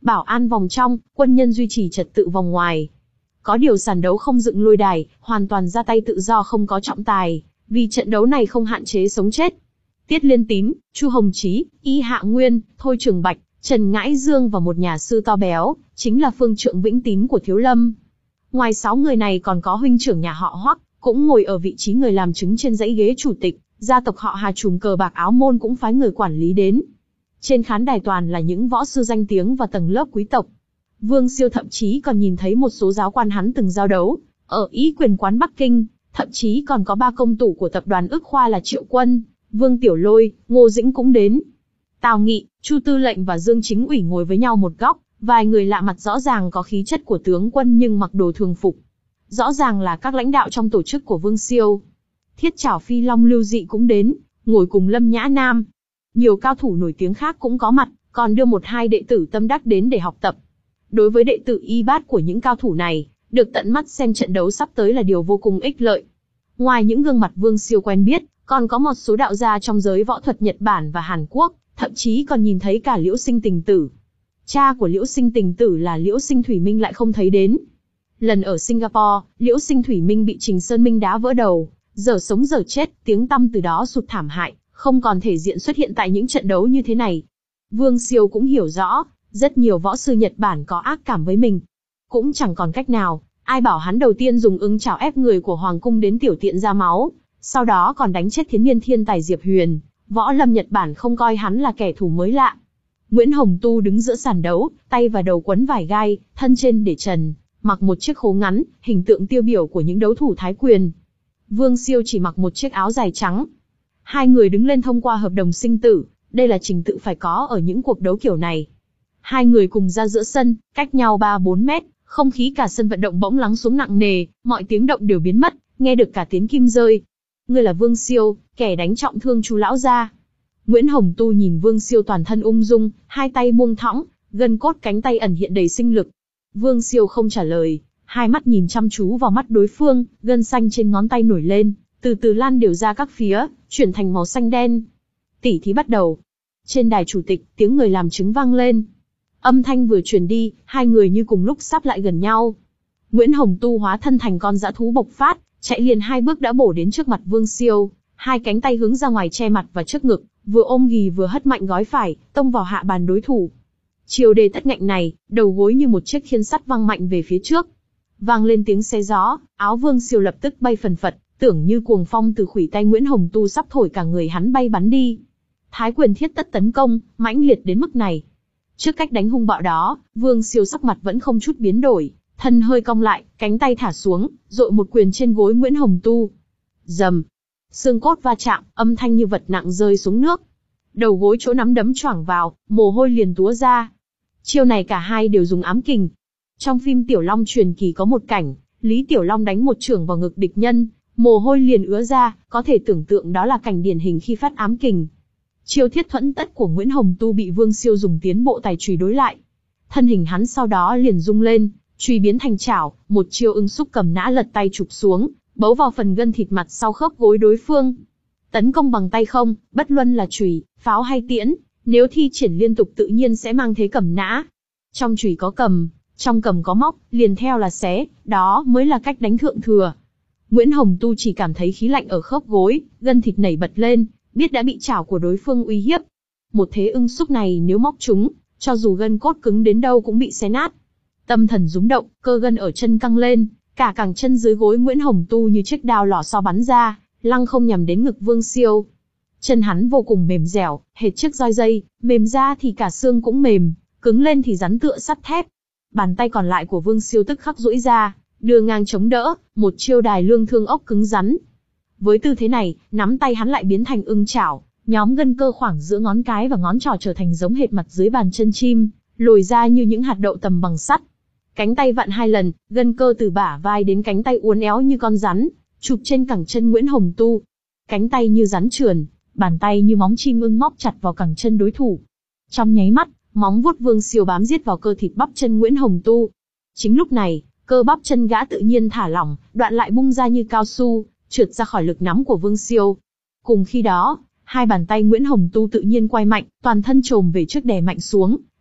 bảo an vòng trong, quân nhân duy trì trật tự vòng ngoài. Có điều sàn đấu không dựng lôi đài, hoàn toàn ra tay tự do không có trọng tài, vì trận đấu này không hạn chế sống chết. Tiết Liên Tín, Chu Hồng Chí, Y Hạ Nguyên, Thôi Trường Bạch, Trần Ngãi Dương và một nhà sư to béo, chính là phương trượng Vĩnh Tín của Thiếu Lâm. Ngoài sáu người này còn có huynh trưởng nhà họ Hoắc, cũng ngồi ở vị trí người làm chứng trên dãy ghế chủ tịch, gia tộc họ Hà trùm cờ bạc áo môn cũng phái người quản lý đến. Trên khán đài toàn là những võ sư danh tiếng và tầng lớp quý tộc. Vương Siêu thậm chí còn nhìn thấy một số giáo quan hắn từng giao đấu, ở Ý Quyền quán Bắc Kinh, thậm chí còn có ba công tử của tập đoàn Ức Khoa là Triệu Quân, Vương Tiểu Lôi, Ngô Dĩnh cũng đến. Tào Nghị, Chu Tư lệnh và Dương Chính ủy ngồi với nhau một góc, vài người lạ mặt rõ ràng có khí chất của tướng quân nhưng mặc đồ thường phục. Rõ ràng là các lãnh đạo trong tổ chức của Vương Siêu. Thiết Trảo Phi Long Lưu Dị cũng đến, ngồi cùng Lâm Nhã Nam. Nhiều cao thủ nổi tiếng khác cũng có mặt, còn đưa một hai đệ tử tâm đắc đến để học tập. Đối với đệ tử y bát của những cao thủ này, được tận mắt xem trận đấu sắp tới là điều vô cùng ích lợi. Ngoài những gương mặt Vương Siêu quen biết, còn có một số đạo gia trong giới võ thuật Nhật Bản và Hàn Quốc, thậm chí còn nhìn thấy cả Liễu Sinh Tình Tử. Cha của Liễu Sinh Tình Tử là Liễu Sinh Thủy Minh lại không thấy đến. Lần ở Singapore, Liễu Sinh Thủy Minh bị Trình Sơn Minh đá vỡ đầu, giờ sống giờ chết, tiếng tăm từ đó sụt thảm hại, không còn thể diện xuất hiện tại những trận đấu như thế này. Vương Siêu cũng hiểu rõ, rất nhiều võ sư Nhật Bản có ác cảm với mình. Cũng chẳng còn cách nào, ai bảo hắn đầu tiên dùng ưng chảo ép người của Hoàng cung đến tiểu tiện ra máu, sau đó còn đánh chết thiến niên thiên tài Diệp Huyền, võ lâm Nhật Bản không coi hắn là kẻ thù mới lạ. Nguyễn Hồng Tu đứng giữa sàn đấu, tay và đầu quấn vải gai, thân trên để trần, mặc một chiếc khố ngắn, hình tượng tiêu biểu của những đấu thủ Thái Quyền. Vương Siêu chỉ mặc một chiếc áo dài trắng. Hai người đứng lên thông qua hợp đồng sinh tử, đây là trình tự phải có ở những cuộc đấu kiểu này. Hai người cùng ra giữa sân, cách nhau ba bốn mét, không khí cả sân vận động bỗng lắng xuống nặng nề, mọi tiếng động đều biến mất, nghe được cả tiếng kim rơi. Ngươi là Vương Siêu, kẻ đánh trọng thương Chu lão gia. Nguyễn Hồng Tu nhìn Vương Siêu toàn thân ung dung, hai tay buông thõng, gân cốt cánh tay ẩn hiện đầy sinh lực. Vương Siêu không trả lời, hai mắt nhìn chăm chú vào mắt đối phương, gân xanh trên ngón tay nổi lên, từ từ lan đều ra các phía, chuyển thành màu xanh đen. Tỉ thí bắt đầu. Trên đài chủ tịch, tiếng người làm chứng vang lên. Âm thanh vừa truyền đi, hai người như cùng lúc sắp lại gần nhau. Nguyễn Hồng Tu hóa thân thành con dã thú bộc phát, chạy liền hai bước đã bổ đến trước mặt Vương Siêu, hai cánh tay hướng ra ngoài che mặt và trước ngực, vừa ôm ghì vừa hất mạnh gói phải, tông vào hạ bàn đối thủ. Chiều đề tất ngạnh này, đầu gối như một chiếc khiên sắt văng mạnh về phía trước. Vang lên tiếng xé gió, áo Vương Siêu lập tức bay phần phật, tưởng như cuồng phong từ khuỷu tay Nguyễn Hồng Tu sắp thổi cả người hắn bay bắn đi. Thái Quyền thiết tất tấn công, mãnh liệt đến mức này. Trước cách đánh hung bạo đó, Vương Siêu sắc mặt vẫn không chút biến đổi, thân hơi cong lại, cánh tay thả xuống, dội một quyền trên gối Nguyễn Hồng Tu. Rầm, xương cốt va chạm, âm thanh như vật nặng rơi xuống nước. Đầu gối chỗ nắm đấm choảng vào, mồ hôi liền túa ra. Chiêu này cả hai đều dùng ám kình. Trong phim Tiểu Long truyền kỳ có một cảnh, Lý Tiểu Long đánh một chưởng vào ngực địch nhân, mồ hôi liền ứa ra, có thể tưởng tượng đó là cảnh điển hình khi phát ám kình. Chiêu thiết thuẫn tất của Nguyễn Hồng Tu bị Vương Siêu dùng tiến bộ tài chùy đối lại. Thân hình hắn sau đó liền rung lên, chùy biến thành chảo, một chiêu ưng xúc cầm nã lật tay chụp xuống, bấu vào phần gân thịt mặt sau khớp gối đối phương. Tấn công bằng tay không, bất luân là chùy, pháo hay tiễn, nếu thi triển liên tục tự nhiên sẽ mang thế cầm nã. Trong chùy có cầm, trong cầm có móc, liền theo là xé, đó mới là cách đánh thượng thừa. Nguyễn Hồng Tu chỉ cảm thấy khí lạnh ở khớp gối, gân thịt nảy bật lên, biết đã bị chảo của đối phương uy hiếp. Một thế ưng xúc này nếu móc trúng, cho dù gân cốt cứng đến đâu cũng bị xé nát. Tâm thần rúng động, cơ gân ở chân căng lên, cả cẳng chân dưới gối Nguyễn Hồng Tu như chiếc đao lò xo bắn ra, lăng không nhằm đến ngực Vương Siêu. Chân hắn vô cùng mềm dẻo, hệt chiếc roi dây, mềm ra thì cả xương cũng mềm, cứng lên thì rắn tựa sắt thép. Bàn tay còn lại của Vương Siêu tức khắc duỗi ra, đưa ngang chống đỡ, một chiêu đài lương thương ốc cứng rắn. Với tư thế này, nắm tay hắn lại biến thành ưng chảo, nhóm gân cơ khoảng giữa ngón cái và ngón trỏ trở thành giống hệt mặt dưới bàn chân chim, lồi ra như những hạt đậu tầm bằng sắt. Cánh tay vặn hai lần, gân cơ từ bả vai đến cánh tay uốn éo như con rắn, chụp trên cẳng chân Nguyễn Hồng Tu. Cánh tay như rắn trườn, bàn tay như móng chim ưng móc chặt vào cẳng chân đối thủ. Trong nháy mắt, móng vuốt Vương Siêu bám giết vào cơ thịt bắp chân Nguyễn Hồng Tu. Chính lúc này, cơ bắp chân gã tự nhiên thả lỏng, đoạn lại bung ra như cao su, trượt ra khỏi lực nắm của Vương Siêu. Cùng khi đó, hai bàn tay Nguyễn Hồng Tu tự nhiên quay mạnh, toàn thân chồm về trước đè mạnh xuống,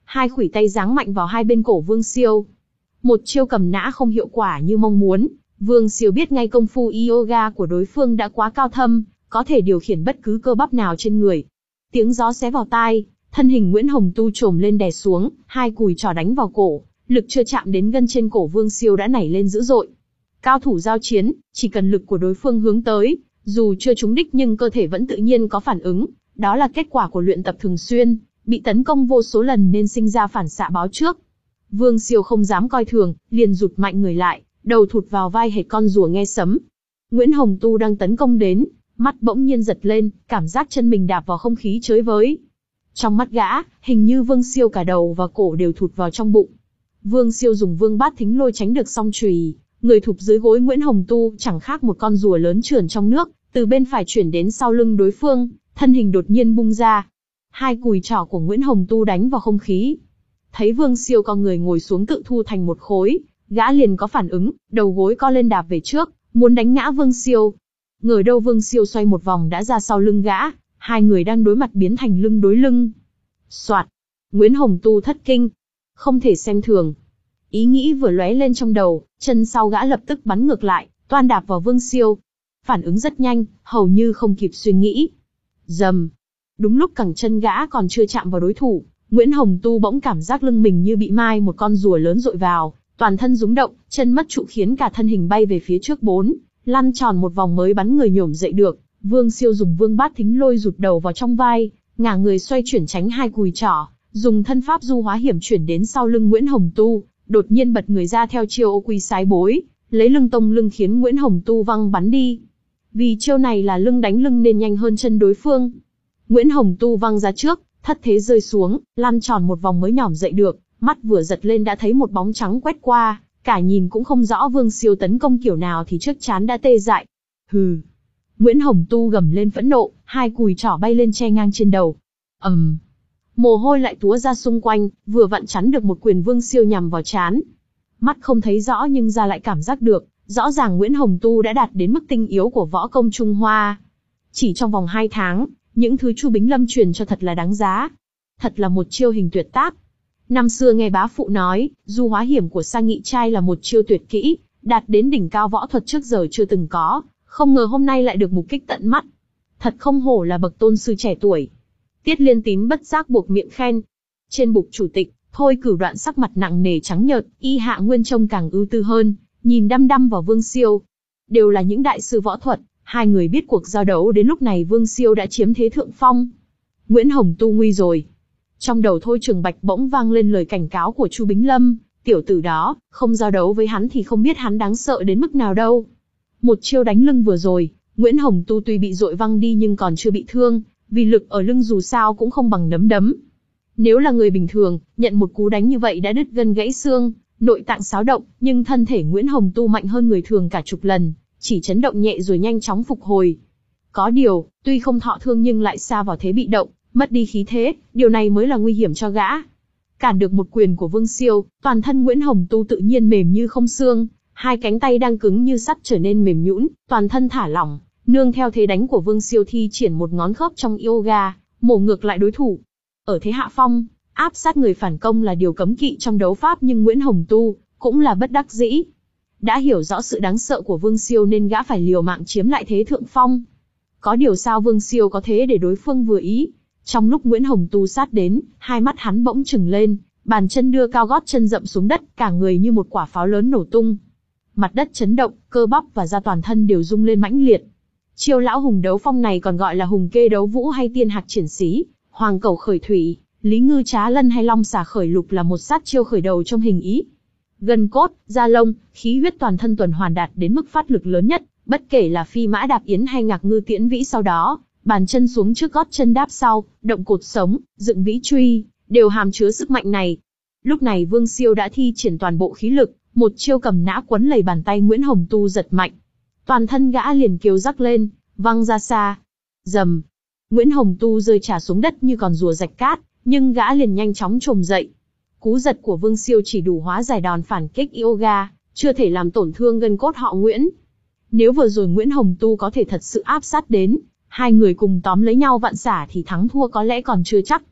hai khuỷu tay giáng mạnh vào hai bên cổ Vương Siêu. Một chiêu cầm nã không hiệu quả như mong muốn, Vương Siêu biết ngay công phu yoga của đối phương đã quá cao thâm, có thể điều khiển bất cứ cơ bắp nào trên người. Tiếng gió xé vào tai, thân hình Nguyễn Hồng Tu trồm lên đè xuống, hai cùi trỏ đánh vào cổ, lực chưa chạm đến gân trên cổ Vương Siêu đã nảy lên dữ dội. Cao thủ giao chiến, chỉ cần lực của đối phương hướng tới, dù chưa trúng đích nhưng cơ thể vẫn tự nhiên có phản ứng, đó là kết quả của luyện tập thường xuyên, bị tấn công vô số lần nên sinh ra phản xạ báo trước. Vương Siêu không dám coi thường, liền rụt mạnh người lại, đầu thụt vào vai hệt con rùa nghe sấm. Nguyễn Hồng Tu đang tấn công đến, mắt bỗng nhiên giật lên, cảm giác chân mình đạp vào không khí chới với. Trong mắt gã, hình như Vương Siêu cả đầu và cổ đều thụt vào trong bụng. Vương Siêu dùng Vương Bát Thính Lôi tránh được song chùy, người thụp dưới gối Nguyễn Hồng Tu chẳng khác một con rùa lớn trườn trong nước, từ bên phải chuyển đến sau lưng đối phương, thân hình đột nhiên bung ra. Hai cùi trỏ của Nguyễn Hồng Tu đánh vào không khí. Thấy Vương Siêu co người ngồi xuống tự thu thành một khối, gã liền có phản ứng, đầu gối co lên đạp về trước, muốn đánh ngã Vương Siêu. Ngờ đâu Vương Siêu xoay một vòng đã ra sau lưng gã, hai người đang đối mặt biến thành lưng đối lưng. Soạt, Nguyễn Hồng Tu thất kinh, không thể xem thường. Ý nghĩ vừa lóe lên trong đầu, chân sau gã lập tức bắn ngược lại, toan đạp vào Vương Siêu. Phản ứng rất nhanh, hầu như không kịp suy nghĩ. Rầm. Đúng lúc cẳng chân gã còn chưa chạm vào đối thủ, Nguyễn Hồng Tu bỗng cảm giác lưng mình như bị mai một con rùa lớn dội vào, toàn thân rúng động, chân mất trụ khiến cả thân hình bay về phía trước bốn, lăn tròn một vòng mới bắn người nhổm dậy được. Vương Siêu dùng Vương Bát Thính Lôi rụt đầu vào trong vai, ngả người xoay chuyển tránh hai cùi trỏ, dùng thân pháp du hóa hiểm chuyển đến sau lưng Nguyễn Hồng Tu, đột nhiên bật người ra theo chiêu ô quy sái bối, lấy lưng tông lưng khiến Nguyễn Hồng Tu văng bắn đi. Vì chiêu này là lưng đánh lưng nên nhanh hơn chân đối phương. Nguyễn Hồng Tu văng ra trước, thất thế rơi xuống, lăn tròn một vòng mới nhỏm dậy được, mắt vừa giật lên đã thấy một bóng trắng quét qua, cả nhìn cũng không rõ Vương Siêu tấn công kiểu nào thì trước trán đã tê dại. Hừ. Nguyễn Hồng Tu gầm lên phẫn nộ, hai cùi trỏ bay lên che ngang trên đầu. ầm, um. Mồ hôi lại túa ra xung quanh, vừa vặn chắn được một quyền Vương Siêu nhằm vào trán. Mắt không thấy rõ nhưng da lại cảm giác được, rõ ràng Nguyễn Hồng Tu đã đạt đến mức tinh yếu của võ công Trung Hoa. Chỉ trong vòng hai tháng, những thứ Chu Bính Lâm truyền cho thật là đáng giá. Thật là một chiêu hình tuyệt tác. Năm xưa nghe bá phụ nói, du hóa hiểm của Sa Nghị Trai là một chiêu tuyệt kỹ, đạt đến đỉnh cao võ thuật trước giờ chưa từng có, không ngờ hôm nay lại được mục kích tận mắt. Thật không hổ là bậc tôn sư trẻ tuổi. Tiết Liên Tín bất giác buộc miệng khen. Trên bục chủ tịch, Thôi Cửu Đoạn sắc mặt nặng nề trắng nhợt, Y Hạ Nguyên trông càng ưu tư hơn, nhìn đăm đăm vào Vương Siêu. Đều là những đại sư võ thuật, hai người biết cuộc giao đấu đến lúc này Vương Siêu đã chiếm thế thượng phong. Nguyễn Hồng Tu nguy rồi. Trong đầu Thôi Trường Bạch bỗng vang lên lời cảnh cáo của Chu Bính Lâm, tiểu tử đó, không giao đấu với hắn thì không biết hắn đáng sợ đến mức nào đâu. Một chiêu đánh lưng vừa rồi, Nguyễn Hồng Tu tuy bị dội văng đi nhưng còn chưa bị thương, vì lực ở lưng dù sao cũng không bằng nắm đấm. Nếu là người bình thường, nhận một cú đánh như vậy đã đứt gân gãy xương, nội tạng xáo động, nhưng thân thể Nguyễn Hồng Tu mạnh hơn người thường cả chục lần, chỉ chấn động nhẹ rồi nhanh chóng phục hồi. Có điều, tuy không thọ thương nhưng lại sa vào thế bị động, mất đi khí thế, điều này mới là nguy hiểm cho gã. Cản được một quyền của Vương Siêu, toàn thân Nguyễn Hồng Tu tự nhiên mềm như không xương, hai cánh tay đang cứng như sắt trở nên mềm nhũn, toàn thân thả lỏng, nương theo thế đánh của Vương Siêu thi triển một ngón khớp trong yoga, mổ ngược lại đối thủ. Ở thế hạ phong, áp sát người phản công là điều cấm kỵ trong đấu pháp nhưng Nguyễn Hồng Tu cũng là bất đắc dĩ. Đã hiểu rõ sự đáng sợ của Vương Siêu nên gã phải liều mạng chiếm lại thế thượng phong. Có điều sao Vương Siêu có thế để đối phương vừa ý. Trong lúc Nguyễn Hồng Tu sát đến, hai mắt hắn bỗng trừng lên, bàn chân đưa cao gót chân dậm xuống đất, cả người như một quả pháo lớn nổ tung. Mặt đất chấn động, cơ bắp và da toàn thân đều rung lên mãnh liệt. Chiêu lão hùng đấu phong này còn gọi là hùng kê đấu vũ hay tiên hạc triển xí, hoàng cẩu khởi thủy, lý ngư trá lân hay long xà khởi lục là một sát chiêu khởi đầu trong hình ý. Gân cốt, da lông, khí huyết toàn thân tuần hoàn đạt đến mức phát lực lớn nhất, bất kể là phi mã đạp yến hay ngạc ngư tiễn vĩ sau đó, bàn chân xuống trước gót chân đáp sau, động cột sống, dựng vĩ truy, đều hàm chứa sức mạnh này. Lúc này Vương Siêu đã thi triển toàn bộ khí lực, một chiêu cầm nã quấn lầy bàn tay Nguyễn Hồng Tu giật mạnh. Toàn thân gã liền kêu rắc lên, văng ra xa. Rầm. Nguyễn Hồng Tu rơi trả xuống đất như con rùa rạch cát, nhưng gã liền nhanh chóng trồm dậy. Cú giật của Vương Siêu chỉ đủ hóa giải đòn phản kích yoga, chưa thể làm tổn thương gân cốt họ Nguyễn. Nếu vừa rồi Nguyễn Hồng Tu có thể thật sự áp sát đến, hai người cùng tóm lấy nhau vạn xả thì thắng thua có lẽ còn chưa chắc.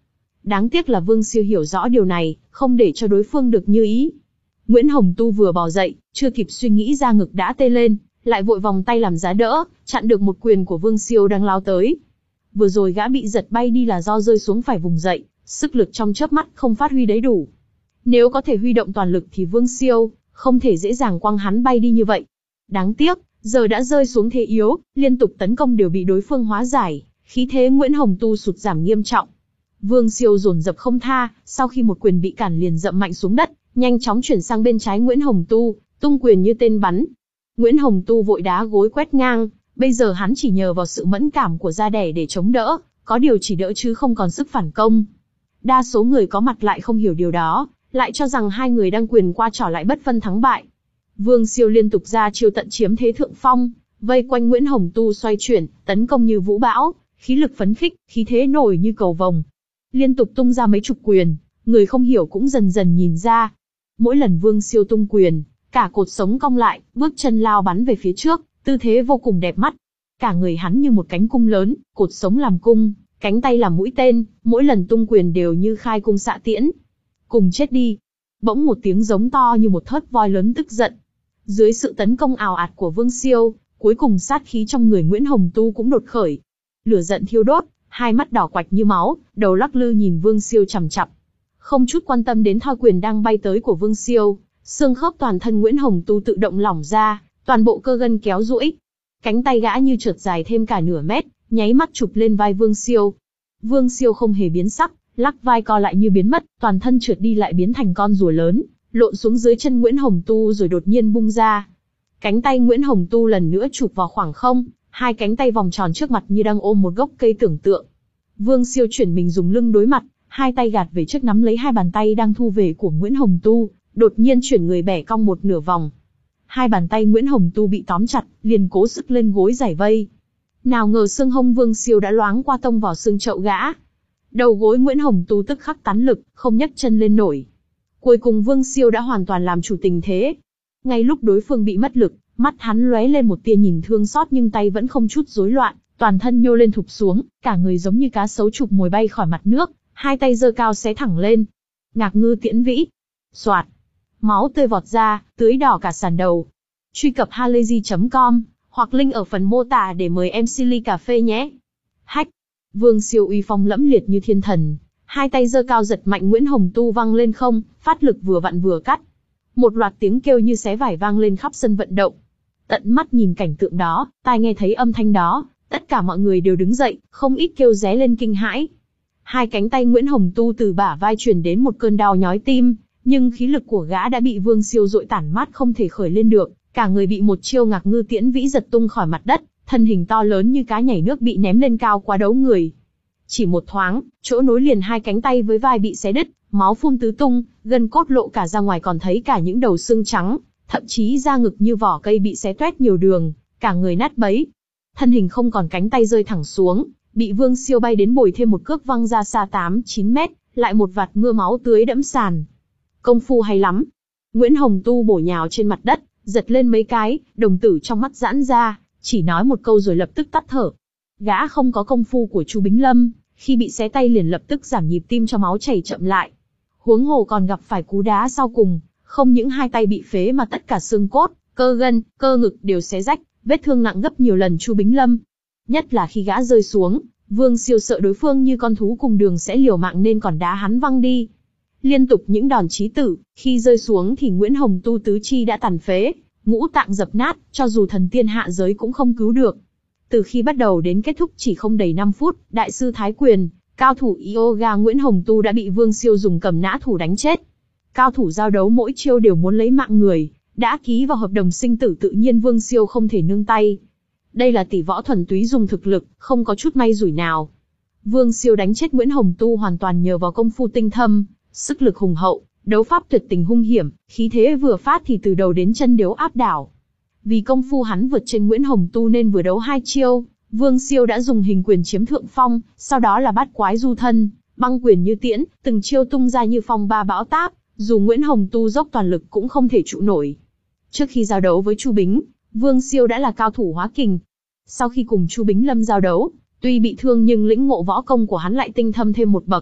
Đáng tiếc là Vương Siêu hiểu rõ điều này, không để cho đối phương được như ý. Nguyễn Hồng Tu vừa bò dậy, chưa kịp suy nghĩ ra ngực đã tê lên, lại vội vòng tay làm giá đỡ, chặn được một quyền của Vương Siêu đang lao tới. Vừa rồi gã bị giật bay đi là do rơi xuống phải vùng dậy, sức lực trong chớp mắt không phát huy đầy đủ. Nếu có thể huy động toàn lực thì Vương Siêu không thể dễ dàng quăng hắn bay đi như vậy. Đáng tiếc, giờ đã rơi xuống thế yếu, liên tục tấn công đều bị đối phương hóa giải, khí thế Nguyễn Hồng Tu sụt giảm nghiêm trọng. Vương Siêu dồn dập không tha, sau khi một quyền bị cản liền dậm mạnh xuống đất, nhanh chóng chuyển sang bên trái Nguyễn Hồng Tu, tung quyền như tên bắn. Nguyễn Hồng Tu vội đá gối quét ngang, bây giờ hắn chỉ nhờ vào sự mẫn cảm của da đẻ để chống đỡ, có điều chỉ đỡ chứ không còn sức phản công. Đa số người có mặt lại không hiểu điều đó, lại cho rằng hai người đang quyền qua trò lại bất phân thắng bại. Vương Siêu liên tục ra chiêu tận chiếm thế thượng phong, vây quanh Nguyễn Hồng Tu xoay chuyển, tấn công như vũ bão, khí lực phấn khích, khí thế nổi như cầu vồng. Liên tục tung ra mấy chục quyền, người không hiểu cũng dần dần nhìn ra. Mỗi lần Vương Siêu tung quyền, cả cột sống cong lại, bước chân lao bắn về phía trước, tư thế vô cùng đẹp mắt. Cả người hắn như một cánh cung lớn, cột sống làm cung, cánh tay làm mũi tên, mỗi lần tung quyền đều như khai cung xạ tiễn. Cùng chết đi. Bỗng một tiếng giống to như một thớt voi lớn tức giận. Dưới sự tấn công ào ạt của Vương Siêu, cuối cùng sát khí trong người Nguyễn Hồng Tu cũng đột khởi. Lửa giận thiêu đốt, hai mắt đỏ quạch như máu, đầu lắc lư nhìn Vương Siêu chằm chằm. Không chút quan tâm đến thoi quyền đang bay tới của Vương Siêu, xương khớp toàn thân Nguyễn Hồng Tu tự động lỏng ra, toàn bộ cơ gân kéo duỗi. Cánh tay gã như trượt dài thêm cả nửa mét, nháy mắt chụp lên vai Vương Siêu. Vương Siêu không hề biến sắc, lắc vai co lại như biến mất, toàn thân trượt đi lại biến thành con rùa lớn, lộn xuống dưới chân Nguyễn Hồng Tu rồi đột nhiên bung ra. Cánh tay Nguyễn Hồng Tu lần nữa chụp vào khoảng không, hai cánh tay vòng tròn trước mặt như đang ôm một gốc cây tưởng tượng. Vương Siêu chuyển mình dùng lưng đối mặt, hai tay gạt về trước nắm lấy hai bàn tay đang thu về của Nguyễn Hồng Tu, đột nhiên chuyển người bẻ cong một nửa vòng. Hai bàn tay Nguyễn Hồng Tu bị tóm chặt, liền cố sức lên gối giải vây. Nào ngờ xương hông Vương Siêu đã loáng qua tông vào xương chậu gã. Đầu gối Nguyễn Hồng Tu tức khắc tán lực, không nhấc chân lên nổi. Cuối cùng Vương Siêu đã hoàn toàn làm chủ tình thế. Ngay lúc đối phương bị mất lực, mắt hắn lóe lên một tia nhìn thương xót nhưng tay vẫn không chút rối loạn, toàn thân nhô lên thụp xuống, cả người giống như cá sấu chụp mồi bay khỏi mặt nước, hai tay giơ cao xé thẳng lên. Ngạc ngư tiễn vĩ. Soạt. Máu tươi vọt ra, tưới đỏ cả sàn đầu. Truy cập halayzi chấm com hoặc link ở phần mô tả để mời em xê ly cà phê nhé. Hack. Vương Siêu uy phong lẫm liệt như thiên thần, hai tay giơ cao giật mạnh Nguyễn Hồng Tu văng lên không, phát lực vừa vặn vừa cắt. Một loạt tiếng kêu như xé vải vang lên khắp sân vận động. Tận mắt nhìn cảnh tượng đó, tai nghe thấy âm thanh đó, tất cả mọi người đều đứng dậy, không ít kêu ré lên kinh hãi. Hai cánh tay Nguyễn Hồng Tu từ bả vai truyền đến một cơn đau nhói tim, nhưng khí lực của gã đã bị Vương Siêu dội tản mát không thể khởi lên được, cả người bị một chiêu ngạc ngư tiễn vĩ giật tung khỏi mặt đất, thân hình to lớn như cá nhảy nước bị ném lên cao quá đấu người. Chỉ một thoáng, chỗ nối liền hai cánh tay với vai bị xé đứt, máu phun tứ tung, gân cốt lộ cả ra ngoài còn thấy cả những đầu xương trắng, thậm chí da ngực như vỏ cây bị xé toét nhiều đường, cả người nát bấy. Thân hình không còn cánh tay rơi thẳng xuống, bị Vương Siêu bay đến bồi thêm một cước văng ra xa tám chín mét, lại một vạt mưa máu tưới đẫm sàn. Công phu hay lắm. Nguyễn Hồng Tu bổ nhào trên mặt đất, giật lên mấy cái, đồng tử trong mắt giãn ra, chỉ nói một câu rồi lập tức tắt thở. Gã không có công phu của Chu Bính Lâm, khi bị xé tay liền lập tức giảm nhịp tim cho máu chảy chậm lại. Huống hồ còn gặp phải cú đá sau cùng, không những hai tay bị phế mà tất cả xương cốt, cơ gân, cơ ngực đều xé rách, vết thương nặng gấp nhiều lần Chu Bính Lâm. Nhất là khi gã rơi xuống, Vương Siêu sợ đối phương như con thú cùng đường sẽ liều mạng nên còn đá hắn văng đi. Liên tục những đòn chí tử, khi rơi xuống thì Nguyễn Hồng Tu tứ chi đã tàn phế, ngũ tạng dập nát, cho dù thần tiên hạ giới cũng không cứu được. Từ khi bắt đầu đến kết thúc chỉ không đầy năm phút, đại sư Thái Quyền, cao thủ yoga Nguyễn Hồng Tu đã bị Vương Siêu dùng cầm nã thủ đánh chết. Cao thủ giao đấu mỗi chiêu đều muốn lấy mạng người, đã ký vào hợp đồng sinh tử tự nhiên Vương Siêu không thể nương tay. Đây là tỷ võ thuần túy dùng thực lực, không có chút may rủi nào. Vương Siêu đánh chết Nguyễn Hồng Tu hoàn toàn nhờ vào công phu tinh thâm, sức lực hùng hậu, đấu pháp tuyệt tình hung hiểm, khí thế vừa phát thì từ đầu đến chân đều áp đảo. Vì công phu hắn vượt trên Nguyễn Hồng Tu nên vừa đấu hai chiêu, Vương Siêu đã dùng hình quyền chiếm thượng phong, sau đó là bát quái du thân, băng quyền như tiễn, từng chiêu tung ra như phong ba bão táp, dù Nguyễn Hồng Tu dốc toàn lực cũng không thể trụ nổi. Trước khi giao đấu với Chu Bính, Vương Siêu đã là cao thủ hóa kình. Sau khi cùng Chu Bính Lâm giao đấu, tuy bị thương nhưng lĩnh ngộ võ công của hắn lại tinh thâm thêm một bậc.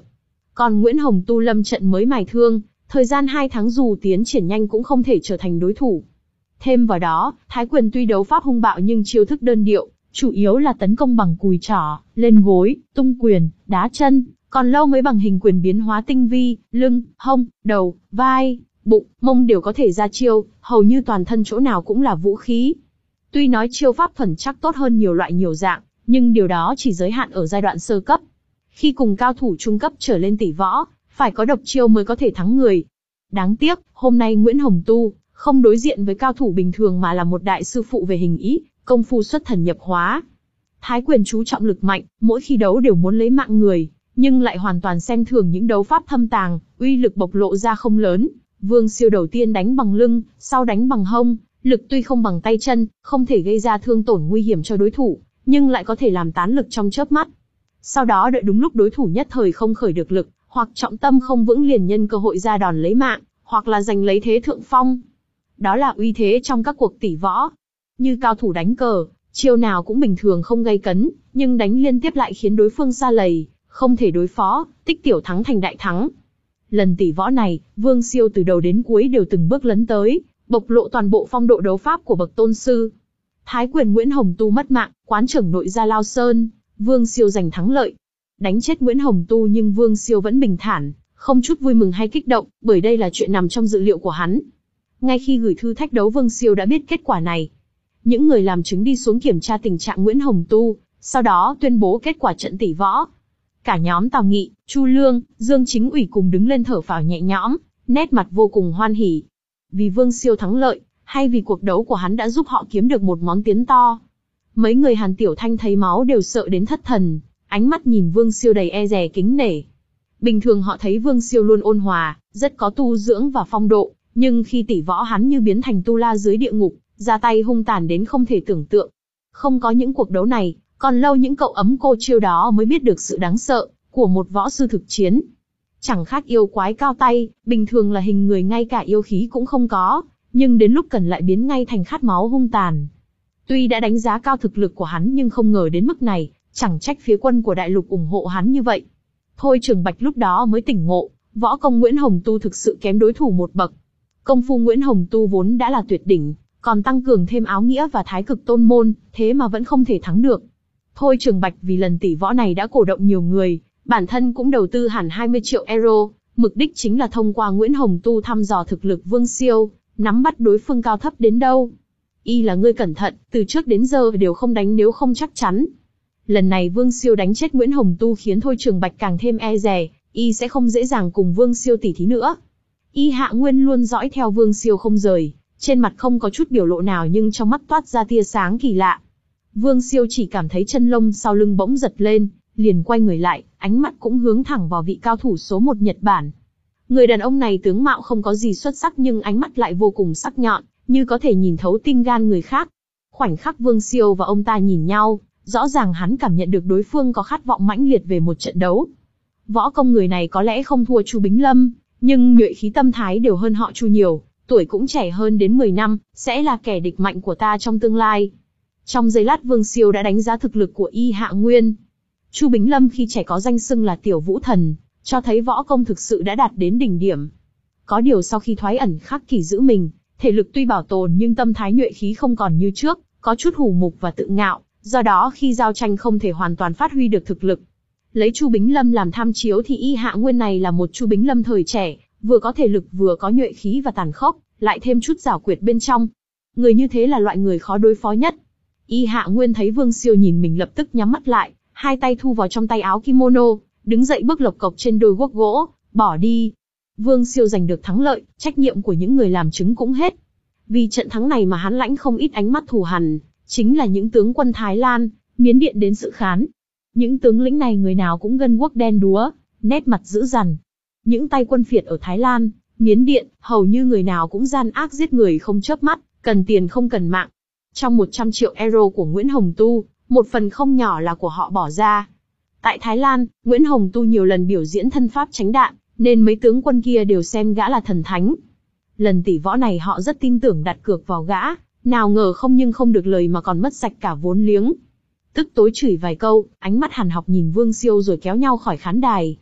Còn Nguyễn Hồng Tu lâm trận mới mài thương, thời gian hai tháng dù tiến triển nhanh cũng không thể trở thành đối thủ. Thêm vào đó, Thái Quyền tuy đấu pháp hung bạo nhưng chiêu thức đơn điệu, chủ yếu là tấn công bằng cùi trỏ, lên gối, tung quyền, đá chân, còn Lâu mới bằng hình quyền biến hóa tinh vi, lưng, hông, đầu, vai, bụng, mông đều có thể ra chiêu, hầu như toàn thân chỗ nào cũng là vũ khí. Tuy nói chiêu pháp thuần chắc tốt hơn nhiều loại nhiều dạng, nhưng điều đó chỉ giới hạn ở giai đoạn sơ cấp. Khi cùng cao thủ trung cấp trở lên tỷ võ, phải có độc chiêu mới có thể thắng người. Đáng tiếc, hôm nay Nguyễn Hồng Tu không đối diện với cao thủ bình thường mà là một đại sư phụ về hình ý, công phu xuất thần nhập hóa. Thái Quyền chú trọng lực mạnh, mỗi khi đấu đều muốn lấy mạng người, nhưng lại hoàn toàn xem thường những đấu pháp thâm tàng, uy lực bộc lộ ra không lớn. Vương Siêu đầu tiên đánh bằng lưng, sau đánh bằng hông, lực tuy không bằng tay chân, không thể gây ra thương tổn nguy hiểm cho đối thủ, nhưng lại có thể làm tán lực trong chớp mắt. Sau đó đợi đúng lúc đối thủ nhất thời không khởi được lực, hoặc trọng tâm không vững liền nhân cơ hội ra đòn lấy mạng, hoặc là giành lấy thế thượng phong. Đó là uy thế trong các cuộc tỷ võ. Như cao thủ đánh cờ, chiêu nào cũng bình thường không gây cấn, nhưng đánh liên tiếp lại khiến đối phương sa lầy, không thể đối phó, tích tiểu thắng thành đại thắng. Lần tỷ võ này, Vương Siêu từ đầu đến cuối đều từng bước lấn tới, bộc lộ toàn bộ phong độ đấu pháp của bậc tôn sư. Thái Quyền Nguyễn Hồng Tu mất mạng, quán trưởng nội ra Lao Sơn, Vương Siêu giành thắng lợi. Đánh chết Nguyễn Hồng Tu nhưng Vương Siêu vẫn bình thản, không chút vui mừng hay kích động, bởi đây là chuyện nằm trong dự liệu của hắn. Ngay khi gửi thư thách đấu Vương Siêu đã biết kết quả này. Những người làm chứng đi xuống kiểm tra tình trạng Nguyễn Hồng Tu, sau đó tuyên bố kết quả trận tỷ võ. Cả nhóm Tào Nghị, Chu Lương, Dương Chính Ủy cùng đứng lên thở phào nhẹ nhõm, nét mặt vô cùng hoan hỉ. Vì Vương Siêu thắng lợi, hay vì cuộc đấu của hắn đã giúp họ kiếm được một món tiến to. Mấy người Hàn Tiểu Thanh thấy máu đều sợ đến thất thần, ánh mắt nhìn Vương Siêu đầy e dè kính nể. Bình thường họ thấy Vương Siêu luôn ôn hòa, rất có tu dưỡng và phong độ, nhưng khi tỷ võ hắn như biến thành tu la dưới địa ngục, ra tay hung tàn đến không thể tưởng tượng. Không có những cuộc đấu này, còn lâu những cậu ấm cô chiêu đó mới biết được sự đáng sợ của một võ sư thực chiến. Chẳng khác yêu quái cao tay, bình thường là hình người ngay cả yêu khí cũng không có, nhưng đến lúc cần lại biến ngay thành khát máu hung tàn. Tuy đã đánh giá cao thực lực của hắn nhưng không ngờ đến mức này, chẳng trách phía quân của đại lục ủng hộ hắn như vậy. Thôi Trường Bạch lúc đó mới tỉnh ngộ, võ công Nguyễn Hồng Tu thực sự kém đối thủ một bậc. Công phu Nguyễn Hồng Tu vốn đã là tuyệt đỉnh, còn tăng cường thêm áo nghĩa và thái cực tôn môn, thế mà vẫn không thể thắng được. Thôi Trường Bạch vì lần tỷ võ này đã cổ động nhiều người, bản thân cũng đầu tư hẳn hai mươi triệu euro, mục đích chính là thông qua Nguyễn Hồng Tu thăm dò thực lực Vương Siêu, nắm bắt đối phương cao thấp đến đâu. Y là người cẩn thận, từ trước đến giờ đều không đánh nếu không chắc chắn. Lần này Vương Siêu đánh chết Nguyễn Hồng Tu khiến Thôi Trường Bạch càng thêm e dè, Y sẽ không dễ dàng cùng Vương Siêu tỉ thí nữa. Y Hạ Nguyên luôn dõi theo Vương Siêu không rời, trên mặt không có chút biểu lộ nào nhưng trong mắt toát ra tia sáng kỳ lạ. Vương Siêu chỉ cảm thấy chân lông sau lưng bỗng giật lên, liền quay người lại, ánh mắt cũng hướng thẳng vào vị cao thủ số một Nhật Bản. Người đàn ông này tướng mạo không có gì xuất sắc nhưng ánh mắt lại vô cùng sắc nhọn, như có thể nhìn thấu tim gan người khác. Khoảnh khắc Vương Siêu và ông ta nhìn nhau, rõ ràng hắn cảm nhận được đối phương có khát vọng mãnh liệt về một trận đấu. Võ công người này có lẽ không thua Chu Bính Lâm, nhưng nhuệ khí tâm thái đều hơn họ Chu nhiều, tuổi cũng trẻ hơn đến mười năm, sẽ là kẻ địch mạnh của ta trong tương lai. Trong giây lát Vương Siêu đã đánh giá thực lực của Y Hạ Nguyên. Chu Bính Lâm khi trẻ có danh xưng là Tiểu Vũ Thần, cho thấy võ công thực sự đã đạt đến đỉnh điểm. Có điều sau khi thoái ẩn khắc kỷ giữ mình, thể lực tuy bảo tồn nhưng tâm thái nhuệ khí không còn như trước, có chút hủ mục và tự ngạo, do đó khi giao tranh không thể hoàn toàn phát huy được thực lực. Lấy Chu Bính Lâm làm tham chiếu thì Y Hạ Nguyên này là một Chu Bính Lâm thời trẻ, vừa có thể lực vừa có nhuệ khí và tàn khốc, lại thêm chút giảo quyệt bên trong. Người như thế là loại người khó đối phó nhất. Y Hạ Nguyên thấy Vương Siêu nhìn mình lập tức nhắm mắt lại, hai tay thu vào trong tay áo kimono, đứng dậy bước lộc cộc trên đôi guốc gỗ, bỏ đi. Vương Siêu giành được thắng lợi, trách nhiệm của những người làm chứng cũng hết. Vì trận thắng này mà hắn lãnh không ít ánh mắt thù hằn, chính là những tướng quân Thái Lan, Miến Điện đến sự khán. Những tướng lĩnh này người nào cũng gân guốc đen đúa, nét mặt dữ dằn. Những tay quân phiệt ở Thái Lan, Miến Điện, hầu như người nào cũng gian ác giết người không chớp mắt, cần tiền không cần mạng. Trong một trăm triệu euro của Nguyễn Hồng Tu, một phần không nhỏ là của họ bỏ ra. Tại Thái Lan, Nguyễn Hồng Tu nhiều lần biểu diễn thân pháp tránh đạn, nên mấy tướng quân kia đều xem gã là thần thánh. Lần tỷ võ này họ rất tin tưởng đặt cược vào gã, nào ngờ không nhưng không được lời mà còn mất sạch cả vốn liếng. Tức tối chửi vài câu, ánh mắt hàn học nhìn Vương Siêu rồi kéo nhau khỏi khán đài.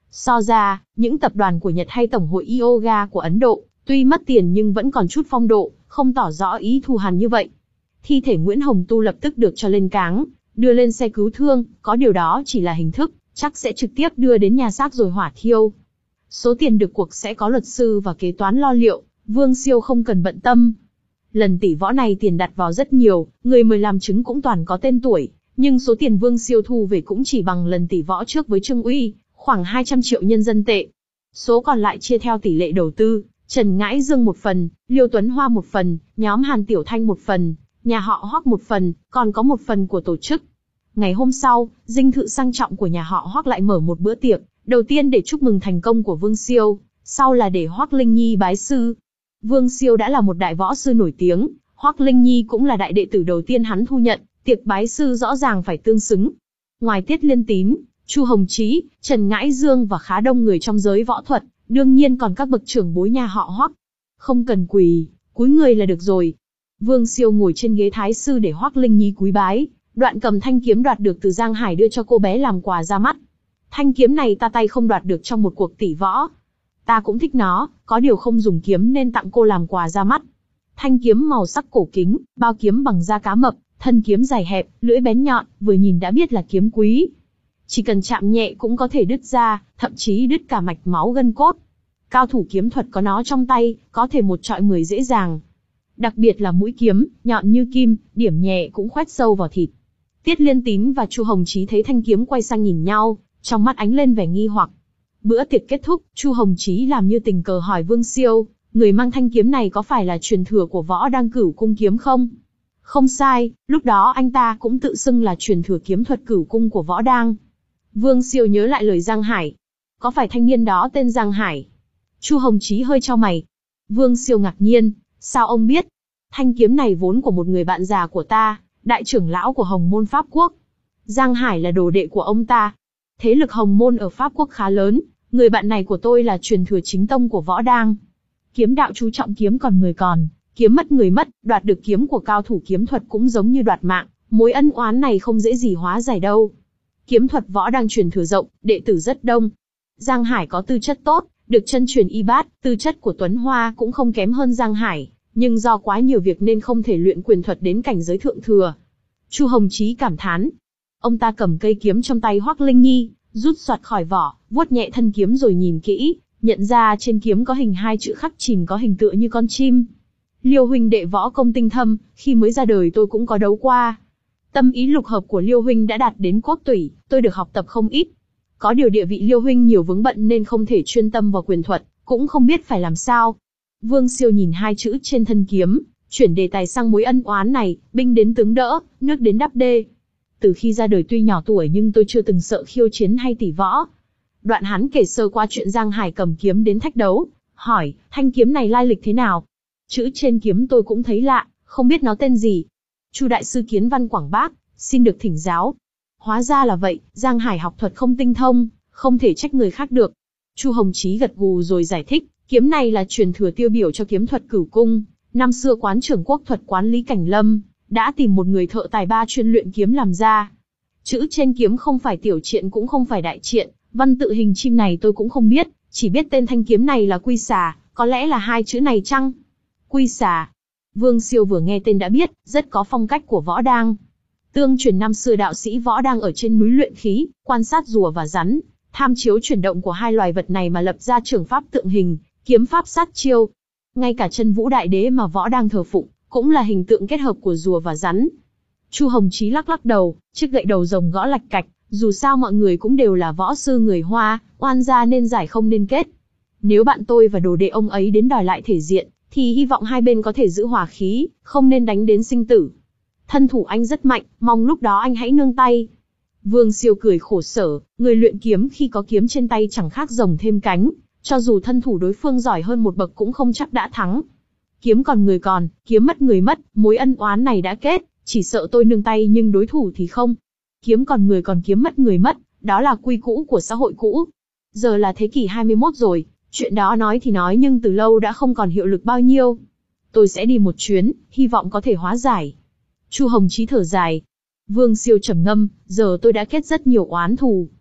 So ra, những tập đoàn của Nhật hay Tổng hội Yoga của Ấn Độ, tuy mất tiền nhưng vẫn còn chút phong độ, không tỏ rõ ý thù hằn như vậy. Thi thể Nguyễn Hồng Tu lập tức được cho lên cáng, đưa lên xe cứu thương, có điều đó chỉ là hình thức, chắc sẽ trực tiếp đưa đến nhà xác rồi hỏa thiêu. Số tiền được cuộc sẽ có luật sư và kế toán lo liệu, Vương Siêu không cần bận tâm. Lần tỷ võ này tiền đặt vào rất nhiều, người mời làm chứng cũng toàn có tên tuổi, nhưng số tiền Vương Siêu thu về cũng chỉ bằng lần tỷ võ trước với Trương Uy, khoảng hai trăm triệu nhân dân tệ. Số còn lại chia theo tỷ lệ đầu tư, Trần Ngãi Dương một phần, Liêu Tuấn Hoa một phần, nhóm Hàn Tiểu Thanh một phần, nhà họ Hoắc một phần, còn có một phần của tổ chức. Ngày hôm sau, dinh thự sang trọng của nhà họ Hoắc lại mở một bữa tiệc, đầu tiên để chúc mừng thành công của Vương Siêu, sau là để Hoắc Linh Nhi bái sư. Vương Siêu đã là một đại võ sư nổi tiếng, Hoắc Linh Nhi cũng là đại đệ tử đầu tiên hắn thu nhận, tiệc bái sư rõ ràng phải tương xứng. Ngoài Tiết Liên Tín, Chu Hồng Chí, Trần Ngãi Dương và khá đông người trong giới võ thuật, đương nhiên còn các bậc trưởng bối nhà họ Hoắc. Không cần quỳ, cúi người là được rồi. Vương Siêu ngồi trên ghế thái sư để Hoắc Linh Nhi cúi bái, đoạn cầm thanh kiếm đoạt được từ Giang Hải đưa cho cô bé làm quà ra mắt. Thanh kiếm này ta tay không đoạt được trong một cuộc tỷ võ. Ta cũng thích nó, có điều không dùng kiếm nên tặng cô làm quà ra mắt. Thanh kiếm màu sắc cổ kính, bao kiếm bằng da cá mập, thân kiếm dài hẹp, lưỡi bén nhọn, vừa nhìn đã biết là kiếm quý. Chỉ cần chạm nhẹ cũng có thể đứt ra, thậm chí đứt cả mạch máu gân cốt. Cao thủ kiếm thuật có nó trong tay, có thể một chọi mười dễ dàng. Đặc biệt là mũi kiếm, nhọn như kim, điểm nhẹ cũng khoét sâu vào thịt. Tiết Liên Tín và Chu Hồng Chí thấy thanh kiếm quay sang nhìn nhau, trong mắt ánh lên vẻ nghi hoặc. Bữa tiệc kết thúc, Chu Hồng Chí làm như tình cờ hỏi Vương Siêu, người mang thanh kiếm này có phải là truyền thừa của Võ Đang Cửu Cung kiếm không? Không sai, lúc đó anh ta cũng tự xưng là truyền thừa kiếm thuật Cửu Cung của Võ Đang. Vương Siêu nhớ lại lời Giang Hải. Có phải thanh niên đó tên Giang Hải? Chu Hồng Chí hơi chau mày. Vương Siêu ngạc nhiên, sao ông biết? Thanh kiếm này vốn của một người bạn già của ta, đại trưởng lão của Hồng Môn Pháp Quốc. Giang Hải là đồ đệ của ông ta. Thế lực Hồng Môn ở Pháp Quốc khá lớn, người bạn này của tôi là truyền thừa chính tông của Võ Đang. Kiếm đạo chú trọng kiếm còn người còn, kiếm mất người mất, đoạt được kiếm của cao thủ kiếm thuật cũng giống như đoạt mạng, mối ân oán này không dễ gì hóa giải đâu. Kiếm thuật Võ Đang truyền thừa rộng, đệ tử rất đông. Giang Hải có tư chất tốt, được chân truyền y bát, tư chất của Tuấn Hoa cũng không kém hơn Giang Hải, nhưng do quá nhiều việc nên không thể luyện quyền thuật đến cảnh giới thượng thừa. Chu Hồng Chí cảm thán. Ông ta cầm cây kiếm trong tay Hoắc Linh Nhi, rút soạt khỏi vỏ, vuốt nhẹ thân kiếm rồi nhìn kỹ, nhận ra trên kiếm có hình hai chữ khắc chìm có hình tựa như con chim. Liêu huynh đệ võ công tinh thâm, khi mới ra đời tôi cũng có đấu qua. Tâm ý lục hợp của Liêu huynh đã đạt đến cốt tủy, tôi được học tập không ít. Có điều địa vị Liêu huynh nhiều vướng bận nên không thể chuyên tâm vào quyền thuật, cũng không biết phải làm sao. Vương Siêu nhìn hai chữ trên thân kiếm, chuyển đề tài sang mối ân oán này, binh đến tướng đỡ, nước đến đắp đê. Từ khi ra đời tuy nhỏ tuổi nhưng tôi chưa từng sợ khiêu chiến hay tỷ võ. Đoạn hắn kể sơ qua chuyện Giang Hải cầm kiếm đến thách đấu, hỏi, thanh kiếm này lai lịch thế nào? Chữ trên kiếm tôi cũng thấy lạ, không biết nó tên gì. Chu đại sư kiến văn quảng bác, xin được thỉnh giáo. Hóa ra là vậy, Giang Hải học thuật không tinh thông, không thể trách người khác được. Chu Hồng Chí gật gù rồi giải thích, kiếm này là truyền thừa tiêu biểu cho kiếm thuật Cửu Cung. Năm xưa quán trưởng quốc thuật quán Lý Cảnh Lâm đã tìm một người thợ tài ba chuyên luyện kiếm làm ra. Chữ trên kiếm không phải tiểu triện cũng không phải đại triện, văn tự hình chim này tôi cũng không biết, chỉ biết tên thanh kiếm này là Quy Xà, có lẽ là hai chữ này chăng? Quy Xà. Vương Siêu vừa nghe tên đã biết, rất có phong cách của Võ Đang. Tương truyền năm xưa đạo sĩ Võ Đang ở trên núi luyện khí, quan sát rùa và rắn, tham chiếu chuyển động của hai loài vật này mà lập ra trường pháp tượng hình, kiếm pháp sát chiêu. Ngay cả chân vũ đại đế mà Võ Đang thờ phụng, cũng là hình tượng kết hợp của rùa và rắn. Chu Hồng Chí lắc lắc đầu, chiếc gậy đầu rồng gõ lạch cạch, dù sao mọi người cũng đều là võ sư người Hoa, oan gia nên giải không nên kết. Nếu bạn tôi và đồ đệ ông ấy đến đòi lại thể diện, thì hy vọng hai bên có thể giữ hòa khí, không nên đánh đến sinh tử. Thân thủ anh rất mạnh, mong lúc đó anh hãy nương tay. Vương Siêu cười khổ sở, người luyện kiếm khi có kiếm trên tay chẳng khác rồng thêm cánh, cho dù thân thủ đối phương giỏi hơn một bậc cũng không chắc đã thắng. Kiếm còn người còn, kiếm mất người mất, mối ân oán này đã kết, chỉ sợ tôi nương tay nhưng đối thủ thì không. Kiếm còn người còn kiếm mất người mất, đó là quy cũ của xã hội cũ. Giờ là thế kỷ hai mươi mốt rồi, chuyện đó nói thì nói nhưng từ lâu đã không còn hiệu lực bao nhiêu. Tôi sẽ đi một chuyến, hy vọng có thể hóa giải. Chu Hồng Chí thở dài. Vương Siêu trầm ngâm, giờ tôi đã kết rất nhiều oán thù.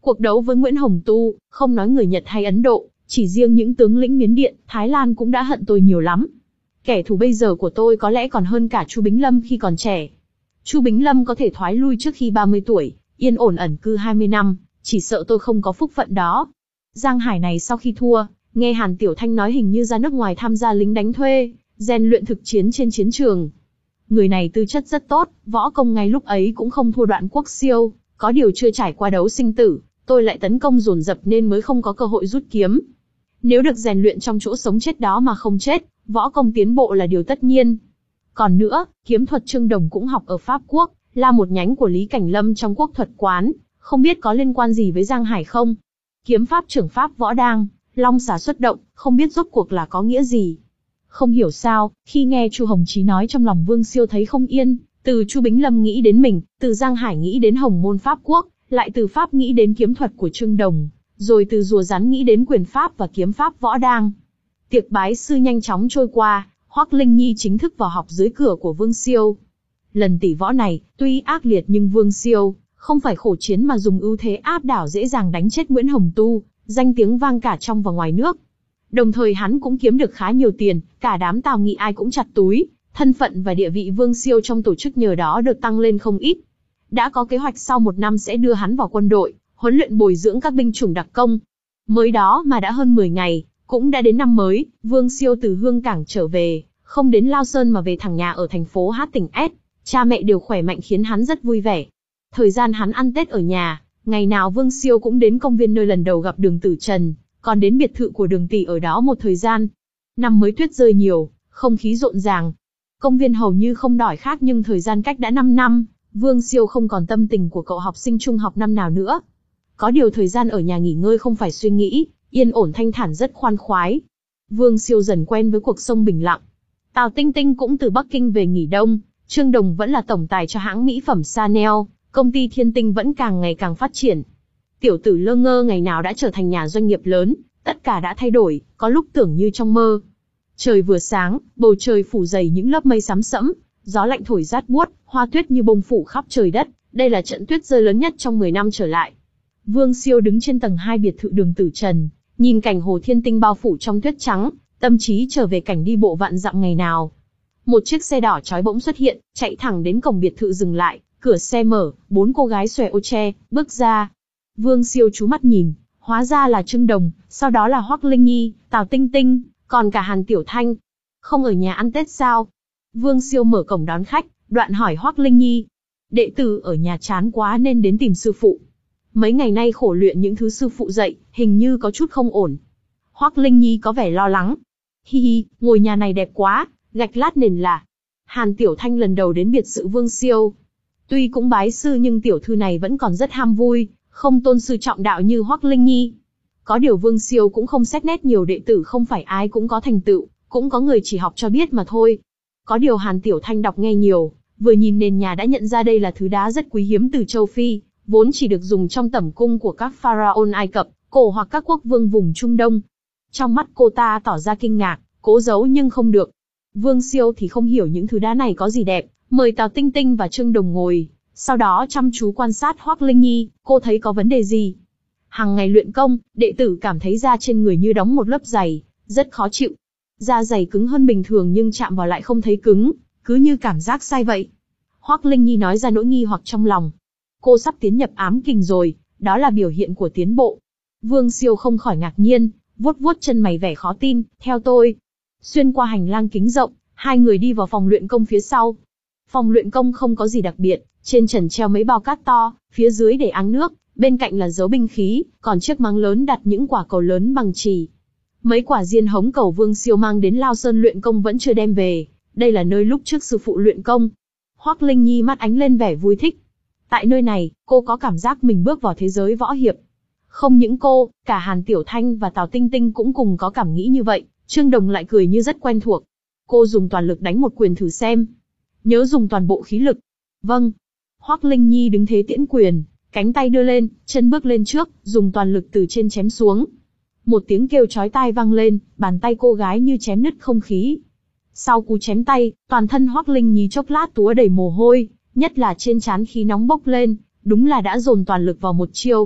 Cuộc đấu với Nguyễn Hồng Tu, không nói người Nhật hay Ấn Độ, chỉ riêng những tướng lĩnh Miến Điện, Thái Lan cũng đã hận tôi nhiều lắm. Kẻ thù bây giờ của tôi có lẽ còn hơn cả Chu Bính Lâm khi còn trẻ. Chu Bính Lâm có thể thoái lui trước khi ba mươi tuổi, yên ổn ẩn cư hai mươi năm, chỉ sợ tôi không có phúc phận đó. Giang Hải này sau khi thua, nghe Hàn Tiểu Thanh nói hình như ra nước ngoài tham gia lính đánh thuê, rèn luyện thực chiến trên chiến trường. Người này tư chất rất tốt, võ công ngay lúc ấy cũng không thua Đoạn Quốc Siêu, có điều chưa trải qua đấu sinh tử, tôi lại tấn công dồn dập nên mới không có cơ hội rút kiếm. Nếu được rèn luyện trong chỗ sống chết đó mà không chết, võ công tiến bộ là điều tất nhiên. Còn nữa, kiếm thuật Trương Đồng cũng học ở Pháp Quốc, là một nhánh của Lý Cảnh Lâm trong quốc thuật quán, không biết có liên quan gì với Giang Hải không? Kiếm pháp trưởng pháp võ đang, long xà xuất động, không biết rốt cuộc là có nghĩa gì. Không hiểu sao, khi nghe Chu Hồng Chí nói trong lòng Vương Siêu thấy không yên, từ Chu Bính Lâm nghĩ đến mình, từ Giang Hải nghĩ đến Hồng Môn Pháp Quốc, lại từ Pháp nghĩ đến kiếm thuật của Trương Đồng, rồi từ rùa rắn nghĩ đến quyền pháp và kiếm pháp võ đang. Tiệc bái sư nhanh chóng trôi qua, Hoắc Linh Nhi chính thức vào học dưới cửa của Vương Siêu. Lần tỷ võ này, tuy ác liệt nhưng Vương Siêu không phải khổ chiến mà dùng ưu thế áp đảo dễ dàng đánh chết Nguyễn Hồng Tu, danh tiếng vang cả trong và ngoài nước. Đồng thời hắn cũng kiếm được khá nhiều tiền, cả đám Tào Nghị ai cũng chặt túi, thân phận và địa vị Vương Siêu trong tổ chức nhờ đó được tăng lên không ít. Đã có kế hoạch sau một năm sẽ đưa hắn vào quân đội, huấn luyện bồi dưỡng các binh chủng đặc công. Mới đó mà đã hơn mười ngày, cũng đã đến năm mới, Vương Siêu từ Hương Cảng trở về, không đến Lao Sơn mà về thẳng nhà ở thành phố Hát tỉnh S. Cha mẹ đều khỏe mạnh khiến hắn rất vui vẻ. Thời gian hắn ăn Tết ở nhà, ngày nào Vương Siêu cũng đến công viên nơi lần đầu gặp Đường Tử Trần, còn đến biệt thự của Đường tỷ ở đó một thời gian. Năm mới tuyết rơi nhiều, không khí rộn ràng. Công viên hầu như không đỏi khác nhưng thời gian cách đã năm năm, Vương Siêu không còn tâm tình của cậu học sinh trung học năm nào nữa. Có điều thời gian ở nhà nghỉ ngơi không phải suy nghĩ, yên ổn thanh thản rất khoan khoái. Vương Siêu dần quen với cuộc sống bình lặng. Tào Tinh Tinh cũng từ Bắc Kinh về nghỉ đông, Trương Đồng vẫn là tổng tài cho hãng mỹ phẩm Chanel, công ty Thiên Tinh vẫn càng ngày càng phát triển. Tiểu tử Lơ Ngơ ngày nào đã trở thành nhà doanh nghiệp lớn, tất cả đã thay đổi, có lúc tưởng như trong mơ. Trời vừa sáng, bầu trời phủ dày những lớp mây xám sẫm, gió lạnh thổi rát buốt, hoa tuyết như bông phủ khắp trời đất, đây là trận tuyết rơi lớn nhất trong mười năm trở lại. Vương Siêu đứng trên tầng hai biệt thự Đường Tử Trần, nhìn cảnh hồ Thiên Tinh bao phủ trong tuyết trắng, tâm trí trở về cảnh đi bộ vạn dặm ngày nào. Một chiếc xe đỏ chói bỗng xuất hiện, chạy thẳng đến cổng biệt thự dừng lại, cửa xe mở, bốn cô gái xòe ô che, bước ra. Vương Siêu chú mắt nhìn, hóa ra là Trương Đồng, sau đó là Hoắc Linh Nhi, Tào Tinh Tinh, còn cả Hàn Tiểu Thanh. Không ở nhà ăn Tết sao? Vương Siêu mở cổng đón khách, đoạn hỏi Hoắc Linh Nhi. Đệ tử ở nhà chán quá nên đến tìm sư phụ. Mấy ngày nay khổ luyện những thứ sư phụ dạy, hình như có chút không ổn. Hoắc Linh Nhi có vẻ lo lắng. Hi hi, ngôi nhà này đẹp quá, gạch lát nền là. Hàn Tiểu Thanh lần đầu đến biệt sự Vương Siêu. Tuy cũng bái sư nhưng tiểu thư này vẫn còn rất ham vui, không tôn sư trọng đạo như Hoắc Linh Nhi. Có điều Vương Siêu cũng không xét nét nhiều đệ tử không phải ai cũng có thành tựu, cũng có người chỉ học cho biết mà thôi. Có điều Hàn Tiểu Thanh đọc nghe nhiều, vừa nhìn nền nhà đã nhận ra đây là thứ đá rất quý hiếm từ châu Phi, vốn chỉ được dùng trong tẩm cung của các pharaoh Ai Cập, cổ hoặc các quốc vương vùng Trung Đông. Trong mắt cô ta tỏ ra kinh ngạc, cố giấu nhưng không được. Vương Siêu thì không hiểu những thứ đá này có gì đẹp, mời Tào Tinh Tinh và Trương Đồng ngồi, sau đó chăm chú quan sát Hoắc Linh Nhi, cô thấy có vấn đề gì. Hàng ngày luyện công, đệ tử cảm thấy da trên người như đóng một lớp giày, rất khó chịu. Da giày cứng hơn bình thường nhưng chạm vào lại không thấy cứng, cứ như cảm giác sai vậy. Hoắc Linh Nhi nói ra nỗi nghi hoặc trong lòng. Cô sắp tiến nhập ám kình rồi, đó là biểu hiện của tiến bộ. Vương Siêu không khỏi ngạc nhiên, vuốt vuốt chân mày vẻ khó tin, theo tôi. Xuyên qua hành lang kính rộng, hai người đi vào phòng luyện công phía sau. Phòng luyện công không có gì đặc biệt, trên trần treo mấy bao cát to, phía dưới để áng nước, bên cạnh là giấu binh khí, còn chiếc máng lớn đặt những quả cầu lớn bằng chì. Mấy quả diên hống cầu Vương Siêu mang đến Lao Sơn luyện công vẫn chưa đem về, đây là nơi lúc trước sư phụ luyện công. Hoắc Linh Nhi mắt ánh lên vẻ vui thích. Tại nơi này, cô có cảm giác mình bước vào thế giới võ hiệp. Không những cô, cả Hàn Tiểu Thanh và Tào Tinh Tinh cũng cùng có cảm nghĩ như vậy, Trương Đồng lại cười như rất quen thuộc. Cô dùng toàn lực đánh một quyền thử xem. Nhớ dùng toàn bộ khí lực. Vâng. Hoắc Linh Nhi đứng thế tiễn quyền, cánh tay đưa lên, chân bước lên trước, dùng toàn lực từ trên chém xuống. Một tiếng kêu chói tai vang lên, bàn tay cô gái như chém nứt không khí. Sau cú chém tay, toàn thân Hoắc Linh Nhi chốc lát túa đầy mồ hôi, nhất là trên trán khí nóng bốc lên, đúng là đã dồn toàn lực vào một chiêu.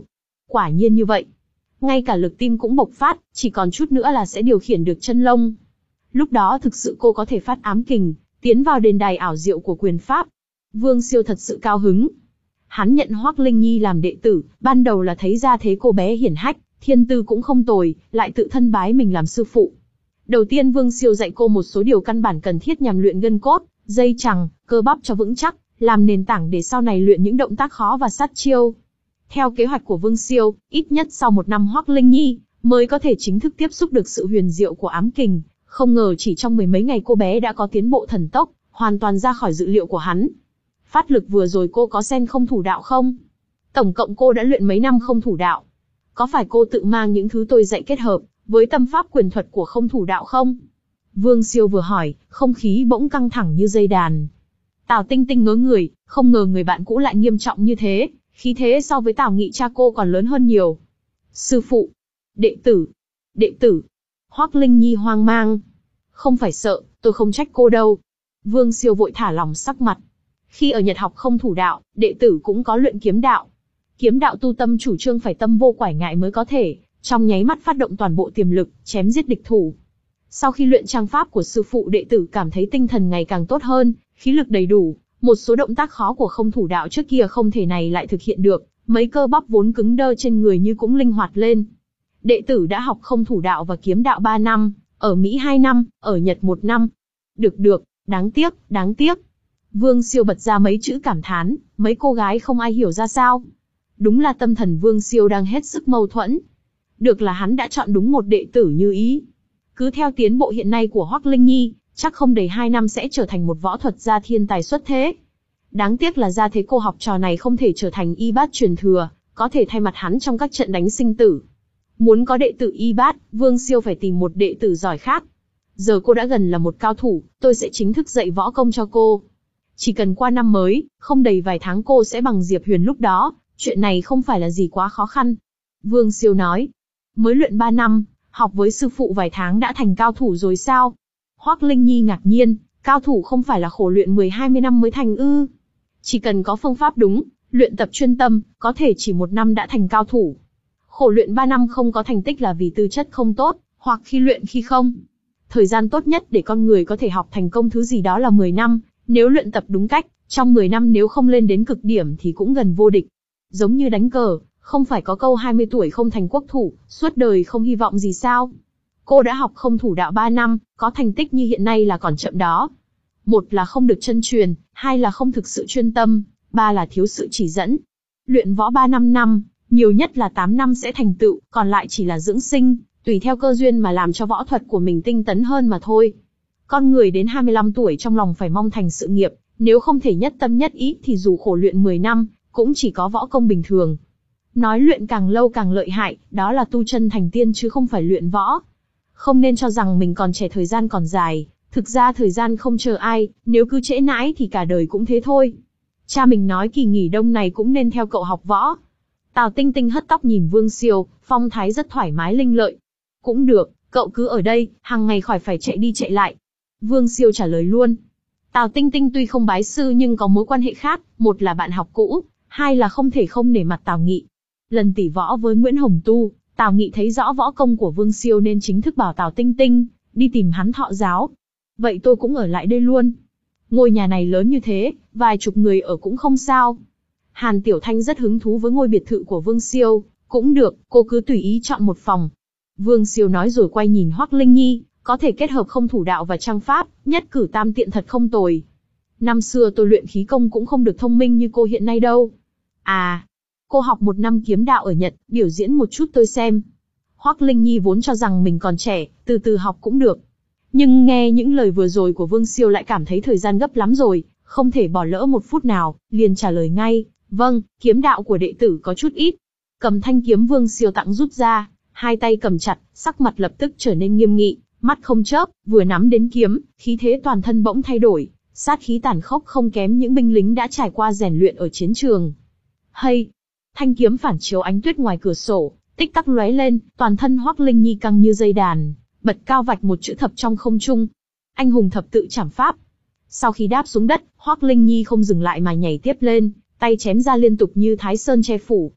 Quả nhiên như vậy. Ngay cả lực tim cũng bộc phát, chỉ còn chút nữa là sẽ điều khiển được chân lông. Lúc đó thực sự cô có thể phát ám kình, tiến vào đền đài ảo diệu của quyền pháp. Vương Siêu thật sự cao hứng. Hắn nhận Hoắc Linh Nhi làm đệ tử, ban đầu là thấy ra thế cô bé hiển hách, thiên tư cũng không tồi, lại tự thân bái mình làm sư phụ. Đầu tiên Vương Siêu dạy cô một số điều căn bản cần thiết nhằm luyện gân cốt, dây chằng, cơ bắp cho vững chắc, làm nền tảng để sau này luyện những động tác khó và sát chiêu. Theo kế hoạch của Vương Siêu, ít nhất sau một năm Hoắc Linh Nhi mới có thể chính thức tiếp xúc được sự huyền diệu của ám kình. Không ngờ chỉ trong mười mấy ngày cô bé đã có tiến bộ thần tốc, hoàn toàn ra khỏi dự liệu của hắn. Phát lực vừa rồi cô có xen không thủ đạo không? Tổng cộng cô đã luyện mấy năm không thủ đạo? Có phải cô tự mang những thứ tôi dạy kết hợp với tâm pháp quyền thuật của không thủ đạo không? Vương Siêu vừa hỏi, không khí bỗng căng thẳng như dây đàn. Tào Tinh Tinh ngớ người, không ngờ người bạn cũ lại nghiêm trọng như thế, khí thế so với Tào Nghị cha cô còn lớn hơn nhiều. Sư phụ, đệ tử, đệ tử. Hoắc Linh Nhi hoang mang. Không phải sợ, tôi không trách cô đâu. Vương Siêu vội thả lỏng sắc mặt. Khi ở Nhật học không thủ đạo, đệ tử cũng có luyện kiếm đạo. Kiếm đạo tu tâm chủ trương phải tâm vô quải ngại mới có thể, trong nháy mắt phát động toàn bộ tiềm lực, chém giết địch thủ. Sau khi luyện trang pháp của sư phụ, đệ tử cảm thấy tinh thần ngày càng tốt hơn, khí lực đầy đủ, một số động tác khó của không thủ đạo trước kia không thể này lại thực hiện được, mấy cơ bắp vốn cứng đơ trên người như cũng linh hoạt lên. Đệ tử đã học không thủ đạo và kiếm đạo ba năm, ở Mỹ hai năm, ở Nhật một năm. Được được, đáng tiếc, đáng tiếc. Vương Siêu bật ra mấy chữ cảm thán, mấy cô gái không ai hiểu ra sao. Đúng là tâm thần Vương Siêu đang hết sức mâu thuẫn. Được là hắn đã chọn đúng một đệ tử như ý. Cứ theo tiến bộ hiện nay của Hoắc Linh Nhi, chắc không đầy hai năm sẽ trở thành một võ thuật gia thiên tài xuất thế. Đáng tiếc là ra thế cô học trò này không thể trở thành y bát truyền thừa, có thể thay mặt hắn trong các trận đánh sinh tử. Muốn có đệ tử y bát, Vương Siêu phải tìm một đệ tử giỏi khác. Giờ cô đã gần là một cao thủ, tôi sẽ chính thức dạy võ công cho cô. Chỉ cần qua năm mới, không đầy vài tháng cô sẽ bằng Diệp Huyền lúc đó, chuyện này không phải là gì quá khó khăn. Vương Siêu nói, mới luyện ba năm, học với sư phụ vài tháng đã thành cao thủ rồi sao? Hoắc Linh Nhi ngạc nhiên, cao thủ không phải là khổ luyện mười hai mươi năm mới thành ư? Chỉ cần có phương pháp đúng, luyện tập chuyên tâm, có thể chỉ một năm đã thành cao thủ. Khổ luyện ba năm không có thành tích là vì tư chất không tốt, hoặc khi luyện khi không. Thời gian tốt nhất để con người có thể học thành công thứ gì đó là mười năm, nếu luyện tập đúng cách, trong mười năm nếu không lên đến cực điểm thì cũng gần vô địch. Giống như đánh cờ, không phải có câu hai mươi tuổi không thành quốc thủ, suốt đời không hy vọng gì sao? Cô đã học không thủ đạo ba năm, có thành tích như hiện nay là còn chậm đó. Một là không được chân truyền, hai là không thực sự chuyên tâm, ba là thiếu sự chỉ dẫn. Luyện võ ba năm năm, nhiều nhất là tám năm sẽ thành tựu, còn lại chỉ là dưỡng sinh, tùy theo cơ duyên mà làm cho võ thuật của mình tinh tấn hơn mà thôi. Con người đến hai mươi lăm tuổi trong lòng phải mong thành sự nghiệp, nếu không thể nhất tâm nhất ý thì dù khổ luyện mười năm, cũng chỉ có võ công bình thường. Nói luyện càng lâu càng lợi hại, đó là tu chân thành tiên chứ không phải luyện võ. Không nên cho rằng mình còn trẻ thời gian còn dài, thực ra thời gian không chờ ai, nếu cứ trễ nãi thì cả đời cũng thế thôi. Cha mình nói kỳ nghỉ đông này cũng nên theo cậu học võ. Tào Tinh Tinh hất tóc nhìn Vương Siêu, phong thái rất thoải mái linh lợi. Cũng được, cậu cứ ở đây, hàng ngày khỏi phải chạy đi chạy lại. Vương Siêu trả lời luôn. Tào Tinh Tinh tuy không bái sư nhưng có mối quan hệ khác, một là bạn học cũ, hai là không thể không nể mặt Tào Nghị. Lần tỉ võ với Nguyễn Hồng Tu, Tào Nghị thấy rõ võ công của Vương Siêu nên chính thức bảo Tào Tinh Tinh đi tìm hắn thọ giáo. Vậy tôi cũng ở lại đây luôn. Ngôi nhà này lớn như thế, vài chục người ở cũng không sao. Hàn Tiểu Thanh rất hứng thú với ngôi biệt thự của Vương Siêu, cũng được, cô cứ tùy ý chọn một phòng. Vương Siêu nói rồi quay nhìn Hoắc Linh Nhi, có thể kết hợp không thủ đạo và trang pháp, nhất cử tam tiện thật không tồi. Năm xưa tôi luyện khí công cũng không được thông minh như cô hiện nay đâu. À, cô học một năm kiếm đạo ở Nhật, biểu diễn một chút tôi xem. Hoắc Linh Nhi vốn cho rằng mình còn trẻ, từ từ học cũng được. Nhưng nghe những lời vừa rồi của Vương Siêu lại cảm thấy thời gian gấp lắm rồi, không thể bỏ lỡ một phút nào, liền trả lời ngay, vâng, kiếm đạo của đệ tử có chút ít. Cầm thanh kiếm Vương Siêu tặng rút ra, hai tay cầm chặt, sắc mặt lập tức trở nên nghiêm nghị, mắt không chớp, vừa nắm đến kiếm, khí thế toàn thân bỗng thay đổi, sát khí tàn khốc không kém những binh lính đã trải qua rèn luyện ở chiến trường. Hay, thanh kiếm phản chiếu ánh tuyết ngoài cửa sổ, tích tắc lóe lên, toàn thân Hoắc Linh Nhi căng như dây đàn, bật cao vạch một chữ thập trong không trung. Anh hùng thập tự trảm pháp. Sau khi đáp xuống đất, Hoắc Linh Nhi không dừng lại mà nhảy tiếp lên, tay chém ra liên tục như Thái Sơn che phủ.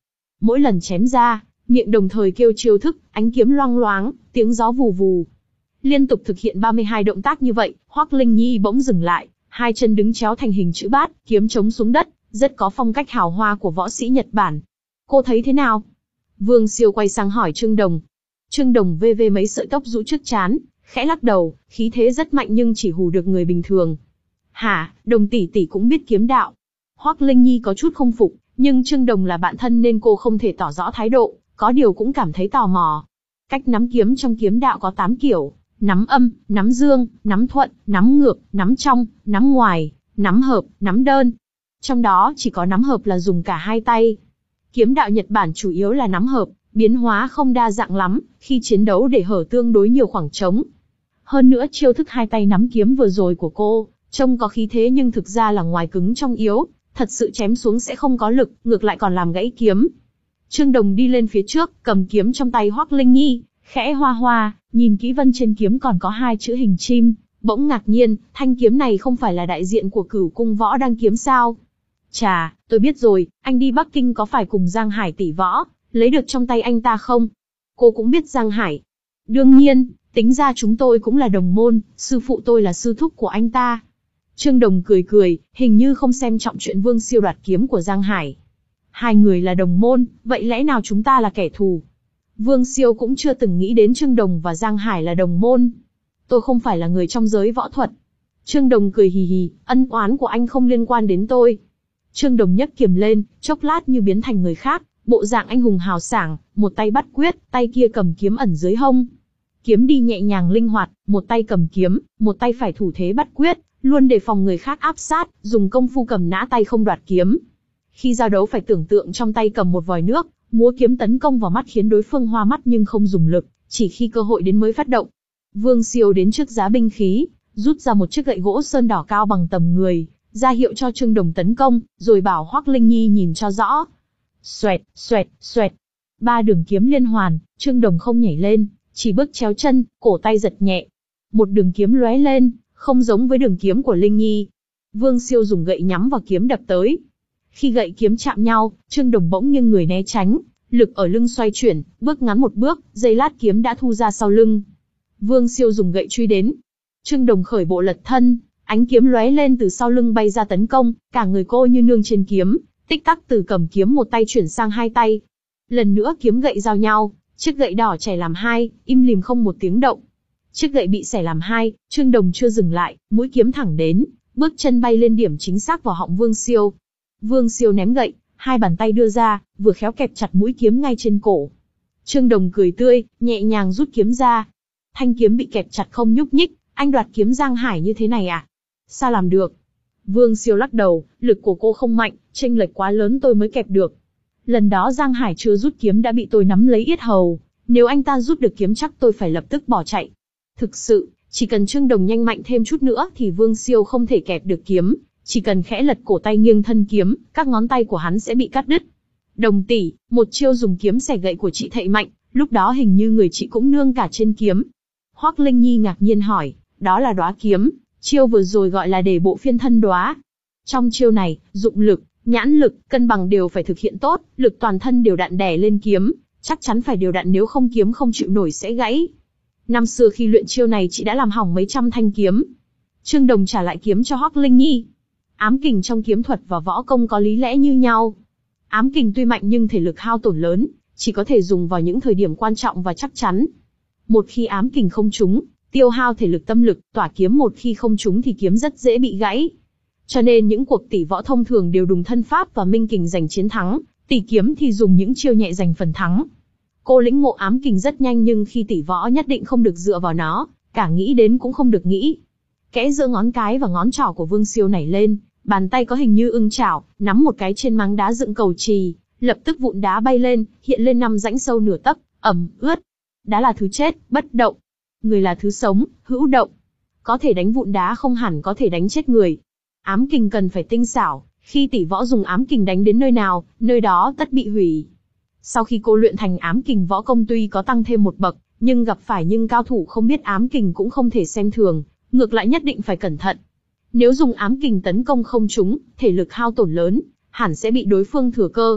mỗi lần chém ra, miệng đồng thời kêu chiêu thức, ánh kiếm loang loáng, tiếng gió vù vù. Liên tục thực hiện ba mươi hai động tác như vậy, Hoắc Linh Nhi bỗng dừng lại, hai chân đứng chéo thành hình chữ bát, kiếm chống xuống đất, rất có phong cách hào hoa của võ sĩ Nhật Bản. Cô thấy thế nào? Vương Siêu quay sang hỏi Trương Đồng. Trương Đồng vê vê mấy sợi tóc rũ trước trán, khẽ lắc đầu, khí thế rất mạnh nhưng chỉ hù được người bình thường. Hả, Đồng tỷ tỷ cũng biết kiếm đạo. Hoắc Linh Nhi có chút không phục, nhưng Trương Đồng là bạn thân nên cô không thể tỏ rõ thái độ, có điều cũng cảm thấy tò mò. Cách nắm kiếm trong kiếm đạo có tám kiểu: nắm âm, nắm dương, nắm thuận, nắm ngược, nắm trong, nắm ngoài, nắm hợp, nắm đơn. Trong đó chỉ có nắm hợp là dùng cả hai tay. Kiếm đạo Nhật Bản chủ yếu là nắm hợp, biến hóa không đa dạng lắm, khi chiến đấu để hở tương đối nhiều khoảng trống. Hơn nữa chiêu thức hai tay nắm kiếm vừa rồi của cô, trông có khí thế nhưng thực ra là ngoài cứng trong yếu, thật sự chém xuống sẽ không có lực, ngược lại còn làm gãy kiếm. Trương Đồng đi lên phía trước, cầm kiếm trong tay Hoắc Linh Nhi, khẽ hoa hoa, nhìn kỹ vân trên kiếm còn có hai chữ hình chim, bỗng ngạc nhiên, thanh kiếm này không phải là đại diện của Cửu Cung Võ Đăng kiếm sao? Chà, tôi biết rồi, anh đi Bắc Kinh có phải cùng Giang Hải tỷ võ, lấy được trong tay anh ta không? Cô cũng biết Giang Hải. Đương nhiên, tính ra chúng tôi cũng là đồng môn, sư phụ tôi là sư thúc của anh ta. Trương Đồng cười cười, hình như không xem trọng chuyện Vương Siêu đoạt kiếm của Giang Hải. Hai người là đồng môn, vậy lẽ nào chúng ta là kẻ thù? Vương Siêu cũng chưa từng nghĩ đến Trương Đồng và Giang Hải là đồng môn. Tôi không phải là người trong giới võ thuật. Trương Đồng cười hì hì, ân oán của anh không liên quan đến tôi. Trương Đồng nhấc kiếm lên, chốc lát như biến thành người khác, bộ dạng anh hùng hào sảng, một tay bắt quyết, tay kia cầm kiếm ẩn dưới hông. Kiếm đi nhẹ nhàng linh hoạt, một tay cầm kiếm, một tay phải thủ thế bắt quyết, luôn đề phòng người khác áp sát, dùng công phu cầm nã tay không đoạt kiếm. Khi giao đấu phải tưởng tượng trong tay cầm một vòi nước, múa kiếm tấn công vào mắt khiến đối phương hoa mắt nhưng không dùng lực, chỉ khi cơ hội đến mới phát động. Vương Siêu đến trước giá binh khí, rút ra một chiếc gậy gỗ sơn đỏ cao bằng tầm người, ra hiệu cho Trương Đồng tấn công, rồi bảo Hoắc Linh Nhi nhìn cho rõ. Xoẹt, xoẹt, xoẹt. Ba đường kiếm liên hoàn, Trương Đồng không nhảy lên, chỉ bước chéo chân, cổ tay giật nhẹ. Một đường kiếm lóe lên, không giống với đường kiếm của Linh Nhi. Vương Siêu dùng gậy nhắm vào kiếm đập tới. Khi gậy kiếm chạm nhau, Trương Đồng bỗng nghiêng người né tránh, lực ở lưng xoay chuyển, bước ngắn một bước, giây lát kiếm đã thu ra sau lưng. Vương Siêu dùng gậy truy đến. Trương Đồng khởi bộ lật thân, ánh kiếm lóe lên từ sau lưng bay ra tấn công, cả người cô như nương trên kiếm, tích tắc từ cầm kiếm một tay chuyển sang hai tay. Lần nữa kiếm gậy giao nhau, chiếc gậy đỏ chảy làm hai, im lìm không một tiếng động. Chiếc gậy bị xẻ làm hai, Trương Đồng chưa dừng lại, mũi kiếm thẳng đến, bước chân bay lên điểm chính xác vào họng Vương Siêu. Vương Siêu ném gậy, hai bàn tay đưa ra, vừa khéo kẹp chặt mũi kiếm ngay trên cổ. Trương Đồng cười tươi, nhẹ nhàng rút kiếm ra. Thanh kiếm bị kẹp chặt không nhúc nhích, anh đoạt kiếm Giang Hải như thế này à? Sao làm được? Vương Siêu lắc đầu, lực của cô không mạnh, chênh lệch quá lớn tôi mới kẹp được. Lần đó Giang Hải chưa rút kiếm đã bị tôi nắm lấy yết hầu, nếu anh ta rút được kiếm chắc tôi phải lập tức bỏ chạy. Thực sự, chỉ cần Trương Đồng nhanh mạnh thêm chút nữa thì Vương Siêu không thể kẹp được kiếm, chỉ cần khẽ lật cổ tay nghiêng thân kiếm, các ngón tay của hắn sẽ bị cắt đứt. Đồng tỷ, một chiêu dùng kiếm xẻ gậy của chị thậy mạnh, lúc đó hình như người chị cũng nương cả trên kiếm. Hoắc Linh Nhi ngạc nhiên hỏi, đó là đóa kiếm, chiêu vừa rồi gọi là để bộ phiên thân đóa. Trong chiêu này, dụng lực, nhãn lực, cân bằng đều phải thực hiện tốt, lực toàn thân đều đặn đè lên kiếm, chắc chắn phải đều đặn nếu không kiếm không chịu nổi sẽ gãy. Năm xưa khi luyện chiêu này chị đã làm hỏng mấy trăm thanh kiếm. Trương Đồng trả lại kiếm cho Hoắc Linh Nhi. Ám kình trong kiếm thuật và võ công có lý lẽ như nhau. Ám kình tuy mạnh nhưng thể lực hao tổn lớn, chỉ có thể dùng vào những thời điểm quan trọng và chắc chắn. Một khi ám kình không trúng, tiêu hao thể lực tâm lực, tỏa kiếm một khi không trúng thì kiếm rất dễ bị gãy. Cho nên những cuộc tỷ võ thông thường đều dùng thân pháp và minh kình giành chiến thắng, tỷ kiếm thì dùng những chiêu nhẹ giành phần thắng. Cô lĩnh ngộ ám kình rất nhanh nhưng khi tỷ võ nhất định không được dựa vào nó, cả nghĩ đến cũng không được nghĩ. Kẽ giữa ngón cái và ngón trỏ của Vương Siêu nảy lên, bàn tay có hình như ưng chảo, nắm một cái trên máng đá dựng cầu trì, lập tức vụn đá bay lên, hiện lên năm rãnh sâu nửa tấc, ẩm, ướt. Đá là thứ chết, bất động. Người là thứ sống, hữu động. Có thể đánh vụn đá không hẳn có thể đánh chết người. Ám kình cần phải tinh xảo, khi tỷ võ dùng ám kình đánh đến nơi nào, nơi đó tất bị hủy. Sau khi cô luyện thành ám kình võ công tuy có tăng thêm một bậc, nhưng gặp phải nhưng cao thủ không biết ám kình cũng không thể xem thường, ngược lại nhất định phải cẩn thận. Nếu dùng ám kình tấn công không trúng, thể lực hao tổn lớn, hẳn sẽ bị đối phương thừa cơ.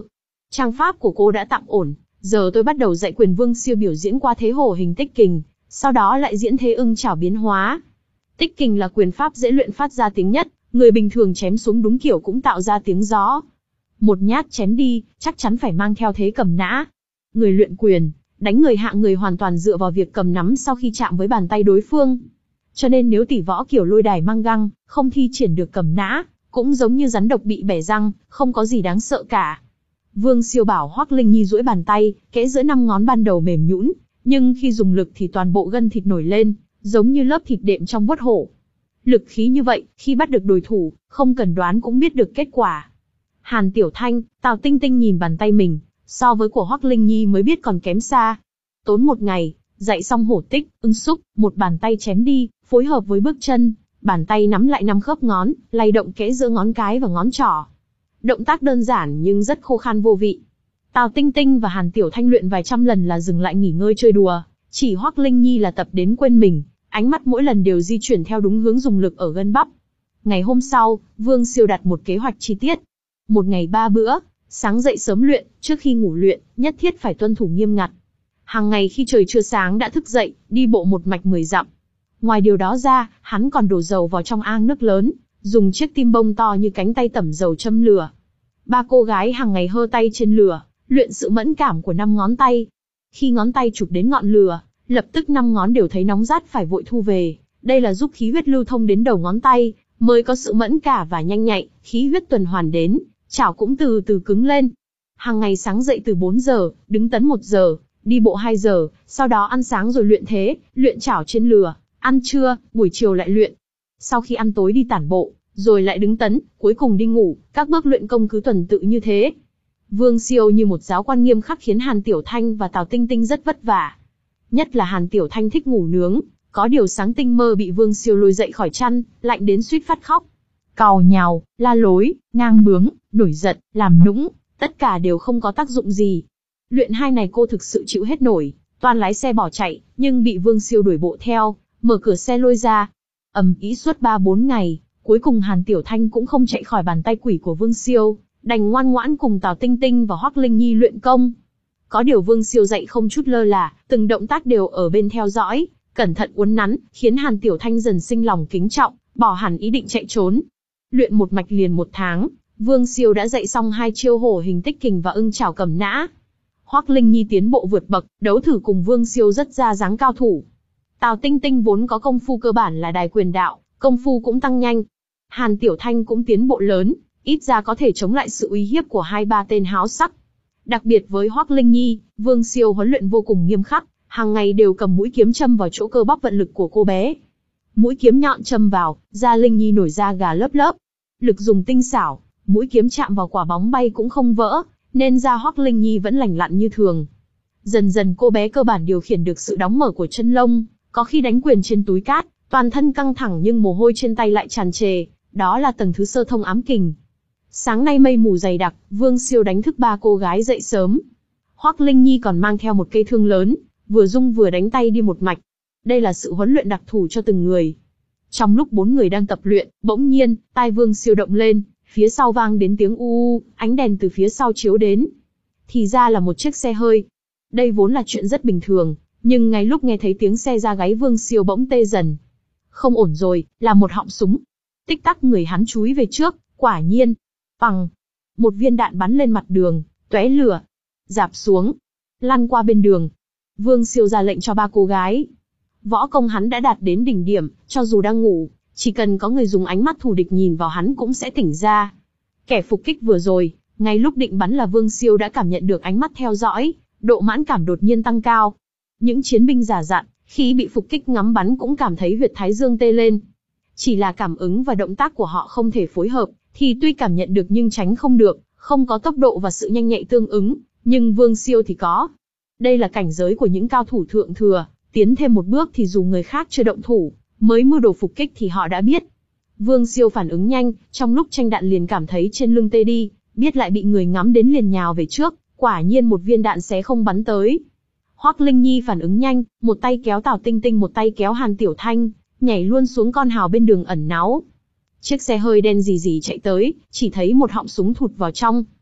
Trang pháp của cô đã tạm ổn, giờ tôi bắt đầu dạy quyền Vương Siêu biểu diễn qua thế hổ hình tích kình, sau đó lại diễn thế ưng chảo biến hóa. Tích kình là quyền pháp dễ luyện phát ra tiếng nhất, người bình thường chém xuống đúng kiểu cũng tạo ra tiếng gió. Một nhát chém đi, chắc chắn phải mang theo thế cầm nã. Người luyện quyền, đánh người hạ người hoàn toàn dựa vào việc cầm nắm sau khi chạm với bàn tay đối phương. Cho nên nếu tỷ võ kiểu lôi đài mang găng, không thi triển được cầm nã, cũng giống như rắn độc bị bẻ răng, không có gì đáng sợ cả. Vương Siêu bảo Hoắc Linh Nhi duỗi bàn tay, kẽ giữa năm ngón ban đầu mềm nhũn, nhưng khi dùng lực thì toàn bộ gân thịt nổi lên, giống như lớp thịt đệm trong vuốt hổ. Lực khí như vậy, khi bắt được đối thủ, không cần đoán cũng biết được kết quả. Hàn Tiểu Thanh, Tào Tinh Tinh nhìn bàn tay mình, so với của Hoắc Linh Nhi mới biết còn kém xa. Tốn một ngày, dạy xong hổ tích, ưng xúc, một bàn tay chém đi, phối hợp với bước chân, bàn tay nắm lại năm khớp ngón, lay động kẽ giữa ngón cái và ngón trỏ. Động tác đơn giản nhưng rất khô khan vô vị. Tào Tinh Tinh và Hàn Tiểu Thanh luyện vài trăm lần là dừng lại nghỉ ngơi chơi đùa, chỉ Hoắc Linh Nhi là tập đến quên mình, ánh mắt mỗi lần đều di chuyển theo đúng hướng dùng lực ở gân bắp. Ngày hôm sau, Vương Siêu đặt một kế hoạch chi tiết. Một ngày ba bữa, sáng dậy sớm luyện, trước khi ngủ luyện, nhất thiết phải tuân thủ nghiêm ngặt. Hàng ngày khi trời chưa sáng đã thức dậy, đi bộ một mạch mười dặm. Ngoài điều đó ra, hắn còn đổ dầu vào trong ang nước lớn, dùng chiếc tim bông to như cánh tay tẩm dầu châm lửa. Ba cô gái hàng ngày hơ tay trên lửa, luyện sự mẫn cảm của năm ngón tay. Khi ngón tay chụp đến ngọn lửa, lập tức năm ngón đều thấy nóng rát phải vội thu về. Đây là giúp khí huyết lưu thông đến đầu ngón tay, mới có sự mẫn cả và nhanh nhạy, khí huyết tuần hoàn đến, chảo cũng từ từ cứng lên. Hàng ngày sáng dậy từ bốn giờ, đứng tấn một giờ, đi bộ hai giờ, sau đó ăn sáng rồi luyện thế, luyện chảo trên lửa, ăn trưa, buổi chiều lại luyện. Sau khi ăn tối đi tản bộ, rồi lại đứng tấn, cuối cùng đi ngủ, các bước luyện công cứ tuần tự như thế. Vương Siêu như một giáo quan nghiêm khắc khiến Hàn Tiểu Thanh và Tào Tinh Tinh rất vất vả. Nhất là Hàn Tiểu Thanh thích ngủ nướng, có điều sáng tinh mơ bị Vương Siêu lôi dậy khỏi chăn, lạnh đến suýt phát khóc. Càu nhàu, la lối, ngang bướng, nổi giận, làm nũng, tất cả đều không có tác dụng gì. Luyện hai này cô thực sự chịu hết nổi, toàn lái xe bỏ chạy, nhưng bị Vương Siêu đuổi bộ theo, mở cửa xe lôi ra. Ầm ĩ suốt ba bốn ngày, cuối cùng Hàn Tiểu Thanh cũng không chạy khỏi bàn tay quỷ của Vương Siêu, đành ngoan ngoãn cùng Tào Tinh Tinh và Hoắc Linh Nhi luyện công. Có điều Vương Siêu dạy không chút lơ là, từng động tác đều ở bên theo dõi, cẩn thận uốn nắn, khiến Hàn Tiểu Thanh dần sinh lòng kính trọng, bỏ hẳn ý định chạy trốn. Luyện một mạch liền một tháng, Vương Siêu đã dạy xong hai chiêu hổ hình tích kình và ưng chảo cầm nã. Hoắc Linh Nhi tiến bộ vượt bậc, đấu thử cùng Vương Siêu rất ra dáng cao thủ. Tào Tinh Tinh vốn có công phu cơ bản là đài quyền đạo, công phu cũng tăng nhanh. Hàn Tiểu Thanh cũng tiến bộ lớn, ít ra có thể chống lại sự uy hiếp của hai ba tên háo sắc. Đặc biệt với Hoắc Linh Nhi, Vương Siêu huấn luyện vô cùng nghiêm khắc, hàng ngày đều cầm mũi kiếm châm vào chỗ cơ bắp vận lực của cô bé. Mũi kiếm nhọn châm vào, da Linh Nhi nổi da gà lớp lớp. Lực dùng tinh xảo, mũi kiếm chạm vào quả bóng bay cũng không vỡ, nên da Hoắc Linh Nhi vẫn lành lặn như thường. Dần dần cô bé cơ bản điều khiển được sự đóng mở của chân lông, có khi đánh quyền trên túi cát, toàn thân căng thẳng nhưng mồ hôi trên tay lại tràn trề, đó là tầng thứ sơ thông ám kình. Sáng nay mây mù dày đặc, Vương Siêu đánh thức ba cô gái dậy sớm. Hoắc Linh Nhi còn mang theo một cây thương lớn, vừa rung vừa đánh tay đi một mạch. Đây là sự huấn luyện đặc thù cho từng người. Trong lúc bốn người đang tập luyện, bỗng nhiên, tai Vương Siêu động lên, phía sau vang đến tiếng u u, ánh đèn từ phía sau chiếu đến. Thì ra là một chiếc xe hơi. Đây vốn là chuyện rất bình thường, nhưng ngay lúc nghe thấy tiếng xe ra gáy Vương Siêu bỗng tê dần. Không ổn rồi, là một họng súng. Tích tắc người hắn chúi về trước, quả nhiên. Bằng, một viên đạn bắn lên mặt đường, tóe lửa, rạp xuống, lăn qua bên đường. Vương Siêu ra lệnh cho ba cô gái. Võ công hắn đã đạt đến đỉnh điểm, cho dù đang ngủ, chỉ cần có người dùng ánh mắt thù địch nhìn vào hắn cũng sẽ tỉnh ra. Kẻ phục kích vừa rồi, ngay lúc định bắn là Vương Siêu đã cảm nhận được ánh mắt theo dõi, độ mãn cảm đột nhiên tăng cao. Những chiến binh giả dặn, khi bị phục kích ngắm bắn cũng cảm thấy huyệt thái dương tê lên. Chỉ là cảm ứng và động tác của họ không thể phối hợp, thì tuy cảm nhận được nhưng tránh không được, không có tốc độ và sự nhanh nhạy tương ứng, nhưng Vương Siêu thì có. Đây là cảnh giới của những cao thủ thượng thừa, tiến thêm một bước thì dù người khác chưa động thủ, mới mưu đồ phục kích thì họ đã biết. Vương Siêu phản ứng nhanh, trong lúc tranh đạn liền cảm thấy trên lưng tê đi, biết lại bị người ngắm đến liền nhào về trước, quả nhiên một viên đạn xé không bắn tới. Hoắc Linh Nhi phản ứng nhanh, một tay kéo Tào Tinh Tinh một tay kéo Hàn Tiểu Thanh, nhảy luôn xuống con hào bên đường ẩn náu. Chiếc xe hơi đen rì rì chạy tới, chỉ thấy một họng súng thụt vào trong.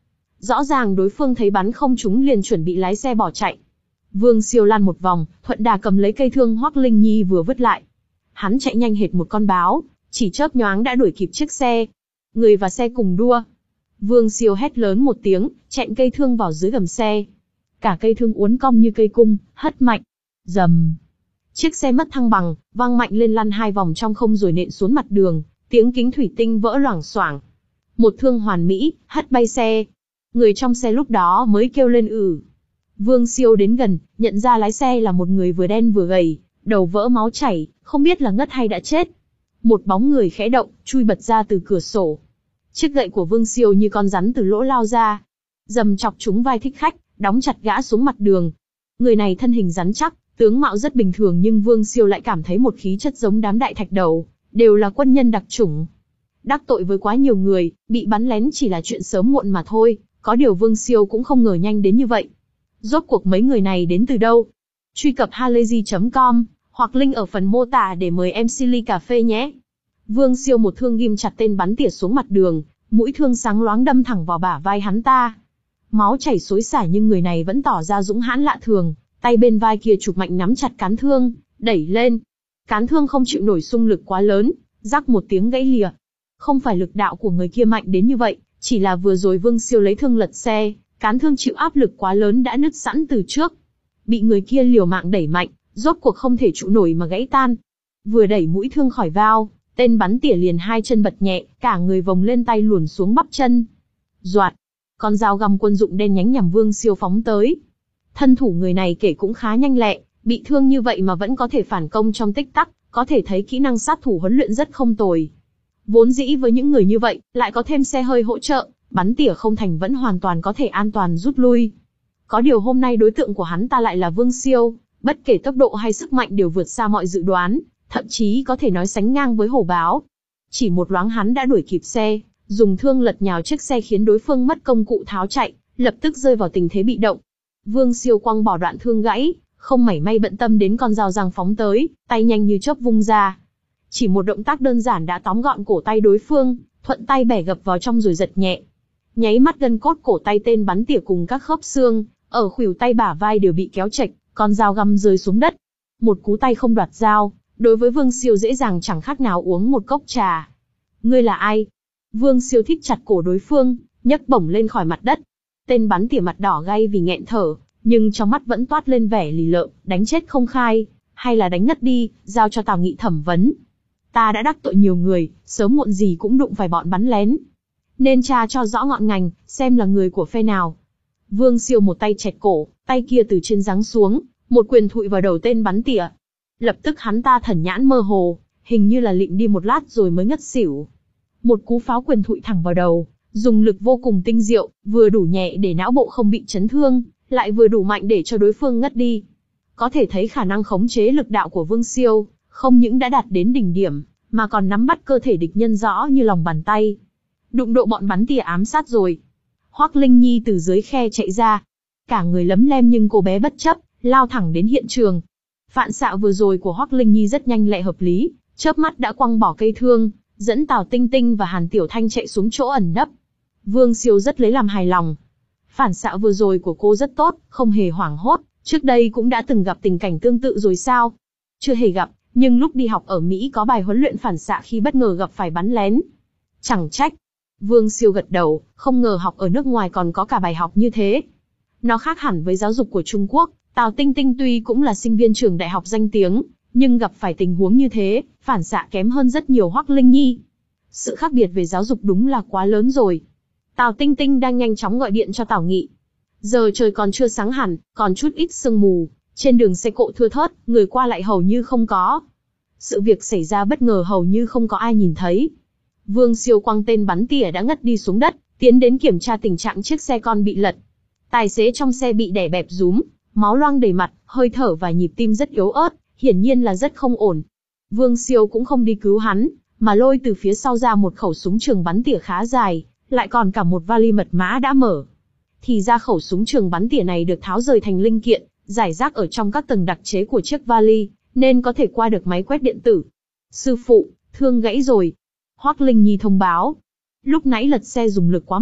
Rõ ràng đối phương thấy bắn không trúng liền chuẩn bị lái xe bỏ chạy. Vương Siêu lăn một vòng, thuận đà cầm lấy cây thương Hoắc Linh Nhi vừa vứt lại. Hắn chạy nhanh hệt một con báo, chỉ chớp nhoáng đã đuổi kịp chiếc xe. Người và xe cùng đua. Vương Siêu hét lớn một tiếng, chẹn cây thương vào dưới gầm xe. Cả cây thương uốn cong như cây cung, hất mạnh. Rầm. Chiếc xe mất thăng bằng, văng mạnh lên lăn hai vòng trong không rồi nện xuống mặt đường, tiếng kính thủy tinh vỡ loảng xoảng. Một thương hoàn mỹ, hất bay xe. Người trong xe lúc đó mới kêu lên ử. Vương Siêu đến gần, nhận ra lái xe là một người vừa đen vừa gầy, đầu vỡ máu chảy, không biết là ngất hay đã chết. Một bóng người khẽ động, chui bật ra từ cửa sổ. Chiếc gậy của Vương Siêu như con rắn từ lỗ lao ra, dầm chọc trúng vai thích khách, đóng chặt gã xuống mặt đường. Người này thân hình rắn chắc, tướng mạo rất bình thường nhưng Vương Siêu lại cảm thấy một khí chất giống đám đại thạch đầu, đều là quân nhân đặc chủng. Đắc tội với quá nhiều người, bị bắn lén chỉ là chuyện sớm muộn mà thôi, có điều Vương Siêu cũng không ngờ nhanh đến như vậy. Rốt cuộc mấy người này đến từ đâu? Truy cập halayzi chấm com, hoặc link ở phần mô tả để mời em xê ly cà phê nhé. Vương Siêu một thương ghim chặt tên bắn tỉa xuống mặt đường, mũi thương sáng loáng đâm thẳng vào bả vai hắn ta. Máu chảy xối xả nhưng người này vẫn tỏ ra dũng hãn lạ thường, tay bên vai kia chụp mạnh nắm chặt cán thương, đẩy lên. Cán thương không chịu nổi xung lực quá lớn, rắc một tiếng gãy lìa. Không phải lực đạo của người kia mạnh đến như vậy, chỉ là vừa rồi Vương Siêu lấy thương lật xe, cán thương chịu áp lực quá lớn đã nứt sẵn từ trước. Bị người kia liều mạng đẩy mạnh, rốt cuộc không thể trụ nổi mà gãy tan. Vừa đẩy mũi thương khỏi vao, tên bắn tỉa liền hai chân bật nhẹ, cả người vòng lên tay luồn xuống bắp chân. Doạt, con dao găm quân dụng đen nhánh nhằm Vương Siêu phóng tới. Thân thủ người này kể cũng khá nhanh lẹ, bị thương như vậy mà vẫn có thể phản công trong tích tắc, có thể thấy kỹ năng sát thủ huấn luyện rất không tồi. Vốn dĩ với những người như vậy, lại có thêm xe hơi hỗ trợ, bắn tỉa không thành vẫn hoàn toàn có thể an toàn rút lui. Có điều hôm nay đối tượng của hắn ta lại là Vương Siêu, bất kể tốc độ hay sức mạnh đều vượt xa mọi dự đoán, thậm chí có thể nói sánh ngang với hổ báo. Chỉ một loáng hắn đã đuổi kịp xe, dùng thương lật nhào chiếc xe khiến đối phương mất công cụ tháo chạy, lập tức rơi vào tình thế bị động. Vương Siêu quăng bỏ đoạn thương gãy, không mảy may bận tâm đến con dao giang phóng tới, tay nhanh như chớp vung ra. Chỉ một động tác đơn giản đã tóm gọn cổ tay đối phương, thuận tay bẻ gập vào trong rồi giật nhẹ. Nháy mắt gân cốt cổ tay tên bắn tỉa cùng các khớp xương, ở khuỷu tay bả vai đều bị kéo chệch, con dao găm rơi xuống đất. Một cú tay không đoạt dao, đối với Vương Siêu dễ dàng chẳng khác nào uống một cốc trà. Ngươi là ai? Vương Siêu thít chặt cổ đối phương, nhấc bổng lên khỏi mặt đất. Tên bắn tỉa mặt đỏ gay vì nghẹn thở, nhưng trong mắt vẫn toát lên vẻ lì lợm, đánh chết không khai, hay là đánh ngất đi, giao cho Tào Nghị thẩm vấn. Ta đã đắc tội nhiều người, sớm muộn gì cũng đụng phải bọn bắn lén. Nên tra cho rõ ngọn ngành, xem là người của phe nào. Vương Siêu một tay chẹt cổ, tay kia từ trên giáng xuống, một quyền thụi vào đầu tên bắn tỉa. Lập tức hắn ta thần nhãn mơ hồ, hình như là lịm đi một lát rồi mới ngất xỉu. Một cú pháo quyền thụi thẳng vào đầu, dùng lực vô cùng tinh diệu, vừa đủ nhẹ để não bộ không bị chấn thương, lại vừa đủ mạnh để cho đối phương ngất đi. Có thể thấy khả năng khống chế lực đạo của Vương Siêu, không những đã đạt đến đỉnh điểm, mà còn nắm bắt cơ thể địch nhân rõ như lòng bàn tay. Đụng độ bọn bắn tỉa ám sát rồi. Hoắc Linh Nhi từ dưới khe chạy ra. Cả người lấm lem nhưng cô bé bất chấp, lao thẳng đến hiện trường. Phản xạ vừa rồi của Hoắc Linh Nhi rất nhanh lẹ hợp lý, chớp mắt đã quăng bỏ cây thương, dẫn Tào Tinh Tinh và Hàn Tiểu Thanh chạy xuống chỗ ẩn nấp. Vương Siêu rất lấy làm hài lòng. Phản xạ vừa rồi của cô rất tốt, không hề hoảng hốt, trước đây cũng đã từng gặp tình cảnh tương tự rồi sao? Chưa hề gặp, nhưng lúc đi học ở Mỹ có bài huấn luyện phản xạ khi bất ngờ gặp phải bắn lén. Chẳng trách. Vương Siêu gật đầu, không ngờ học ở nước ngoài còn có cả bài học như thế. Nó khác hẳn với giáo dục của Trung Quốc, Tào Tinh Tinh tuy cũng là sinh viên trường đại học danh tiếng, nhưng gặp phải tình huống như thế, phản xạ kém hơn rất nhiều Hoắc Linh Nhi. Sự khác biệt về giáo dục đúng là quá lớn rồi. Tào Tinh Tinh đang nhanh chóng gọi điện cho Tào Nghị. Giờ trời còn chưa sáng hẳn, còn chút ít sương mù, trên đường xe cộ thưa thớt, người qua lại hầu như không có. Sự việc xảy ra bất ngờ hầu như không có ai nhìn thấy. Vương Siêu quăng tên bắn tỉa đã ngất đi xuống đất, tiến đến kiểm tra tình trạng chiếc xe con bị lật. Tài xế trong xe bị đè bẹp rúm, máu loang đầy mặt, hơi thở và nhịp tim rất yếu ớt, hiển nhiên là rất không ổn. Vương Siêu cũng không đi cứu hắn, mà lôi từ phía sau ra một khẩu súng trường bắn tỉa khá dài, lại còn cả một vali mật mã đã mở. Thì ra khẩu súng trường bắn tỉa này được tháo rời thành linh kiện, rải rác ở trong các tầng đặc chế của chiếc vali, nên có thể qua được máy quét điện tử. Sư phụ, thương gãy rồi. Hoắc Linh Nhi thông báo. Lúc nãy lật xe dùng lực quá mạnh,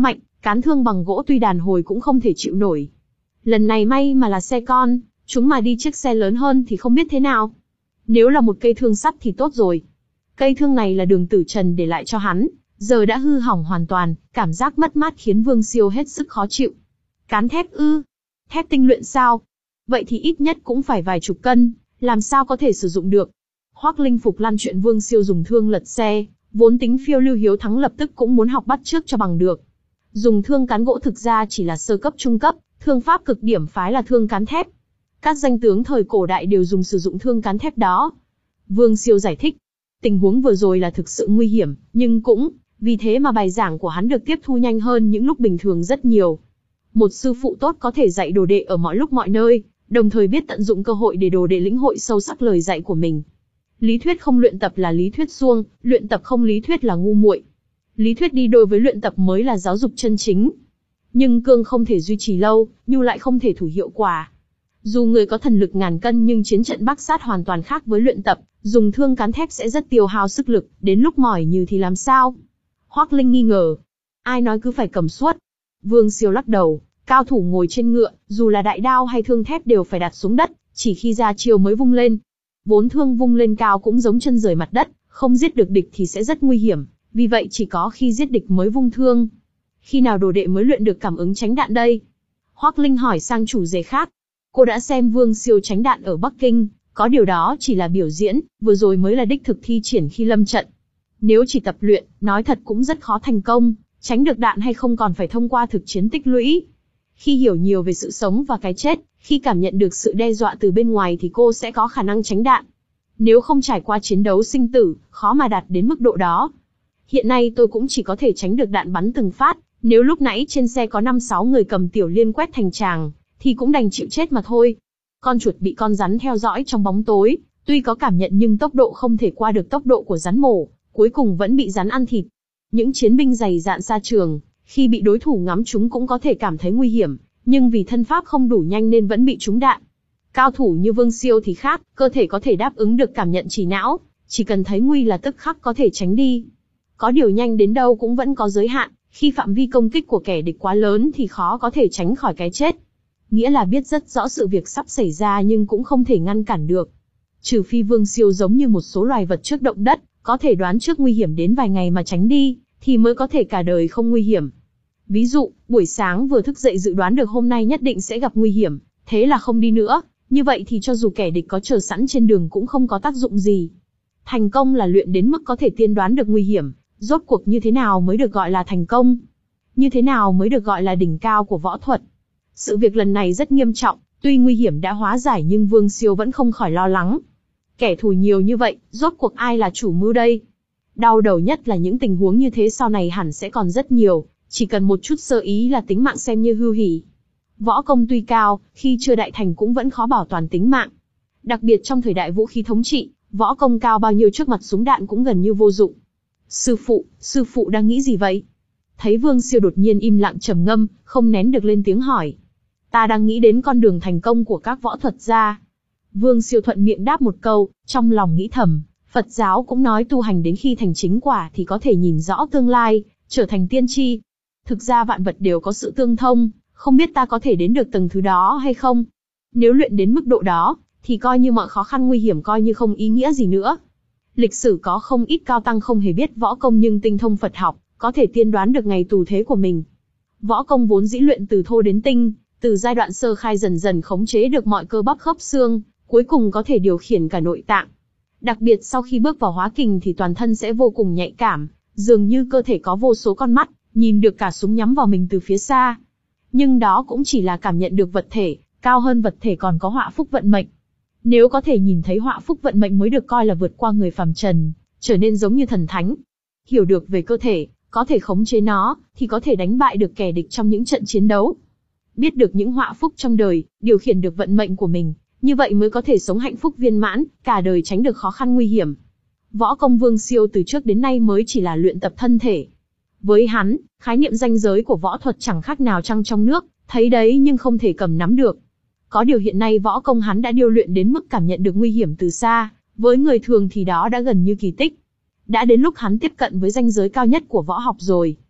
Cán thương bằng gỗ tuy đàn hồi cũng không thể chịu nổi. Lần này may mà là xe con, chúng mà đi chiếc xe lớn hơn thì không biết thế nào. Nếu là một cây thương sắt thì tốt rồi. Cây thương này là Đường Tử Trần để lại cho hắn, giờ đã hư hỏng hoàn toàn, cảm giác mất mát khiến Vương Siêu hết sức khó chịu. Cán thép ư? Thép tinh luyện sao? Vậy thì ít nhất cũng phải vài chục cân, làm sao có thể sử dụng được? Hoắc Linh Phục lan chuyện Vương Siêu dùng thương lật xe, vốn tính phiêu lưu hiếu thắng lập tức cũng muốn học bắt chước cho bằng được. Dùng thương cán gỗ thực ra chỉ là sơ cấp trung cấp, thương pháp cực điểm phái là thương cán thép. Các danh tướng thời cổ đại đều dùng sử dụng thương cán thép đó. Vương Siêu giải thích, tình huống vừa rồi là thực sự nguy hiểm, nhưng cũng vì thế mà bài giảng của hắn được tiếp thu nhanh hơn những lúc bình thường rất nhiều. Một sư phụ tốt có thể dạy đồ đệ ở mọi lúc mọi nơi, đồng thời biết tận dụng cơ hội để đồ đệ lĩnh hội sâu sắc lời dạy của mình. Lý thuyết không luyện tập là lý thuyết suông, luyện tập không lý thuyết là ngu muội. Lý thuyết đi đôi với luyện tập mới là giáo dục chân chính. Nhưng cương không thể duy trì lâu, nhu lại không thể thủ hiệu quả. Dù người có thần lực ngàn cân nhưng chiến trận bắc sát hoàn toàn khác với luyện tập, dùng thương cán thép sẽ rất tiêu hao sức lực, đến lúc mỏi nhừ thì làm sao? Hoắc Linh nghi ngờ. Ai nói cứ phải cầm suốt? Vương Siêu lắc đầu, cao thủ ngồi trên ngựa, dù là đại đao hay thương thép đều phải đặt xuống đất, chỉ khi ra chiều mới vung lên. Vốn thương vung lên cao cũng giống chân rời mặt đất, không giết được địch thì sẽ rất nguy hiểm, vì vậy chỉ có khi giết địch mới vung thương. Khi nào đồ đệ mới luyện được cảm ứng tránh đạn đây? Hoắc Linh hỏi sang chủ đề khác. Cô đã xem Vương Siêu tránh đạn ở Bắc Kinh, có điều đó chỉ là biểu diễn, vừa rồi mới là đích thực thi triển khi lâm trận. Nếu chỉ tập luyện, nói thật cũng rất khó thành công, tránh được đạn hay không còn phải thông qua thực chiến tích lũy. Khi hiểu nhiều về sự sống và cái chết, khi cảm nhận được sự đe dọa từ bên ngoài thì cô sẽ có khả năng tránh đạn. Nếu không trải qua chiến đấu sinh tử, khó mà đạt đến mức độ đó. Hiện nay tôi cũng chỉ có thể tránh được đạn bắn từng phát, nếu lúc nãy trên xe có năm sáu người cầm tiểu liên quét thành tràng, thì cũng đành chịu chết mà thôi. Con chuột bị con rắn theo dõi trong bóng tối, tuy có cảm nhận nhưng tốc độ không thể qua được tốc độ của rắn mổ, cuối cùng vẫn bị rắn ăn thịt. Những chiến binh dày dạn xa trường, khi bị đối thủ ngắm trúng cũng có thể cảm thấy nguy hiểm, nhưng vì thân pháp không đủ nhanh nên vẫn bị trúng đạn. Cao thủ như Vương Siêu thì khác, cơ thể có thể đáp ứng được cảm nhận chỉ não, chỉ cần thấy nguy là tức khắc có thể tránh đi. Có điều nhanh đến đâu cũng vẫn có giới hạn, khi phạm vi công kích của kẻ địch quá lớn thì khó có thể tránh khỏi cái chết. Nghĩa là biết rất rõ sự việc sắp xảy ra nhưng cũng không thể ngăn cản được. Trừ phi Vương Siêu giống như một số loài vật trước động đất, có thể đoán trước nguy hiểm đến vài ngày mà tránh đi, thì mới có thể cả đời không nguy hiểm. Ví dụ, buổi sáng vừa thức dậy dự đoán được hôm nay nhất định sẽ gặp nguy hiểm, thế là không đi nữa, như vậy thì cho dù kẻ địch có chờ sẵn trên đường cũng không có tác dụng gì. Thành công là luyện đến mức có thể tiên đoán được nguy hiểm, rốt cuộc như thế nào mới được gọi là thành công? Như thế nào mới được gọi là đỉnh cao của võ thuật? Sự việc lần này rất nghiêm trọng, tuy nguy hiểm đã hóa giải nhưng Vương Siêu vẫn không khỏi lo lắng. Kẻ thù nhiều như vậy, rốt cuộc ai là chủ mưu đây? Đau đầu nhất là những tình huống như thế sau này hẳn sẽ còn rất nhiều, chỉ cần một chút sơ ý là tính mạng xem như hưu hỉ. Võ công tuy cao, khi chưa đại thành cũng vẫn khó bảo toàn tính mạng. Đặc biệt trong thời đại vũ khí thống trị, võ công cao bao nhiêu trước mặt súng đạn cũng gần như vô dụng. Sư phụ, sư phụ đang nghĩ gì vậy? Thấy Vương Siêu đột nhiên im lặng trầm ngâm, không nén được lên tiếng hỏi. Ta đang nghĩ đến con đường thành công của các võ thuật gia. Vương Siêu thuận miệng đáp một câu, trong lòng nghĩ thầm, Phật giáo cũng nói tu hành đến khi thành chính quả thì có thể nhìn rõ tương lai, trở thành tiên tri. Thực ra vạn vật đều có sự tương thông, không biết ta có thể đến được tầng thứ đó hay không? Nếu luyện đến mức độ đó, thì coi như mọi khó khăn nguy hiểm coi như không ý nghĩa gì nữa. Lịch sử có không ít cao tăng không hề biết võ công nhưng tinh thông Phật học, có thể tiên đoán được ngày tù thế của mình. Võ công vốn dĩ luyện từ thô đến tinh, từ giai đoạn sơ khai dần dần khống chế được mọi cơ bắp khớp xương, cuối cùng có thể điều khiển cả nội tạng. Đặc biệt sau khi bước vào hóa kình thì toàn thân sẽ vô cùng nhạy cảm, dường như cơ thể có vô số con mắt, nhìn được cả súng nhắm vào mình từ phía xa. Nhưng đó cũng chỉ là cảm nhận được vật thể, cao hơn vật thể còn có họa phúc vận mệnh. Nếu có thể nhìn thấy họa phúc vận mệnh mới được coi là vượt qua người phàm trần, trở nên giống như thần thánh. Hiểu được về cơ thể, có thể khống chế nó, thì có thể đánh bại được kẻ địch trong những trận chiến đấu. Biết được những họa phúc trong đời, điều khiển được vận mệnh của mình, như vậy mới có thể sống hạnh phúc viên mãn, cả đời tránh được khó khăn nguy hiểm. Võ công Vương Siêu từ trước đến nay mới chỉ là luyện tập thân thể. Với hắn, khái niệm ranh giới của võ thuật chẳng khác nào trăng trong nước, thấy đấy nhưng không thể cầm nắm được. Có điều hiện nay võ công hắn đã điêu luyện đến mức cảm nhận được nguy hiểm từ xa, với người thường thì đó đã gần như kỳ tích. Đã đến lúc hắn tiếp cận với ranh giới cao nhất của võ học rồi.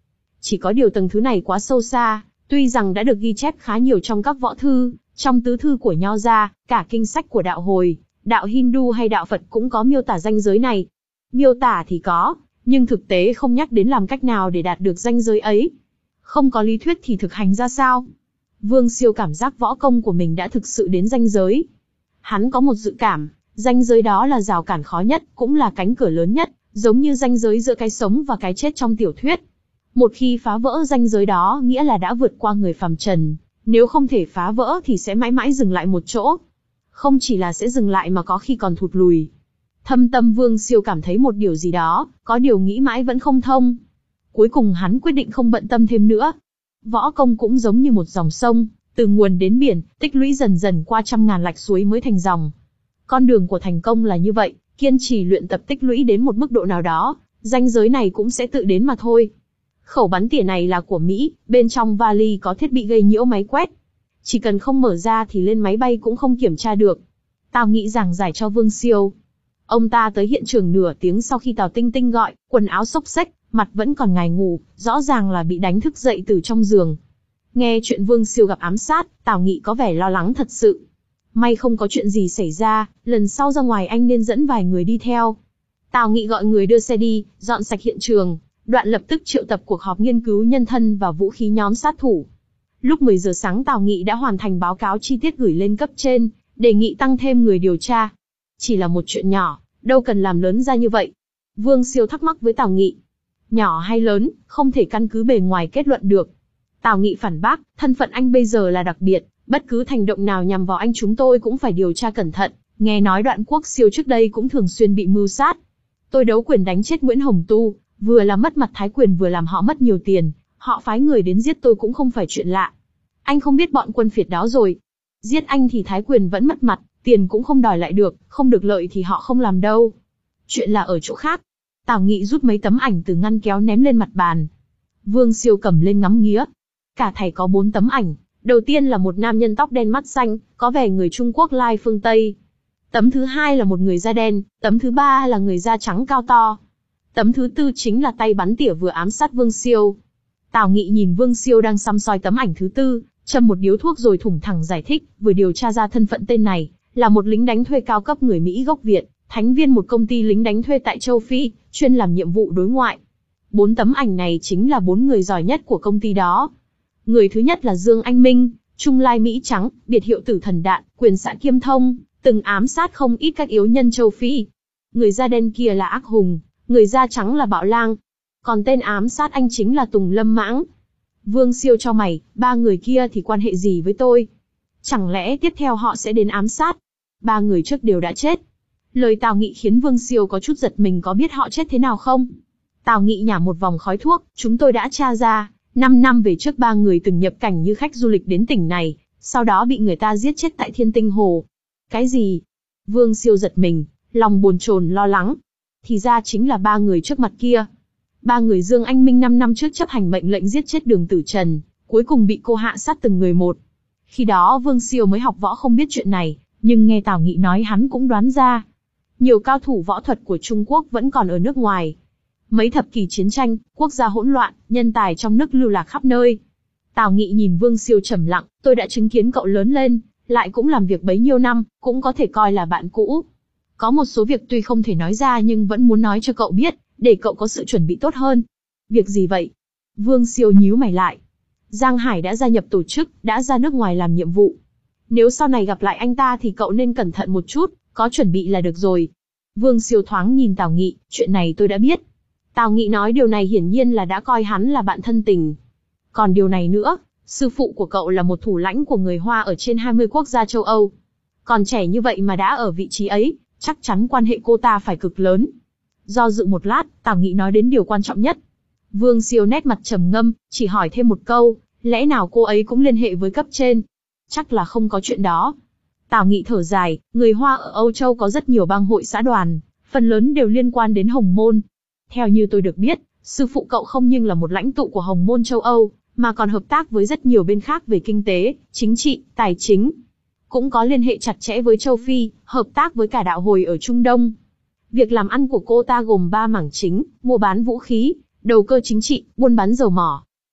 Chỉ có điều tầng thứ này quá sâu xa, tuy rằng đã được ghi chép khá nhiều trong các võ thư, trong tứ thư của Nho gia, cả kinh sách của đạo Hồi, đạo Hindu hay đạo Phật cũng có miêu tả ranh giới này. Miêu tả thì có, nhưng thực tế không nhắc đến làm cách nào để đạt được ranh giới ấy. Không có lý thuyết thì thực hành ra sao? Vương Siêu cảm giác võ công của mình đã thực sự đến ranh giới. Hắn có một dự cảm, ranh giới đó là rào cản khó nhất, cũng là cánh cửa lớn nhất, giống như ranh giới giữa cái sống và cái chết trong tiểu thuyết. Một khi phá vỡ ranh giới đó nghĩa là đã vượt qua người phàm trần, nếu không thể phá vỡ thì sẽ mãi mãi dừng lại một chỗ. Không chỉ là sẽ dừng lại mà có khi còn thụt lùi. Thâm tâm Vương Siêu cảm thấy một điều gì đó, có điều nghĩ mãi vẫn không thông. Cuối cùng hắn quyết định không bận tâm thêm nữa. Võ công cũng giống như một dòng sông, từ nguồn đến biển, tích lũy dần dần qua trăm ngàn lạch suối mới thành dòng. Con đường của thành công là như vậy, kiên trì luyện tập tích lũy đến một mức độ nào đó, ranh giới này cũng sẽ tự đến mà thôi. Khẩu bắn tỉa này là của Mỹ, bên trong vali có thiết bị gây nhiễu máy quét. Chỉ cần không mở ra thì lên máy bay cũng không kiểm tra được. Tào Nghị giảng giải cho Vương Siêu. Ông ta tới hiện trường nửa tiếng sau khi Tào Tinh Tinh gọi, quần áo xốc xếch, mặt vẫn còn ngài ngủ, rõ ràng là bị đánh thức dậy từ trong giường. Nghe chuyện Vương Siêu gặp ám sát, Tào Nghị có vẻ lo lắng thật sự. May không có chuyện gì xảy ra, lần sau ra ngoài anh nên dẫn vài người đi theo. Tào Nghị gọi người đưa xe đi, dọn sạch hiện trường, đoạn lập tức triệu tập cuộc họp nghiên cứu nhân thân và vũ khí nhóm sát thủ. Lúc mười giờ sáng Tào Nghị đã hoàn thành báo cáo chi tiết gửi lên cấp trên, đề nghị tăng thêm người điều tra. Chỉ là một chuyện nhỏ, đâu cần làm lớn ra như vậy. Vương Siêu thắc mắc với Tào Nghị. Nhỏ hay lớn, không thể căn cứ bề ngoài kết luận được. Tào Nghị phản bác, thân phận anh bây giờ là đặc biệt, bất cứ hành động nào nhằm vào anh chúng tôi cũng phải điều tra cẩn thận. Nghe nói Đoạn Quốc Siêu trước đây cũng thường xuyên bị mưu sát. Tôi đấu quyền đánh chết Nguyễn Hồng Tu, vừa là mất mặt Thái Quyền vừa làm họ mất nhiều tiền, họ phái người đến giết tôi cũng không phải chuyện lạ. Anh không biết bọn quân phiệt đó rồi. Giết anh thì Thái Quyền vẫn mất mặt, tiền cũng không đòi lại được, không được lợi thì họ không làm đâu. Chuyện là ở chỗ khác. Tào Nghị rút mấy tấm ảnh từ ngăn kéo ném lên mặt bàn. Vương Siêu cầm lên ngắm nghía. Cả thảy có bốn tấm ảnh. Đầu tiên là một nam nhân tóc đen mắt xanh, có vẻ người Trung Quốc lai phương Tây. Tấm thứ hai là một người da đen, tấm thứ ba là người da trắng cao to. Tấm thứ tư chính là tay bắn tỉa vừa ám sát Vương Siêu. Tào Nghị nhìn Vương Siêu đang săm soi tấm ảnh thứ tư, châm một điếu thuốc rồi thủng thẳng giải thích, vừa điều tra ra thân phận tên này, là một lính đánh thuê cao cấp người Mỹ gốc Việt, thành viên một công ty lính đánh thuê tại châu Phi, chuyên làm nhiệm vụ đối ngoại. Bốn tấm ảnh này chính là bốn người giỏi nhất của công ty đó. Người thứ nhất là Dương Anh Minh, Trung Lai Mỹ Trắng, biệt hiệu Tử Thần Đạn, quyền xã Kiêm Thông, từng ám sát không ít các yếu nhân châu Phi. Người da đen kia là Ác Hùng, người da trắng là Bạo Lang. Còn tên ám sát anh chính là Tùng Lâm Mãng. Vương Siêu cho mày, ba người kia thì quan hệ gì với tôi? Chẳng lẽ tiếp theo họ sẽ đến ám sát? Ba người trước đều đã chết. Lời Tào Nghị khiến Vương Siêu có chút giật mình, có biết họ chết thế nào không? Tào Nghị nhả một vòng khói thuốc, chúng tôi đã tra ra, năm năm về trước ba người từng nhập cảnh như khách du lịch đến tỉnh này, sau đó bị người ta giết chết tại Thiên Tinh Hồ. Cái gì? Vương Siêu giật mình, lòng bồn chồn lo lắng. Thì ra chính là ba người trước mặt kia. Ba người Dương Anh Minh năm năm trước chấp hành mệnh lệnh giết chết Đường Tử Trần, cuối cùng bị cô hạ sát từng người một. Khi đó Vương Siêu mới học võ không biết chuyện này, nhưng nghe Tào Nghị nói hắn cũng đoán ra. Nhiều cao thủ võ thuật của Trung Quốc vẫn còn ở nước ngoài. Mấy thập kỷ chiến tranh, quốc gia hỗn loạn, nhân tài trong nước lưu lạc khắp nơi. Tào Nghị nhìn Vương Siêu trầm lặng, tôi đã chứng kiến cậu lớn lên, lại cũng làm việc bấy nhiêu năm, cũng có thể coi là bạn cũ. Có một số việc tuy không thể nói ra nhưng vẫn muốn nói cho cậu biết, để cậu có sự chuẩn bị tốt hơn. Việc gì vậy? Vương Siêu nhíu mày lại. Giang Hải đã gia nhập tổ chức, đã ra nước ngoài làm nhiệm vụ. Nếu sau này gặp lại anh ta thì cậu nên cẩn thận một chút, có chuẩn bị là được rồi. Vương Siêu thoáng nhìn Tào Nghị, chuyện này tôi đã biết. Tào Nghị nói điều này hiển nhiên là đã coi hắn là bạn thân tình. Còn điều này nữa, sư phụ của cậu là một thủ lãnh của người Hoa ở trên hai mươi quốc gia châu Âu. Còn trẻ như vậy mà đã ở vị trí ấy, chắc chắn quan hệ cô ta phải cực lớn. Do dự một lát, Tào Nghị nói đến điều quan trọng nhất. Vương Siêu nét mặt trầm ngâm, chỉ hỏi thêm một câu, lẽ nào cô ấy cũng liên hệ với cấp trên? Chắc là không có chuyện đó. Tào Nghị thở dài, người Hoa ở Âu Châu có rất nhiều bang hội xã đoàn, phần lớn đều liên quan đến Hồng Môn. Theo như tôi được biết, sư phụ cậu không nhưng là một lãnh tụ của Hồng Môn châu Âu, mà còn hợp tác với rất nhiều bên khác về kinh tế, chính trị, tài chính. Cũng có liên hệ chặt chẽ với châu Phi, hợp tác với cả đạo Hồi ở Trung Đông. Việc làm ăn của cô ta gồm ba mảng chính, mua bán vũ khí, đầu cơ chính trị, buôn bán dầu mỏ.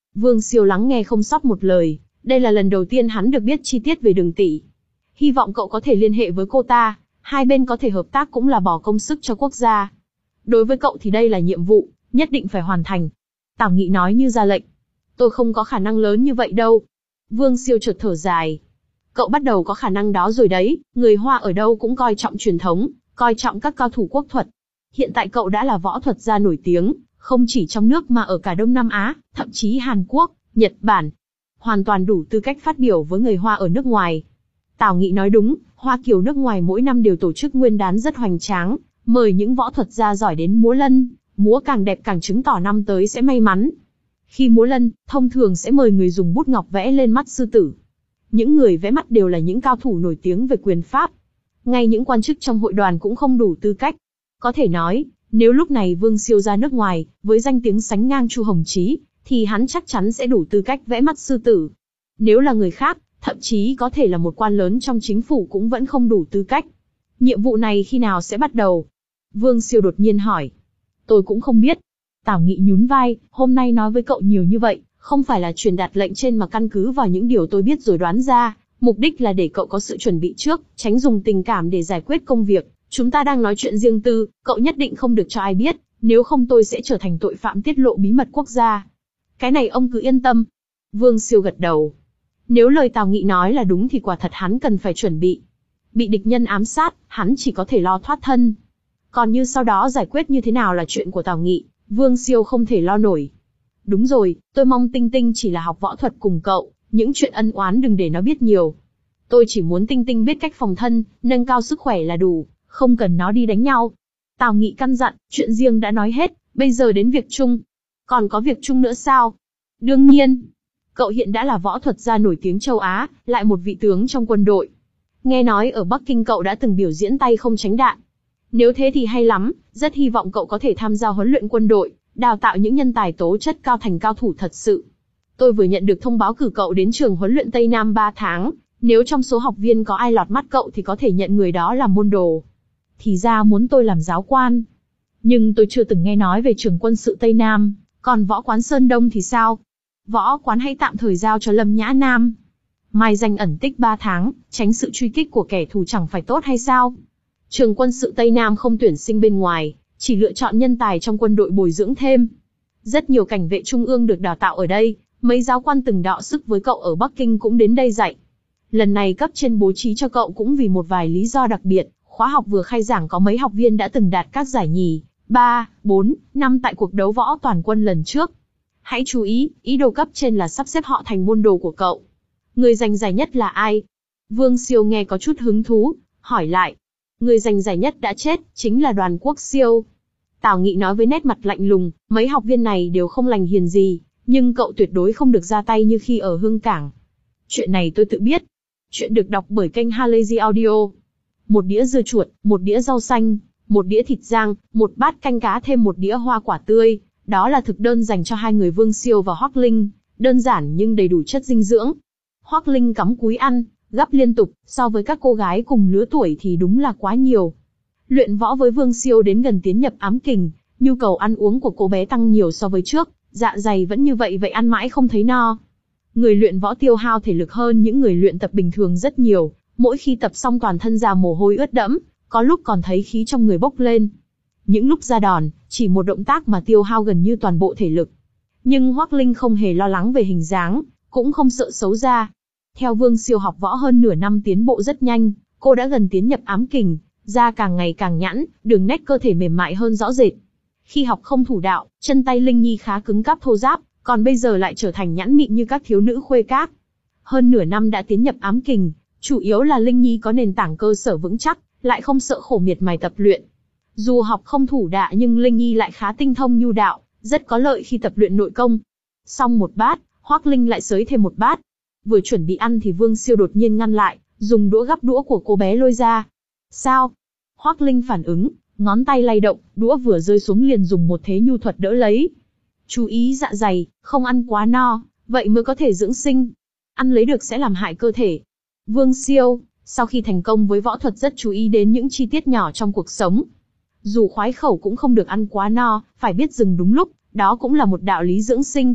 Vương Siêu lắng nghe không sót một lời, đây là lần đầu tiên hắn được biết chi tiết về Đường tỷ. Hy vọng cậu có thể liên hệ với cô ta, hai bên có thể hợp tác cũng là bỏ công sức cho quốc gia. Đối với cậu thì đây là nhiệm vụ, nhất định phải hoàn thành. Tào Nghị nói như ra lệnh. Tôi không có khả năng lớn như vậy đâu. Vương Siêu chợt thở dài. Cậu bắt đầu có khả năng đó rồi đấy, người Hoa ở đâu cũng coi trọng truyền thống, coi trọng các cao thủ quốc thuật. Hiện tại cậu đã là võ thuật gia nổi tiếng, không chỉ trong nước mà ở cả Đông Nam Á, thậm chí Hàn Quốc, Nhật Bản. Hoàn toàn đủ tư cách phát biểu với người Hoa ở nước ngoài. Tào Nghị nói đúng, Hoa Kiều nước ngoài mỗi năm đều tổ chức nguyên đán rất hoành tráng, mời những võ thuật gia giỏi đến múa lân, múa càng đẹp càng chứng tỏ năm tới sẽ may mắn. Khi múa lân, thông thường sẽ mời người dùng bút ngọc vẽ lên mắt sư tử. Những người vẽ mắt đều là những cao thủ nổi tiếng về quyền pháp. Ngay những quan chức trong hội đoàn cũng không đủ tư cách. Có thể nói, nếu lúc này Vương Siêu ra nước ngoài, với danh tiếng sánh ngang Chu Hồng Chí, thì hắn chắc chắn sẽ đủ tư cách vẽ mắt sư tử. Nếu là người khác, thậm chí có thể là một quan lớn trong chính phủ cũng vẫn không đủ tư cách. Nhiệm vụ này khi nào sẽ bắt đầu? Vương Siêu đột nhiên hỏi. Tôi cũng không biết. Tào Nghị nhún vai, hôm nay nói với cậu nhiều như vậy, không phải là truyền đạt lệnh trên mà căn cứ vào những điều tôi biết rồi đoán ra, mục đích là để cậu có sự chuẩn bị trước, tránh dùng tình cảm để giải quyết công việc. Chúng ta đang nói chuyện riêng tư, cậu nhất định không được cho ai biết, nếu không tôi sẽ trở thành tội phạm tiết lộ bí mật quốc gia. Cái này ông cứ yên tâm. Vương Siêu gật đầu. Nếu lời Tào Nghị nói là đúng thì quả thật hắn cần phải chuẩn bị. Bị địch nhân ám sát, hắn chỉ có thể lo thoát thân. Còn như sau đó giải quyết như thế nào là chuyện của Tào Nghị, Vương Siêu không thể lo nổi. Đúng rồi, tôi mong Tinh Tinh chỉ là học võ thuật cùng cậu, những chuyện ân oán đừng để nó biết nhiều. Tôi chỉ muốn Tinh Tinh biết cách phòng thân, nâng cao sức khỏe là đủ, không cần nó đi đánh nhau. Tào Nghị căn dặn, chuyện riêng đã nói hết, bây giờ đến việc chung. Còn có việc chung nữa sao? Đương nhiên. Cậu hiện đã là võ thuật gia nổi tiếng châu Á, lại một vị tướng trong quân đội. Nghe nói ở Bắc Kinh cậu đã từng biểu diễn tay không tránh đạn. Nếu thế thì hay lắm, rất hy vọng cậu có thể tham gia huấn luyện quân đội, đào tạo những nhân tài tố chất cao thành cao thủ thật sự. Tôi vừa nhận được thông báo cử cậu đến trường huấn luyện Tây Nam ba tháng, nếu trong số học viên có ai lọt mắt cậu thì có thể nhận người đó làm môn đồ. Thì ra muốn tôi làm giáo quan. Nhưng tôi chưa từng nghe nói về trường quân sự Tây Nam, còn võ quán Sơn Đông thì sao? Võ quán hãy tạm thời giao cho Lâm Nhã Nam. Mai danh ẩn tích ba tháng, tránh sự truy kích của kẻ thù chẳng phải tốt hay sao? Trường quân sự Tây Nam không tuyển sinh bên ngoài, chỉ lựa chọn nhân tài trong quân đội bồi dưỡng thêm. Rất nhiều cảnh vệ trung ương được đào tạo ở đây, mấy giáo quan từng đọ sức với cậu ở Bắc Kinh cũng đến đây dạy. Lần này cấp trên bố trí cho cậu cũng vì một vài lý do đặc biệt, khóa học vừa khai giảng có mấy học viên đã từng đạt các giải nhì, ba, bốn, năm tại cuộc đấu võ toàn quân lần trước. Hãy chú ý, ý đồ cấp trên là sắp xếp họ thành môn đồ của cậu. Người giành giải nhất là ai? Vương Siêu nghe có chút hứng thú, hỏi lại. Người giành giải nhất đã chết, chính là Đoàn Quốc Siêu. Tào Nghị nói với nét mặt lạnh lùng, mấy học viên này đều không lành hiền gì, nhưng cậu tuyệt đối không được ra tay như khi ở Hương Cảng. Chuyện này tôi tự biết. Chuyện được đọc bởi kênh Halazy Audio. Một đĩa dưa chuột, một đĩa rau xanh, một đĩa thịt rang, một bát canh cá thêm một đĩa hoa quả tươi. Đó là thực đơn dành cho hai người Vương Siêu và Hoắc Linh, đơn giản nhưng đầy đủ chất dinh dưỡng. Hoắc Linh cắm cúi ăn, gắp liên tục, so với các cô gái cùng lứa tuổi thì đúng là quá nhiều. Luyện võ với Vương Siêu đến gần tiến nhập ám kình, nhu cầu ăn uống của cô bé tăng nhiều so với trước, dạ dày vẫn như vậy vậy ăn mãi không thấy no. Người luyện võ tiêu hao thể lực hơn những người luyện tập bình thường rất nhiều, mỗi khi tập xong toàn thân ra mồ hôi ướt đẫm, có lúc còn thấy khí trong người bốc lên. Những lúc ra đòn, chỉ một động tác mà tiêu hao gần như toàn bộ thể lực. Nhưng Hoắc Linh không hề lo lắng về hình dáng, cũng không sợ xấu da. Theo Vương Siêu học võ hơn nửa năm tiến bộ rất nhanh, cô đã gần tiến nhập ám kình, da càng ngày càng nhẵn, đường nét cơ thể mềm mại hơn rõ rệt. Khi học không thủ đạo, chân tay Linh Nhi khá cứng cáp thô ráp, còn bây giờ lại trở thành nhẵn mịn như các thiếu nữ khuê các. Hơn nửa năm đã tiến nhập ám kình, chủ yếu là Linh Nhi có nền tảng cơ sở vững chắc, lại không sợ khổ miệt mài tập luyện. Dù học không thủ đạo nhưng Linh Nhi lại khá tinh thông nhu đạo, rất có lợi khi tập luyện nội công. Xong một bát, Hoắc Linh lại xới thêm một bát. Vừa chuẩn bị ăn thì Vương Siêu đột nhiên ngăn lại, dùng đũa gắp đũa của cô bé lôi ra. Sao? Hoắc Linh phản ứng, ngón tay lay động, đũa vừa rơi xuống liền dùng một thế nhu thuật đỡ lấy. Chú ý dạ dày, không ăn quá no, vậy mới có thể dưỡng sinh. Ăn lấy được sẽ làm hại cơ thể. Vương Siêu, sau khi thành công với võ thuật rất chú ý đến những chi tiết nhỏ trong cuộc sống. Dù khoái khẩu cũng không được ăn quá no, phải biết dừng đúng lúc, đó cũng là một đạo lý dưỡng sinh.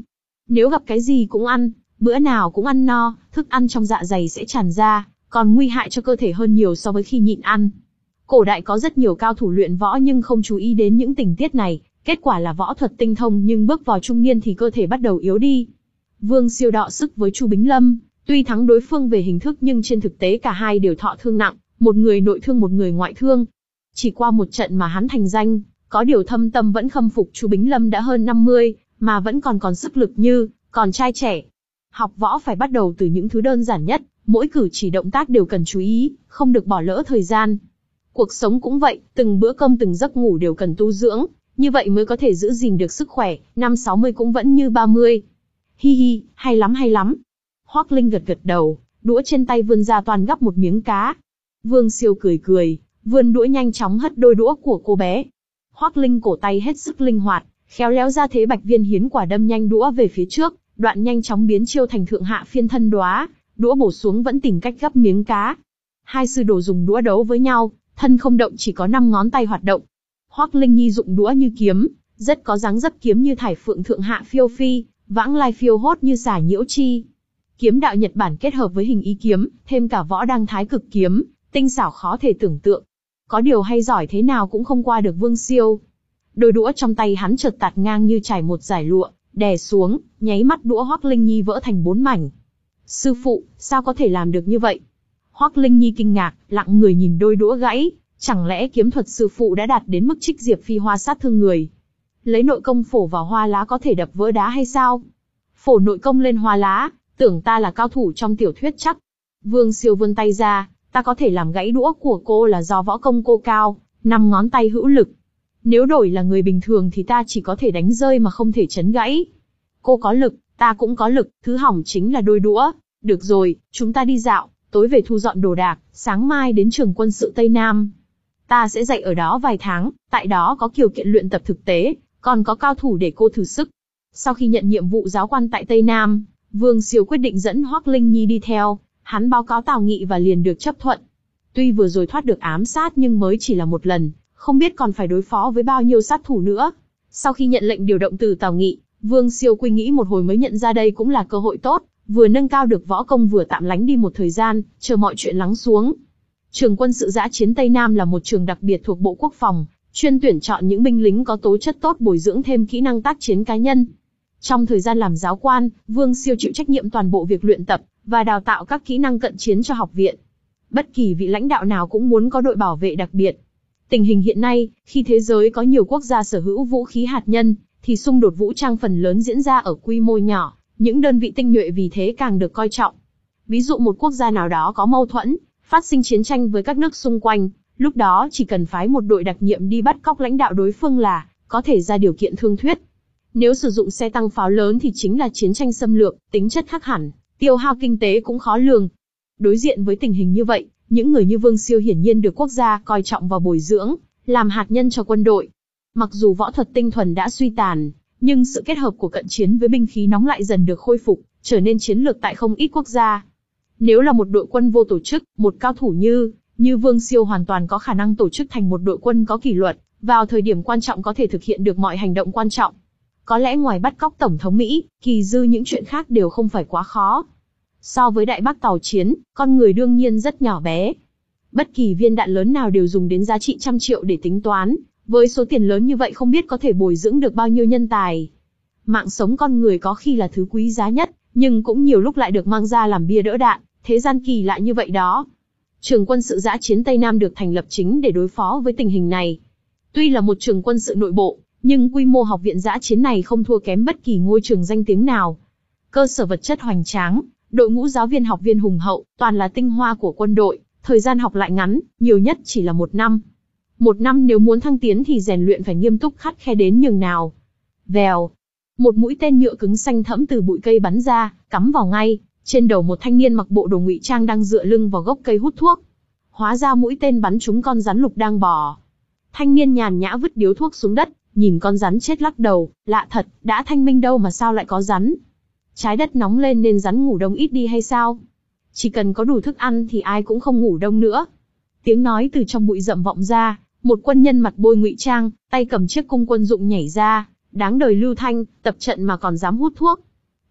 Nếu gặp cái gì cũng ăn, bữa nào cũng ăn no, thức ăn trong dạ dày sẽ tràn ra, còn nguy hại cho cơ thể hơn nhiều so với khi nhịn ăn. Cổ đại có rất nhiều cao thủ luyện võ nhưng không chú ý đến những tình tiết này, kết quả là võ thuật tinh thông nhưng bước vào trung niên thì cơ thể bắt đầu yếu đi. Vương Siêu đọ sức với Chu Bính Lâm, tuy thắng đối phương về hình thức nhưng trên thực tế cả hai đều thọ thương nặng, một người nội thương một người ngoại thương. Chỉ qua một trận mà hắn thành danh, có điều thâm tâm vẫn khâm phục Chu Bính Lâm đã hơn năm mươi, mà vẫn còn còn sức lực như còn trai trẻ. Học võ phải bắt đầu từ những thứ đơn giản nhất, mỗi cử chỉ động tác đều cần chú ý, không được bỏ lỡ thời gian. Cuộc sống cũng vậy, từng bữa cơm từng giấc ngủ đều cần tu dưỡng, như vậy mới có thể giữ gìn được sức khỏe, năm sáu mươi cũng vẫn như ba mươi. Hi hi, hay lắm hay lắm. Hoắc Linh gật gật đầu, đũa trên tay vươn ra toàn gắp một miếng cá. Vương Siêu cười cười, vươn đũa nhanh chóng hất đôi đũa của cô bé. Hoắc Linh cổ tay hết sức linh hoạt, khéo léo ra thế bạch viên hiến quả đâm nhanh đũa về phía trước, đoạn nhanh chóng biến chiêu thành thượng hạ phiên thân đóa, đũa bổ xuống vẫn tìm cách gắp miếng cá. Hai sư đồ dùng đũa đấu với nhau, thân không động chỉ có năm ngón tay hoạt động. Hoắc Linh Nhi dụng đũa như kiếm, rất có dáng dấp kiếm như thải phượng thượng hạ phiêu phi, vãng lai phiêu hốt như xả nhiễu chi. Kiếm đạo Nhật Bản kết hợp với hình ý kiếm, thêm cả võ đăng thái cực kiếm, tinh xảo khó thể tưởng tượng. Có điều hay giỏi thế nào cũng không qua được Vương Siêu. Đôi đũa trong tay hắn chợt tạt ngang như trải một dải lụa, đè xuống, nháy mắt đũa Hoắc Linh Nhi vỡ thành bốn mảnh. Sư phụ, sao có thể làm được như vậy? Hoắc Linh Nhi kinh ngạc, lặng người nhìn đôi đũa gãy, chẳng lẽ kiếm thuật sư phụ đã đạt đến mức trích diệp phi hoa sát thương người? Lấy nội công phổ vào hoa lá có thể đập vỡ đá hay sao? Phổ nội công lên hoa lá, tưởng ta là cao thủ trong tiểu thuyết chắc. Vương Siêu vươn tay ra, ta có thể làm gãy đũa của cô là do võ công cô cao, năm ngón tay hữu lực. Nếu đổi là người bình thường thì ta chỉ có thể đánh rơi mà không thể chấn gãy. Cô có lực, ta cũng có lực, thứ hỏng chính là đôi đũa. Được rồi, chúng ta đi dạo, tối về thu dọn đồ đạc, sáng mai đến trường quân sự Tây Nam. Ta sẽ dạy ở đó vài tháng, tại đó có điều kiện luyện tập thực tế, còn có cao thủ để cô thử sức. Sau khi nhận nhiệm vụ giáo quan tại Tây Nam, Vương Siêu quyết định dẫn Hoắc Linh Nhi đi theo, hắn báo cáo Tào Nghị và liền được chấp thuận. Tuy vừa rồi thoát được ám sát nhưng mới chỉ là một lần, không biết còn phải đối phó với bao nhiêu sát thủ nữa. Sau khi nhận lệnh điều động từ Tào Nghị, Vương Siêu suy nghĩ một hồi mới nhận ra đây cũng là cơ hội tốt, vừa nâng cao được võ công vừa tạm lánh đi một thời gian, chờ mọi chuyện lắng xuống. Trường quân sự dã chiến Tây Nam là một trường đặc biệt thuộc Bộ Quốc phòng, chuyên tuyển chọn những binh lính có tố chất tốt bồi dưỡng thêm kỹ năng tác chiến cá nhân. Trong thời gian làm giáo quan, Vương Siêu chịu trách nhiệm toàn bộ việc luyện tập và đào tạo các kỹ năng cận chiến cho học viện. Bất kỳ vị lãnh đạo nào cũng muốn có đội bảo vệ đặc biệt. Tình hình hiện nay, khi thế giới có nhiều quốc gia sở hữu vũ khí hạt nhân, thì xung đột vũ trang phần lớn diễn ra ở quy mô nhỏ, những đơn vị tinh nhuệ vì thế càng được coi trọng. Ví dụ một quốc gia nào đó có mâu thuẫn, phát sinh chiến tranh với các nước xung quanh, lúc đó chỉ cần phái một đội đặc nhiệm đi bắt cóc lãnh đạo đối phương là có thể ra điều kiện thương thuyết. Nếu sử dụng xe tăng pháo lớn thì chính là chiến tranh xâm lược, tính chất khác hẳn, tiêu hao kinh tế cũng khó lường. Đối diện với tình hình như vậy, những người như Vương Siêu hiển nhiên được quốc gia coi trọng và bồi dưỡng, làm hạt nhân cho quân đội. Mặc dù võ thuật tinh thuần đã suy tàn, nhưng sự kết hợp của cận chiến với binh khí nóng lại dần được khôi phục, trở nên chiến lược tại không ít quốc gia. Nếu là một đội quân vô tổ chức, một cao thủ như như Vương Siêu hoàn toàn có khả năng tổ chức thành một đội quân có kỷ luật, vào thời điểm quan trọng có thể thực hiện được mọi hành động quan trọng. Có lẽ ngoài bắt cóc Tổng thống Mỹ, kỳ dư những chuyện khác đều không phải quá khó. So với Đại Bác tàu chiến, con người đương nhiên rất nhỏ bé. Bất kỳ viên đạn lớn nào đều dùng đến giá trị trăm triệu để tính toán, với số tiền lớn như vậy không biết có thể bồi dưỡng được bao nhiêu nhân tài. Mạng sống con người có khi là thứ quý giá nhất, nhưng cũng nhiều lúc lại được mang ra làm bia đỡ đạn, thế gian kỳ lạ như vậy đó. Trường quân sự dã chiến Tây Nam được thành lập chính để đối phó với tình hình này. Tuy là một trường quân sự nội bộ, nhưng quy mô học viện dã chiến này không thua kém bất kỳ ngôi trường danh tiếng nào. Cơ sở vật chất hoành tráng, đội ngũ giáo viên học viên hùng hậu, toàn là tinh hoa của quân đội, thời gian học lại ngắn, nhiều nhất chỉ là một năm. Một năm nếu muốn thăng tiến thì rèn luyện phải nghiêm túc khắt khe đến nhường nào. Vèo, một mũi tên nhựa cứng xanh thẫm từ bụi cây bắn ra, cắm vào ngay trên đầu một thanh niên mặc bộ đồ ngụy trang đang dựa lưng vào gốc cây hút thuốc. Hóa ra mũi tên bắn trúng con rắn lục đang bò. Thanh niên nhàn nhã vứt điếu thuốc xuống đất, nhìn con rắn chết lắc đầu, lạ thật, đã thanh minh đâu mà sao lại có rắn? Trái đất nóng lên nên rắn ngủ đông ít đi hay sao? Chỉ cần có đủ thức ăn thì ai cũng không ngủ đông nữa. Tiếng nói từ trong bụi rậm vọng ra, một quân nhân mặt bôi ngụy trang, tay cầm chiếc cung quân dụng nhảy ra, đáng đời Lưu Thanh, tập trận mà còn dám hút thuốc.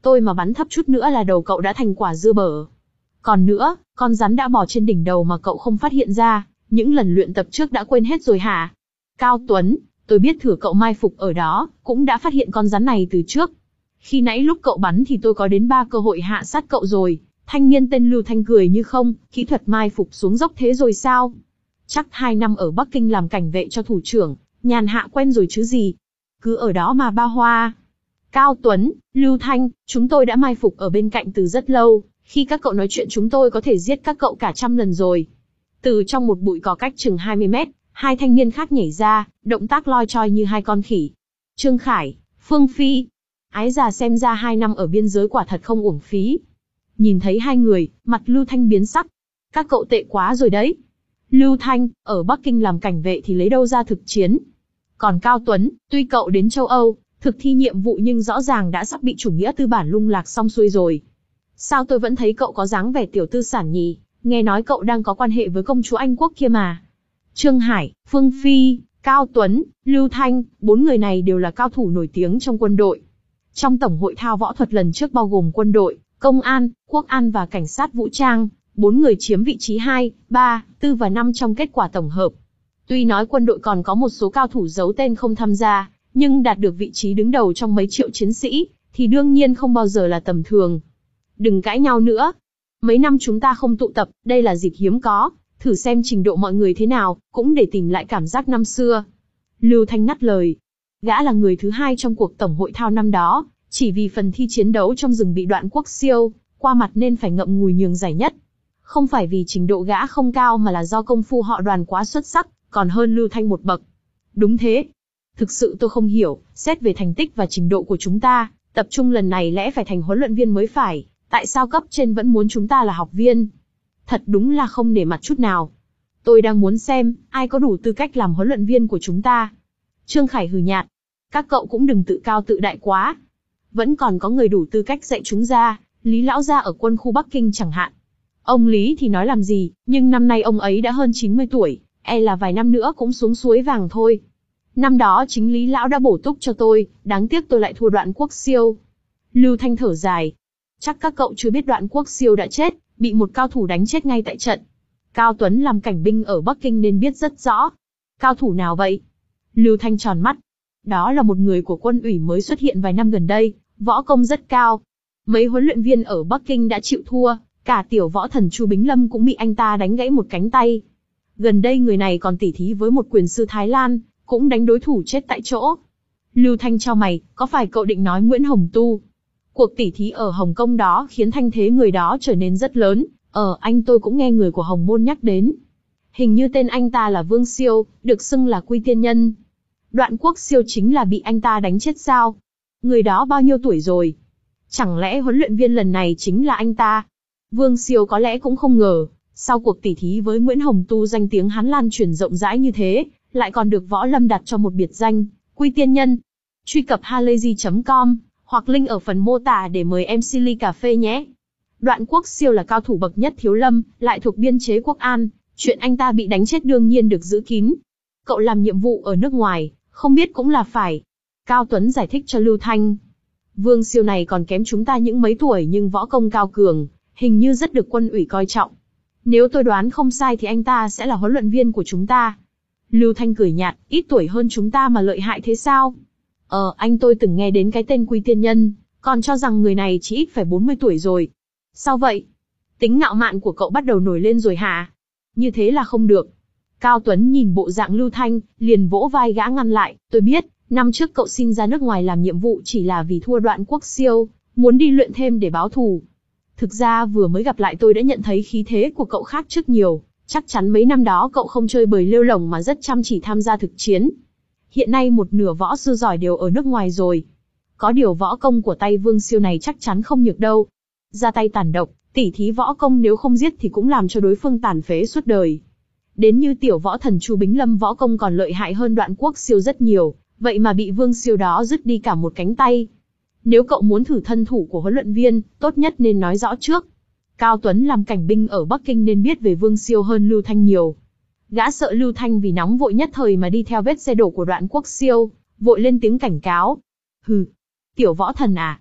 Tôi mà bắn thấp chút nữa là đầu cậu đã thành quả dưa bở. Còn nữa, con rắn đã bò trên đỉnh đầu mà cậu không phát hiện ra, những lần luyện tập trước đã quên hết rồi hả? Cao Tuấn, tôi biết thừa cậu mai phục ở đó, cũng đã phát hiện con rắn này từ trước. Khi nãy lúc cậu bắn thì tôi có đến ba cơ hội hạ sát cậu rồi. Thanh niên tên Lưu Thanh cười như không, kỹ thuật mai phục xuống dốc thế rồi sao? Chắc hai năm ở Bắc Kinh làm cảnh vệ cho thủ trưởng, nhàn hạ quen rồi chứ gì. Cứ ở đó mà ba hoa. Cao Tuấn, Lưu Thanh, chúng tôi đã mai phục ở bên cạnh từ rất lâu, khi các cậu nói chuyện chúng tôi có thể giết các cậu cả trăm lần rồi. Từ trong một bụi cỏ cách chừng hai mươi mét, hai thanh niên khác nhảy ra, động tác loi choi như hai con khỉ. Trương Khải, Phương Phi. Ái già xem ra hai năm ở biên giới quả thật không uổng phí. Nhìn thấy hai người, mặt Lưu Thanh biến sắc. Các cậu tệ quá rồi đấy. Lưu Thanh, ở Bắc Kinh làm cảnh vệ thì lấy đâu ra thực chiến. Còn Cao Tuấn, tuy cậu đến châu Âu, thực thi nhiệm vụ nhưng rõ ràng đã sắp bị chủ nghĩa tư bản lung lạc xong xuôi rồi. Sao tôi vẫn thấy cậu có dáng vẻ tiểu tư sản nhỉ? Nghe nói cậu đang có quan hệ với công chúa Anh Quốc kia mà. Trương Hải, Phương Phi, Cao Tuấn, Lưu Thanh, bốn người này đều là cao thủ nổi tiếng trong quân đội. Trong tổng hội thao võ thuật lần trước bao gồm quân đội, công an, quốc an và cảnh sát vũ trang, bốn người chiếm vị trí hai, ba, tư và năm trong kết quả tổng hợp. Tuy nói quân đội còn có một số cao thủ giấu tên không tham gia, nhưng đạt được vị trí đứng đầu trong mấy triệu chiến sĩ, thì đương nhiên không bao giờ là tầm thường. Đừng cãi nhau nữa. Mấy năm chúng ta không tụ tập, đây là dịp hiếm có, thử xem trình độ mọi người thế nào, cũng để tìm lại cảm giác năm xưa. Lưu Thanh ngắt lời. Gã là người thứ hai trong cuộc tổng hội thao năm đó, chỉ vì phần thi chiến đấu trong rừng bị Đoạn Quốc Siêu qua mặt nên phải ngậm ngùi nhường giải nhất. Không phải vì trình độ gã không cao mà là do công phu họ Đoàn quá xuất sắc, còn hơn Lưu Thanh một bậc. Đúng thế. Thực sự tôi không hiểu, xét về thành tích và trình độ của chúng ta, tập trung lần này lẽ phải thành huấn luyện viên mới phải, tại sao cấp trên vẫn muốn chúng ta là học viên? Thật đúng là không nể mặt chút nào. Tôi đang muốn xem, ai có đủ tư cách làm huấn luyện viên của chúng ta. Trương Khải hừ nhạt. Các cậu cũng đừng tự cao tự đại quá. Vẫn còn có người đủ tư cách dạy chúng ra, Lý Lão Gia ở quân khu Bắc Kinh chẳng hạn. Ông Lý thì nói làm gì, nhưng năm nay ông ấy đã hơn chín mươi tuổi, e là vài năm nữa cũng xuống suối vàng thôi. Năm đó chính Lý Lão đã bổ túc cho tôi, đáng tiếc tôi lại thua Đoạn Quốc Siêu. Lưu Thanh thở dài. Chắc các cậu chưa biết Đoạn Quốc Siêu đã chết, bị một cao thủ đánh chết ngay tại trận. Cao Tuấn làm cảnh binh ở Bắc Kinh nên biết rất rõ. Cao thủ nào vậy? Lưu Thanh tròn mắt. Đó là một người của quân ủy mới xuất hiện vài năm gần đây, võ công rất cao. Mấy huấn luyện viên ở Bắc Kinh đã chịu thua, cả tiểu võ thần Chu Bính Lâm cũng bị anh ta đánh gãy một cánh tay. Gần đây người này còn tỉ thí với một quyền sư Thái Lan, cũng đánh đối thủ chết tại chỗ. Lưu Thanh chau mày, có phải cậu định nói Nguyễn Hồng Tu? Cuộc tỉ thí ở Hồng Kông đó khiến thanh thế người đó trở nên rất lớn, ở Anh tôi cũng nghe người của Hồng Môn nhắc đến. Hình như tên anh ta là Vương Siêu, được xưng là Quy Tiên Nhân. Đoạn Quốc Siêu chính là bị anh ta đánh chết sao? Người đó bao nhiêu tuổi rồi? Chẳng lẽ huấn luyện viên lần này chính là anh ta? Vương Siêu có lẽ cũng không ngờ, sau cuộc tỉ thí với Nguyễn Hồng Tu danh tiếng hắn lan truyền rộng rãi như thế, lại còn được Võ Lâm đặt cho một biệt danh, Quy Tiên Nhân. Truy cập halayzi chấm com, hoặc link ở phần mô tả để mời em xê ly cà phê nhé. Đoạn Quốc Siêu là cao thủ bậc nhất thiếu lâm, lại thuộc biên chế quốc an, chuyện anh ta bị đánh chết đương nhiên được giữ kín. Cậu làm nhiệm vụ ở nước ngoài, không biết cũng là phải. Cao Tuấn giải thích cho Lưu Thanh. Vương Siêu này còn kém chúng ta những mấy tuổi nhưng võ công cao cường, hình như rất được quân ủy coi trọng. Nếu tôi đoán không sai thì anh ta sẽ là huấn luyện viên của chúng ta. Lưu Thanh cười nhạt, ít tuổi hơn chúng ta mà lợi hại thế sao? Ờ, anh tôi từng nghe đến cái tên Quy Tiên Nhân, còn cho rằng người này chỉ ít phải bốn mươi tuổi rồi. Sao vậy? Tính ngạo mạn của cậu bắt đầu nổi lên rồi hả? Như thế là không được. Cao Tuấn nhìn bộ dạng Lưu Thanh, liền vỗ vai gã ngăn lại. Tôi biết, năm trước cậu xin ra nước ngoài làm nhiệm vụ chỉ là vì thua Đoạn Quốc Siêu, muốn đi luyện thêm để báo thù. Thực ra vừa mới gặp lại tôi đã nhận thấy khí thế của cậu khác trước nhiều. Chắc chắn mấy năm đó cậu không chơi bời lêu lổng mà rất chăm chỉ tham gia thực chiến. Hiện nay một nửa võ sư giỏi đều ở nước ngoài rồi. Có điều võ công của tay Vương Siêu này chắc chắn không nhược đâu. Ra tay tàn độc, tỉ thí võ công nếu không giết thì cũng làm cho đối phương tàn phế suốt đời. Đến như tiểu võ thần Chu Bính Lâm võ công còn lợi hại hơn Đoạn Quốc Siêu rất nhiều, vậy mà bị Vương Siêu đó dứt đi cả một cánh tay. Nếu cậu muốn thử thân thủ của huấn luyện viên, tốt nhất nên nói rõ trước. Cao Tuấn làm cảnh binh ở Bắc Kinh nên biết về Vương Siêu hơn Lưu Thanh nhiều. Gã sợ Lưu Thanh vì nóng vội nhất thời mà đi theo vết xe đổ của Đoạn Quốc Siêu, vội lên tiếng cảnh cáo. Hừ, tiểu võ thần à?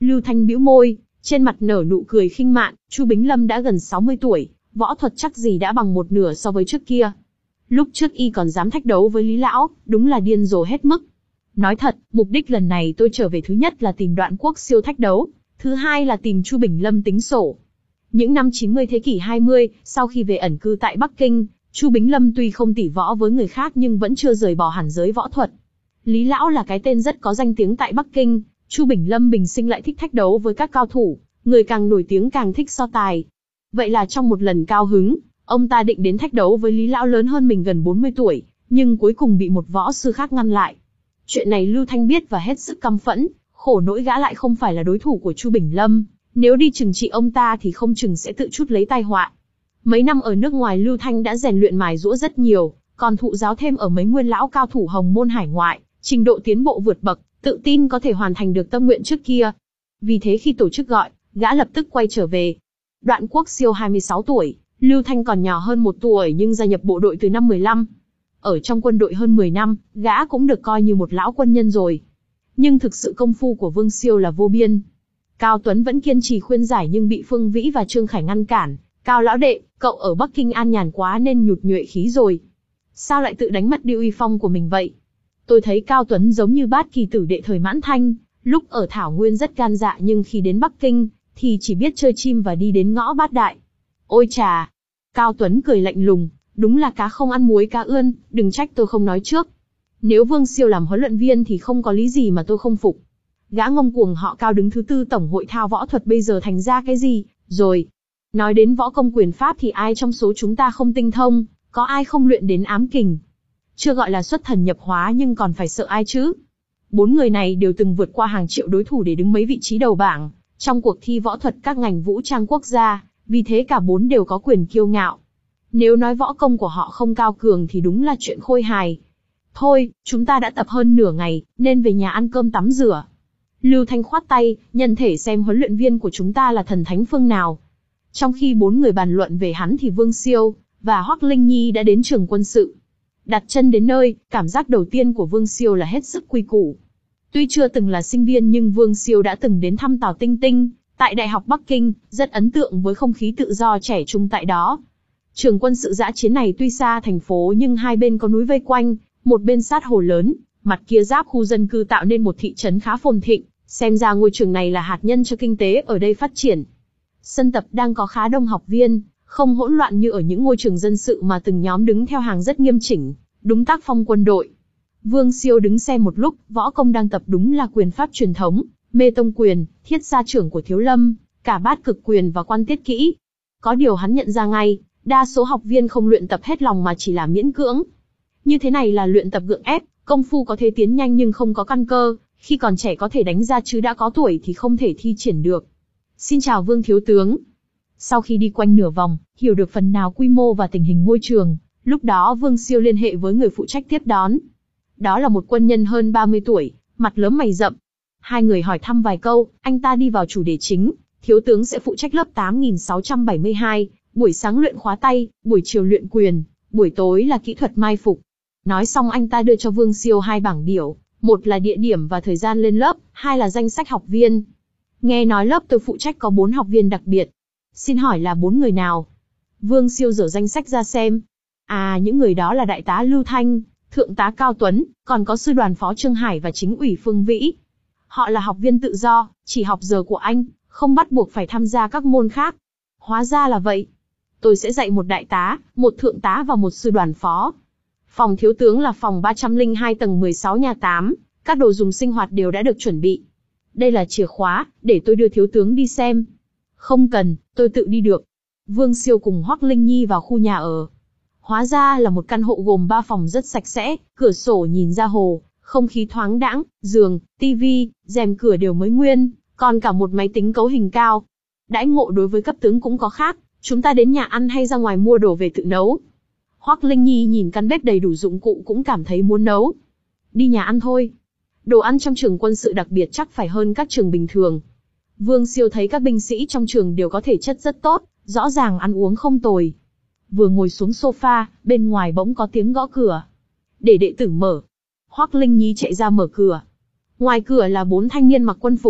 Lưu Thanh bĩu môi, trên mặt nở nụ cười khinh mạn, Chu Bính Lâm đã gần sáu mươi tuổi, võ thuật chắc gì đã bằng một nửa so với trước kia. Lúc trước y còn dám thách đấu với Lý Lão, đúng là điên rồ hết mức. Nói thật, mục đích lần này tôi trở về thứ nhất là tìm Đoạn Quốc Siêu thách đấu, thứ hai là tìm Chu Bính Lâm tính sổ. Những năm chín mươi thế kỷ hai mươi, sau khi về ẩn cư tại Bắc Kinh, Chu Bính Lâm tuy không tỷ võ với người khác nhưng vẫn chưa rời bỏ hẳn giới võ thuật. Lý Lão là cái tên rất có danh tiếng tại Bắc Kinh, Chu Bính Lâm bình sinh lại thích thách đấu với các cao thủ, người càng nổi tiếng càng thích so tài. Vậy là trong một lần cao hứng, ông ta định đến thách đấu với Lý Lão lớn hơn mình gần bốn mươi tuổi, nhưng cuối cùng bị một võ sư khác ngăn lại. Chuyện này Lưu Thanh biết và hết sức căm phẫn, khổ nỗi gã lại không phải là đối thủ của Chu Bính Lâm, nếu đi trừng trị ông ta thì không chừng sẽ tự chuốc lấy tai họa. Mấy năm ở nước ngoài Lưu Thanh đã rèn luyện mài giũa rất nhiều, còn thụ giáo thêm ở mấy nguyên lão cao thủ hồng môn hải ngoại, trình độ tiến bộ vượt bậc, tự tin có thể hoàn thành được tâm nguyện trước kia. Vì thế khi tổ chức gọi, gã lập tức quay trở về. Đoạn Quốc Siêu hai mươi sáu tuổi, Lưu Thanh còn nhỏ hơn một tuổi nhưng gia nhập bộ đội từ năm mười lăm. Ở trong quân đội hơn mười năm, gã cũng được coi như một lão quân nhân rồi. Nhưng thực sự công phu của Vương Siêu là vô biên. Cao Tuấn vẫn kiên trì khuyên giải nhưng bị Phương Vĩ và Trương Khải ngăn cản. Cao lão đệ, cậu ở Bắc Kinh an nhàn quá nên nhụt nhuệ khí rồi. Sao lại tự đánh mất đi uy phong của mình vậy? Tôi thấy Cao Tuấn giống như Bát Kỳ tử đệ thời Mãn Thanh, lúc ở Thảo Nguyên rất gan dạ nhưng khi đến Bắc Kinh, thì chỉ biết chơi chim và đi đến ngõ bát đại. Ôi chà! Cao Tuấn cười lạnh lùng, đúng là cá không ăn muối cá ươn, đừng trách tôi không nói trước. Nếu Vương Siêu làm huấn luyện viên thì không có lý gì mà tôi không phục. Gã ngông cuồng họ Cao đứng thứ tư tổng hội thao võ thuật bây giờ thành ra cái gì, rồi. Nói đến võ công quyền pháp thì ai trong số chúng ta không tinh thông, có ai không luyện đến ám kình. Chưa gọi là xuất thần nhập hóa nhưng còn phải sợ ai chứ. Bốn người này đều từng vượt qua hàng triệu đối thủ để đứng mấy vị trí đầu bảng, trong cuộc thi võ thuật các ngành vũ trang quốc gia, vì thế cả bốn đều có quyền kiêu ngạo. Nếu nói võ công của họ không cao cường thì đúng là chuyện khôi hài. Thôi, chúng ta đã tập hơn nửa ngày, nên về nhà ăn cơm tắm rửa. Lưu Thanh khoát tay, nhân thể xem huấn luyện viên của chúng ta là thần thánh phương nào. Trong khi bốn người bàn luận về hắn thì Vương Siêu và Hoắc Linh Nhi đã đến trường quân sự. Đặt chân đến nơi, cảm giác đầu tiên của Vương Siêu là hết sức quy củ. Tuy chưa từng là sinh viên nhưng Vương Siêu đã từng đến thăm Tào Tinh Tinh, tại Đại học Bắc Kinh, rất ấn tượng với không khí tự do trẻ trung tại đó. Trường quân sự dã chiến này tuy xa thành phố nhưng hai bên có núi vây quanh, một bên sát hồ lớn, mặt kia giáp khu dân cư tạo nên một thị trấn khá phồn thịnh, xem ra ngôi trường này là hạt nhân cho kinh tế ở đây phát triển. Sân tập đang có khá đông học viên, không hỗn loạn như ở những ngôi trường dân sự mà từng nhóm đứng theo hàng rất nghiêm chỉnh, đúng tác phong quân đội. Vương Siêu đứng xem một lúc, võ công đang tập đúng là quyền pháp truyền thống, mê tông quyền, thiết gia trưởng của Thiếu Lâm, cả bát cực quyền và quan tiết kỹ. Có điều hắn nhận ra ngay, đa số học viên không luyện tập hết lòng mà chỉ là miễn cưỡng. Như thế này là luyện tập gượng ép, công phu có thể tiến nhanh nhưng không có căn cơ, khi còn trẻ có thể đánh ra chứ đã có tuổi thì không thể thi triển được. Xin chào Vương thiếu tướng. Sau khi đi quanh nửa vòng, hiểu được phần nào quy mô và tình hình ngôi trường, lúc đó Vương Siêu liên hệ với người phụ trách tiếp đón. Đó là một quân nhân hơn ba mươi tuổi, mặt lớn mày rậm. Hai người hỏi thăm vài câu, anh ta đi vào chủ đề chính. Thiếu tướng sẽ phụ trách lớp tám nghìn sáu trăm bảy mươi hai, buổi sáng luyện khóa tay, buổi chiều luyện quyền, buổi tối là kỹ thuật mai phục. Nói xong anh ta đưa cho Vương Siêu hai bảng biểu, một là địa điểm và thời gian lên lớp, hai là danh sách học viên. Nghe nói lớp tôi phụ trách có bốn học viên đặc biệt. Xin hỏi là bốn người nào? Vương Siêu dở danh sách ra xem. À, những người đó là đại tá Lưu Thanh, thượng tá Cao Tuấn, còn có sư đoàn phó Trương Hải và chính ủy Phương Vĩ. Họ là học viên tự do, chỉ học giờ của anh, không bắt buộc phải tham gia các môn khác. Hóa ra là vậy. Tôi sẽ dạy một đại tá, một thượng tá và một sư đoàn phó. Phòng thiếu tướng là phòng ba trăm lẻ hai tầng mười sáu nhà tám, các đồ dùng sinh hoạt đều đã được chuẩn bị. Đây là chìa khóa, để tôi đưa thiếu tướng đi xem. Không cần, tôi tự đi được. Vương Siêu cùng Hoắc Linh Nhi vào khu nhà ở. Hóa ra là một căn hộ gồm ba phòng rất sạch sẽ, cửa sổ nhìn ra hồ, không khí thoáng đãng, giường, tivi, rèm cửa đều mới nguyên, còn cả một máy tính cấu hình cao. Đãi ngộ đối với cấp tướng cũng có khác, chúng ta đến nhà ăn hay ra ngoài mua đồ về tự nấu. Hoắc Linh Nhi nhìn căn bếp đầy đủ dụng cụ cũng cảm thấy muốn nấu. Đi nhà ăn thôi. Đồ ăn trong trường quân sự đặc biệt chắc phải hơn các trường bình thường. Vương Siêu thấy các binh sĩ trong trường đều có thể chất rất tốt, rõ ràng ăn uống không tồi. Vừa ngồi xuống sofa, bên ngoài bỗng có tiếng gõ cửa. Để đệ tử mở. Hoắc Linh Nhi chạy ra mở cửa. Ngoài cửa là bốn thanh niên mặc quân phục.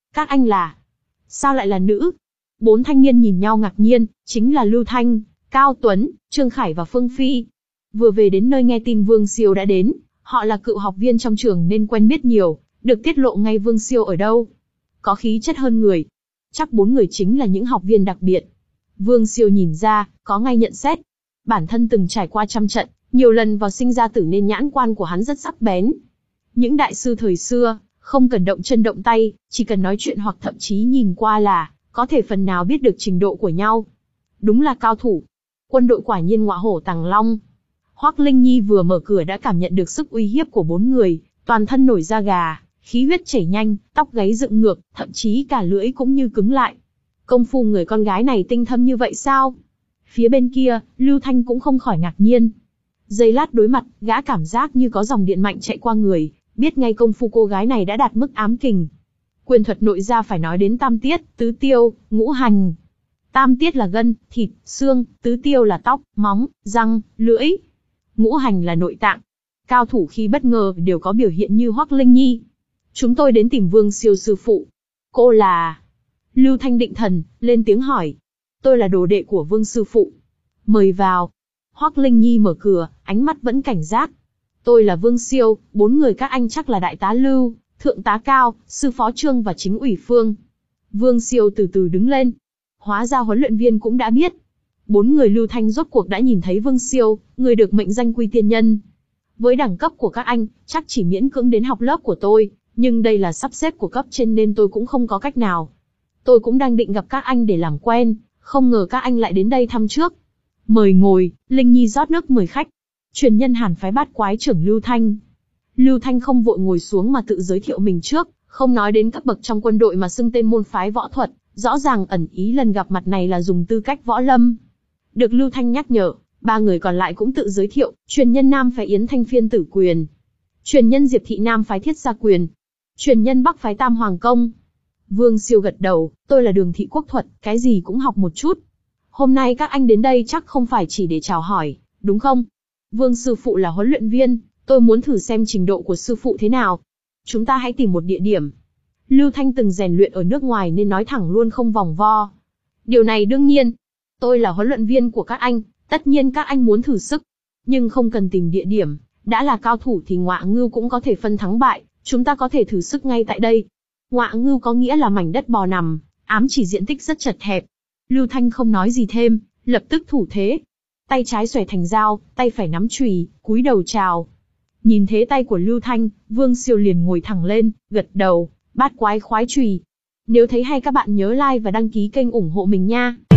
Các anh là... Sao lại là nữ? Bốn thanh niên nhìn nhau ngạc nhiên, chính là Lưu Thanh, Cao Tuấn, Trương Khải và Phương Phi. Vừa về đến nơi nghe tin Vương Siêu đã đến, họ là cựu học viên trong trường nên quen biết nhiều, được tiết lộ ngay Vương Siêu ở đâu. Có khí chất hơn người. Chắc bốn người chính là những học viên đặc biệt. Vương Siêu nhìn ra, có ngay nhận xét. Bản thân từng trải qua trăm trận, nhiều lần vào sinh ra tử nên nhãn quan của hắn rất sắc bén. Những đại sư thời xưa, không cần động chân động tay, chỉ cần nói chuyện hoặc thậm chí nhìn qua là, có thể phần nào biết được trình độ của nhau. Đúng là cao thủ. Quân đội quả nhiên ngọa hổ tàng long. Hoắc Linh Nhi vừa mở cửa đã cảm nhận được sức uy hiếp của bốn người, toàn thân nổi da gà, khí huyết chảy nhanh, tóc gáy dựng ngược, thậm chí cả lưỡi cũng như cứng lại. Công phu người con gái này tinh thâm như vậy sao? Phía bên kia, Lưu Thanh cũng không khỏi ngạc nhiên. Giây lát đối mặt, gã cảm giác như có dòng điện mạnh chạy qua người, biết ngay công phu cô gái này đã đạt mức ám kình. Quyền thuật nội gia phải nói đến tam tiết, tứ tiêu, ngũ hành. Tam tiết là gân, thịt, xương, tứ tiêu là tóc, móng, răng, lưỡi. Ngũ hành là nội tạng. Cao thủ khi bất ngờ đều có biểu hiện như Hoắc Linh Nhi. Chúng tôi đến tìm Vương Siêu sư phụ. Cô là... Lưu Thanh định thần, lên tiếng hỏi. Tôi là đồ đệ của Vương sư phụ. Mời vào. Hoắc Linh Nhi mở cửa, ánh mắt vẫn cảnh giác. Tôi là Vương Siêu, bốn người các anh chắc là đại tá Lưu, thượng tá Cao, sư phó Trương và chính ủy Phương. Vương Siêu từ từ đứng lên. Hóa ra huấn luyện viên cũng đã biết. Bốn người Lưu Thanh rốt cuộc đã nhìn thấy Vương Siêu, người được mệnh danh Quy Tiên Nhân. Với đẳng cấp của các anh, chắc chỉ miễn cưỡng đến học lớp của tôi, nhưng đây là sắp xếp của cấp trên nên tôi cũng không có cách nào. Tôi cũng đang định gặp các anh để làm quen, không ngờ các anh lại đến đây thăm trước. Mời ngồi, Linh Nhi rót nước mời khách. Truyền nhân Hàn phái bát quái trưởng Lưu Thanh. Lưu Thanh không vội ngồi xuống mà tự giới thiệu mình trước, không nói đến cấp bậc trong quân đội mà xưng tên môn phái võ thuật, rõ ràng ẩn ý lần gặp mặt này là dùng tư cách võ lâm. Được Lưu Thanh nhắc nhở, ba người còn lại cũng tự giới thiệu, truyền nhân Nam phái Yến Thanh Phiên Tử Quyền, truyền nhân Diệp Thị Nam phái Thiết Gia Quyền, truyền nhân Bắc phái Tam Hoàng Công. Vương Siêu gật đầu, tôi là Đường Thị Quốc Thuật, cái gì cũng học một chút. Hôm nay các anh đến đây chắc không phải chỉ để chào hỏi, đúng không? Vương sư phụ là huấn luyện viên, tôi muốn thử xem trình độ của sư phụ thế nào. Chúng ta hãy tìm một địa điểm. Lưu Thanh từng rèn luyện ở nước ngoài nên nói thẳng luôn không vòng vo. Điều này đương nhiên. Tôi là huấn luyện viên của các anh, tất nhiên các anh muốn thử sức. Nhưng không cần tìm địa điểm, đã là cao thủ thì ngọa ngưu cũng có thể phân thắng bại, chúng ta có thể thử sức ngay tại đây. Ngọa ngưu có nghĩa là mảnh đất bò nằm, ám chỉ diện tích rất chật hẹp. Lưu Thanh không nói gì thêm, lập tức thủ thế. Tay trái xòe thành dao, tay phải nắm chùy, cúi đầu chào. Nhìn thế tay của Lưu Thanh, Vương Siêu liền ngồi thẳng lên, gật đầu, bát quái khoái chùy. Nếu thấy hay các bạn nhớ like và đăng ký kênh ủng hộ mình nha.